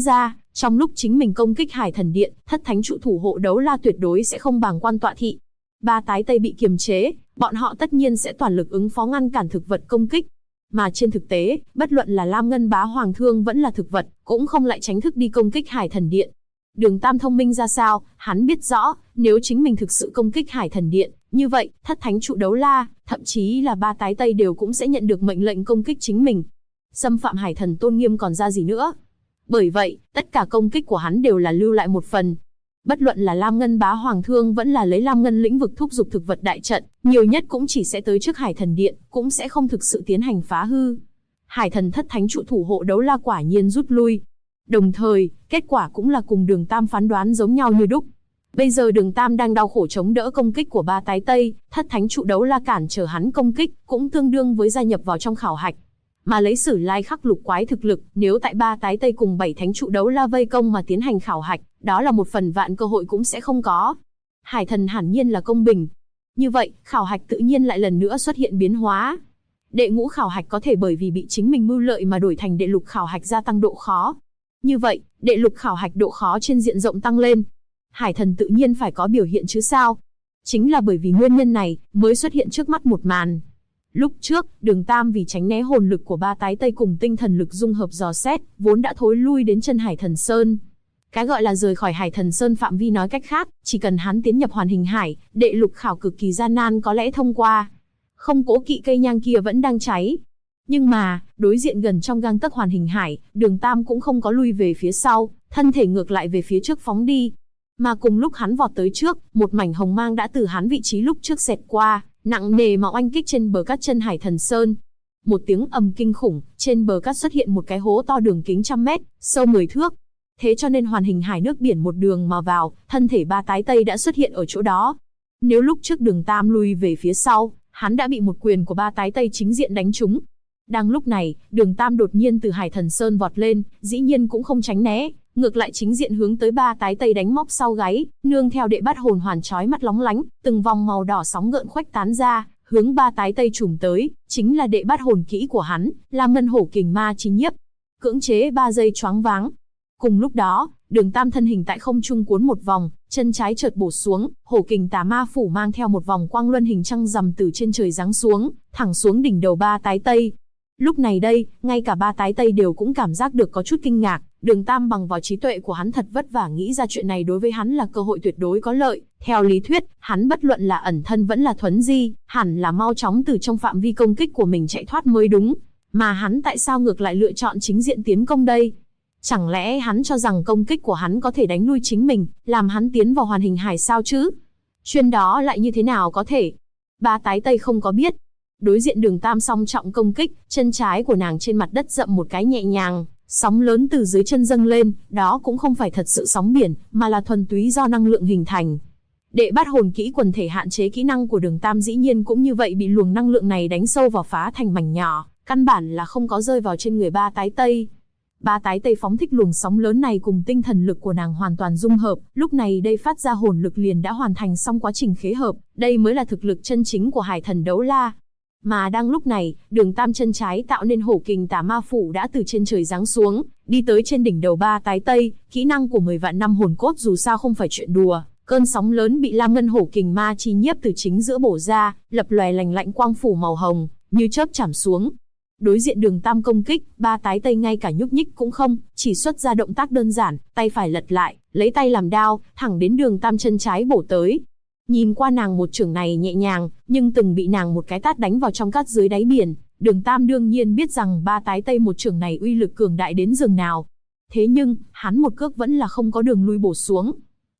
Trong lúc chính mình công kích Hải Thần Điện, thất thánh trụ thủ hộ đấu la tuyệt đối sẽ không bàng quan tọa thị. Ba tái Tây bị kiềm chế, bọn họ tất nhiên sẽ toàn lực ứng phó ngăn cản thực vật công kích. Mà trên thực tế, bất luận là Lam Ngân Bá Hoàng Thương vẫn là thực vật, cũng không lại tránh thức đi công kích Hải Thần Điện. Đường Tam thông minh ra sao, hắn biết rõ, nếu chính mình thực sự công kích Hải Thần Điện, như vậy, thất thánh trụ đấu la, thậm chí là ba tái Tây đều cũng sẽ nhận được mệnh lệnh công kích chính mình. Xâm phạm Hải Thần tôn nghiêm còn ra gì nữa. Bởi vậy, tất cả công kích của hắn đều là lưu lại một phần. Bất luận là Lam Ngân Bá Hoàng Thương vẫn là lấy Lam Ngân lĩnh vực thúc giục thực vật đại trận, nhiều nhất cũng chỉ sẽ tới trước Hải Thần Điện, cũng sẽ không thực sự tiến hành phá hư. Hải Thần thất thánh trụ thủ hộ đấu la quả nhiên rút lui. Đồng thời, kết quả cũng là cùng Đường Tam phán đoán giống nhau như đúc. Bây giờ Đường Tam đang đau khổ chống đỡ công kích của ba tái Tây, thất thánh trụ đấu la cản trở hắn công kích, cũng tương đương với gia nhập vào trong khảo hạch. Mà lấy Sử Lai Khắc lục quái thực lực, nếu tại ba tái Tây cùng 7 thánh trụ đấu la vây công mà tiến hành khảo hạch, đó là một phần vạn cơ hội cũng sẽ không có. Hải Thần hẳn nhiên là công bình. Như vậy, khảo hạch tự nhiên lại lần nữa xuất hiện biến hóa. Đệ ngũ khảo hạch có thể bởi vì bị chính mình mưu lợi mà đổi thành đệ lục khảo hạch gia tăng độ khó. Như vậy, đệ lục khảo hạch độ khó trên diện rộng tăng lên. Hải Thần tự nhiên phải có biểu hiện chứ sao. Chính là bởi vì nguyên nhân này, mới xuất hiện trước mắt một màn. Lúc trước, Đường Tam vì tránh né hồn lực của ba tái Tây cùng tinh thần lực dung hợp dò xét, vốn đã thối lui đến chân Hải Thần Sơn. Cái gọi là rời khỏi Hải Thần Sơn phạm vi nói cách khác, chỉ cần hắn tiến nhập Hoàn Hình Hải, đệ lục khảo cực kỳ gian nan có lẽ thông qua. Không cố kỵ cây nhang kia vẫn đang cháy. Nhưng mà, đối diện gần trong gang tấc Hoàn Hình Hải, Đường Tam cũng không có lui về phía sau, thân thể ngược lại về phía trước phóng đi. Mà cùng lúc hắn vọt tới trước, một mảnh hồng mang đã từ hắn vị trí lúc trước xẹt qua, nặng nề mà oanh kích trên bờ cát chân Hải Thần Sơn. Một tiếng ầm kinh khủng, trên bờ cát xuất hiện một cái hố to đường kính 100 mét, sâu 10 thước. Thế cho nên Hoàn Hình Hải nước biển một đường mà vào, thân thể ba tái Tây đã xuất hiện ở chỗ đó. Nếu lúc trước Đường Tam lui về phía sau, hắn đã bị một quyền của ba tái Tây chính diện đánh trúng. Đang lúc này, Đường Tam đột nhiên từ Hải Thần Sơn vọt lên, dĩ nhiên cũng không tránh né, ngược lại chính diện hướng tới ba tái Tây đánh móc sau gáy, nương theo đệ bát hồn hoàn chói mắt lóng lánh, từng vòng màu đỏ sóng gợn khuếch tán ra, hướng ba tái Tây trùm tới, chính là đệ bát hồn kỹ của hắn, Lam Ngân Hổ Kình Ma Chi Nhiếp. Cưỡng chế 3 giây choáng váng. Cùng lúc đó, Đường Tam thân hình tại không trung cuốn một vòng, chân trái chợt bổ xuống, Hổ Kình Tà Ma Phủ mang theo một vòng quang luân hình trăng rằm từ trên trời giáng xuống, thẳng xuống đỉnh đầu ba tái Tây. Lúc này đây, ngay cả ba tái Tây đều cũng cảm giác được có chút kinh ngạc. Đường Tam bằng vào trí tuệ của hắn thật vất vả nghĩ ra chuyện này đối với hắn là cơ hội tuyệt đối có lợi. Theo lý thuyết, hắn bất luận là ẩn thân vẫn là thuấn di, hẳn là mau chóng từ trong phạm vi công kích của mình chạy thoát mới đúng. Mà hắn tại sao ngược lại lựa chọn chính diện tiến công đây? Chẳng lẽ hắn cho rằng công kích của hắn có thể đánh lui chính mình, làm hắn tiến vào Hoàn Hình Hải sao chứ? Chuyện đó lại như thế nào có thể? Ba tái Tây không có biết. Đối diện Đường Tam song trọng công kích, chân trái của nàng trên mặt đất dậm một cái nhẹ nhàng, sóng lớn từ dưới chân dâng lên, đó cũng không phải thật sự sóng biển, mà là thuần túy do năng lượng hình thành. Đệ bát hồn kỹ quần thể hạn chế kỹ năng của Đường Tam dĩ nhiên cũng như vậy bị luồng năng lượng này đánh sâu vào phá thành mảnh nhỏ, căn bản là không có rơi vào trên người ba tái Tây. Ba tái Tây phóng thích luồng sóng lớn này cùng tinh thần lực của nàng hoàn toàn dung hợp, lúc này đây phát ra hồn lực liền đã hoàn thành xong quá trình khế hợp, đây mới là thực lực chân chính của Hải Thần đấu la. Mà đang lúc này, Đường Tam chân trái tạo nên Hổ Kình Tà Ma Phủ đã từ trên trời giáng xuống, đi tới trên đỉnh đầu ba tái Tây, kỹ năng của 10 vạn năm hồn cốt dù sao không phải chuyện đùa, cơn sóng lớn bị Lam Ngân Hổ Kình Ma Chi Nhiếp từ chính giữa bổ ra, lập lòe lành lạnh quang phủ màu hồng, như chớp chảm xuống. Đối diện Đường Tam công kích, ba tái Tây ngay cả nhúc nhích cũng không, chỉ xuất ra động tác đơn giản, tay phải lật lại, lấy tay làm đao, thẳng đến Đường Tam chân trái bổ tới. Nhìn qua nàng một chưởng này nhẹ nhàng, nhưng từng bị nàng một cái tát đánh vào trong cát dưới đáy biển, Đường Tam đương nhiên biết rằng ba tái Tây một chưởng này uy lực cường đại đến giường nào. Thế nhưng, hắn một cước vẫn là không có đường lui bổ xuống.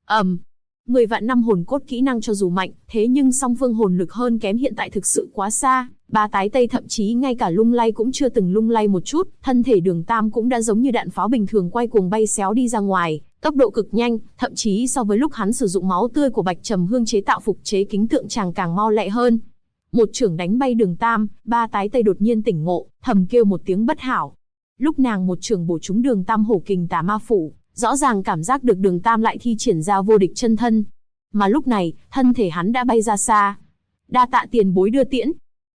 10 vạn năm hồn cốt kỹ năng cho dù mạnh, thế nhưng song phương hồn lực hơn kém hiện tại thực sự quá xa. Ba tái Tây thậm chí ngay cả lung lay cũng chưa từng lung lay một chút, thân thể Đường Tam cũng đã giống như đạn pháo bình thường quay cuồng bay xéo đi ra ngoài, tốc độ cực nhanh, thậm chí so với lúc hắn sử dụng máu tươi của Bạch Trầm Hương chế tạo phục chế kính tượng chàng càng mau lẹ hơn. Một chưởng đánh bay Đường Tam, ba tái Tây đột nhiên tỉnh ngộ, thầm kêu một tiếng bất hảo. Lúc nàng một chưởng bổ trúng Đường Tam Hổ Kình Tà Ma Phủ, rõ ràng cảm giác được Đường Tam lại thi triển ra vô địch chân thân. Mà lúc này, thân thể hắn đã bay ra xa. Đa tạ tiền bối đưa tiễn.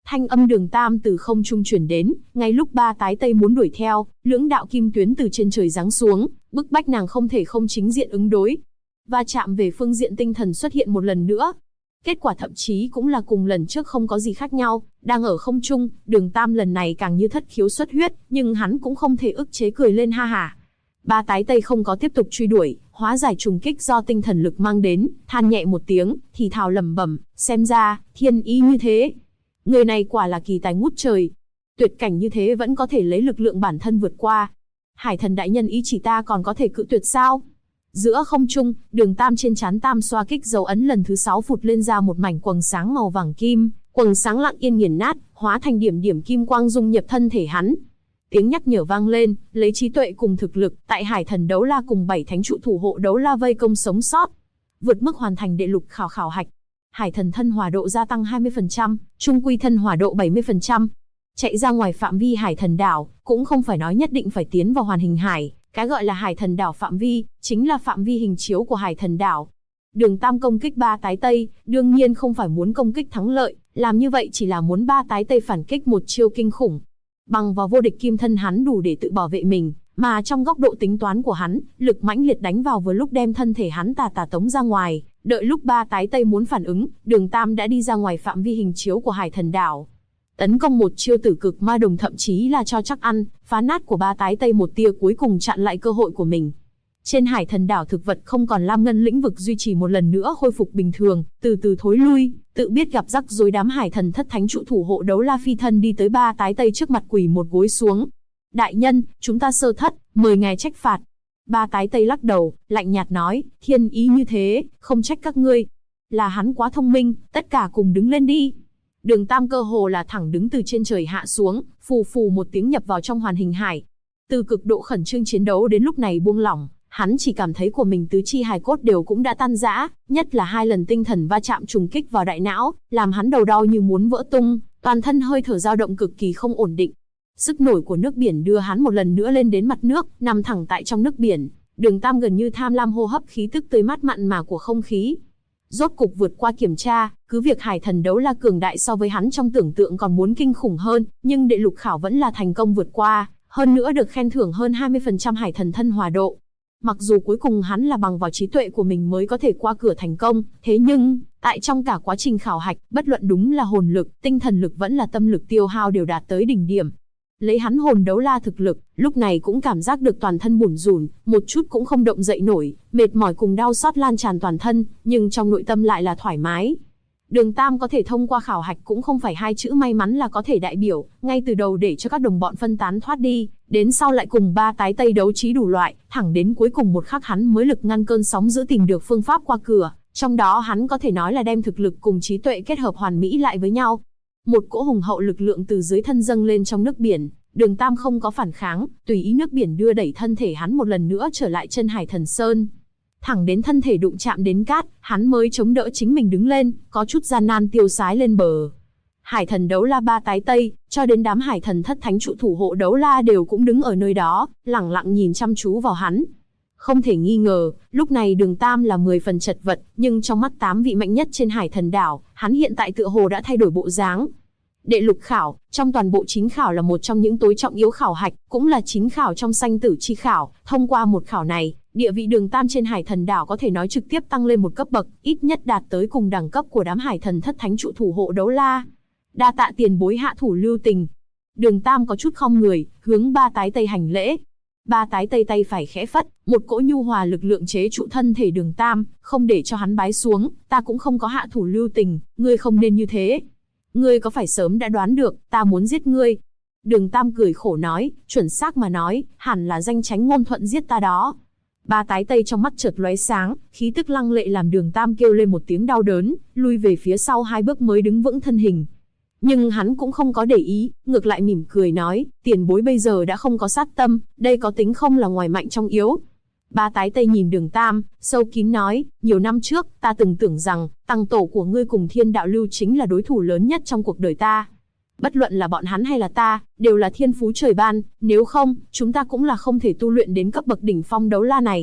Thanh âm Đường Tam từ không trung truyền đến, ngay lúc ba tái tây muốn đuổi theo, lưỡng đạo kim tuyến từ trên trời giáng xuống, bức bách nàng không thể không chính diện ứng đối. Va chạm về phương diện tinh thần xuất hiện một lần nữa. Kết quả thậm chí cũng là cùng lần trước không có gì khác nhau, đang ở không trung, Đường Tam lần này càng như thất khiếu xuất huyết, nhưng hắn cũng không thể ức chế cười lên ha hả. Ba tái tây không có tiếp tục truy đuổi, hóa giải trùng kích do tinh thần lực mang đến, than nhẹ một tiếng, thì thào lẩm bẩm, xem ra, thiên ý như thế. Người này quả là kỳ tài ngút trời. Tuyệt cảnh như thế vẫn có thể lấy lực lượng bản thân vượt qua. Hải thần đại nhân ý chỉ ta còn có thể cự tuyệt sao? Giữa không trung, Đường Tam trên trán tam xoa kích dấu ấn lần thứ 6 phụt lên ra một mảnh quầng sáng màu vàng kim, quầng sáng lặng yên nghiền nát, hóa thành điểm điểm kim quang dung nhập thân thể hắn. Tiếng nhắc nhở vang lên, lấy trí tuệ cùng thực lực, tại Hải thần đấu la cùng 7 thánh trụ thủ hộ đấu la vây công sống sót. Vượt mức hoàn thành đệ lục khảo hạch. Hải thần thân hỏa độ gia tăng 20%, trung quy thân hỏa độ 70%. Chạy ra ngoài phạm vi Hải thần đảo, cũng không phải nói nhất định phải tiến vào hoàn hình hải. Cái gọi là Hải thần đảo phạm vi, chính là phạm vi hình chiếu của Hải thần đảo. Đường Tam công kích ba tái tây, đương nhiên không phải muốn công kích thắng lợi, làm như vậy chỉ là muốn ba tái tây phản kích một chiêu kinh khủng. Bằng vào vô địch kim thân hắn đủ để tự bảo vệ mình, mà trong góc độ tính toán của hắn, lực mãnh liệt đánh vào vừa lúc đem thân thể hắn tà tống ra ngoài, đợi lúc ba tái tây muốn phản ứng, Đường Tam đã đi ra ngoài phạm vi hình chiếu của Hải thần đảo. Tấn công một chiêu tử cực ma đồng thậm chí là cho chắc ăn, phá nát của ba tái tây một tia cuối cùng chặn lại cơ hội của mình. Trên Hải thần đảo thực vật không còn lam ngân lĩnh vực duy trì một lần nữa khôi phục bình thường, từ từ thối lui, tự biết gặp rắc rối đám hải thần thất thánh trụ thủ hộ đấu la phi thân đi tới ba tái tây trước mặt quỳ một gối xuống. Đại nhân, chúng ta sơ thất, mời ngài trách phạt. Ba tái tây lắc đầu, lạnh nhạt nói, thiên ý như thế, không trách các ngươi. Là hắn quá thông minh, tất cả cùng đứng lên đi. Đường Tam cơ hồ là thẳng đứng từ trên trời hạ xuống, phù phù một tiếng nhập vào trong hoàn hình hải. Từ cực độ khẩn trương chiến đấu đến lúc này buông lỏng, hắn chỉ cảm thấy của mình tứ chi hài cốt đều cũng đã tan rã, nhất là 2 lần tinh thần va chạm trùng kích vào đại não, làm hắn đầu đau như muốn vỡ tung, toàn thân hơi thở dao động cực kỳ không ổn định. Sức nổi của nước biển đưa hắn một lần nữa lên đến mặt nước, nằm thẳng tại trong nước biển. Đường Tam gần như tham lam hô hấp khí tức tươi mát mặn mà của không khí. Rốt cục vượt qua kiểm tra, cứ việc Hải thần đấu la cường đại so với hắn trong tưởng tượng còn muốn kinh khủng hơn, nhưng đệ lục khảo vẫn là thành công vượt qua, hơn nữa được khen thưởng hơn 20% Hải thần thân hòa độ. Mặc dù cuối cùng hắn là bằng vào trí tuệ của mình mới có thể qua cửa thành công, thế nhưng, tại trong cả quá trình khảo hạch, bất luận đúng là hồn lực, tinh thần lực vẫn là tâm lực tiêu hao đều đạt tới đỉnh điểm. Lấy hắn hồn đấu la thực lực, lúc này cũng cảm giác được toàn thân bủn rủn, một chút cũng không động dậy nổi, mệt mỏi cùng đau xót lan tràn toàn thân, nhưng trong nội tâm lại là thoải mái. Đường Tam có thể thông qua khảo hạch cũng không phải 2 chữ may mắn là có thể đại biểu, ngay từ đầu để cho các đồng bọn phân tán thoát đi, đến sau lại cùng ba tái tây đấu trí đủ loại, thẳng đến cuối cùng một khắc hắn mới lực ngăn cơn sóng dữ tìm được phương pháp qua cửa, trong đó hắn có thể nói là đem thực lực cùng trí tuệ kết hợp hoàn mỹ lại với nhau. Một cỗ hùng hậu lực lượng từ dưới thân dâng lên trong nước biển, Đường Tam không có phản kháng, tùy ý nước biển đưa đẩy thân thể hắn một lần nữa trở lại chân Hải thần sơn. Thẳng đến thân thể đụng chạm đến cát, hắn mới chống đỡ chính mình đứng lên, có chút gian nan tiêu sái lên bờ. Hải thần đấu la ba tái tây, cho đến đám hải thần thất thánh trụ thủ hộ đấu la đều cũng đứng ở nơi đó, lẳng lặng nhìn chăm chú vào hắn. Không thể nghi ngờ, lúc này Đường Tam là 10 phần chật vật, nhưng trong mắt 8 vị mạnh nhất trên Hải thần đảo, hắn hiện tại tựa hồ đã thay đổi bộ dáng. Đệ lục khảo, trong toàn bộ 9 khảo là một trong những tối trọng yếu khảo hạch, cũng là 9 khảo trong sanh tử chi khảo, thông qua một khảo này, địa vị Đường Tam trên Hải thần đảo có thể nói trực tiếp tăng lên một cấp bậc, ít nhất đạt tới cùng đẳng cấp của đám hải thần thất thánh trụ thủ hộ đấu la. Đa tạ tiền bối hạ thủ lưu tình. Đường Tam có chút khom người, hướng ba tái tây hành lễ. Ba tái tây tay phải khẽ phất, một cỗ nhu hòa lực lượng chế trụ thân thể Đường Tam, không để cho hắn bái xuống, ta cũng không có hạ thủ lưu tình, ngươi không nên như thế. Ngươi có phải sớm đã đoán được, ta muốn giết ngươi? Đường Tam cười khổ nói, chuẩn xác mà nói, hẳn là danh tránh ngôn thuận giết ta đó. Ba tái tây trong mắt chợt lóe sáng, khí tức lăng lệ làm Đường Tam kêu lên một tiếng đau đớn, lui về phía sau 2 bước mới đứng vững thân hình. Nhưng hắn cũng không có để ý, ngược lại mỉm cười nói, tiền bối bây giờ đã không có sát tâm, đây có tính không là ngoài mạnh trong yếu. Ba tái tây nhìn Đường Tam, sâu kín nói, nhiều năm trước, ta từng tưởng rằng, tăng tổ của ngươi cùng Thiên Đạo Lưu chính là đối thủ lớn nhất trong cuộc đời ta. Bất luận là bọn hắn hay là ta, đều là thiên phú trời ban, nếu không, chúng ta cũng là không thể tu luyện đến cấp bậc đỉnh phong đấu la này.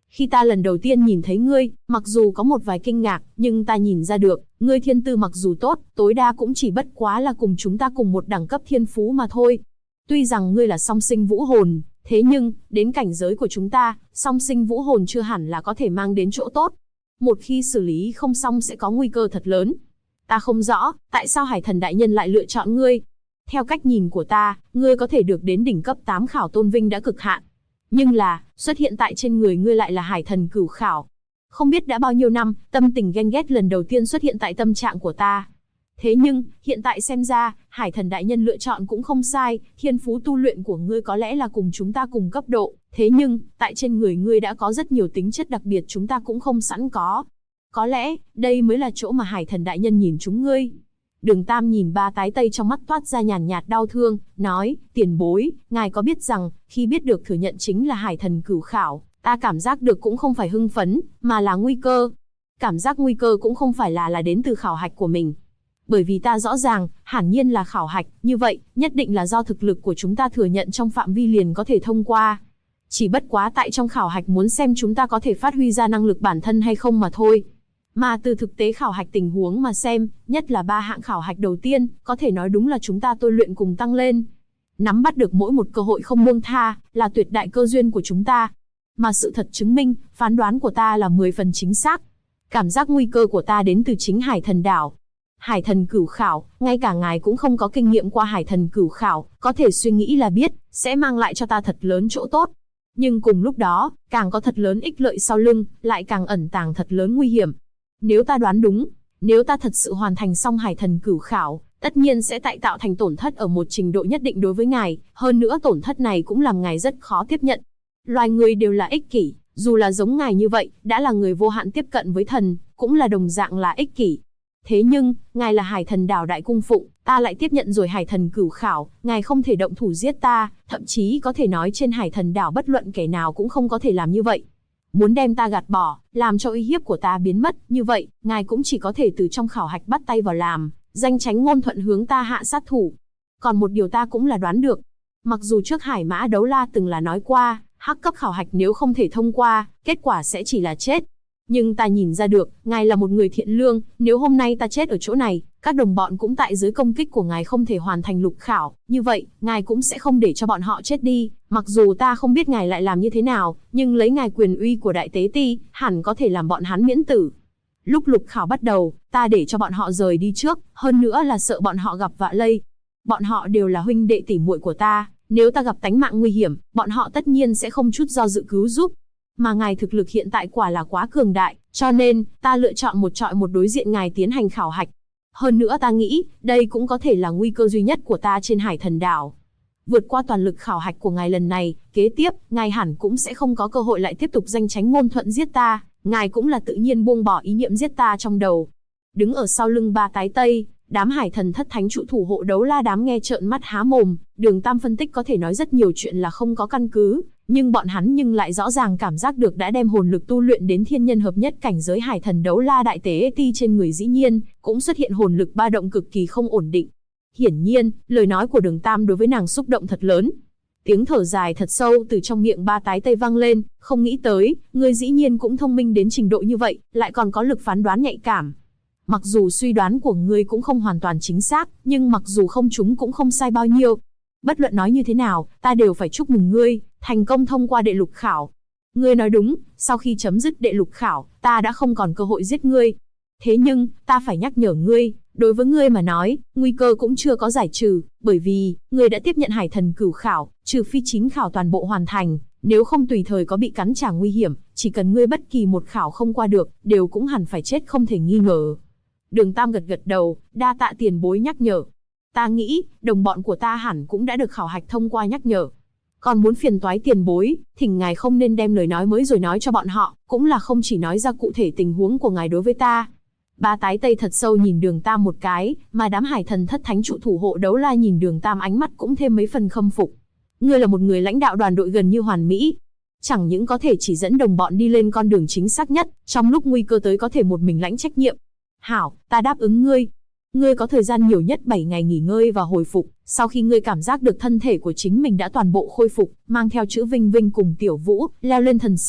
Khi ta lần đầu tiên nhìn thấy ngươi, mặc dù có một vài kinh ngạc, nhưng ta nhìn ra được, ngươi thiên tư mặc dù tốt, tối đa cũng chỉ bất quá là cùng chúng ta cùng một đẳng cấp thiên phú mà thôi. Tuy rằng ngươi là song sinh vũ hồn, thế nhưng, đến cảnh giới của chúng ta, song sinh vũ hồn chưa hẳn là có thể mang đến chỗ tốt. Một khi xử lý không xong sẽ có nguy cơ thật lớn. Ta không rõ, tại sao Hải Thần Đại Nhân lại lựa chọn ngươi. Theo cách nhìn của ta, ngươi có thể được đến đỉnh cấp 8 khảo tôn vinh đã cực hạn. Nhưng là, xuất hiện tại trên người ngươi lại là Hải Thần Cửu Khảo. Không biết đã bao nhiêu năm, tâm tình ghen ghét lần đầu tiên xuất hiện tại tâm trạng của ta. Thế nhưng, hiện tại xem ra, Hải Thần Đại Nhân lựa chọn cũng không sai, thiên phú tu luyện của ngươi có lẽ là cùng chúng ta cùng cấp độ, thế nhưng, tại trên người ngươi đã có rất nhiều tính chất đặc biệt chúng ta cũng không sẵn có. Có lẽ, đây mới là chỗ mà Hải Thần Đại Nhân nhìn chúng ngươi. Đường Tam nhìn Ba Tái Tây trong mắt toát ra nhàn nhạt đau thương, nói, tiền bối, ngài có biết rằng, khi biết được thừa nhận chính là Hải Thần Cửu Khảo, ta cảm giác được cũng không phải hưng phấn, mà là nguy cơ. Cảm giác nguy cơ cũng không phải là đến từ khảo hạch của mình. Bởi vì ta rõ ràng, hẳn nhiên là khảo hạch, như vậy, nhất định là do thực lực của chúng ta thừa nhận trong phạm vi liền có thể thông qua. Chỉ bất quá tại trong khảo hạch muốn xem chúng ta có thể phát huy ra năng lực bản thân hay không mà thôi. Mà từ thực tế khảo hạch tình huống mà xem, nhất là 3 hạng khảo hạch đầu tiên, có thể nói đúng là chúng ta tôi luyện cùng tăng lên. Nắm bắt được mỗi một cơ hội không buông tha, là tuyệt đại cơ duyên của chúng ta. Mà sự thật chứng minh, phán đoán của ta là 10 phần chính xác. Cảm giác nguy cơ của ta đến từ chính Hải Thần Đảo. Hải Thần Cửu Khảo, ngay cả ngài cũng không có kinh nghiệm qua Hải Thần Cửu Khảo, có thể suy nghĩ là biết, sẽ mang lại cho ta thật lớn chỗ tốt. Nhưng cùng lúc đó, càng có thật lớn ích lợi sau lưng, lại càng ẩn tàng thật lớn nguy hiểm. Nếu ta đoán đúng, nếu ta thật sự hoàn thành xong Hải Thần Cửu Khảo, tất nhiên sẽ tạo thành tổn thất ở một trình độ nhất định đối với ngài, hơn nữa tổn thất này cũng làm ngài rất khó tiếp nhận. Loài người đều là ích kỷ, dù là giống ngài như vậy, đã là người vô hạn tiếp cận với thần, cũng là đồng dạng là ích kỷ. Thế nhưng, ngài là Hải Thần Đảo Đại Cung Phụng, ta lại tiếp nhận rồi Hải Thần Cửu Khảo, ngài không thể động thủ giết ta, thậm chí có thể nói trên Hải Thần Đảo bất luận kẻ nào cũng không có thể làm như vậy. Muốn đem ta gạt bỏ, làm cho uy hiếp của ta biến mất, như vậy, ngài cũng chỉ có thể từ trong khảo hạch bắt tay vào làm, danh tránh ngôn thuận hướng ta hạ sát thủ. Còn một điều ta cũng là đoán được. Mặc dù trước Hải Mã Đấu La từng là nói qua, hắc cấp khảo hạch nếu không thể thông qua, kết quả sẽ chỉ là chết. Nhưng ta nhìn ra được, ngài là một người thiện lương, nếu hôm nay ta chết ở chỗ này, các đồng bọn cũng tại dưới công kích của ngài không thể hoàn thành lục khảo, như vậy, ngài cũng sẽ không để cho bọn họ chết đi. Mặc dù ta không biết ngài lại làm như thế nào, nhưng lấy ngài quyền uy của Đại Tế Ti, hẳn có thể làm bọn hắn miễn tử. Lúc lục khảo bắt đầu, ta để cho bọn họ rời đi trước, hơn nữa là sợ bọn họ gặp vạ lây. Bọn họ đều là huynh đệ tỷ muội của ta, nếu ta gặp tánh mạng nguy hiểm, bọn họ tất nhiên sẽ không chút do dự cứu giúp. Mà ngài thực lực hiện tại quả là quá cường đại, cho nên, ta lựa chọn một chọi một đối diện ngài tiến hành khảo hạch. Hơn nữa ta nghĩ, đây cũng có thể là nguy cơ duy nhất của ta trên Hải Thần Đảo. Vượt qua toàn lực khảo hạch của ngài lần này, kế tiếp, ngài hẳn cũng sẽ không có cơ hội lại tiếp tục danh tránh ngôn thuận giết ta, ngài cũng là tự nhiên buông bỏ ý niệm giết ta trong đầu. Đứng ở sau lưng Ba Tái Tây, đám Hải Thần Thất Thánh trụ thủ hộ Đấu La đám nghe trợn mắt há mồm, Đường Tam phân tích có thể nói rất nhiều chuyện là không có căn cứ, nhưng bọn hắn lại rõ ràng cảm giác được đã đem hồn lực tu luyện đến thiên nhân hợp nhất cảnh giới Hải Thần Đấu La Đại Tế Ti trên người, dĩ nhiên cũng xuất hiện hồn lực ba động cực kỳ không ổn định. Hiển nhiên, lời nói của Đường Tam đối với nàng xúc động thật lớn. Tiếng thở dài thật sâu từ trong miệng Ba Tái Tây vang lên, không nghĩ tới, ngươi dĩ nhiên cũng thông minh đến trình độ như vậy, lại còn có lực phán đoán nhạy cảm. Mặc dù suy đoán của ngươi cũng không hoàn toàn chính xác, nhưng mặc dù không trúng cũng không sai bao nhiêu. Bất luận nói như thế nào, ta đều phải chúc mừng ngươi, thành công thông qua đệ lục khảo. Ngươi nói đúng, sau khi chấm dứt đệ lục khảo, ta đã không còn cơ hội giết ngươi. Thế nhưng, ta phải nhắc nhở ngươi, đối với ngươi mà nói, nguy cơ cũng chưa có giải trừ, bởi vì, ngươi đã tiếp nhận Hải Thần Cửu Khảo, trừ phi 9 khảo toàn bộ hoàn thành, nếu không tùy thời có bị cắn trả nguy hiểm, chỉ cần ngươi bất kỳ một khảo không qua được, đều cũng hẳn phải chết không thể nghi ngờ. Đường Tam gật gật đầu, đa tạ tiền bối nhắc nhở. Ta nghĩ, đồng bọn của ta hẳn cũng đã được khảo hạch thông qua nhắc nhở. Còn muốn phiền toái tiền bối, thỉnh ngài không nên đem lời nói mới rồi nói cho bọn họ, cũng là không chỉ nói ra cụ thể tình huống của ngài đối với ta. Ba Tái Tây thật sâu nhìn Đường Tam một cái, mà đám Hải Thần Thất Thánh trụ thủ hộ Đấu La nhìn Đường Tam ánh mắt cũng thêm mấy phần khâm phục. Ngươi là một người lãnh đạo đoàn đội gần như hoàn mỹ. Chẳng những có thể chỉ dẫn đồng bọn đi lên con đường chính xác nhất, trong lúc nguy cơ tới có thể một mình lãnh trách nhiệm. Hảo, ta đáp ứng ngươi. Ngươi có thời gian nhiều nhất 7 ngày nghỉ ngơi và hồi phục, sau khi ngươi cảm giác được thân thể của chính mình đã toàn bộ khôi phục, mang theo chữ Vinh Vinh cùng Tiểu Vũ, leo lên Thần Sơn,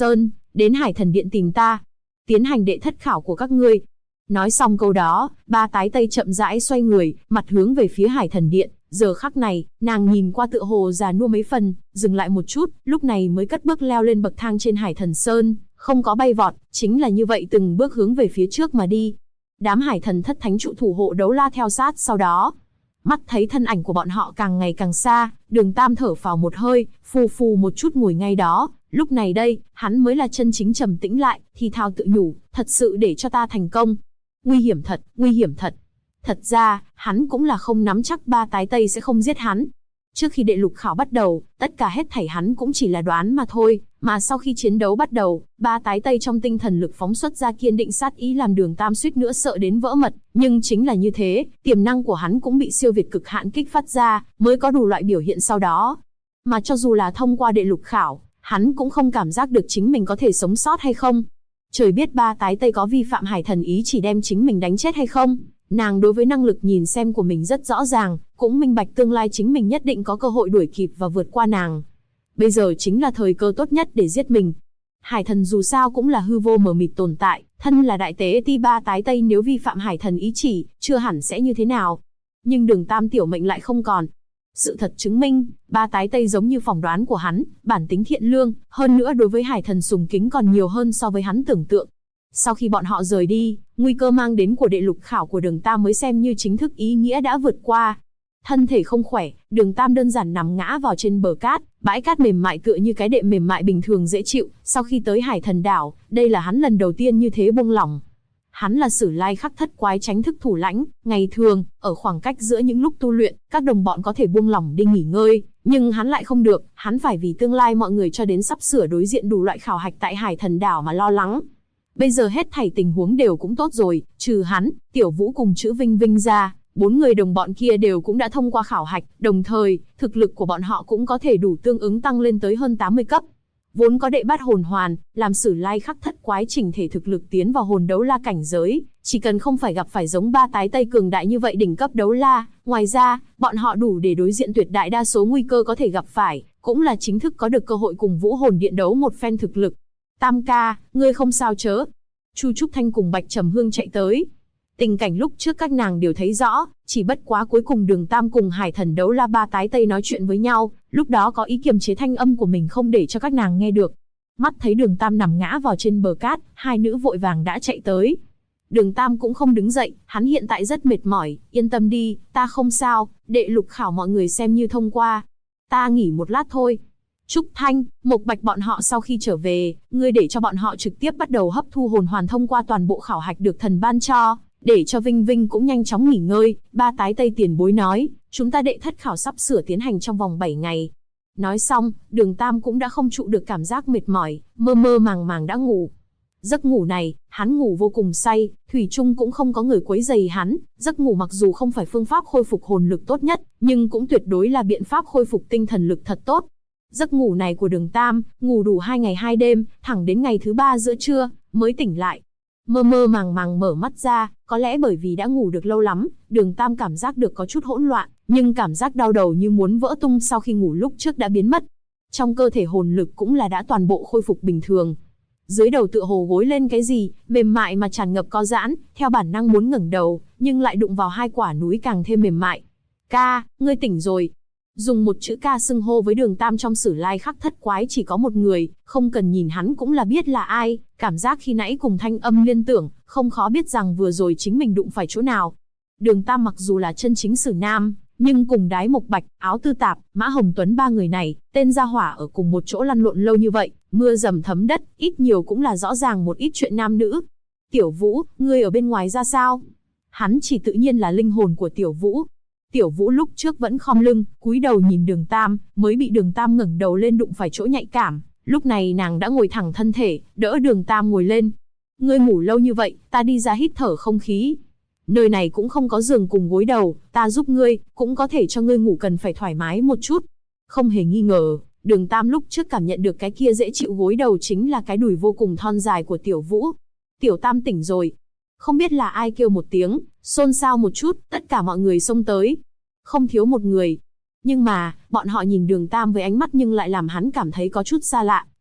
đến Hải Thần Điện tìm ta, tiến hành đệ thất khảo của các ngươi. Nói xong câu đó, ba tái tây chậm rãi xoay người, mặt hướng về phía Hải Thần Điện. Giờ khắc này, nàng nhìn qua tựa hồ già nua mấy phần, dừng lại một chút, lúc này mới cất bước leo lên bậc thang trên Hải Thần Sơn, không có bay vọt, chính là như vậy từng bước hướng về phía trước mà đi. Đám Hải Thần thất thánh trụ thủ hộ đấu la theo sát sau đó. Mắt thấy thân ảnh của bọn họ càng ngày càng xa, Đường Tam thở phào một hơi, phù phù một chút ngồi ngay đó. Lúc này đây, hắn mới là chân chính trầm tĩnh lại, thì thào tự nhủ, thật sự để cho ta thành công. Nguy hiểm thật, nguy hiểm thật. Thật ra, hắn cũng là không nắm chắc ba tái tây sẽ không giết hắn. Trước khi đệ lục khảo bắt đầu, tất cả hết thảy hắn cũng chỉ là đoán mà thôi, mà sau khi chiến đấu bắt đầu, ba tái tây trong tinh thần lực phóng xuất ra kiên định sát ý làm Đường Tam suýt nữa sợ đến vỡ mật, nhưng chính là như thế, tiềm năng của hắn cũng bị siêu việt cực hạn kích phát ra, mới có đủ loại biểu hiện sau đó. Mà cho dù là thông qua đệ lục khảo, hắn cũng không cảm giác được chính mình có thể sống sót hay không. Trời biết ba tái tây có vi phạm Hải Thần ý chỉ đem chính mình đánh chết hay không. Nàng đối với năng lực nhìn xem của mình rất rõ ràng, cũng minh bạch tương lai chính mình nhất định có cơ hội đuổi kịp và vượt qua nàng. Bây giờ chính là thời cơ tốt nhất để giết mình. Hải Thần dù sao cũng là hư vô mờ mịt tồn tại, thân là đại tế ti ba tái tây nếu vi phạm Hải Thần ý chỉ, chưa hẳn sẽ như thế nào. Nhưng Đường Tam tiểu mệnh lại không còn. Sự thật chứng minh, ba tái tây giống như phỏng đoán của hắn, bản tính thiện lương, hơn nữa đối với Hải Thần sùng kính còn nhiều hơn so với hắn tưởng tượng. Sau khi bọn họ rời đi, nguy cơ mang đến của đệ lục khảo của Đường Tam mới xem như chính thức ý nghĩa đã vượt qua. Thân thể không khỏe, Đường Tam đơn giản nằm ngã vào trên bờ cát, bãi cát mềm mại tựa như cái đệm mềm mại bình thường dễ chịu. Sau khi tới Hải Thần đảo, đây là hắn lần đầu tiên như thế buông lỏng. Hắn là Sử Lai Khắc thất quái tránh thức thủ lãnh, ngày thường, ở khoảng cách giữa những lúc tu luyện, các đồng bọn có thể buông lỏng đi nghỉ ngơi, nhưng hắn lại không được, hắn phải vì tương lai mọi người cho đến sắp sửa đối diện đủ loại khảo hạch tại Hải Thần đảo mà lo lắng. Bây giờ hết thảy tình huống đều cũng tốt rồi, trừ hắn, Tiểu Vũ cùng Chữ Vinh Vinh ra, 4 người đồng bọn kia đều cũng đã thông qua khảo hạch, đồng thời, thực lực của bọn họ cũng có thể đủ tương ứng tăng lên tới hơn 80 cấp. Vốn có đệ bát hồn hoàn, làm Sử Lai Khắc thất quái chỉnh thể thực lực tiến vào hồn đấu la cảnh giới, chỉ cần không phải gặp phải giống ba tái tây cường đại như vậy đỉnh cấp đấu la, ngoài ra, bọn họ đủ để đối diện tuyệt đại đa số nguy cơ có thể gặp phải, cũng là chính thức có được cơ hội cùng Vũ Hồn Điện đấu một phen thực lực. Tam ca, ngươi không sao chớ? Chu Trúc Thanh cùng Bạch Trầm Hương chạy tới. Tình cảnh lúc trước các nàng đều thấy rõ, chỉ bất quá cuối cùng Đường Tam cùng Hải Thần đấu la ba tái tây nói chuyện với nhau, lúc đó có ý kiềm chế thanh âm của mình không để cho các nàng nghe được. Mắt thấy Đường Tam nằm ngã vào trên bờ cát, hai nữ vội vàng đã chạy tới. Đường Tam cũng không đứng dậy, hắn hiện tại rất mệt mỏi, yên tâm đi, ta không sao, đệ lục khảo mọi người xem như thông qua. Ta nghỉ một lát thôi. Trúc Thanh, Mộc Bạch bọn họ sau khi trở về, ngươi để cho bọn họ trực tiếp bắt đầu hấp thu hồn hoàn thông qua toàn bộ khảo hạch được thần ban cho, để cho Vinh Vinh cũng nhanh chóng nghỉ ngơi. Ba tái tây tiền bối nói, chúng ta đệ thất khảo sắp sửa tiến hành trong vòng 7 ngày. Nói xong, Đường Tam cũng đã không trụ được cảm giác mệt mỏi, mơ mơ màng màng đã ngủ. Giấc ngủ này, hắn ngủ vô cùng say, thủy chung cũng không có người quấy rầy hắn. Giấc ngủ mặc dù không phải phương pháp khôi phục hồn lực tốt nhất, nhưng cũng tuyệt đối là biện pháp khôi phục tinh thần lực thật tốt. Giấc ngủ này của Đường Tam, ngủ đủ 2 ngày 2 đêm, thẳng đến ngày thứ 3 giữa trưa, mới tỉnh lại. Mơ mơ màng màng mở mắt ra, có lẽ bởi vì đã ngủ được lâu lắm, Đường Tam cảm giác được có chút hỗn loạn, nhưng cảm giác đau đầu như muốn vỡ tung sau khi ngủ lúc trước đã biến mất. Trong cơ thể hồn lực cũng là đã toàn bộ khôi phục bình thường. Dưới đầu tựa hồ gối lên cái gì, mềm mại mà tràn ngập co giãn, theo bản năng muốn ngẩng đầu, nhưng lại đụng vào hai quả núi càng thêm mềm mại. Ca, ngươi tỉnh rồi. Dùng một chữ ca xưng hô với Đường Tam trong Sử Lai Khắc thất quái chỉ có một người, không cần nhìn hắn cũng là biết là ai. Cảm giác khi nãy cùng thanh âm liên tưởng, không khó biết rằng vừa rồi chính mình đụng phải chỗ nào. Đường Tam mặc dù là chân chính Sử Nam, nhưng cùng Đái Mộc Bạch, Áo Tư Tạp, Mã Hồng Tuấn ba người này, tên gia hỏa ở cùng một chỗ lăn lộn lâu như vậy, mưa dầm thấm đất, ít nhiều cũng là rõ ràng một ít chuyện nam nữ. Tiểu Vũ, ngươi ở bên ngoài ra sao? Hắn chỉ tự nhiên là linh hồn của Tiểu Vũ. Tiểu Vũ lúc trước vẫn khom lưng, cúi đầu nhìn Đường Tam, mới bị Đường Tam ngẩng đầu lên đụng phải chỗ nhạy cảm. Lúc này nàng đã ngồi thẳng thân thể, đỡ Đường Tam ngồi lên. Ngươi ngủ lâu như vậy, ta đi ra hít thở không khí. Nơi này cũng không có giường cùng gối đầu, ta giúp ngươi, cũng có thể cho ngươi ngủ cần phải thoải mái một chút. Không hề nghi ngờ, Đường Tam lúc trước cảm nhận được cái kia dễ chịu gối đầu chính là cái đùi vô cùng thon dài của Tiểu Vũ. Tiểu Tam tỉnh rồi. Không biết là ai kêu một tiếng, xôn xao một chút, tất cả mọi người xông tới. Không thiếu một người. Nhưng mà, bọn họ nhìn Đường Tam với ánh mắt nhưng lại làm hắn cảm thấy có chút xa lạ,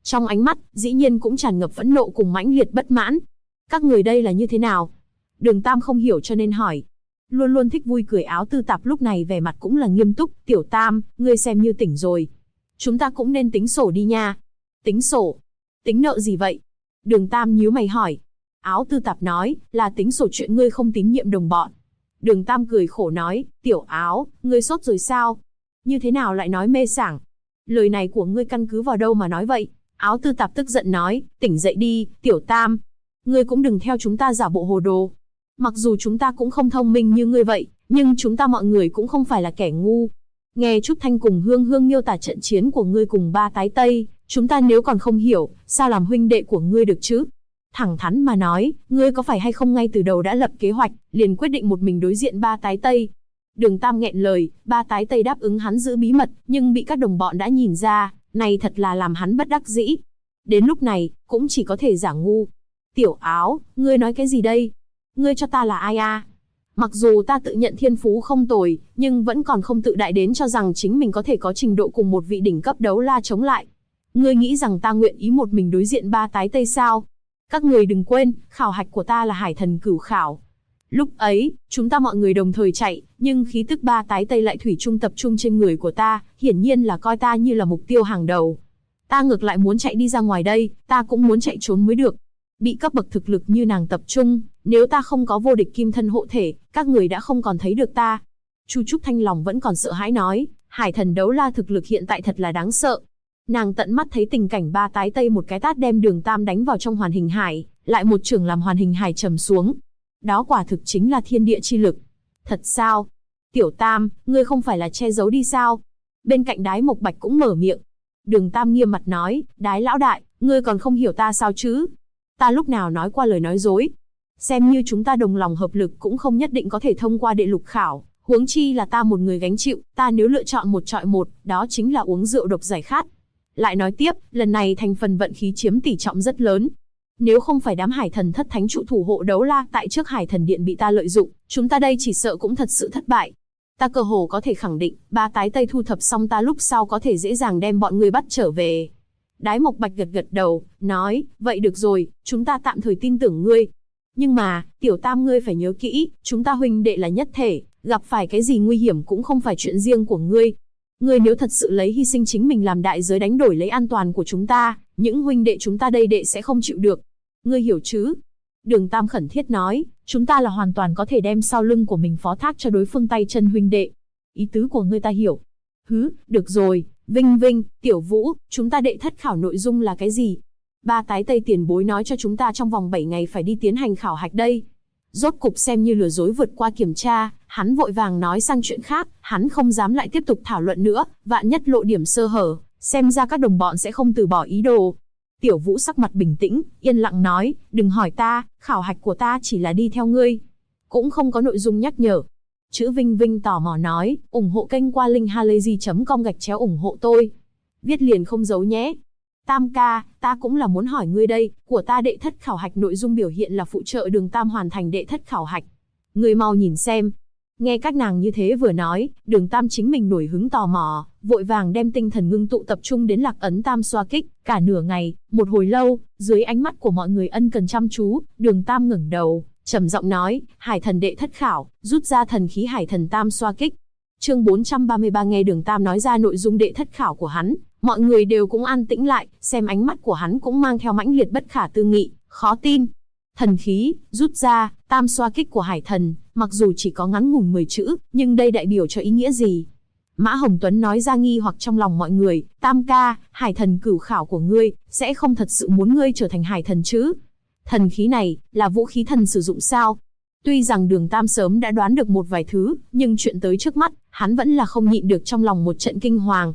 Trong ánh mắt, dĩ nhiên cũng tràn ngập phẫn nộ cùng mãnh liệt bất mãn. Các người đây là như thế nào? Đường Tam không hiểu cho nên hỏi. Luôn luôn thích vui cười Áo Tư Tạp lúc này vẻ mặt cũng là nghiêm túc. Tiểu Tam, ngươi xem như tỉnh rồi. Chúng ta cũng nên tính sổ đi nha. Tính sổ? Tính nợ gì vậy? Đường Tam nhíu mày hỏi. Áo Tư Tạp nói, là tính sổ chuyện ngươi không tín nhiệm đồng bọn. Đường Tam cười khổ nói, Tiểu Áo, ngươi sốt rồi sao? Như thế nào lại nói mê sảng? Lời này của ngươi căn cứ vào đâu mà nói vậy? Áo Tư Tạp tức giận nói, tỉnh dậy đi, Tiểu Tam. Ngươi cũng đừng theo chúng ta giả bộ hồ đồ. Mặc dù chúng ta cũng không thông minh như ngươi vậy, nhưng chúng ta mọi người cũng không phải là kẻ ngu. Nghe Trúc Thanh cùng Hương Hương miêu tả trận chiến của ngươi cùng ba tái Tây, chúng ta nếu còn không hiểu, sao làm huynh đệ của ngươi được chứ? Thẳng thắn mà nói, ngươi có phải hay không ngay từ đầu đã lập kế hoạch, liền quyết định một mình đối diện ba tái Tây? Đường Tam nghẹn lời, ba tái Tây đáp ứng hắn giữ bí mật, nhưng bị các đồng bọn đã nhìn ra, này thật là làm hắn bất đắc dĩ. Đến lúc này, cũng chỉ có thể giả ngu. Tiểu Áo, ngươi nói cái gì đây? Ngươi cho ta là ai à? Mặc dù ta tự nhận thiên phú không tồi, nhưng vẫn còn không tự đại đến cho rằng chính mình có thể có trình độ cùng một vị đỉnh cấp đấu la chống lại. Ngươi nghĩ rằng ta nguyện ý một mình đối diện ba tái Tây sao? Các người đừng quên, khảo hạch của ta là Hải Thần Cửu Khảo. Lúc ấy, chúng ta mọi người đồng thời chạy, nhưng khí tức ba tái Tây lại thủy chung tập trung trên người của ta, hiển nhiên là coi ta như là mục tiêu hàng đầu. Ta ngược lại muốn chạy đi ra ngoài đây, ta cũng muốn chạy trốn mới được. Bị cấp bậc thực lực như nàng tập trung, nếu ta không có vô địch kim thân hộ thể, các người đã không còn thấy được ta. Chu Trúc Thanh lòng vẫn còn sợ hãi nói, Hải Thần đấu la thực lực hiện tại thật là đáng sợ. Nàng tận mắt thấy tình cảnh ba tái Tây một cái tát đem Đường Tam đánh vào trong hoàn hình hải, lại một chưởng làm hoàn hình hải trầm xuống. Đó quả thực chính là thiên địa chi lực. Thật sao? Tiểu Tam, ngươi không phải là che giấu đi sao? Bên cạnh Đái Mộc Bạch cũng mở miệng. Đường Tam nghiêm mặt nói, Đái lão đại, ngươi còn không hiểu ta sao chứ? Ta lúc nào nói qua lời nói dối? Xem như chúng ta đồng lòng hợp lực cũng không nhất định có thể thông qua đệ lục khảo, huống chi là ta một người gánh chịu, ta nếu lựa chọn một chọi một, đó chính là uống rượu độc giải khát. Lại nói tiếp, lần này thành phần vận khí chiếm tỷ trọng rất lớn. Nếu không phải đám Hải Thần thất thánh trụ thủ hộ đấu la tại trước Hải Thần Điện bị ta lợi dụng, chúng ta đây chỉ sợ cũng thật sự thất bại. Ta cơ hồ có thể khẳng định, ba tái Tây thu thập xong ta lúc sau có thể dễ dàng đem bọn ngươi bắt trở về. Đái Mộc Bạch gật gật đầu, nói, vậy được rồi, chúng ta tạm thời tin tưởng ngươi. Nhưng mà, Tiểu Tam ngươi phải nhớ kỹ, chúng ta huynh đệ là nhất thể, gặp phải cái gì nguy hiểm cũng không phải chuyện riêng của ngươi. Ngươi nếu thật sự lấy hy sinh chính mình làm đại giới đánh đổi lấy an toàn của chúng ta, những huynh đệ chúng ta đây đệ sẽ không chịu được. Ngươi hiểu chứ? Đường Tam khẩn thiết nói, chúng ta là hoàn toàn có thể đem sau lưng của mình phó thác cho đối phương tay chân huynh đệ. Ý tứ của ngươi ta hiểu. Được rồi, Vinh Vinh, Tiểu Vũ, chúng ta đệ thất khảo nội dung là cái gì? Ba tái Tây tiền bối nói cho chúng ta trong vòng 7 ngày phải đi tiến hành khảo hạch đây. Rốt cục xem như lừa dối vượt qua kiểm tra, hắn vội vàng nói sang chuyện khác, hắn không dám lại tiếp tục thảo luận nữa, vạn nhất lộ điểm sơ hở, xem ra các đồng bọn sẽ không từ bỏ ý đồ. Tiểu Vũ sắc mặt bình tĩnh, yên lặng nói, đừng hỏi ta, khảo hạch của ta chỉ là đi theo ngươi. Cũng không có nội dung nhắc nhở. Chữ Vinh Vinh tò mò nói, ủng hộ kênh qua linkhalazy.com ủng hộ tôi. Viết liền không giấu nhé. Tam ca, ta cũng là muốn hỏi ngươi đây, của ta đệ thất khảo hạch nội dung biểu hiện là phụ trợ Đường Tam hoàn thành đệ thất khảo hạch. Ngươi mau nhìn xem. Nghe các nàng như thế vừa nói, Đường Tam chính mình nổi hứng tò mò, vội vàng đem tinh thần ngưng tụ tập trung đến lạc ấn tam xoa kích, cả nửa ngày, một hồi lâu, dưới ánh mắt của mọi người ân cần chăm chú, Đường Tam ngẩng đầu, trầm giọng nói, Hải Thần đệ thất khảo, rút ra thần khí Hải Thần tam xoa kích. Chương 433 nghe Đường Tam nói ra nội dung đệ thất khảo của hắn, mọi người đều cũng an tĩnh lại, xem ánh mắt của hắn cũng mang theo mãnh liệt bất khả tư nghị, khó tin. Thần khí, rút ra, tam xoa kích của Hải Thần, mặc dù chỉ có ngắn ngủn 10 chữ, nhưng đây đại biểu cho ý nghĩa gì? Mã Hồng Tuấn nói ra nghi hoặc trong lòng mọi người, Tam ca, Hải Thần cửu khảo của ngươi, sẽ không thật sự muốn ngươi trở thành Hải Thần chứ? Thần khí này, là vũ khí thần sử dụng sao? Tuy rằng Đường Tam sớm đã đoán được một vài thứ, nhưng chuyện tới trước mắt, hắn vẫn là không nhịn được trong lòng một trận kinh hoàng.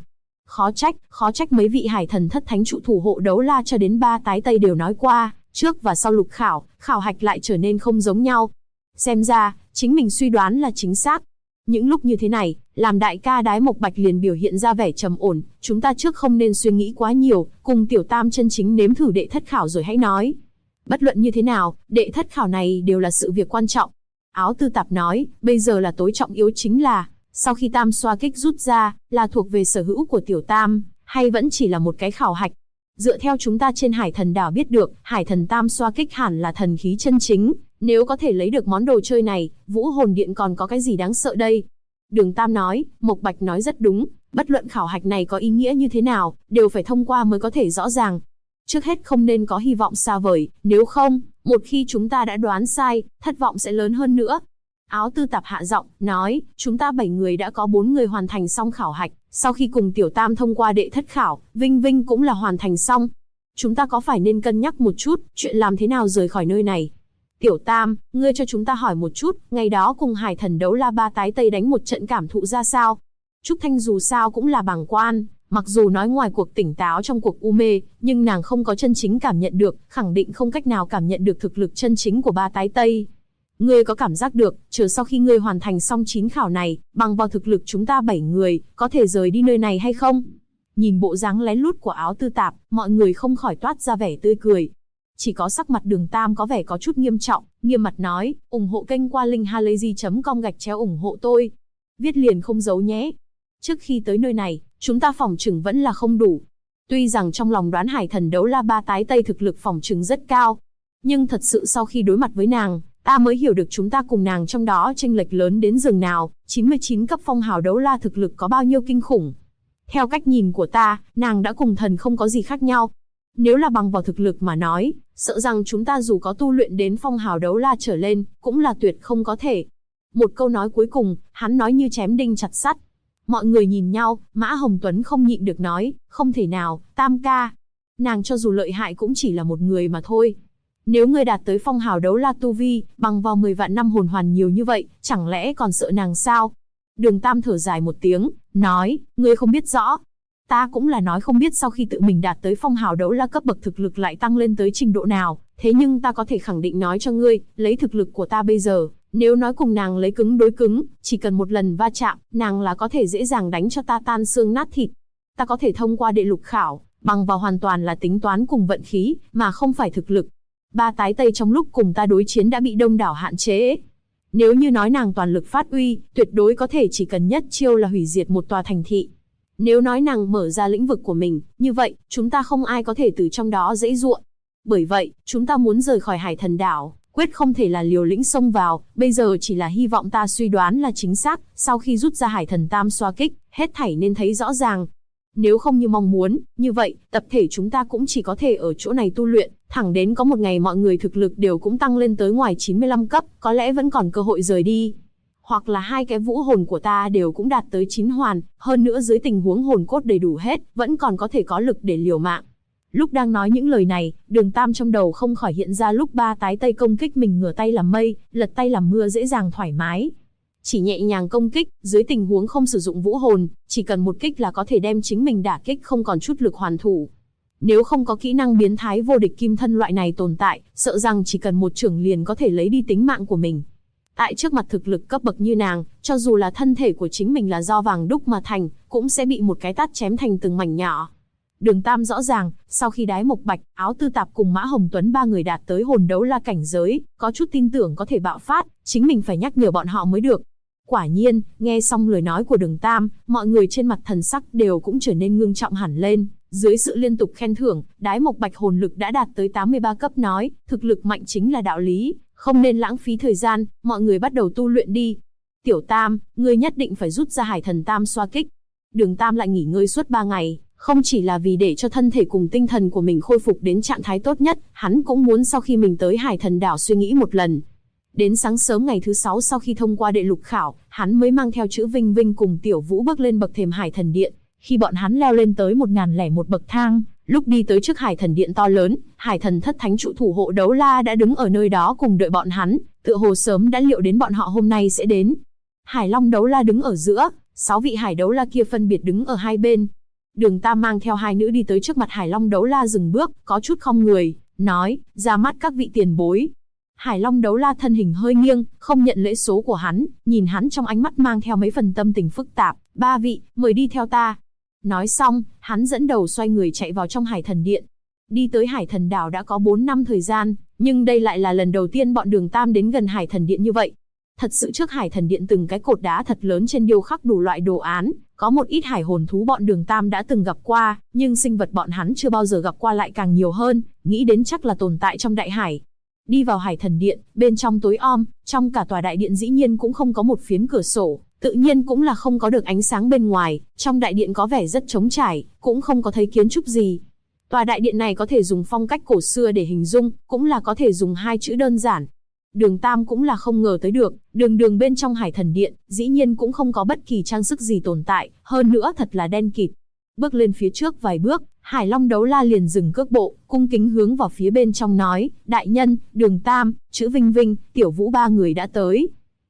Khó trách mấy vị Hải Thần thất thánh trụ thủ hộ đấu la cho đến ba tái Tây đều nói qua, trước và sau lục khảo, khảo hạch lại trở nên không giống nhau. Xem ra, chính mình suy đoán là chính xác. Những lúc như thế này, làm đại ca Đái Mộc Bạch liền biểu hiện ra vẻ trầm ổn, chúng ta trước không nên suy nghĩ quá nhiều, cùng Tiểu Tam chân chính nếm thử đệ thất khảo rồi hãy nói. Bất luận như thế nào, đệ thất khảo này đều là sự việc quan trọng. Áo Tư Tạp nói, bây giờ là tối trọng yếu chính là, sau khi tam xoa kích rút ra, là thuộc về sở hữu của Tiểu Tam, hay vẫn chỉ là một cái khảo hạch. Dựa theo chúng ta trên Hải Thần đảo biết được, Hải Thần Tam xoa kích hẳn là thần khí chân chính. Nếu có thể lấy được món đồ chơi này, Vũ Hồn Điện còn có cái gì đáng sợ đây? Đường Tam nói, Mộc Bạch nói rất đúng, bất luận khảo hạch này có ý nghĩa như thế nào, đều phải thông qua mới có thể rõ ràng. Trước hết không nên có hy vọng xa vời, nếu không, một khi chúng ta đã đoán sai, thất vọng sẽ lớn hơn nữa. Áo Tư Tạp hạ giọng, nói, chúng ta 7 người đã có 4 người hoàn thành xong khảo hạch, sau khi cùng Tiểu Tam thông qua đệ thất khảo, Vinh Vinh cũng là hoàn thành xong. Chúng ta có phải nên cân nhắc một chút, chuyện làm thế nào rời khỏi nơi này? Tiểu Tam, ngươi cho chúng ta hỏi một chút, ngày đó cùng Hải Thần Đấu La Ba tái Tây đánh một trận cảm thụ ra sao? Trúc Thanh dù sao cũng là bàng quan, mặc dù nói ngoài cuộc tỉnh táo trong cuộc u mê, nhưng nàng không có chân chính cảm nhận được, khẳng định không cách nào cảm nhận được thực lực chân chính của Ba tái Tây. Ngươi có cảm giác được, chờ sau khi ngươi hoàn thành xong 9 khảo này, bằng vào thực lực chúng ta 7 người, có thể rời đi nơi này hay không? Nhìn bộ dáng lén lút của Áo Tư Tạp, mọi người không khỏi toát ra vẻ tươi cười. Chỉ có sắc mặt Đường Tam có vẻ có chút nghiêm trọng, nghiêm mặt nói, ủng hộ kênh qua link halayzi.com ủng hộ tôi. Viết liền không giấu nhé. Trước khi tới nơi này, chúng ta phỏng chừng vẫn là không đủ. Tuy rằng trong lòng đoán Hải Thần Đấu La Ba tái Tây thực lực phỏng chừng rất cao, nhưng thật sự sau khi đối mặt với nàng, ta mới hiểu được chúng ta cùng nàng trong đó chênh lệch lớn đến giường nào, 99 cấp phong hào đấu la thực lực có bao nhiêu kinh khủng. Theo cách nhìn của ta, nàng đã cùng thần không có gì khác nhau. Nếu là bằng vào thực lực mà nói, sợ rằng chúng ta dù có tu luyện đến phong hào đấu la trở lên, cũng là tuyệt không có thể. Một câu nói cuối cùng, hắn nói như chém đinh chặt sắt. Mọi người nhìn nhau, Mã Hồng Tuấn không nhịn được nói, không thể nào, Tam ca. Nàng cho dù lợi hại cũng chỉ là một người mà thôi. Nếu ngươi đạt tới phong hào đấu la tu vi, bằng vào 10 vạn năm hồn hoàn nhiều như vậy, chẳng lẽ còn sợ nàng sao? Đường Tam thở dài một tiếng, nói, ngươi không biết rõ. Ta cũng là nói không biết sau khi tự mình đạt tới phong hào đấu la cấp bậc thực lực lại tăng lên tới trình độ nào, thế nhưng ta có thể khẳng định nói cho ngươi, lấy thực lực của ta bây giờ, nếu nói cùng nàng lấy cứng đối cứng, chỉ cần một lần va chạm, nàng là có thể dễ dàng đánh cho ta tan xương nát thịt. Ta có thể thông qua đệ lục khảo, bằng vào hoàn toàn là tính toán cùng vận khí, mà không phải thực lực. Ba tái Tây trong lúc cùng ta đối chiến đã bị đông đảo hạn chế. Nếu như nói nàng toàn lực phát uy, tuyệt đối có thể chỉ cần nhất chiêu là hủy diệt một tòa thành thị. Nếu nói nàng mở ra lĩnh vực của mình, như vậy, chúng ta không ai có thể từ trong đó dễ dụa. Bởi vậy, chúng ta muốn rời khỏi Hải Thần đảo, quyết không thể là liều lĩnh xông vào, bây giờ chỉ là hy vọng ta suy đoán là chính xác, sau khi rút ra Hải Thần Tam xoa kích, hết thảy nên thấy rõ ràng. Nếu không như mong muốn, như vậy, tập thể chúng ta cũng chỉ có thể ở chỗ này tu luyện, thẳng đến có một ngày mọi người thực lực đều cũng tăng lên tới ngoài 95 cấp, có lẽ vẫn còn cơ hội rời đi. Hoặc là hai cái vũ hồn của ta đều cũng đạt tới 9 hoàn, hơn nữa dưới tình huống hồn cốt đầy đủ hết, vẫn còn có thể có lực để liều mạng. Lúc đang nói những lời này, Đường Tam trong đầu không khỏi hiện ra lúc ba tái Tây công kích mình ngửa tay làm mây, lật tay làm mưa dễ dàng thoải mái. Chỉ nhẹ nhàng công kích, dưới tình huống không sử dụng vũ hồn, chỉ cần một kích là có thể đem chính mình đả kích không còn chút lực hoàn thủ. Nếu không có kỹ năng biến thái vô địch kim thân loại này tồn tại, sợ rằng chỉ cần một chưởng liền có thể lấy đi tính mạng của mình. Tại trước mặt thực lực cấp bậc như nàng, cho dù là thân thể của chính mình là do vàng đúc mà thành, cũng sẽ bị một cái tát chém thành từng mảnh nhỏ. Đường Tam rõ ràng, sau khi đái Mộc Bạch, Áo Tư Tạp cùng Mã Hồng Tuấn ba người đạt tới hồn đấu la cảnh giới, có chút tin tưởng có thể bạo phát, chính mình phải nhắc nhở bọn họ mới được. Quả nhiên, nghe xong lời nói của Đường Tam, mọi người trên mặt thần sắc đều cũng trở nên ngưng trọng hẳn lên. Dưới sự liên tục khen thưởng, đái Mộc Bạch hồn lực đã đạt tới 83 cấp nói, thực lực mạnh chính là đạo lý, không nên lãng phí thời gian, mọi người bắt đầu tu luyện đi. Tiểu Tam, ngươi nhất định phải rút ra Hải Thần Tam xoa kích. Đường Tam lại nghỉ ngơi suốt 3 ngày, không chỉ là vì để cho thân thể cùng tinh thần của mình khôi phục đến trạng thái tốt nhất, hắn cũng muốn sau khi mình tới Hải Thần đảo suy nghĩ một lần. Đến sáng sớm ngày thứ 6 sau khi thông qua đệ lục khảo, hắn mới mang theo chữ Vinh Vinh cùng Tiểu Vũ bước lên bậc thềm Hải Thần Điện. Khi bọn hắn leo lên tới 1001 bậc thang, lúc đi tới trước Hải Thần Điện to lớn, Hải Thần Thất Thánh trụ thủ hộ đấu la đã đứng ở nơi đó cùng đợi bọn hắn, tựa hồ sớm đã liệu đến bọn họ hôm nay sẽ đến. Hải Long đấu la đứng ở giữa, 6 vị hải đấu la kia phân biệt đứng ở hai bên. Đường Tam mang theo hai nữ đi tới trước mặt Hải Long đấu la dừng bước, có chút khom người, nói, ra mắt các vị tiền bối. Hải Long đấu la thân hình hơi nghiêng, không nhận lễ số của hắn, nhìn hắn trong ánh mắt mang theo mấy phần tâm tình phức tạp, ba vị, mời đi theo ta. Nói xong, hắn dẫn đầu xoay người chạy vào trong Hải Thần Điện. Đi tới Hải Thần đảo đã có 4 năm thời gian, nhưng đây lại là lần đầu tiên bọn Đường Tam đến gần Hải Thần Điện như vậy. Thật sự trước Hải Thần Điện từng cái cột đá thật lớn trên điêu khắc đủ loại đồ án, có một ít hải hồn thú bọn Đường Tam đã từng gặp qua, nhưng sinh vật bọn hắn chưa bao giờ gặp qua lại càng nhiều hơn, nghĩ đến chắc là tồn tại trong đại hải. Đi vào Hải Thần Điện, bên trong tối om, trong cả tòa đại điện dĩ nhiên cũng không có một phiến cửa sổ, tự nhiên cũng là không có được ánh sáng bên ngoài, trong đại điện có vẻ rất trống trải, cũng không có thấy kiến trúc gì. Tòa đại điện này có thể dùng phong cách cổ xưa để hình dung, cũng là có thể dùng hai chữ đơn giản. Đường Tam cũng là không ngờ tới được, đường bên trong Hải Thần Điện, dĩ nhiên cũng không có bất kỳ trang sức gì tồn tại, hơn nữa thật là đen kịt. Bước lên phía trước vài bước, Hải Long Đấu La liền dừng cước bộ, cung kính hướng vào phía bên trong nói, đại nhân, Đường Tam, Chữ Vinh Vinh, Tiểu Vũ ba người đã tới.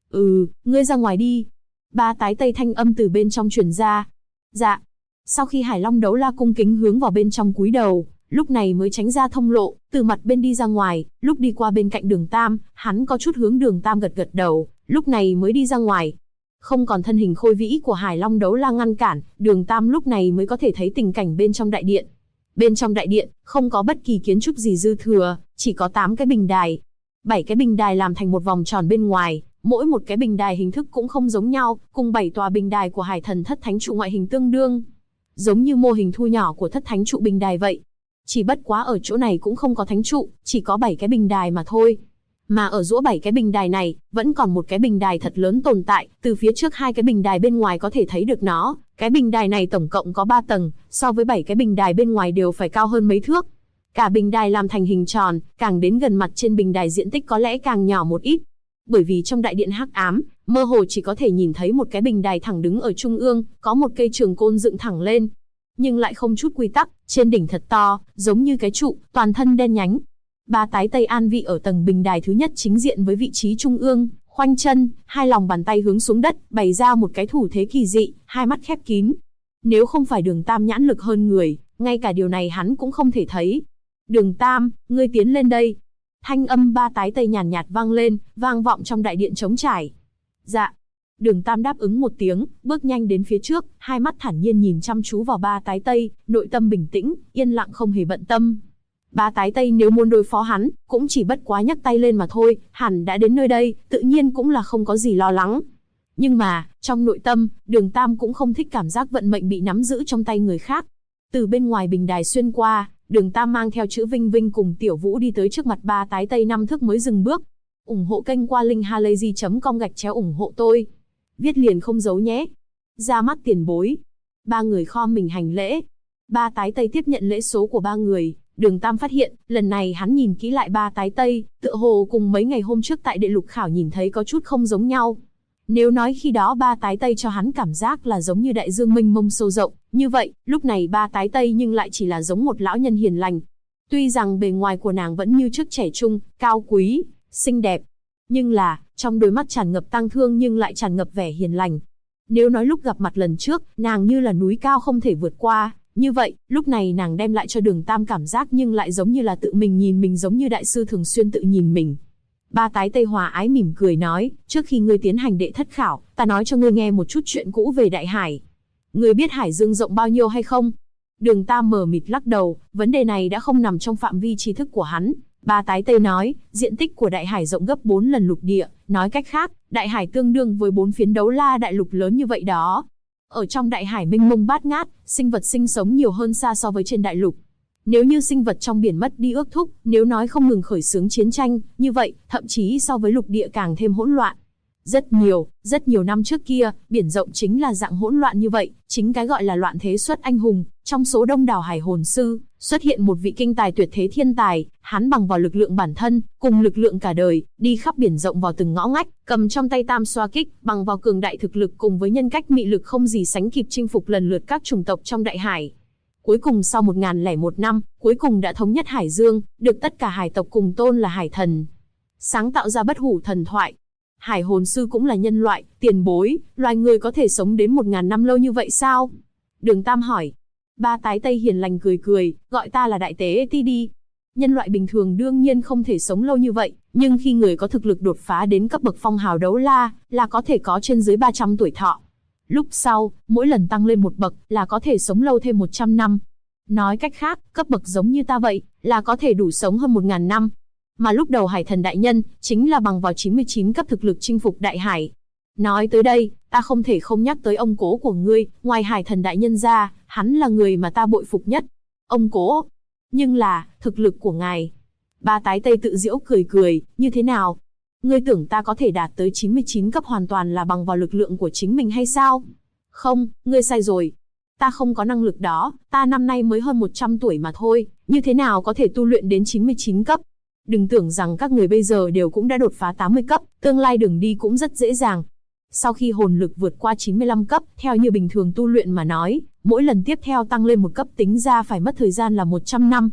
Ngươi ra ngoài đi. Ba tái tây thanh âm từ bên trong truyền ra. Dạ. Sau khi Hải Long Đấu La cung kính hướng vào bên trong cúi đầu, lúc này mới tránh ra thông lộ, từ mặt bên đi ra ngoài, lúc đi qua bên cạnh Đường Tam, hắn có chút hướng Đường Tam gật gật đầu, lúc này mới đi ra ngoài. Không còn thân hình khôi vĩ của Hải Long Đấu La ngăn cản, Đường Tam lúc này mới có thể thấy tình cảnh bên trong đại điện. Bên trong đại điện, không có bất kỳ kiến trúc gì dư thừa, chỉ có 8 cái bình đài. 7 cái bình đài làm thành một vòng tròn bên ngoài, mỗi một cái bình đài hình thức cũng không giống nhau, cùng 7 tòa bình đài của Hải Thần Thất Thánh Trụ ngoại hình tương đương. Giống như mô hình thu nhỏ của Thất Thánh Trụ bình đài vậy. Chỉ bất quá ở chỗ này cũng không có thánh trụ, chỉ có 7 cái bình đài mà thôi. Mà ở giữa 7 cái bình đài này, vẫn còn một cái bình đài thật lớn tồn tại, từ phía trước 2 cái bình đài bên ngoài có thể thấy được nó. Cái bình đài này tổng cộng có 3 tầng, so với 7 cái bình đài bên ngoài đều phải cao hơn mấy thước. Cả bình đài làm thành hình tròn, càng đến gần mặt trên bình đài diện tích có lẽ càng nhỏ một ít. Bởi vì trong đại điện hắc ám, mơ hồ chỉ có thể nhìn thấy một cái bình đài thẳng đứng ở trung ương, có một cây trường côn dựng thẳng lên. Nhưng lại không chút quy tắc, trên đỉnh thật to, giống như cái trụ, toàn thân đen nhánh. Ba tái tây an vị ở tầng bình đài thứ nhất chính diện với vị trí trung ương, khoanh chân, hai lòng bàn tay hướng xuống đất, bày ra một cái thủ thế kỳ dị, hai mắt khép kín. Nếu không phải Đường Tam nhãn lực hơn người, ngay cả điều này hắn cũng không thể thấy. Đường Tam, ngươi tiến lên đây. Thanh âm ba tái tây nhàn nhạt vang lên, vang vọng trong đại điện trống trải. Dạ. Đường Tam đáp ứng một tiếng, bước nhanh đến phía trước, hai mắt thản nhiên nhìn chăm chú vào ba tái tây, nội tâm bình tĩnh, yên lặng không hề bận tâm. Ba tái tây nếu muốn đối phó hắn, cũng chỉ bất quá nhấc tay lên mà thôi, hẳn đã đến nơi đây, tự nhiên cũng là không có gì lo lắng. Nhưng mà, trong nội tâm, Đường Tam cũng không thích cảm giác vận mệnh bị nắm giữ trong tay người khác. Từ bên ngoài bình đài xuyên qua, Đường Tam mang theo Chữ Vinh Vinh cùng Tiểu Vũ đi tới trước mặt ba tái tây 5 thước mới dừng bước. Ủng hộ kênh qua linkhalazy.com/ủng hộ tôi. Viết liền không giấu nhé. Ra mắt tiền bối. Ba người khom mình hành lễ. Ba tái tây tiếp nhận lễ số của ba người. Đường Tam phát hiện, lần này hắn nhìn kỹ lại ba tái tây, tựa hồ cùng mấy ngày hôm trước tại Đệ Lục Khảo nhìn thấy có chút không giống nhau. Nếu nói khi đó ba tái tây cho hắn cảm giác là giống như đại dương mênh mông sâu rộng, như vậy, lúc này ba tái tây nhưng lại chỉ là giống một lão nhân hiền lành. Tuy rằng bề ngoài của nàng vẫn như trước trẻ trung, cao quý, xinh đẹp, nhưng là, trong đôi mắt tràn ngập tang thương nhưng lại tràn ngập vẻ hiền lành. Nếu nói lúc gặp mặt lần trước, nàng như là núi cao không thể vượt qua, như vậy, lúc này nàng đem lại cho Đường Tam cảm giác nhưng lại giống như là tự mình nhìn mình, giống như đại sư thường xuyên tự nhìn mình. Ba tái tây hòa ái mỉm cười nói, trước khi ngươi tiến hành đệ thất khảo, ta nói cho ngươi nghe một chút chuyện cũ về Đại Hải. Ngươi biết Hải Dương rộng bao nhiêu hay không? Đường Tam mờ mịt lắc đầu, vấn đề này đã không nằm trong phạm vi tri thức của hắn. Ba tái tây nói, diện tích của Đại Hải rộng gấp 4 lần lục địa, nói cách khác, Đại Hải tương đương với 4 phiến Đấu La đại lục lớn như vậy đó. Ở trong Đại Hải mênh mông bát ngát, sinh vật sinh sống nhiều hơn xa so với trên đại lục. Nếu như sinh vật trong biển mất đi ước thúc, nếu nói không ngừng khởi xướng chiến tranh, như vậy, thậm chí so với lục địa càng thêm hỗn loạn. Rất nhiều năm trước kia, biển rộng chính là dạng hỗn loạn như vậy, chính cái gọi là loạn thế xuất anh hùng. Trong số đông đảo hải hồn sư, xuất hiện một vị kinh tài tuyệt thế thiên tài, hắn bằng vào lực lượng bản thân, cùng lực lượng cả đời, đi khắp biển rộng vào từng ngõ ngách, cầm trong tay tam xoa kích, bằng vào cường đại thực lực cùng với nhân cách mị lực không gì sánh kịp chinh phục lần lượt các chủng tộc trong đại hải. Cuối cùng sau 1001 năm, cuối cùng đã thống nhất Hải Dương, được tất cả hải tộc cùng tôn là hải thần. Sáng tạo ra bất hủ thần thoại. Hải hồn sư cũng là nhân loại, tiền bối, loài người có thể sống đến 1000 năm lâu như vậy sao? Đường Tam hỏi. Ba tái tây hiền lành cười cười, gọi ta là đại tế ti đi. Nhân loại bình thường đương nhiên không thể sống lâu như vậy, nhưng khi người có thực lực đột phá đến cấp bậc phong hào đấu la, là có thể có trên dưới 300 tuổi thọ. Lúc sau, mỗi lần tăng lên một bậc là có thể sống lâu thêm 100 năm. Nói cách khác, cấp bậc giống như ta vậy, là có thể đủ sống hơn 1000 năm. Mà lúc đầu Hải Thần Đại Nhân, chính là bằng vào 99 cấp thực lực chinh phục Đại Hải. Nói tới đây, ta không thể không nhắc tới ông cố của ngươi, ngoài Hải Thần Đại Nhân ra, hắn là người mà ta bội phục nhất. Ông cố. Nhưng là, thực lực của ngài. Ba Tái Tây tự giễu cười cười, như thế nào? Ngươi tưởng ta có thể đạt tới 99 cấp hoàn toàn là bằng vào lực lượng của chính mình hay sao? Không, ngươi sai rồi. Ta không có năng lực đó, ta năm nay mới hơn 100 tuổi mà thôi, như thế nào có thể tu luyện đến 99 cấp? Đừng tưởng rằng các người bây giờ đều cũng đã đột phá 80 cấp, tương lai đường đi cũng rất dễ dàng. Sau khi hồn lực vượt qua 95 cấp, theo như bình thường tu luyện mà nói, mỗi lần tiếp theo tăng lên một cấp tính ra phải mất thời gian là 100 năm.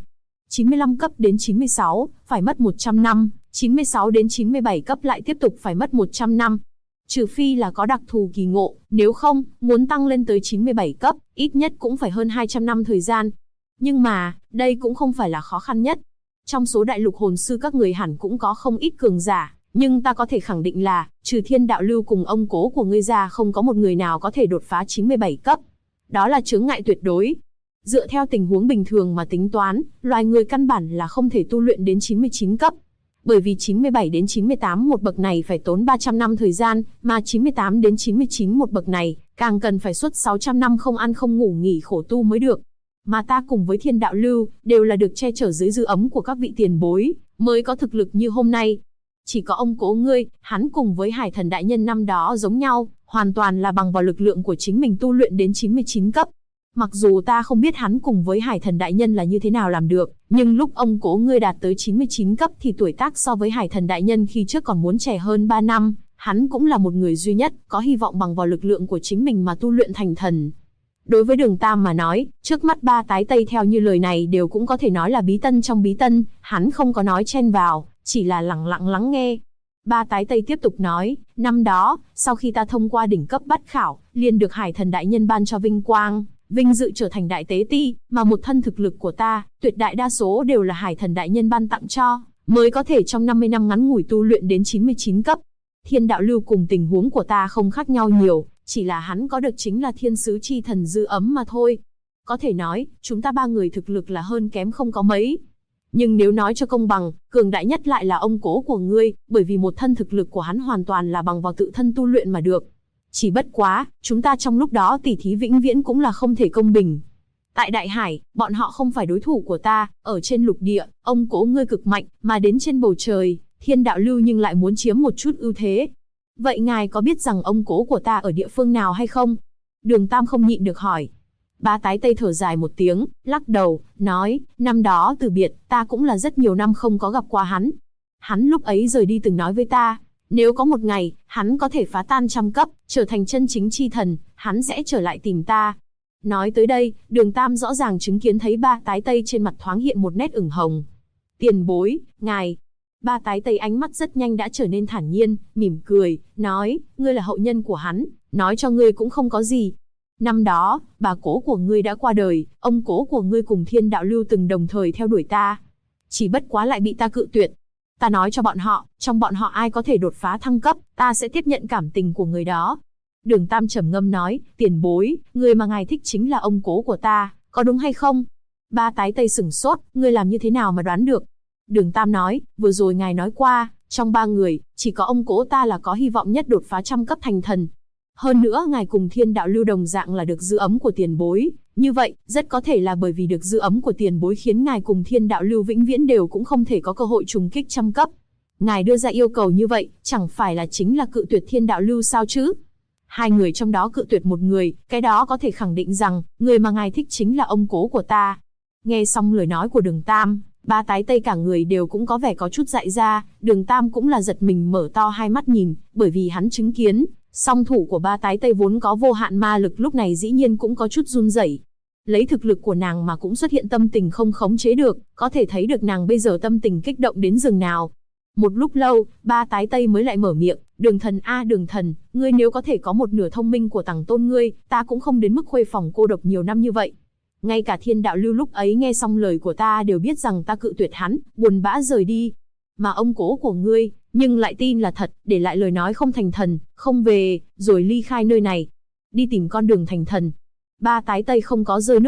95 cấp đến 96, phải mất 100 năm, 96 đến 97 cấp lại tiếp tục phải mất 100 năm. Trừ phi là có đặc thù kỳ ngộ, nếu không, muốn tăng lên tới 97 cấp, ít nhất cũng phải hơn 200 năm thời gian. Nhưng mà, đây cũng không phải là khó khăn nhất. Trong số đại lục hồn sư các người hẳn cũng có không ít cường giả, nhưng ta có thể khẳng định là, trừ Thiên Đạo Lưu cùng ông cố của ngươi ra không có một người nào có thể đột phá 97 cấp. Đó là chướng ngại tuyệt đối. Dựa theo tình huống bình thường mà tính toán, loài người căn bản là không thể tu luyện đến 99 cấp. Bởi vì 97 đến 98 một bậc này phải tốn 300 năm thời gian, mà 98 đến 99 một bậc này, càng cần phải suốt 600 năm không ăn không ngủ nghỉ khổ tu mới được. Mà ta cùng với Thiên Đạo Lưu, đều là được che chở dưới dư ấm của các vị tiền bối, mới có thực lực như hôm nay. Chỉ có ông cố ngươi, hắn cùng với Hải Thần Đại Nhân năm đó giống nhau, hoàn toàn là bằng vào lực lượng của chính mình tu luyện đến 99 cấp. Mặc dù ta không biết hắn cùng với Hải Thần Đại Nhân là như thế nào làm được, nhưng lúc ông cố ngươi đạt tới 99 cấp thì tuổi tác so với Hải Thần Đại Nhân khi trước còn muốn trẻ hơn 3 năm, hắn cũng là một người duy nhất, có hy vọng bằng vào lực lượng của chính mình mà tu luyện thành thần. Đối với Đường Tam mà nói, trước mắt ba Tái Tây theo như lời này đều cũng có thể nói là bí tân trong bí tân, hắn không có nói chen vào, chỉ là lặng lặng lắng nghe. Ba Tái Tây tiếp tục nói, năm đó, sau khi ta thông qua đỉnh cấp bát khảo, liền được Hải Thần Đại Nhân ban cho vinh quang, vinh dự trở thành đại tế ti, mà một thân thực lực của ta, tuyệt đại đa số đều là Hải Thần Đại Nhân ban tặng cho, mới có thể trong 50 năm ngắn ngủi tu luyện đến 99 cấp. Thiên Đạo Lưu cùng tình huống của ta không khác nhau nhiều, chỉ là hắn có được chính là thiên sứ chi thần dư ấm mà thôi. Có thể nói, chúng ta ba người thực lực là hơn kém không có mấy. Nhưng nếu nói cho công bằng, cường đại nhất lại là ông cố của ngươi, bởi vì một thân thực lực của hắn hoàn toàn là bằng vào tự thân tu luyện mà được. Chỉ bất quá, chúng ta trong lúc đó tỉ thí vĩnh viễn cũng là không thể công bình. Tại Đại Hải, bọn họ không phải đối thủ của ta, ở trên lục địa, ông cố ngươi cực mạnh, mà đến trên bầu trời, Thiên Đạo Lưu nhưng lại muốn chiếm một chút ưu thế. Vậy ngài có biết rằng ông cố của ta ở địa phương nào hay không? Đường Tam không nhịn được hỏi. Ba Tái Tây thở dài một tiếng, lắc đầu, nói, năm đó từ biệt, ta cũng là rất nhiều năm không có gặp qua hắn. Hắn lúc ấy rời đi từng nói với ta, nếu có một ngày, hắn có thể phá tan trăm cấp, trở thành chân chính chi thần, hắn sẽ trở lại tìm ta. Nói tới đây, Đường Tam rõ ràng chứng kiến thấy ba Tái Tây trên mặt thoáng hiện một nét ửng hồng. Tiền bối, ngài. Ba Tái Tây ánh mắt rất nhanh đã trở nên thản nhiên, mỉm cười, nói, ngươi là hậu nhân của hắn, nói cho ngươi cũng không có gì. Năm đó, bà cố của ngươi đã qua đời, ông cố của ngươi cùng Thiên Đạo Lưu từng đồng thời theo đuổi ta. Chỉ bất quá lại bị ta cự tuyệt. Ta nói cho bọn họ, trong bọn họ ai có thể đột phá thăng cấp, ta sẽ tiếp nhận cảm tình của người đó. Đường Tam trầm ngâm nói, tiền bối, người mà ngài thích chính là ông cố của ta, có đúng hay không? Ba Tái Tây sửng sốt, ngươi làm như thế nào mà đoán được? Đường Tam nói, vừa rồi ngài nói qua, trong ba người, chỉ có ông cố ta là có hy vọng nhất đột phá trăm cấp thành thần. Hơn nữa ngài cùng Thiên Đạo Lưu đồng dạng là được dư ấm của tiền bối, như vậy, rất có thể là bởi vì được dư ấm của tiền bối khiến ngài cùng Thiên Đạo Lưu vĩnh viễn đều cũng không thể có cơ hội trùng kích trăm cấp. Ngài đưa ra yêu cầu như vậy, chẳng phải là chính là cự tuyệt Thiên Đạo Lưu sao chứ? Hai người trong đó cự tuyệt một người, cái đó có thể khẳng định rằng, người mà ngài thích chính là ông cố của ta. Nghe xong lời nói của Đường Tam, ba Tái Tây cả người đều cũng có vẻ có chút dại ra, Đường Tam cũng là giật mình mở to hai mắt nhìn, bởi vì hắn chứng kiến, song thủ của ba Tái Tây vốn có vô hạn ma lực lúc này dĩ nhiên cũng có chút run rẩy. Lấy thực lực của nàng mà cũng xuất hiện tâm tình không khống chế được, có thể thấy được nàng bây giờ tâm tình kích động đến giường nào. Một lúc lâu, ba Tái Tây mới lại mở miệng, Đường thần a Đường thần, ngươi nếu có thể có một nửa thông minh của Tằng Tôn ngươi, ta cũng không đến mức khuê phòng cô độc nhiều năm như vậy. Ngay cả Thiên Đạo Lưu lúc ấy nghe xong lời của ta đều biết rằng ta cự tuyệt hắn, buồn bã rời đi. Mà ông cố của ngươi, nhưng lại tin là thật, để lại lời nói không thành thần, không về, rồi ly khai nơi này, đi tìm con đường thành thần. Ba Tái Tây không có rơi nước mắt,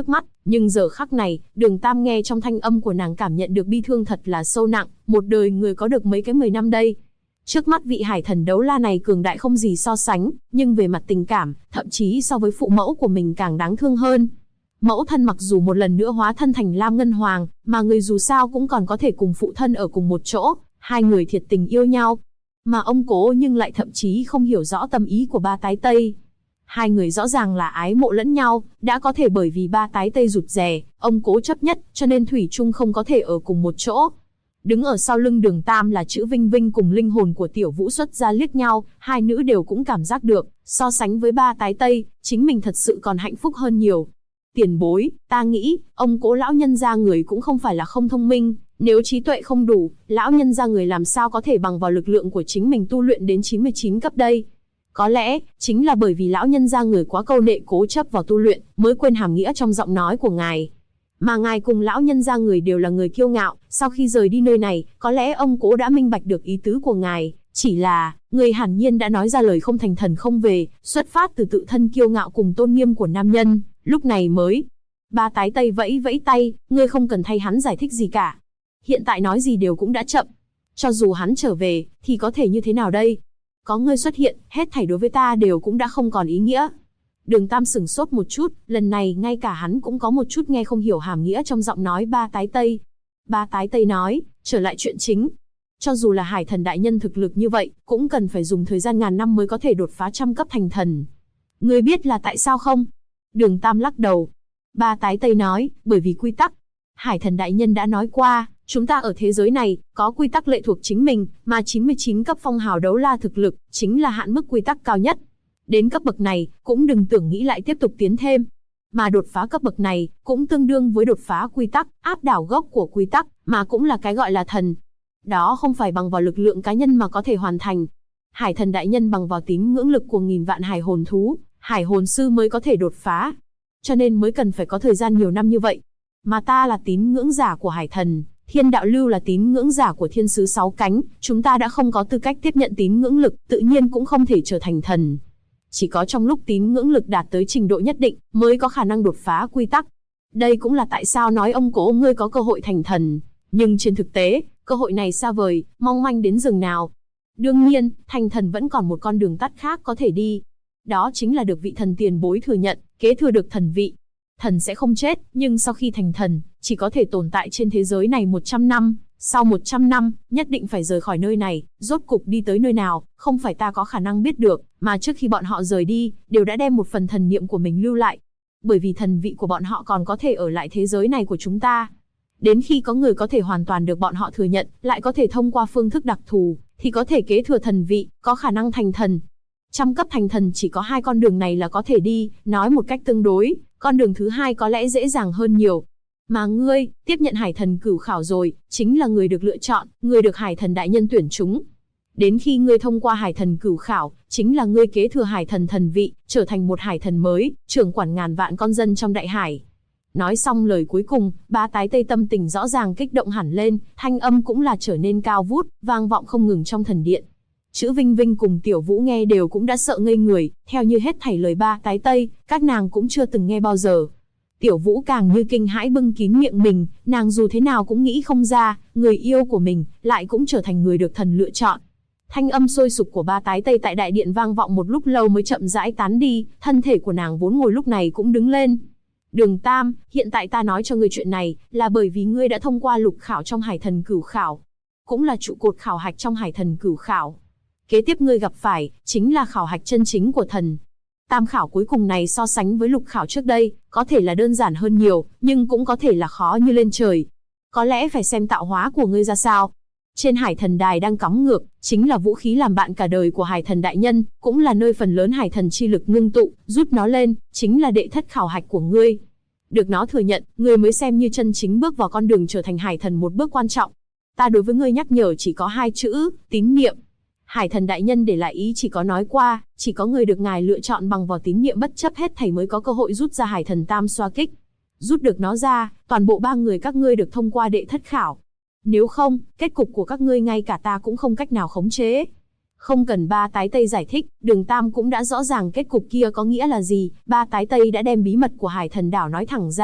Nhưng giờ khắc này, Đường Tam nghe trong thanh âm của nàng cảm nhận được bi thương thật là sâu nặng, một đời người có được mấy cái 10 năm đây. Trước mắt vị hải thần đấu la này cường đại không gì so sánh, nhưng về mặt tình cảm, thậm chí so với phụ mẫu của mình càng đáng thương hơn. Mẫu thân mặc dù một lần nữa hóa thân thành Lam Ngân Hoàng, mà người dù sao cũng còn có thể cùng phụ thân ở cùng một chỗ, hai người thiệt tình yêu nhau. Mà ông Cố nhưng lại thậm chí không hiểu rõ tâm ý của ba tái Tây. Hai người rõ ràng là ái mộ lẫn nhau, đã có thể bởi vì ba tái Tây rụt rè, ông Cố chấp nhất, cho nên thủy chung không có thể ở cùng một chỗ. Đứng ở sau lưng Đường Tam là chữ Vinh Vinh cùng linh hồn của Tiểu Vũ xuất ra liếc nhau, hai nữ đều cũng cảm giác được, so sánh với ba tái Tây, chính mình thật sự còn hạnh phúc hơn nhiều. Tiền bối, ta nghĩ, ông Cố lão nhân gia người cũng không phải là không thông minh, nếu trí tuệ không đủ, lão nhân gia người làm sao có thể bằng vào lực lượng của chính mình tu luyện đến 99 cấp đây. Có lẽ, chính là bởi vì lão nhân gia người quá câu nệ cố chấp vào tu luyện, mới quên hàm nghĩa trong giọng nói của ngài. Mà ngài cùng lão nhân gia người đều là người kiêu ngạo, sau khi rời đi nơi này, có lẽ ông Cố đã minh bạch được ý tứ của ngài, chỉ là, người hẳn nhiên đã nói ra lời không thành thần không về, xuất phát từ tự thân kiêu ngạo cùng tôn nghiêm của nam nhân, lúc này mới. Ba tái Tây vẫy vẫy tay, ngươi không cần thay hắn giải thích gì cả. Hiện tại nói gì đều cũng đã chậm. Cho dù hắn trở về, thì có thể như thế nào đây? Có ngươi xuất hiện, hết thảy đối với ta đều cũng đã không còn ý nghĩa. Đường Tam sửng sốt một chút, lần này ngay cả hắn cũng có một chút nghe không hiểu hàm nghĩa trong giọng nói ba tái Tây. Ba tái Tây nói, trở lại chuyện chính. Cho dù là hải thần đại nhân thực lực như vậy, cũng cần phải dùng thời gian ngàn năm mới có thể đột phá trăm cấp thành thần. Ngươi biết là tại sao không? Đường Tam lắc đầu. Ba tái Tây nói, bởi vì quy tắc. Hải thần đại nhân đã nói qua, chúng ta ở thế giới này, có quy tắc lệ thuộc chính mình, mà 99 cấp phong hào đấu la thực lực, chính là hạn mức quy tắc cao nhất. Đến cấp bậc này, cũng đừng tưởng nghĩ lại tiếp tục tiến thêm. Mà đột phá cấp bậc này, cũng tương đương với đột phá quy tắc, áp đảo gốc của quy tắc, mà cũng là cái gọi là thần. Đó không phải bằng vào lực lượng cá nhân mà có thể hoàn thành. Hải thần đại nhân bằng vào tín ngưỡng lực của nghìn vạn hải hồn thú, hải hồn sư mới có thể đột phá. Cho nên mới cần phải có thời gian nhiều năm như vậy. Mà ta là tín ngưỡng giả của hải thần, Thiên Đạo Lưu là tín ngưỡng giả của thiên sứ 6 cánh, chúng ta đã không có tư cách tiếp nhận tín ngưỡng lực, tự nhiên cũng không thể trở thành thần. Chỉ có trong lúc tín ngưỡng lực đạt tới trình độ nhất định, mới có khả năng đột phá quy tắc. Đây cũng là tại sao nói ông Cố ngươi có cơ hội thành thần. Nhưng trên thực tế, cơ hội này xa vời, mong manh đến rừng nào. Đương nhiên, thành thần vẫn còn một con đường tắt khác có thể đi. Đó chính là được vị thần tiền bối thừa nhận, kế thừa được thần vị. Thần sẽ không chết, nhưng sau khi thành thần, chỉ có thể tồn tại trên thế giới này 100 năm. Sau 100 năm, nhất định phải rời khỏi nơi này, rốt cục đi tới nơi nào, không phải ta có khả năng biết được, mà trước khi bọn họ rời đi, đều đã đem một phần thần niệm của mình lưu lại. Bởi vì thần vị của bọn họ còn có thể ở lại thế giới này của chúng ta. Đến khi có người có thể hoàn toàn được bọn họ thừa nhận, lại có thể thông qua phương thức đặc thù, thì có thể kế thừa thần vị, có khả năng thành thần. Trăm cấp thành thần chỉ có hai con đường này là có thể đi, nói một cách tương đối, con đường thứ hai có lẽ dễ dàng hơn nhiều. Mà ngươi, tiếp nhận hải thần cửu khảo rồi, chính là người được lựa chọn, người được hải thần đại nhân tuyển trúng. Đến khi ngươi thông qua hải thần cửu khảo, chính là ngươi kế thừa hải thần thần vị, trở thành một hải thần mới, trưởng quản ngàn vạn con dân trong đại hải. Nói xong lời cuối cùng, ba tái Tây tâm tình rõ ràng kích động hẳn lên, thanh âm cũng là trở nên cao vút, vang vọng không ngừng trong thần điện. Chữ Vinh Vinh cùng Tiểu Vũ nghe đều cũng đã sợ ngây người, theo như hết thảy lời ba tái Tây, các nàng cũng chưa từng nghe bao giờ. Tiểu Vũ càng như kinh hãi bưng kín miệng mình, nàng dù thế nào cũng nghĩ không ra, người yêu của mình, lại cũng trở thành người được thần lựa chọn. Thanh âm sôi sục của ba tái Tây tại đại điện vang vọng một lúc lâu mới chậm rãi tán đi, thân thể của nàng vốn ngồi lúc này cũng đứng lên. Đường Tam, hiện tại ta nói cho ngươi chuyện này, là bởi vì ngươi đã thông qua lục khảo trong hải thần cửu khảo. Cũng là trụ cột khảo hạch trong hải thần cửu khảo. Kế tiếp ngươi gặp phải, chính là khảo hạch chân chính của thần. Tam khảo cuối cùng này so sánh với lục khảo trước đây, có thể là đơn giản hơn nhiều, nhưng cũng có thể là khó như lên trời. Có lẽ phải xem tạo hóa của ngươi ra sao. Trên hải thần đài đang cắm ngược, chính là vũ khí làm bạn cả đời của hải thần đại nhân, cũng là nơi phần lớn hải thần chi lực ngưng tụ, rút nó lên, chính là đệ thất khảo hạch của ngươi. Được nó thừa nhận, ngươi mới xem như chân chính bước vào con đường trở thành hải thần một bước quan trọng. Ta đối với ngươi nhắc nhở chỉ có hai chữ, tín niệm. Hải thần đại nhân để lại ý chỉ có nói qua, chỉ có người được ngài lựa chọn bằng vào tín niệm bất chấp hết thảy mới có cơ hội rút ra hải thần tam xoa kích. Rút được nó ra, toàn bộ ba người các ngươi được thông qua đệ thất khảo. Nếu không, kết cục của các ngươi ngay cả ta cũng không cách nào khống chế. Không cần ba tái Tây giải thích, Đường Tam cũng đã rõ ràng kết cục kia có nghĩa là gì, ba tái Tây đã đem bí mật của hải thần đảo nói thẳng ra,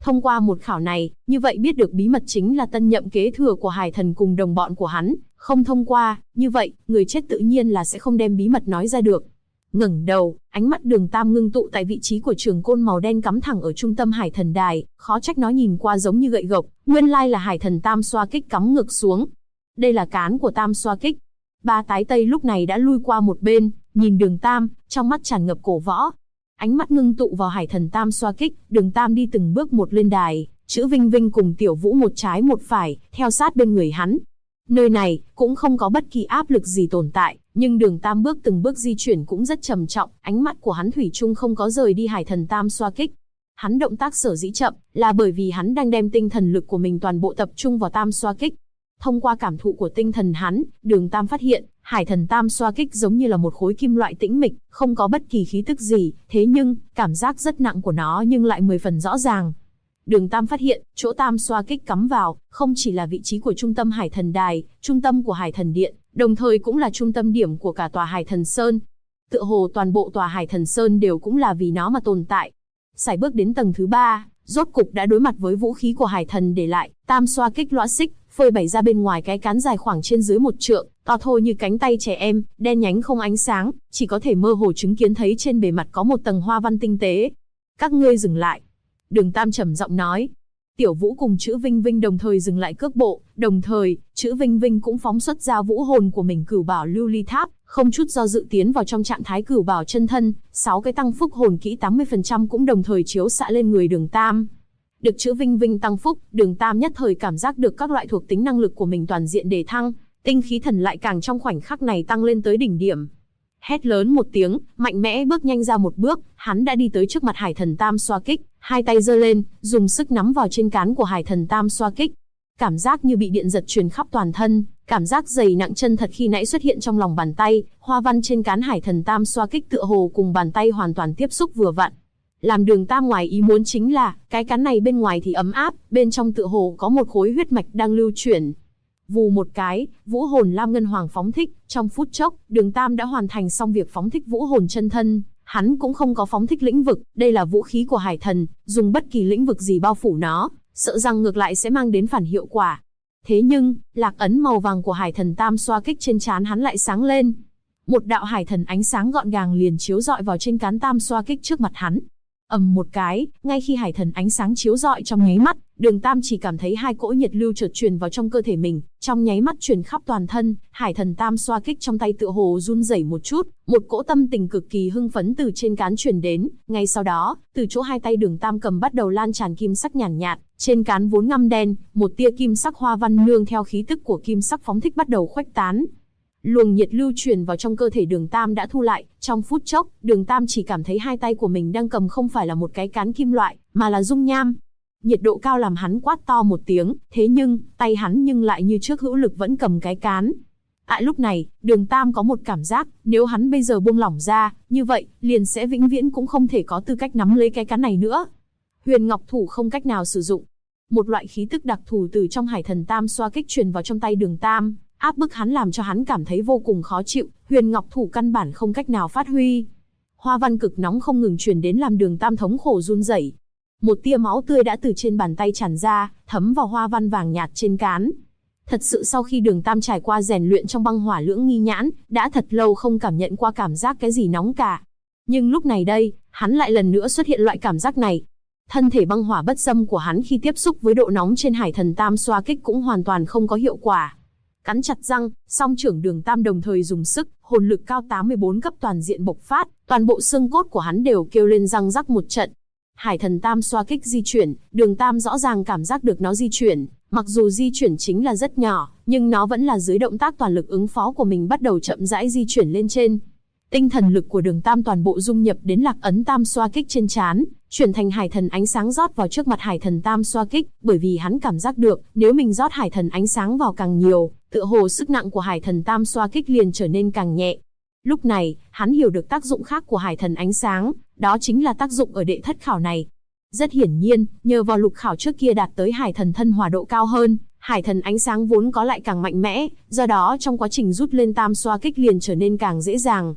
Thông qua một khảo này, như vậy biết được bí mật chính là tân nhậm kế thừa của Hải Thần cùng đồng bọn của hắn, không thông qua, như vậy, người chết tự nhiên là sẽ không đem bí mật nói ra được. Ngẩng đầu, ánh mắt Đường Tam ngưng tụ tại vị trí của trường côn màu đen cắm thẳng ở trung tâm Hải Thần đài, khó trách nó nhìn qua giống như gậy gộc, nguyên lai là Hải Thần Tam xoa kích cắm ngược xuống. Đây là cán của Tam xoa kích. Ba tái tây lúc này đã lui qua một bên, nhìn Đường Tam, trong mắt tràn ngập cổ võ. Ánh mắt ngưng tụ vào Hải Thần Tam xoa kích, Đường Tam đi từng bước một lên đài, Chữ Vinh Vinh cùng Tiểu Vũ một trái một phải, theo sát bên người hắn. Nơi này, cũng không có bất kỳ áp lực gì tồn tại, nhưng Đường Tam bước từng bước di chuyển cũng rất trầm trọng, ánh mắt của hắn thủy chung không có rời đi Hải Thần Tam xoa kích. Hắn động tác sở dĩ chậm, là bởi vì hắn đang đem tinh thần lực của mình toàn bộ tập trung vào Tam xoa kích. Thông qua cảm thụ của tinh thần hắn, Đường Tam phát hiện, Hải Thần Tam xoa kích giống như là một khối kim loại tĩnh mịch, không có bất kỳ khí tức gì, thế nhưng, cảm giác rất nặng của nó nhưng lại 10 phần rõ ràng. Đường Tam phát hiện, chỗ Tam xoa kích cắm vào, không chỉ là vị trí của trung tâm Hải Thần đài, trung tâm của Hải Thần điện, đồng thời cũng là trung tâm điểm của cả tòa Hải Thần Sơn. Tựa hồ toàn bộ tòa Hải Thần Sơn đều cũng là vì nó mà tồn tại. Sải bước đến tầng thứ 3, rốt cục đã đối mặt với vũ khí của Hải Thần để lại, Tam xoa kích lõa xích, phơi bày ra bên ngoài cái cán dài khoảng trên dưới 1 trượng, to thô như cánh tay trẻ em, đen nhánh không ánh sáng, chỉ có thể mơ hồ chứng kiến thấy trên bề mặt có một tầng hoa văn tinh tế. Các ngươi dừng lại. Đường Tam trầm giọng nói. Tiểu Vũ cùng Chữ Vinh Vinh đồng thời dừng lại cước bộ, đồng thời, Chữ Vinh Vinh cũng phóng xuất ra vũ hồn của mình Cửu Bảo Lưu Ly Tháp, không chút do dự tiến vào trong trạng thái Cửu Bảo chân thân, 6 cái tăng phúc hồn kỹ 80% cũng đồng thời chiếu xạ lên người Đường Tam. Được Chữ Vinh Vinh tăng phúc, Đường Tam nhất thời cảm giác được các loại thuộc tính năng lực của mình toàn diện đề thăng, tinh khí thần lại càng trong khoảnh khắc này tăng lên tới đỉnh điểm. Hét lớn một tiếng, mạnh mẽ bước nhanh ra một bước, hắn đã đi tới trước mặt Hải Thần Tam xoa kích, hai tay giơ lên, dùng sức nắm vào trên cán của Hải Thần Tam xoa kích. Cảm giác như bị điện giật truyền khắp toàn thân, cảm giác dày nặng chân thật khi nãy xuất hiện trong lòng bàn tay, hoa văn trên cán Hải Thần Tam xoa kích tựa hồ cùng bàn tay hoàn toàn tiếp xúc vừa vặn. Làm Đường Tam ngoài ý muốn chính là, cái cán này bên ngoài thì ấm áp, bên trong tựa hồ có một khối huyết mạch đang lưu chuyển. Vù một cái, vũ hồn Lam Ngân Hoàng phóng thích, trong phút chốc, Đường Tam đã hoàn thành xong việc phóng thích vũ hồn chân thân, hắn cũng không có phóng thích lĩnh vực, đây là vũ khí của Hải Thần, dùng bất kỳ lĩnh vực gì bao phủ nó, sợ rằng ngược lại sẽ mang đến phản hiệu quả. Thế nhưng, lạc ấn màu vàng của Hải Thần Tam xoa kích trên trán hắn lại sáng lên. Một đạo Hải Thần ánh sáng gọn gàng liền chiếu rọi vào trên cán Tam xoa kích trước mặt hắn. Ầm một cái, ngay khi Hải Thần ánh sáng chiếu rọi trong nháy mắt, Đường Tam chỉ cảm thấy hai cỗ nhiệt lưu chợt truyền vào trong cơ thể mình, trong nháy mắt truyền khắp toàn thân, Hải Thần Tam xoa kích trong tay tựa hồ run rẩy một chút, một cỗ tâm tình cực kỳ hưng phấn từ trên cán truyền đến, ngay sau đó, từ chỗ hai tay Đường Tam cầm bắt đầu lan tràn kim sắc nhàn nhạt, trên cán vốn ngăm đen, một tia kim sắc hoa văn nương theo khí tức của kim sắc phóng thích bắt đầu khuếch tán. Luồng nhiệt lưu truyền vào trong cơ thể Đường Tam đã thu lại, trong phút chốc, Đường Tam chỉ cảm thấy hai tay của mình đang cầm không phải là một cái cán kim loại, mà là dung nham. Nhiệt độ cao làm hắn quát to một tiếng, thế nhưng, tay hắn nhưng lại như trước hữu lực vẫn cầm cái cán. Lúc này, Đường Tam có một cảm giác, nếu hắn bây giờ buông lỏng ra, như vậy, liền sẽ vĩnh viễn cũng không thể có tư cách nắm lấy cái cán này nữa. Huyền Ngọc Thủ không cách nào sử dụng. Một loại khí tức đặc thù từ trong Hải Thần Tam xoa kích truyền vào trong tay Đường Tam, áp bức hắn làm cho hắn cảm thấy vô cùng khó chịu, Huyền Ngọc Thủ căn bản không cách nào phát huy. Hoa văn cực nóng không ngừng truyền đến làm Đường Tam thống khổ run rẩy. Một tia máu tươi đã từ trên bàn tay tràn ra, thấm vào hoa văn vàng nhạt trên cán. Thật sự sau khi Đường Tam trải qua rèn luyện trong băng hỏa lưỡng nghi nhãn, đã thật lâu không cảm nhận qua cảm giác cái gì nóng cả. Nhưng lúc này đây, hắn lại lần nữa xuất hiện loại cảm giác này. Thân thể băng hỏa bất xâm của hắn khi tiếp xúc với độ nóng trên Hải Thần Tam xoa kích cũng hoàn toàn không có hiệu quả. Cắn chặt răng, song trưởng Đường Tam đồng thời dùng sức, hồn lực cao 84 cấp toàn diện bộc phát, toàn bộ xương cốt của hắn đều kêu lên răng rắc một trận. Hải Thần Tam xoa kích di chuyển, Đường Tam rõ ràng cảm giác được nó di chuyển, mặc dù di chuyển chính là rất nhỏ, nhưng nó vẫn là dưới động tác toàn lực ứng phó của mình bắt đầu chậm rãi di chuyển lên trên. Tinh thần lực của Đường Tam toàn bộ dung nhập đến lạc ấn Tam xoa kích trên trán, chuyển thành Hải Thần ánh sáng rót vào trước mặt Hải Thần Tam xoa kích, bởi vì hắn cảm giác được, nếu mình rót Hải Thần ánh sáng vào càng nhiều, tựa hồ sức nặng của Hải Thần Tam xoa kích liền trở nên càng nhẹ. Lúc này, hắn hiểu được tác dụng khác của Hải Thần ánh sáng, đó chính là tác dụng ở đệ thất khảo này. Rất hiển nhiên, nhờ vào lục khảo trước kia đạt tới Hải Thần thân hỏa độ cao hơn, Hải Thần ánh sáng vốn có lại càng mạnh mẽ, do đó trong quá trình rút lên Tam xoa kích liền trở nên càng dễ dàng.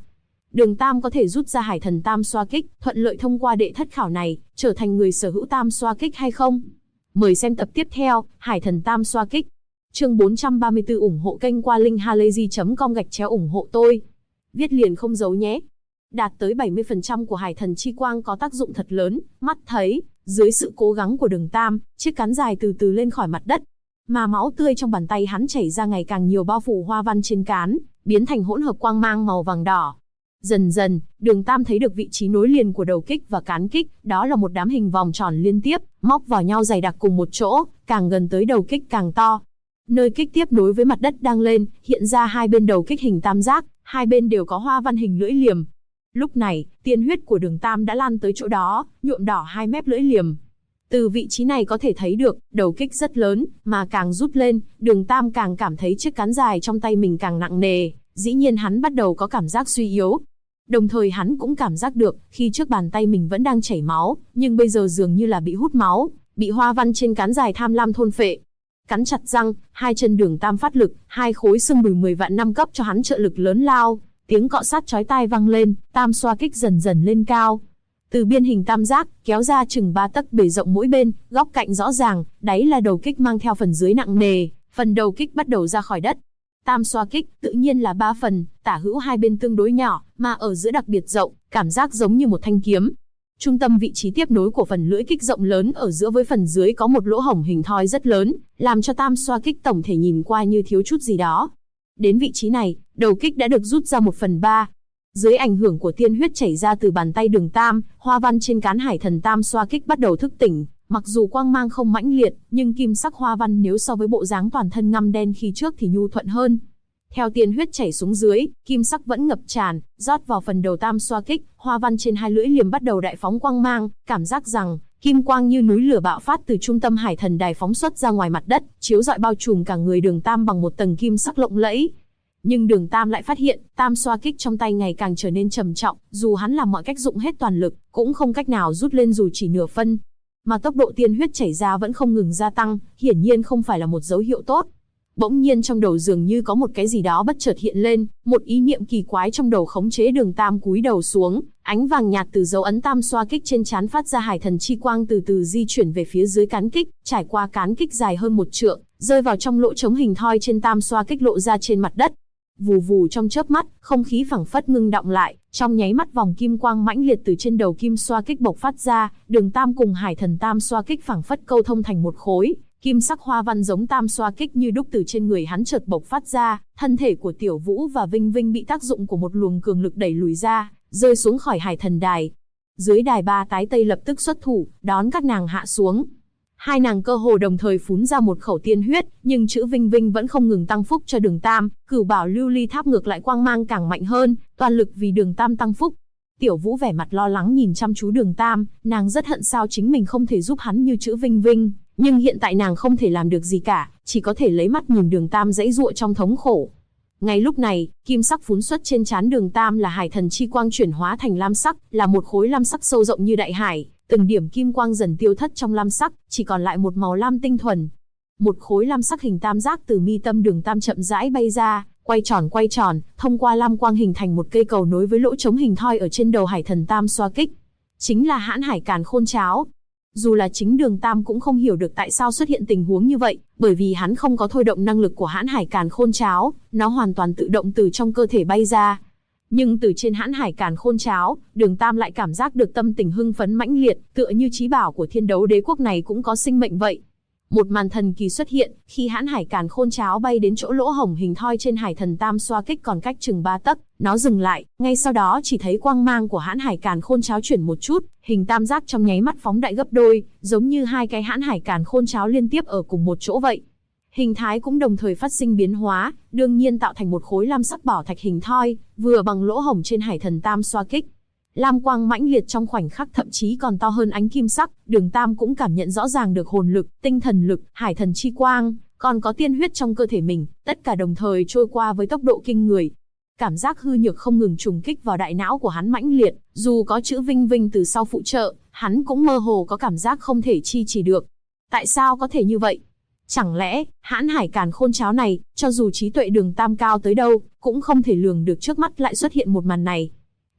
Đường Tam có thể rút ra Hải Thần Tam Xoa Kích, thuận lợi thông qua đệ thất khảo này, trở thành người sở hữu Tam Xoa Kích hay không? Mời xem tập tiếp theo, Hải Thần Tam Xoa Kích. Chương 434 ủng hộ kênh qua linkhalazy.com/ủng hộ tôi. Viết liền không giấu nhé. Đạt tới 70% của Hải Thần Chi Quang có tác dụng thật lớn, mắt thấy, dưới sự cố gắng của Đường Tam, chiếc cán dài từ từ lên khỏi mặt đất. Mà máu tươi trong bàn tay hắn chảy ra ngày càng nhiều bao phủ hoa văn trên cán, biến thành hỗn hợp quang mang màu vàng đỏ. Dần dần, Đường Tam thấy được vị trí nối liền của đầu kích và cán kích, đó là một đám hình vòng tròn liên tiếp, móc vào nhau dày đặc cùng một chỗ, càng gần tới đầu kích càng to. Nơi kích tiếp nối với mặt đất đang lên, hiện ra hai bên đầu kích hình tam giác, hai bên đều có hoa văn hình lưỡi liềm. Lúc này, tiên huyết của Đường Tam đã lan tới chỗ đó, nhuộm đỏ hai mép lưỡi liềm. Từ vị trí này có thể thấy được, đầu kích rất lớn, mà càng rút lên, Đường Tam càng cảm thấy chiếc cán dài trong tay mình càng nặng nề, dĩ nhiên hắn bắt đầu có cảm giác suy yếu. Đồng thời hắn cũng cảm giác được, khi trước bàn tay mình vẫn đang chảy máu, nhưng bây giờ dường như là bị hút máu, bị hoa văn trên cán dài tham lam thôn phệ. Cắn chặt răng, hai chân Đường Tam phát lực, hai khối xương đùi 10 vạn năm cấp cho hắn trợ lực lớn lao, tiếng cọ sát chói tai vang lên, Tam Xoa Kích dần dần lên cao. Từ biên hình tam giác, kéo ra chừng 3 tấc bề rộng mỗi bên, góc cạnh rõ ràng, đáy là đầu kích mang theo phần dưới nặng nề, phần đầu kích bắt đầu ra khỏi đất. Tam Xoa Kích tự nhiên là 3 phần, tả hữu hai bên tương đối nhỏ, mà ở giữa đặc biệt rộng, cảm giác giống như một thanh kiếm. Trung tâm vị trí tiếp nối của phần lưỡi kích rộng lớn ở giữa với phần dưới có một lỗ hổng hình thoi rất lớn, làm cho Tam Xoa Kích tổng thể nhìn qua như thiếu chút gì đó. Đến vị trí này, đầu kích đã được rút ra 1/3. Dưới ảnh hưởng của tiên huyết chảy ra từ bàn tay Đường Tam, hoa văn trên cán Hải Thần Tam Xoa Kích bắt đầu thức tỉnh. Mặc dù quang mang không mãnh liệt, nhưng kim sắc hoa văn nếu so với bộ dáng toàn thân ngăm đen khi trước thì nhu thuận hơn. Theo tiên huyết chảy xuống dưới, kim sắc vẫn ngập tràn, rót vào phần đầu Tam Xoa Kích, hoa văn trên hai lưỡi liềm bắt đầu đại phóng quang mang, cảm giác rằng kim quang như núi lửa bạo phát từ trung tâm Hải Thần Đài phóng xuất ra ngoài mặt đất, chiếu rọi bao trùm cả người Đường Tam bằng một tầng kim sắc lộng lẫy. Nhưng Đường Tam lại phát hiện, Tam Xoa Kích trong tay ngày càng trở nên trầm trọng, dù hắn làm mọi cách dụng hết toàn lực, cũng không cách nào rút lên dù chỉ nửa phân. Mà tốc độ tiên huyết chảy ra vẫn không ngừng gia tăng, hiển nhiên không phải là một dấu hiệu tốt. Bỗng nhiên trong đầu dường như có một cái gì đó bất chợt hiện lên, một ý niệm kỳ quái trong đầu khống chế Đường Tam cúi đầu xuống, ánh vàng nhạt từ dấu ấn Tam Xoa Kích trên trán phát ra Hải Thần Chi Quang từ từ di chuyển về phía dưới cán kích, trải qua cán kích dài hơn 1 trượng, rơi vào trong lỗ trống hình thoi trên Tam Xoa Kích lộ ra trên mặt đất. Vù vù trong chớp mắt, không khí phảng phất ngưng đọng lại, trong nháy mắt vòng kim quang mãnh liệt từ trên đầu Kim Xoa Kích bộc phát ra, Đường Tam cùng Hải Thần Tam Xoa Kích phảng phất câu thông thành một khối, kim sắc hoa văn giống Tam Xoa Kích như đúc từ trên người hắn chợt bộc phát ra, thân thể của Tiểu Vũ và Vinh Vinh bị tác dụng của một luồng cường lực đẩy lùi ra, rơi xuống khỏi Hải Thần Đài. Dưới đài ba tái tây lập tức xuất thủ, đón các nàng hạ xuống. Hai nàng cơ hồ đồng thời phún ra một khẩu tiên huyết, nhưng chữ Vinh Vinh vẫn không ngừng tăng phúc cho Đường Tam, Cửu Bảo Lưu Ly Tháp ngược lại quang mang càng mạnh hơn, toàn lực vì Đường Tam tăng phúc. Tiểu Vũ vẻ mặt lo lắng nhìn chăm chú Đường Tam, nàng rất hận sao chính mình không thể giúp hắn như chữ Vinh Vinh, nhưng hiện tại nàng không thể làm được gì cả, chỉ có thể lấy mắt nhìn Đường Tam giãy giụa trong thống khổ. Ngay lúc này, kim sắc phún xuất trên trán Đường Tam là Hải Thần Chi Quang chuyển hóa thành lam sắc, là một khối lam sắc sâu rộng như đại hải. Từng điểm kim quang dần tiêu thất trong lam sắc, chỉ còn lại một màu lam tinh thuần. Một khối lam sắc hình tam giác từ mi tâm Đường Tam chậm rãi bay ra, quay tròn, thông qua lam quang hình thành một cây cầu nối với lỗ trống hình thoi ở trên đầu Hải Thần Tam Xoa Kích. Chính là Hãn Hải Càn Khôn Cháo. Dù là chính Đường Tam cũng không hiểu được tại sao xuất hiện tình huống như vậy, bởi vì hắn không có thôi động năng lực của Hãn Hải Càn Khôn Cháo, nó hoàn toàn tự động từ trong cơ thể bay ra. Nhưng từ trên Hãn Hải Càn Khôn Cháo, Đường Tam lại cảm giác được tâm tình hưng phấn mãnh liệt, tựa như chí bảo của Thiên Đấu Đế quốc này cũng có sinh mệnh vậy. Một màn thần kỳ xuất hiện, khi Hãn Hải Càn Khôn Cháo bay đến chỗ lỗ hổng hình thoi trên Hải Thần Tam Xoa Kích còn cách chừng 3 tấc, nó dừng lại, ngay sau đó chỉ thấy quang mang của Hãn Hải Càn Khôn Cháo chuyển một chút, hình tam giác trong nháy mắt phóng đại gấp đôi, giống như hai cái Hãn Hải Càn Khôn Cháo liên tiếp ở cùng một chỗ vậy. Hình thái cũng đồng thời phát sinh biến hóa, đương nhiên tạo thành một khối lam sắc bảo thạch hình thoi, vừa bằng lỗ hổng trên Hải Thần Tam Xoa Kích. Lam quang mãnh liệt trong khoảnh khắc thậm chí còn to hơn ánh kim sắc, Đường Tam cũng cảm nhận rõ ràng được hồn lực, tinh thần lực, Hải Thần Chi Quang, còn có tiên huyết trong cơ thể mình, tất cả đồng thời trôi qua với tốc độ kinh người. Cảm giác hư nhược không ngừng trùng kích vào đại não của hắn mãnh liệt, dù có chữ Vinh Vinh từ sau phụ trợ, hắn cũng mơ hồ có cảm giác không thể chi trì được. Tại sao có thể như vậy? Chẳng lẽ, Hãn Hải Càn Khôn Cháo này, cho dù trí tuệ Đường Tam cao tới đâu, cũng không thể lường được trước mắt lại xuất hiện một màn này.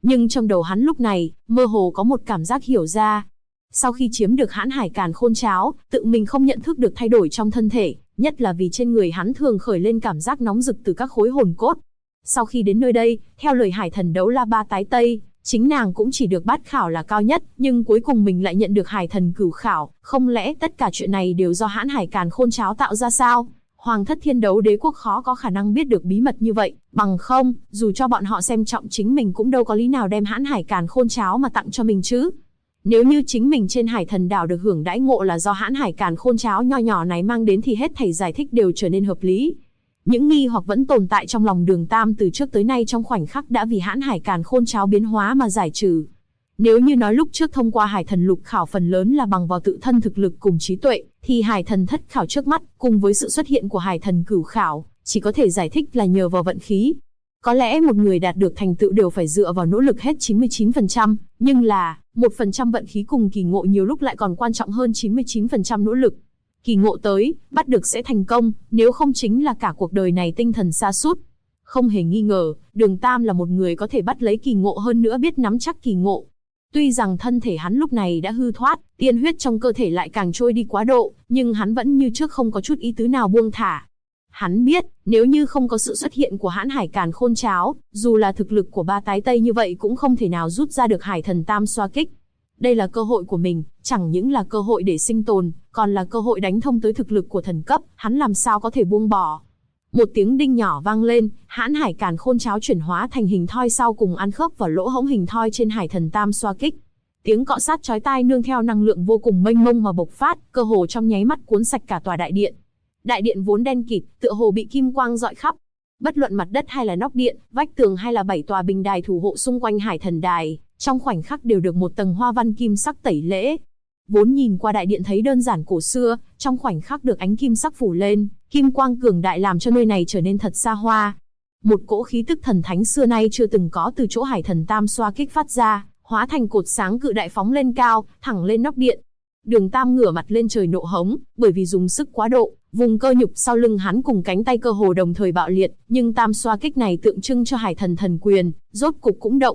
Nhưng trong đầu hắn lúc này, mơ hồ có một cảm giác hiểu ra. Sau khi chiếm được hãn hải càn khôn cháo, tự mình không nhận thức được thay đổi trong thân thể, nhất là vì trên người hắn thường khởi lên cảm giác nóng rực từ các khối hồn cốt. Sau khi đến nơi đây, theo lời hải thần đấu la ba tái Tây, chính nàng cũng chỉ được bát khảo là cao nhất, nhưng cuối cùng mình lại nhận được hải thần cửu khảo, không lẽ tất cả chuyện này đều do hãn hải càn khôn cháo tạo ra sao? Hoàng thất Thiên Đấu Đế quốc khó có khả năng biết được bí mật như vậy, bằng không, dù cho bọn họ xem trọng chính mình cũng đâu có lý nào đem hãn hải càn khôn cháo mà tặng cho mình chứ. Nếu như chính mình trên hải thần đảo được hưởng đãi ngộ là do hãn hải càn khôn cháo nho nhỏ này mang đến thì hết thảy giải thích đều trở nên hợp lý. Những nghi hoặc vẫn tồn tại trong lòng Đường Tam từ trước tới nay trong khoảnh khắc đã vì hãn hải càn khôn cháo biến hóa mà giải trừ. Nếu như nói lúc trước thông qua hải thần lục khảo phần lớn là bằng vào tự thân thực lực cùng trí tuệ, thì hải thần thất khảo trước mắt, cùng với sự xuất hiện của hải thần cửu khảo, chỉ có thể giải thích là nhờ vào vận khí. Có lẽ một người đạt được thành tựu đều phải dựa vào nỗ lực hết 99%, nhưng là, 1% vận khí cùng kỳ ngộ nhiều lúc lại còn quan trọng hơn 99% nỗ lực. Kỳ ngộ tới, bắt được sẽ thành công, nếu không chính là cả cuộc đời này tinh thần sa sút. Không hề nghi ngờ, Đường Tam là một người có thể bắt lấy kỳ ngộ hơn nữa biết nắm chắc kỳ ngộ. Tuy rằng thân thể hắn lúc này đã hư thoát, tiên huyết trong cơ thể lại càng trôi đi quá độ, nhưng hắn vẫn như trước không có chút ý tứ nào buông thả. Hắn biết, nếu như không có sự xuất hiện của hãn hải càn khôn cháo, dù là thực lực của ba tái Tây như vậy cũng không thể nào rút ra được hải thần tam xoa kích. Đây là cơ hội của mình, chẳng những là cơ hội để sinh tồn, còn là cơ hội đánh thông tới thực lực của thần cấp, hắn làm sao có thể buông bỏ. Một tiếng đinh nhỏ vang lên, hãn hải càn khôn cháo chuyển hóa thành hình thoi sau cùng ăn khớp vào lỗ hổng hình thoi trên hải thần tam xoa kích. Tiếng cọ sát chói tai nương theo năng lượng vô cùng mênh mông mà bộc phát, cơ hồ trong nháy mắt cuốn sạch cả tòa đại điện. Đại điện vốn đen kịt, tựa hồ bị kim quang rọi khắp. Bất luận mặt đất hay là nóc điện, vách tường hay là 7 tòa bình đài thủ hộ xung quanh hải thần đài, trong khoảnh khắc đều được một tầng hoa văn kim sắc tẩy lễ. Vốn nhìn qua đại điện thấy đơn giản cổ xưa, trong khoảnh khắc được ánh kim sắc phủ lên, kim quang cường đại làm cho nơi này trở nên thật xa hoa. Một cỗ khí tức thần thánh xưa nay chưa từng có từ chỗ hải thần tam xoa kích phát ra, hóa thành cột sáng cự đại phóng lên cao, thẳng lên nóc điện. Đường Tam ngửa mặt lên trời nộ hống, bởi vì dùng sức quá độ, vùng cơ nhục sau lưng hắn cùng cánh tay cơ hồ đồng thời bạo liệt, nhưng tam xoa kích này tượng trưng cho hải thần thần quyền, rốt cục cũng động,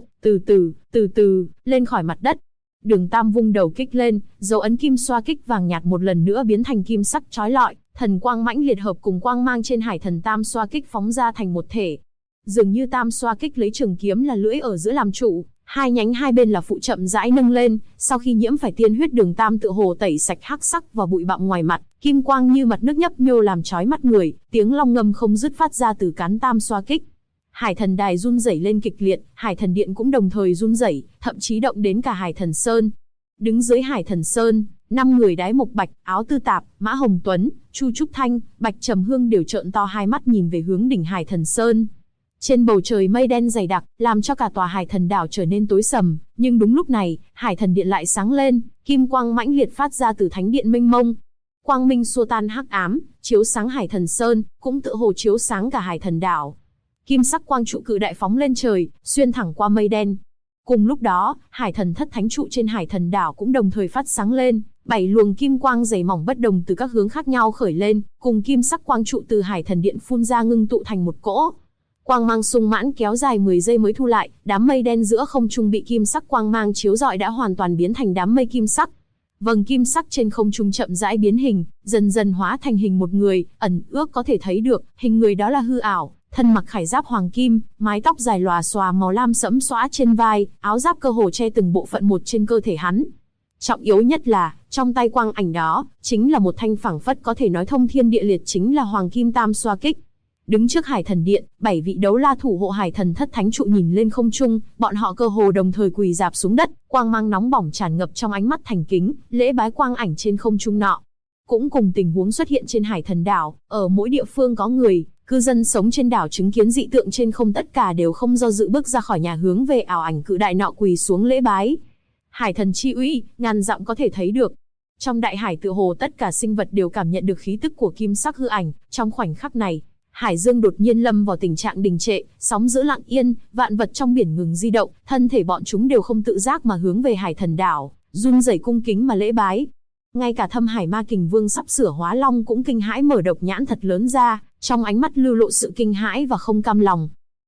từ từ, lên khỏi mặt đất. Đường Tam vung đầu kích lên, dấu ấn kim xoa kích vàng nhạt một lần nữa biến thành kim sắc chói lọi, thần quang mãnh liệt hợp cùng quang mang trên hải thần tam xoa kích phóng ra thành một thể. Dường như tam xoa kích lấy trường kiếm là lưỡi ở giữa làm trụ, hai nhánh hai bên là phụ chậm rãi nâng lên, sau khi nhiễm phải tiên huyết Đường Tam tựa hồ tẩy sạch hắc sắc và bụi bặm ngoài mặt, kim quang như mặt nước nhấp nhô làm chói mắt người, tiếng long ngâm không dứt phát ra từ cán tam xoa kích. Hải thần đài run rẩy lên kịch liệt, hải thần điện cũng đồng thời run rẩy, thậm chí động đến cả hải thần sơn. Đứng dưới hải thần sơn, 5 người đái mộc bạch, áo tư tạp, Mã Hồng Tuấn, Chu Trúc Thanh, Bạch Trầm Hương đều trợn to hai mắt nhìn về hướng đỉnh hải thần sơn. Trên bầu trời mây đen dày đặc, làm cho cả tòa hải thần đảo trở nên tối sầm, nhưng đúng lúc này, hải thần điện lại sáng lên, kim quang mãnh liệt phát ra từ thánh điện mênh mông. Quang minh xua tan hắc ám, chiếu sáng hải thần sơn, cũng tựa hồ chiếu sáng cả hải thần đảo. Kim sắc quang trụ cự đại phóng lên trời, xuyên thẳng qua mây đen. Cùng lúc đó, hải thần thất thánh trụ trên hải thần đảo cũng đồng thời phát sáng lên, 7 luồng kim quang dày mỏng bất đồng từ các hướng khác nhau khởi lên, cùng kim sắc quang trụ từ hải thần điện phun ra ngưng tụ thành một cỗ. Quang mang sung mãn kéo dài 10 giây mới thu lại, đám mây đen giữa không trung bị kim sắc quang mang chiếu rọi đã hoàn toàn biến thành đám mây kim sắc. Vầng kim sắc trên không trung chậm rãi biến hình, dần dần hóa thành hình một người, ẩn ước có thể thấy được, hình người đó là hư ảo, thân mặc khải giáp hoàng kim, mái tóc dài lòa xòa màu lam sẫm xõa trên vai, áo giáp cơ hồ che từng bộ phận một trên cơ thể hắn. Trọng yếu nhất là, trong tay quang ảnh đó, chính là một thanh phảng phất có thể nói thông thiên địa liệt chính là hoàng kim tam xoa kích. Đứng trước hải thần điện, 7 vị đấu la thủ hộ hải thần thất thánh trụ nhìn lên không trung, bọn họ cơ hồ đồng thời quỳ rạp xuống đất, quang mang nóng bỏng tràn ngập trong ánh mắt thành kính, lễ bái quang ảnh trên không trung nọ. Cũng cùng tình huống xuất hiện trên hải thần đảo, ở mỗi địa phương có người, cư dân sống trên đảo chứng kiến dị tượng trên không tất cả đều không do dự bước ra khỏi nhà hướng về ảo ảnh cự đại nọ quỳ xuống lễ bái. Hải thần chi uy, ngàn dặm có thể thấy được. Trong đại hải tựa hồ tất cả sinh vật đều cảm nhận được khí tức của kim sắc hư ảnh, trong khoảnh khắc này. Hải dương đột nhiên lâm vào tình trạng đình trệ, sóng dữ lặng yên, vạn vật trong biển ngừng di động, thân thể bọn chúng đều không tự giác mà hướng về hải thần đảo, run rẩy cung kính mà lễ bái. Ngay cả Thâm Hải Ma Kình Vương sắp sửa hóa long cũng kinh hãi mở độc nhãn thật lớn ra, trong ánh mắt lưu lộ sự kinh hãi và không cam lòng.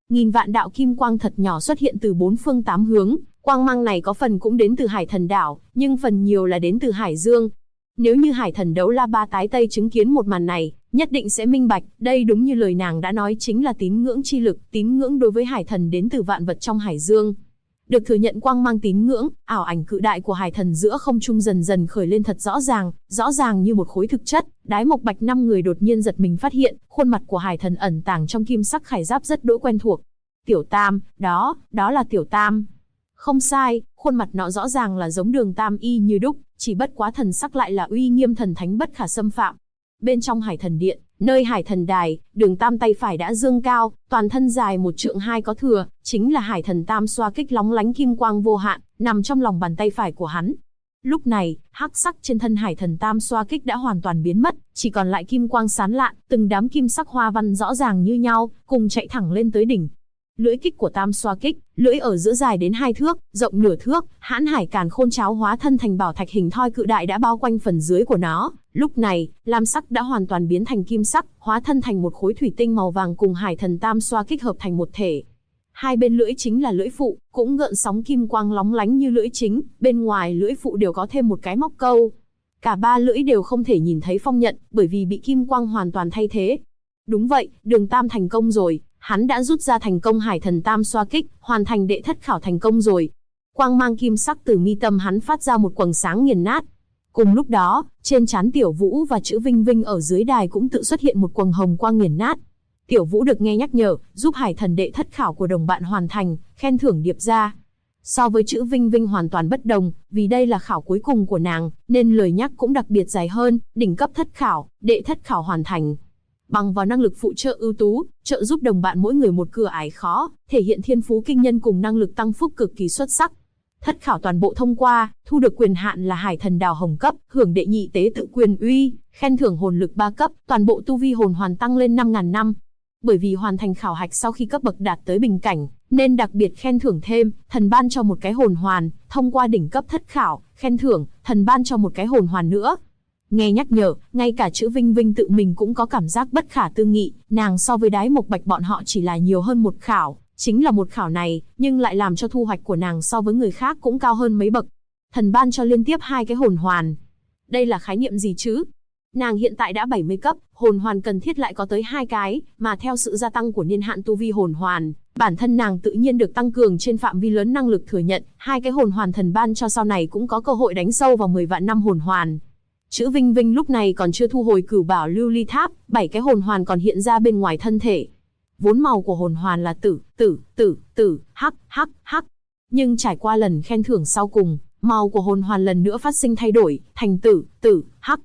Nghìn vạn đạo kim quang thật nhỏ xuất hiện từ bốn phương tám hướng, quang mang này có phần cũng đến từ Hải Thần đảo, nhưng phần nhiều là đến từ Hải Dương. Nếu như Hải Thần Đấu La Ba Tái Tây chứng kiến một màn này, nhất định sẽ minh bạch, đây đúng như lời nàng đã nói chính là tín ngưỡng chi lực, tín ngưỡng đối với Hải Thần đến từ vạn vật trong Hải Dương. Được thừa nhận quang mang tín ngưỡng, ảo ảnh cự đại của Hải Thần giữa không trung dần dần khởi lên thật rõ ràng như một khối thực chất. Đái Mộc Bạch năm người đột nhiên giật mình phát hiện, khuôn mặt của Hải Thần ẩn tàng trong kim sắc khải giáp rất đỗi quen thuộc. Tiểu Tam, đó là Tiểu Tam. Không sai, khuôn mặt nọ rõ ràng là giống Đường Tam y như đúc, chỉ bất quá thần sắc lại là uy nghiêm thần thánh bất khả xâm phạm. Bên trong Hải Thần Điện, nơi Hải Thần Đài, Đường Tam tay phải đã dương cao, toàn thân dài 1 trượng 2 có thừa, chính là Hải Thần Tam xoa kích lóng lánh kim quang vô hạn, nằm trong lòng bàn tay phải của hắn. Lúc này, hắc sắc trên thân Hải Thần Tam xoa kích đã hoàn toàn biến mất, chỉ còn lại kim quang sáng lạn, từng đám kim sắc hoa văn rõ ràng như nhau, cùng chạy thẳng lên tới đỉnh. Lưỡi kích của Tam xoa kích, lưỡi ở giữa dài đến 2 thước, rộng nửa thước, Hãn Hải Càn Khôn cháo hóa thân thành bảo thạch hình thoi cự đại đã bao quanh phần dưới của nó. Lúc này, lam sắc đã hoàn toàn biến thành kim sắc, hóa thân thành một khối thủy tinh màu vàng cùng Hải Thần Tam xoa kích hợp thành một thể. Hai bên lưỡi chính là lưỡi phụ, cũng gợn sóng kim quang lóng lánh như lưỡi chính, bên ngoài lưỡi phụ đều có thêm một cái móc câu. Cả 3 lưỡi đều không thể nhìn thấy phong nhận, bởi vì bị kim quang hoàn toàn thay thế. Đúng vậy, Đường Tam thành công rồi. Hắn đã rút ra thành công Hải Thần Tam xoa kích, hoàn thành đệ thất khảo thành công rồi. Quang mang kim sắc từ mi tâm hắn phát ra một quầng sáng nghiền nát. Cùng lúc đó, trên trán Tiểu Vũ và chữ Vinh Vinh ở dưới đài cũng tự xuất hiện một quầng hồng quang nghiền nát. Tiểu Vũ được nghe nhắc nhở, giúp Hải Thần đệ thất khảo của đồng bạn hoàn thành, khen thưởng điệp ra. So với chữ Vinh Vinh hoàn toàn bất đồng, vì đây là khảo cuối cùng của nàng, nên lời nhắc cũng đặc biệt dài hơn, đỉnh cấp thất khảo, đệ thất khảo hoàn thành. Bằng vào năng lực phụ trợ ưu tú, trợ giúp đồng bạn mỗi người một cửa ải khó, thể hiện thiên phú kinh nhân cùng năng lực tăng phúc cực kỳ xuất sắc. Thất khảo toàn bộ thông qua, thu được quyền hạn là Hải Thần đảo hồng cấp, hưởng đệ nhị tế tự quyền uy, khen thưởng hồn lực 3 cấp, toàn bộ tu vi hồn hoàn tăng lên 5.000 năm. Bởi vì hoàn thành khảo hạch sau khi cấp bậc đạt tới bình cảnh, nên đặc biệt khen thưởng thêm, thần ban cho một cái hồn hoàn, thông qua đỉnh cấp thất khảo, khen thưởng, thần ban cho một cái hồn hoàn nữa. Nghe nhắc nhở, ngay cả chữ Vinh Vinh tự mình cũng có cảm giác bất khả tư nghị, nàng so với Đái Mộc Bạch bọn họ chỉ là nhiều hơn một khảo, chính là một khảo này, nhưng lại làm cho thu hoạch của nàng so với người khác cũng cao hơn mấy bậc. Thần ban cho liên tiếp 2 cái hồn hoàn. Đây là khái niệm gì chứ? Nàng hiện tại đã 70 cấp, hồn hoàn cần thiết lại có tới 2 cái, mà theo sự gia tăng của niên hạn tu vi hồn hoàn, bản thân nàng tự nhiên được tăng cường trên phạm vi lớn năng lực thừa nhận, 2 cái hồn hoàn thần ban cho sau này cũng có cơ hội đánh sâu vào 10 vạn năm hồn hoàn. Chữ Vinh Vinh lúc này còn chưa thu hồi Cửu Bảo Lưu Ly Tháp, 7 cái hồn hoàn còn hiện ra bên ngoài thân thể. Vốn màu của hồn hoàn là tử, hắc. Nhưng trải qua lần khen thưởng sau cùng, màu của hồn hoàn lần nữa phát sinh thay đổi, thành tử,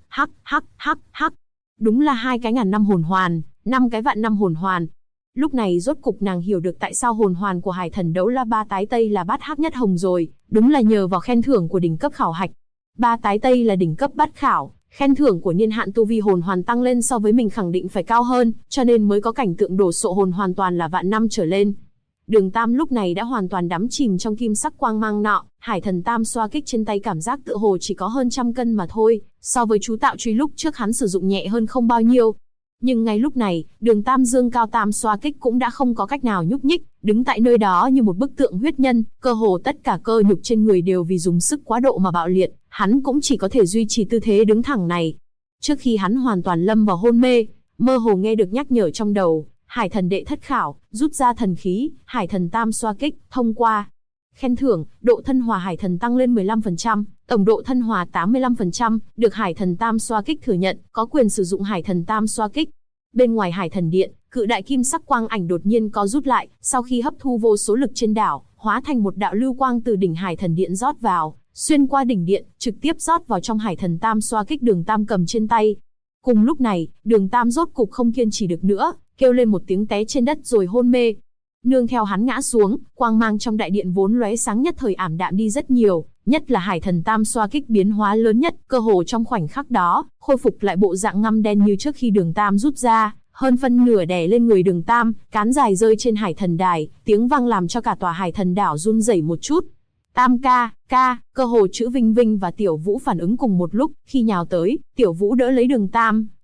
hắc. Đúng là 2 cái ngàn năm hồn hoàn, 5 cái vạn năm hồn hoàn. Lúc này rốt cục nàng hiểu được tại sao hồn hoàn của Hải Thần Đấu La Ba Tái Tây là bát hắc nhất hồng rồi, đúng là nhờ vào khen thưởng của đỉnh cấp khảo hạch. Ba Tái Tây là đỉnh cấp bát khảo, khen thưởng của niên hạn tu vi hồn hoàn tăng lên so với mình khẳng định phải cao hơn, cho nên mới có cảnh tượng đổ sộ hồn hoàn toàn là vạn năm trở lên. Đường Tam lúc này đã hoàn toàn đắm chìm trong kim sắc quang mang nọ, Hải Thần Tam xoa kích trên tay cảm giác tựa hồ chỉ có hơn 100 cân mà thôi, so với chú tạo truy lúc trước hắn sử dụng nhẹ hơn không bao nhiêu. Nhưng ngay lúc này, Đường Tam dương cao tam xoa kích cũng đã không có cách nào nhúc nhích, đứng tại nơi đó như một bức tượng huyết nhân, cơ hồ tất cả cơ nhục trên người đều vì dùng sức quá độ mà bạo liệt, hắn cũng chỉ có thể duy trì tư thế đứng thẳng này. Trước khi hắn hoàn toàn lâm vào hôn mê, mơ hồ nghe được nhắc nhở trong đầu, Hải Thần đệ thất khảo, rút ra thần khí, Hải Thần Tam xoa kích, thông qua. Khen thưởng, độ thân hòa Hải Thần tăng lên 15%, tổng độ thân hòa 85%, được Hải Thần Tam xoa kích thừa nhận, có quyền sử dụng Hải Thần Tam xoa kích. Bên ngoài Hải Thần Điện, cự đại kim sắc quang ảnh đột nhiên co rút lại, sau khi hấp thu vô số lực trên đảo, hóa thành một đạo lưu quang từ đỉnh Hải Thần Điện rót vào, xuyên qua đỉnh điện, trực tiếp rót vào trong Hải Thần Tam xoa kích Đường Tam cầm trên tay. Cùng lúc này, Đường Tam rốt cục không kiên trì được nữa, kêu lên một tiếng té trên đất rồi hôn mê. Nương theo hắn ngã xuống, quang mang trong đại điện vốn lóe sáng nhất thời ảm đạm đi rất nhiều, nhất là Hải Thần Tam xoa kích biến hóa lớn nhất, cơ hồ trong khoảnh khắc đó, khôi phục lại bộ dạng ngăm đen như trước khi Đường Tam rút ra, hơn phân nửa đè lên người Đường Tam, cán dài rơi trên Hải Thần đài, tiếng vang làm cho cả tòa Hải Thần đảo run rẩy một chút. Tam ca, cơ hồ chữ Vinh Vinh và Tiểu Vũ phản ứng cùng một lúc, khi nhào tới, Tiểu Vũ đỡ lấy Đường Tam,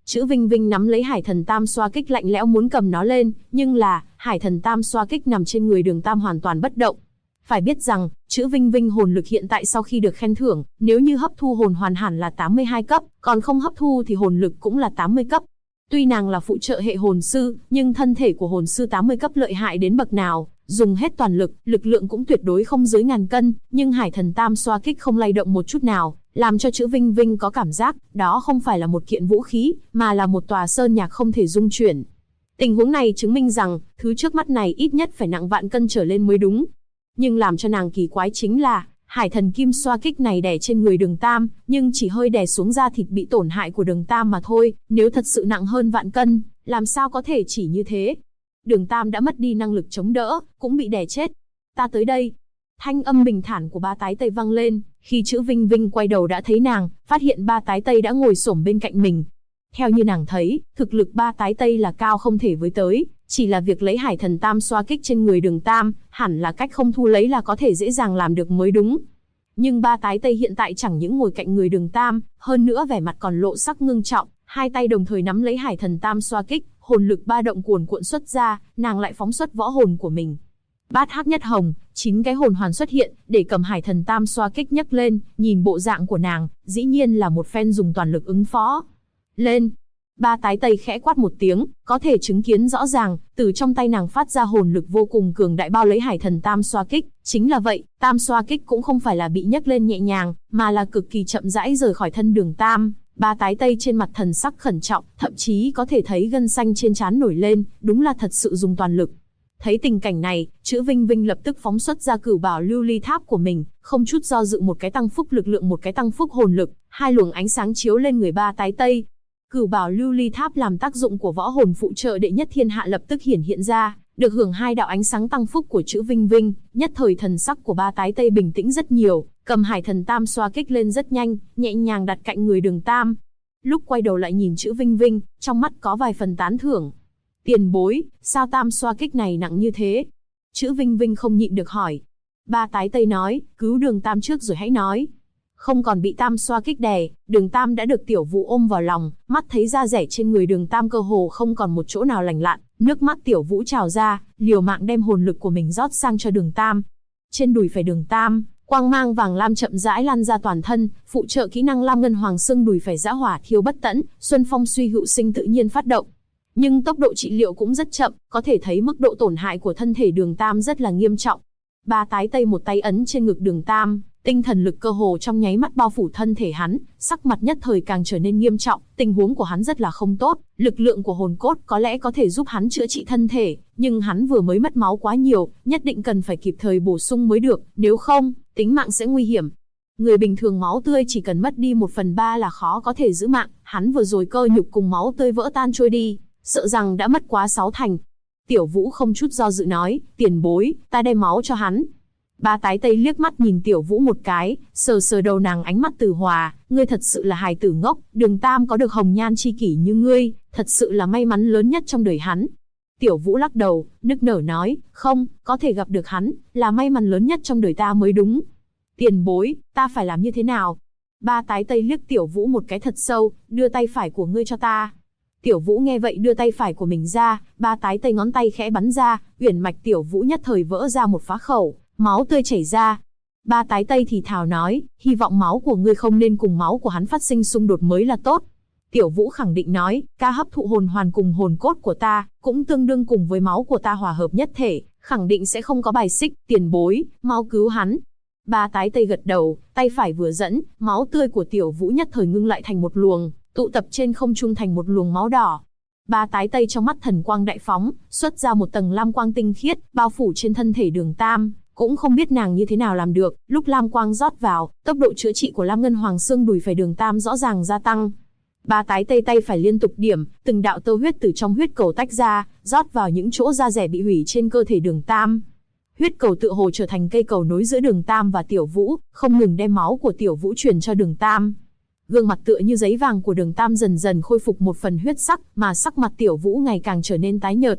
Chữ Vinh Vinh nắm lấy Hải Thần Tam xoa kích lạnh lẽo muốn cầm nó lên, nhưng là, Hải Thần Tam xoa kích nằm trên người Đường Tam hoàn toàn bất động. Phải biết rằng, chữ Vinh Vinh hồn lực hiện tại sau khi được khen thưởng, nếu như hấp thu hồn hoàn hẳn là 82 cấp, còn không hấp thu thì hồn lực cũng là 80 cấp. Tuy nàng là phụ trợ hệ hồn sư, nhưng thân thể của hồn sư 80 cấp lợi hại đến bậc nào, dùng hết toàn lực, lực lượng cũng tuyệt đối không dưới 1000 cân, nhưng Hải Thần Tam xoa kích không lay động một chút nào, làm cho chữ Vinh Vinh có cảm giác, đó không phải là một kiện vũ khí, mà là một tòa sơn nhạc không thể dung chuyển. Tình huống này chứng minh rằng, thứ trước mắt này ít nhất phải nặng vạn cân trở lên mới đúng. Nhưng làm cho nàng kỳ quái chính là, Hải Thần Kim xoa kích này đè trên người Đường Tam, nhưng chỉ hơi đè xuống da thịt bị tổn hại của Đường Tam mà thôi, nếu thật sự nặng hơn vạn cân, làm sao có thể chỉ như thế. Đường Tam đã mất đi năng lực chống đỡ, cũng bị đè chết. Ta tới đây. Thanh âm bình thản của Ba Tái Tây vang lên, khi chữ Vinh Vinh quay đầu đã thấy nàng, phát hiện Ba Tái Tây đã ngồi xổm bên cạnh mình. Theo như nàng thấy, thực lực Ba Tái Tây là cao không thể với tới, chỉ là việc lấy Hải Thần Tam xoa kích trên người Đường Tam, hẳn là cách không thu lấy là có thể dễ dàng làm được mới đúng. Nhưng Ba Tái Tây hiện tại chẳng những ngồi cạnh người Đường Tam, hơn nữa vẻ mặt còn lộ sắc ngưng trọng, hai tay đồng thời nắm lấy Hải Thần Tam xoa kích, hồn lực ba động cuồn cuộn xuất ra, nàng lại phóng xuất võ hồn của mình. Bát hắc nhất hồng, 9 cái hồn hoàn xuất hiện, để cầm Hải Thần Tam xoa kích nhấc lên, nhìn bộ dạng của nàng, dĩ nhiên là một phen dùng toàn lực ứng phó. Lên! Ba Tái Tây khẽ quát một tiếng, có thể chứng kiến rõ ràng, từ trong tay nàng phát ra hồn lực vô cùng cường đại bao lấy Hải Thần Tam xoa kích, chính là vậy, Tam xoa kích cũng không phải là bị nhấc lên nhẹ nhàng, mà là cực kỳ chậm rãi rời khỏi thân Đường Tam. Ba Tái Tây trên mặt thần sắc khẩn trọng, thậm chí có thể thấy gân xanh trên trán nổi lên, đúng là thật sự dùng toàn lực. Thấy tình cảnh này, chữ Vinh Vinh lập tức phóng xuất ra Cửu Bảo Lưu Ly Tháp của mình, không chút do dự một cái tăng phúc lực lượng một cái tăng phúc hồn lực, hai luồng ánh sáng chiếu lên người Ba Tái Tây. Cửu Bảo Lưu Ly Tháp làm tác dụng của võ hồn phụ trợ đệ nhất thiên hạ lập tức hiện ra, được hưởng hai đạo ánh sáng tăng phúc của chữ Vinh Vinh, nhất thời thần sắc của Ba Tái Tây bình tĩnh rất nhiều, cầm Hải Thần Tam xoa kích lên rất nhanh, nhẹ nhàng đặt cạnh người Đường Tam. Lúc quay đầu lại nhìn chữ Vinh Vinh, trong mắt có vài phần tán thưởng. Tiền bối, sao Tam xoa kích này nặng như thế? Chữ Vinh Vinh không nhịn được hỏi. Ba Tái Tây nói, cứu Đường Tam trước rồi hãy nói. Không còn bị Tam xoa kích đè, Đường Tam đã được Tiểu Vũ ôm vào lòng, mắt thấy da rẻ trên người Đường Tam cơ hồ không còn một chỗ nào lành lặn, nước mắt Tiểu Vũ trào ra, liều mạng đem hồn lực của mình rót sang cho Đường Tam. Trên đùi phải Đường Tam, quang mang vàng lam chậm rãi lan ra toàn thân, phụ trợ kỹ năng Lam Ngân Hoàng xương đùi phải dã hỏa thiêu bất tẫn, Xuân Phong suy hữu sinh tự nhiên phát động. Nhưng tốc độ trị liệu cũng rất chậm, có thể thấy mức độ tổn hại của thân thể Đường Tam rất là nghiêm trọng. Ba Tái Tây một tay ấn trên ngực Đường Tam, tinh thần lực cơ hồ trong nháy mắt bao phủ thân thể hắn, sắc mặt nhất thời càng trở nên nghiêm trọng, tình huống của hắn rất là không tốt, lực lượng của hồn cốt có lẽ có thể giúp hắn chữa trị thân thể, nhưng hắn vừa mới mất máu quá nhiều, nhất định cần phải kịp thời bổ sung mới được, nếu không, tính mạng sẽ nguy hiểm. Người bình thường máu tươi chỉ cần mất đi 1/3 là khó có thể giữ mạng, hắn vừa rồi cơ nhục cùng máu tươi vỡ tan trôi đi, sợ rằng đã mất quá 6 thành. Tiểu Vũ không chút do dự nói, tiền bối, ta đem máu cho hắn. Ba Tái Tây liếc mắt nhìn Tiểu Vũ một cái, sờ sờ đầu nàng ánh mắt từ hòa, ngươi thật sự là hài tử ngốc, Đường Tam có được hồng nhan chi kỷ như ngươi, thật sự là may mắn lớn nhất trong đời hắn. Tiểu Vũ lắc đầu, nức nở nói, không, có thể gặp được hắn, là may mắn lớn nhất trong đời ta mới đúng. Tiền bối, ta phải làm như thế nào? Ba Tái Tây liếc Tiểu Vũ một cái thật sâu, đưa tay phải của ngươi cho ta. Tiểu Vũ nghe vậy đưa tay phải của mình ra, Ba Tái Tây ngón tay khẽ bắn ra, uyển mạch Tiểu Vũ nhất thời vỡ ra một phá khẩu, máu tươi chảy ra. Ba Tái Tây thì thào nói, hy vọng máu của ngươi không nên cùng máu của hắn phát sinh xung đột mới là tốt. Tiểu Vũ khẳng định nói, ca hấp thụ hồn hoàn cùng hồn cốt của ta, cũng tương đương cùng với máu của ta hòa hợp nhất thể, khẳng định sẽ không có bài xích, tiền bối, mau cứu hắn. Ba Tái Tây gật đầu, tay phải vừa dẫn, máu tươi của Tiểu Vũ nhất thời ngưng lại thành một luồng, tụ tập trên không trung thành một luồng máu đỏ. Ba Tái Tây trong mắt thần quang đại phóng, xuất ra một tầng lam quang tinh khiết, bao phủ trên thân thể Đường Tam, cũng không biết nàng như thế nào làm được, lúc lam quang rót vào, tốc độ chữa trị của Lam Ngân Hoàng xương đùi phải Đường Tam rõ ràng gia tăng. Ba Tái Tây tay phải liên tục điểm, từng đạo tơ huyết từ trong huyết cầu tách ra, rót vào những chỗ da rẻ bị hủy trên cơ thể Đường Tam. Huyết cầu tựa hồ trở thành cây cầu nối giữa Đường Tam và Tiểu Vũ, không ngừng đem máu của Tiểu Vũ truyền cho Đường Tam. Gương mặt tựa như giấy vàng của Đường Tam dần dần khôi phục một phần huyết sắc, mà sắc mặt Tiểu Vũ ngày càng trở nên tái nhợt.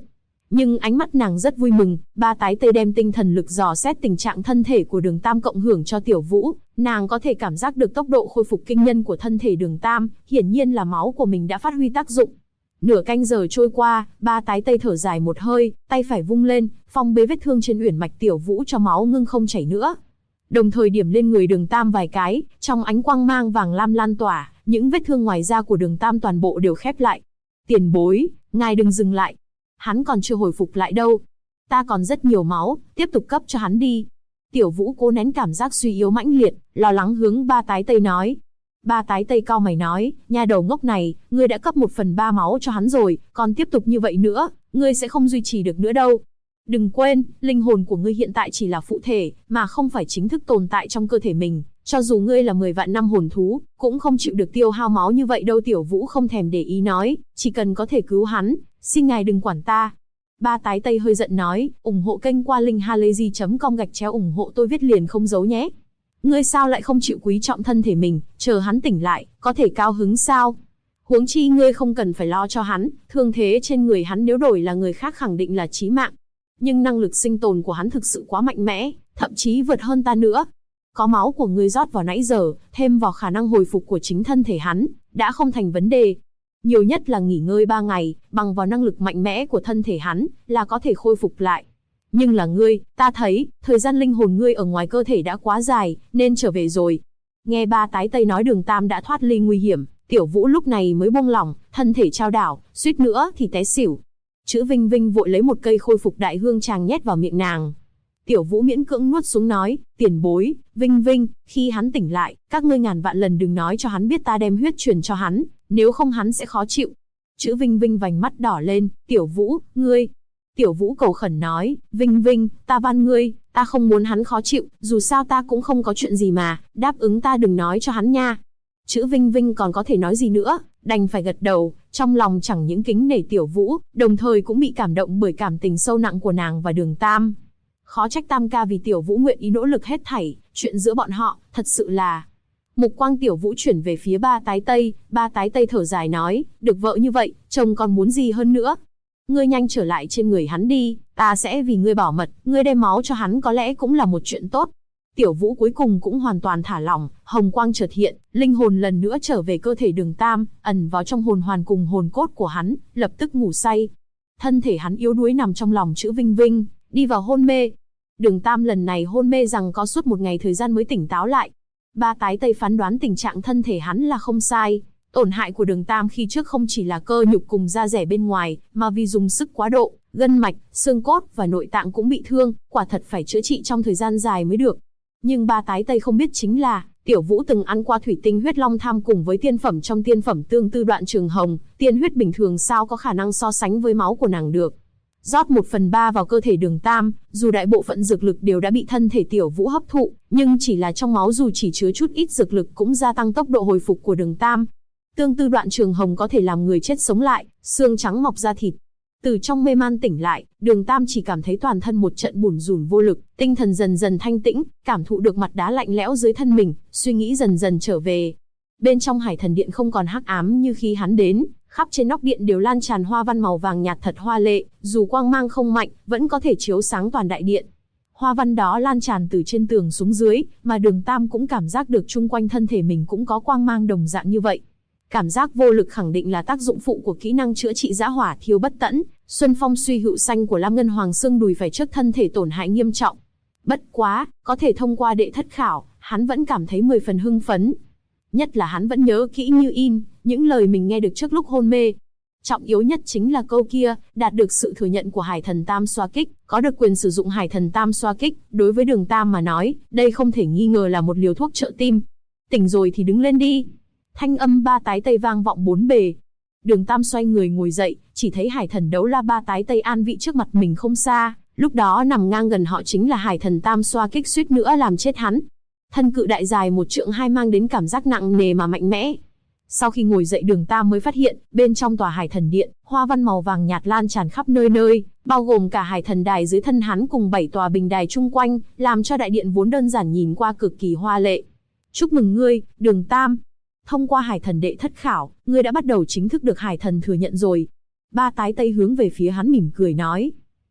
Nhưng ánh mắt nàng rất vui mừng, ba tái tây đem tinh thần lực dò xét tình trạng thân thể của Đường Tam cộng hưởng cho Tiểu Vũ, nàng có thể cảm giác được tốc độ khôi phục kinh nhân của thân thể Đường Tam, hiển nhiên là máu của mình đã phát huy tác dụng. Nửa canh giờ trôi qua, ba tái tây thở dài một hơi, tay phải vung lên, phong bế vết thương trên uyển mạch Tiểu Vũ cho máu ngưng không chảy nữa. Đồng thời điểm lên người Đường Tam vài cái, trong ánh quang mang vàng lam lan tỏa, những vết thương ngoài da của Đường Tam toàn bộ đều khép lại. Tiền bối, ngài đừng dừng lại. Hắn còn chưa hồi phục lại đâu. Ta còn rất nhiều máu, tiếp tục cấp cho hắn đi. Tiểu Vũ cố nén cảm giác suy yếu mãnh liệt, lo lắng hướng ba tái tây nói. Ba tái tây cau mày nói, nha đầu ngốc này, ngươi đã cấp 1/3 máu cho hắn rồi, còn tiếp tục như vậy nữa, ngươi sẽ không duy trì được nữa đâu. Đừng quên, linh hồn của ngươi hiện tại chỉ là phụ thể, mà không phải chính thức tồn tại trong cơ thể mình. Cho dù ngươi là 10 vạn năm hồn thú, cũng không chịu được tiêu hao máu như vậy đâu. Tiểu Vũ không thèm để ý nói, chỉ cần có thể cứu hắn, xin ngài đừng quản ta. Ba tái tây hơi giận nói, ủng hộ kênh qua link halayzi.com ủng hộ tôi viết liền không giấu nhé. Ngươi sao lại không chịu quý trọng thân thể mình, chờ hắn tỉnh lại, có thể cao hứng sao? Huống chi ngươi không cần phải lo cho hắn, thương thế trên người hắn nếu đổi là người khác khẳng định là chí mạng. Nhưng năng lực sinh tồn của hắn thực sự quá mạnh mẽ, thậm chí vượt hơn ta nữa. Có máu của ngươi rót vào nãy giờ, thêm vào khả năng hồi phục của chính thân thể hắn, đã không thành vấn đề. Nhiều nhất là nghỉ ngơi 3 ngày, bằng vào năng lực mạnh mẽ của thân thể hắn, là có thể khôi phục lại. Nhưng là ngươi, ta thấy, thời gian linh hồn ngươi ở ngoài cơ thể đã quá dài, nên trở về rồi. Nghe ba tái tây nói Đường Tam đã thoát ly nguy hiểm, Tiểu Vũ lúc này mới buông lỏng, thân thể trao đảo, suýt nữa thì té xỉu. Chữ Vinh Vinh vội lấy một cây khôi phục đại hương tràng nhét vào miệng nàng. Tiểu Vũ miễn cưỡng nuốt xuống nói, tiền bối, Vinh Vinh, khi hắn tỉnh lại, các ngươi ngàn vạn lần đừng nói cho hắn biết ta đem huyết truyền cho hắn, nếu không hắn sẽ khó chịu. Chữ Vinh Vinh vành mắt đỏ lên, Tiểu Vũ, ngươi. Tiểu Vũ cầu khẩn nói, Vinh Vinh, ta van ngươi, ta không muốn hắn khó chịu, dù sao ta cũng không có chuyện gì mà, đáp ứng ta đừng nói cho hắn nha. Chữ Vinh Vinh còn có thể nói gì nữa, đành phải gật đầu, trong lòng chẳng những kính nể Tiểu Vũ, đồng thời cũng bị cảm động bởi cảm tình sâu nặng của nàng và Đường Tam. Khó trách Tam ca vì Tiểu Vũ nguyện ý nỗ lực hết thảy, chuyện giữa bọn họ, thật sự là... Mục quang Tiểu Vũ chuyển về phía ba tái tây thở dài nói, được vợ như vậy, chồng còn muốn gì hơn nữa. Ngươi nhanh trở lại trên người hắn đi, ta sẽ vì ngươi bảo mật, ngươi đem máu cho hắn có lẽ cũng là một chuyện tốt. Tiểu Vũ cuối cùng cũng hoàn toàn thả lỏng, hồng quang chợt hiện, linh hồn lần nữa trở về cơ thể Đường Tam, ẩn vào trong hồn hoàn cùng hồn cốt của hắn, lập tức ngủ say. Thân thể hắn yếu đuối nằm trong lòng chữ Vinh Vinh, đi vào hôn mê. Đường Tam lần này hôn mê rằng có suốt một ngày thời gian mới tỉnh táo lại. Ba tái tây phán đoán tình trạng thân thể hắn là không sai. Tổn hại của Đường Tam khi trước không chỉ là cơ nhục cùng da dẻ bên ngoài, mà vì dùng sức quá độ, gân mạch, xương cốt và nội tạng cũng bị thương, quả thật phải chữa trị trong thời gian dài mới được. Nhưng ba tái tây không biết chính là, Tiểu Vũ từng ăn qua thủy tinh huyết long tham cùng với tiên phẩm trong tiên phẩm tương tư đoạn trường hồng, tiên huyết bình thường sao có khả năng so sánh với máu của nàng được. Rót 1/3 vào cơ thể Đường Tam, dù đại bộ phận dược lực đều đã bị thân thể Tiểu Vũ hấp thụ, nhưng chỉ là trong máu dù chỉ chứa chút ít dược lực cũng gia tăng tốc độ hồi phục của Đường Tam. Tương tư đoạn trường hồng có thể làm người chết sống lại, xương trắng mọc ra thịt. Từ trong mê man tỉnh lại, Đường Tam chỉ cảm thấy toàn thân một trận bủn rủn vô lực, tinh thần dần dần thanh tĩnh, cảm thụ được mặt đá lạnh lẽo dưới thân mình, suy nghĩ dần dần trở về. Bên trong Hải Thần Điện không còn hắc ám như khi hắn đến, khắp trên nóc điện đều lan tràn hoa văn màu vàng nhạt thật hoa lệ, dù quang mang không mạnh, vẫn có thể chiếu sáng toàn đại điện. Hoa văn đó lan tràn từ trên tường xuống dưới, mà Đường Tam cũng cảm giác được chung quanh thân thể mình cũng có quang mang đồng dạng như vậy. Cảm giác vô lực khẳng định là tác dụng phụ của kỹ năng chữa trị dã hỏa thiêu bất tẫn, Xuân Phong suy hữu xanh của Lam Ngân Hoàng xương đùi phải trước thân thể tổn hại nghiêm trọng. Bất quá, có thể thông qua đệ thất khảo, hắn vẫn cảm thấy 10 phần hưng phấn. Nhất là hắn vẫn nhớ kỹ như in, những lời mình nghe được trước lúc hôn mê. Trọng yếu nhất chính là câu kia, đạt được sự thừa nhận của Hải Thần Tam xoa kích, có được quyền sử dụng Hải Thần Tam xoa kích, đối với Đường Tam mà nói, đây không thể nghi ngờ là một liều thuốc trợ tim. Tỉnh rồi thì đứng lên đi. Thanh âm ba tái tây vang vọng bốn bề. Đường Tam xoay người ngồi dậy, chỉ thấy Hải Thần Đấu La ba tái tây an vị trước mặt mình không xa, lúc đó nằm ngang gần họ chính là Hải Thần Tam xoa kích suýt nữa làm chết hắn. Thân cự đại dài 1 trượng 2 mang đến cảm giác nặng nề mà mạnh mẽ. Sau khi ngồi dậy Đường Tam mới phát hiện, bên trong tòa Hải Thần Điện, hoa văn màu vàng nhạt lan tràn khắp nơi nơi, bao gồm cả Hải Thần Đài dưới thân hắn cùng 7 tòa bình đài chung quanh, làm cho đại điện vốn đơn giản nhìn qua cực kỳ hoa lệ. Chúc mừng ngươi, Đường Tam. Thông qua Hải Thần đệ thất khảo, ngươi đã bắt đầu chính thức được Hải Thần thừa nhận rồi. Ba tái tây hướng về phía hắn mỉm cười nói.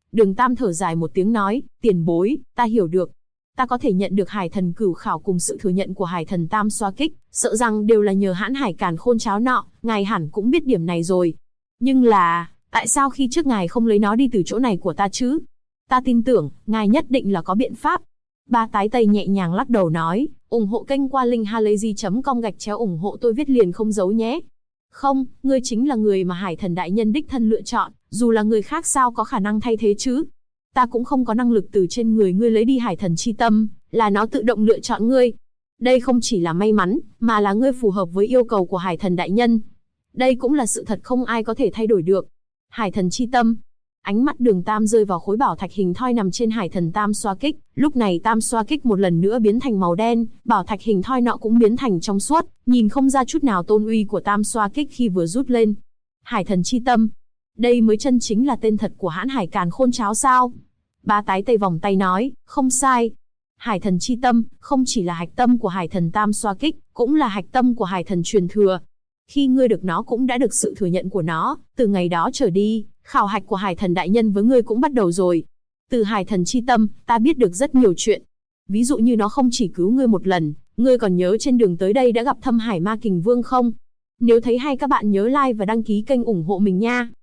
Đường Tam thở dài một tiếng nói, tiền bối, ta hiểu được. Ta có thể nhận được Hải Thần Cửu Khảo cùng sự thừa nhận của Hải Thần Tam Xoa Kích, sợ rằng đều là nhờ hãn hải càn khôn cháo nọ, ngài hẳn cũng biết điểm này rồi. Nhưng là, tại sao khi trước ngài không lấy nó đi từ chỗ này của ta chứ? Ta tin tưởng, ngài nhất định là có biện pháp. Ba Tái Tây nhẹ nhàng lắc đầu nói, ủng hộ kênh qua link halayzi.com ủng hộ tôi viết liền không giấu nhé. Không, ngươi chính là người mà Hải Thần Đại Nhân đích thân lựa chọn, dù là người khác sao có khả năng thay thế chứ? Ta cũng không có năng lực từ trên người ngươi lấy đi Hải Thần Chi Tâm, là nó tự động lựa chọn ngươi. Đây không chỉ là may mắn, mà là ngươi phù hợp với yêu cầu của Hải Thần Đại Nhân. Đây cũng là sự thật không ai có thể thay đổi được. Hải Thần Chi Tâm. Ánh mắt Đường Tam rơi vào khối bảo thạch hình thoi nằm trên Hải Thần Tam Xoa Kích, lúc này Tam Xoa Kích một lần nữa biến thành màu đen, bảo thạch hình thoi nọ cũng biến thành trong suốt, nhìn không ra chút nào tôn uy của Tam Xoa Kích khi vừa rút lên. Hải Thần Chi Tâm. Đây mới chân chính là tên thật của hãn hải càn khôn cháo sao? Ba Tái Tây vòng tay nói, không sai. Hải Thần Chi Tâm, không chỉ là hạch tâm của Hải Thần Tam Xoa Kích, cũng là hạch tâm của Hải Thần truyền thừa. Khi ngươi được nó cũng đã được sự thừa nhận của nó, từ ngày đó trở đi, khảo hạch của Hải Thần Đại Nhân với ngươi cũng bắt đầu rồi. Từ Hải Thần Chi Tâm, ta biết được rất nhiều chuyện. Ví dụ như nó không chỉ cứu ngươi một lần, ngươi còn nhớ trên đường tới đây đã gặp Thâm Hải Ma Kình Vương không? Nếu thấy hay các bạn nhớ like và đăng ký kênh ủng hộ mình nha.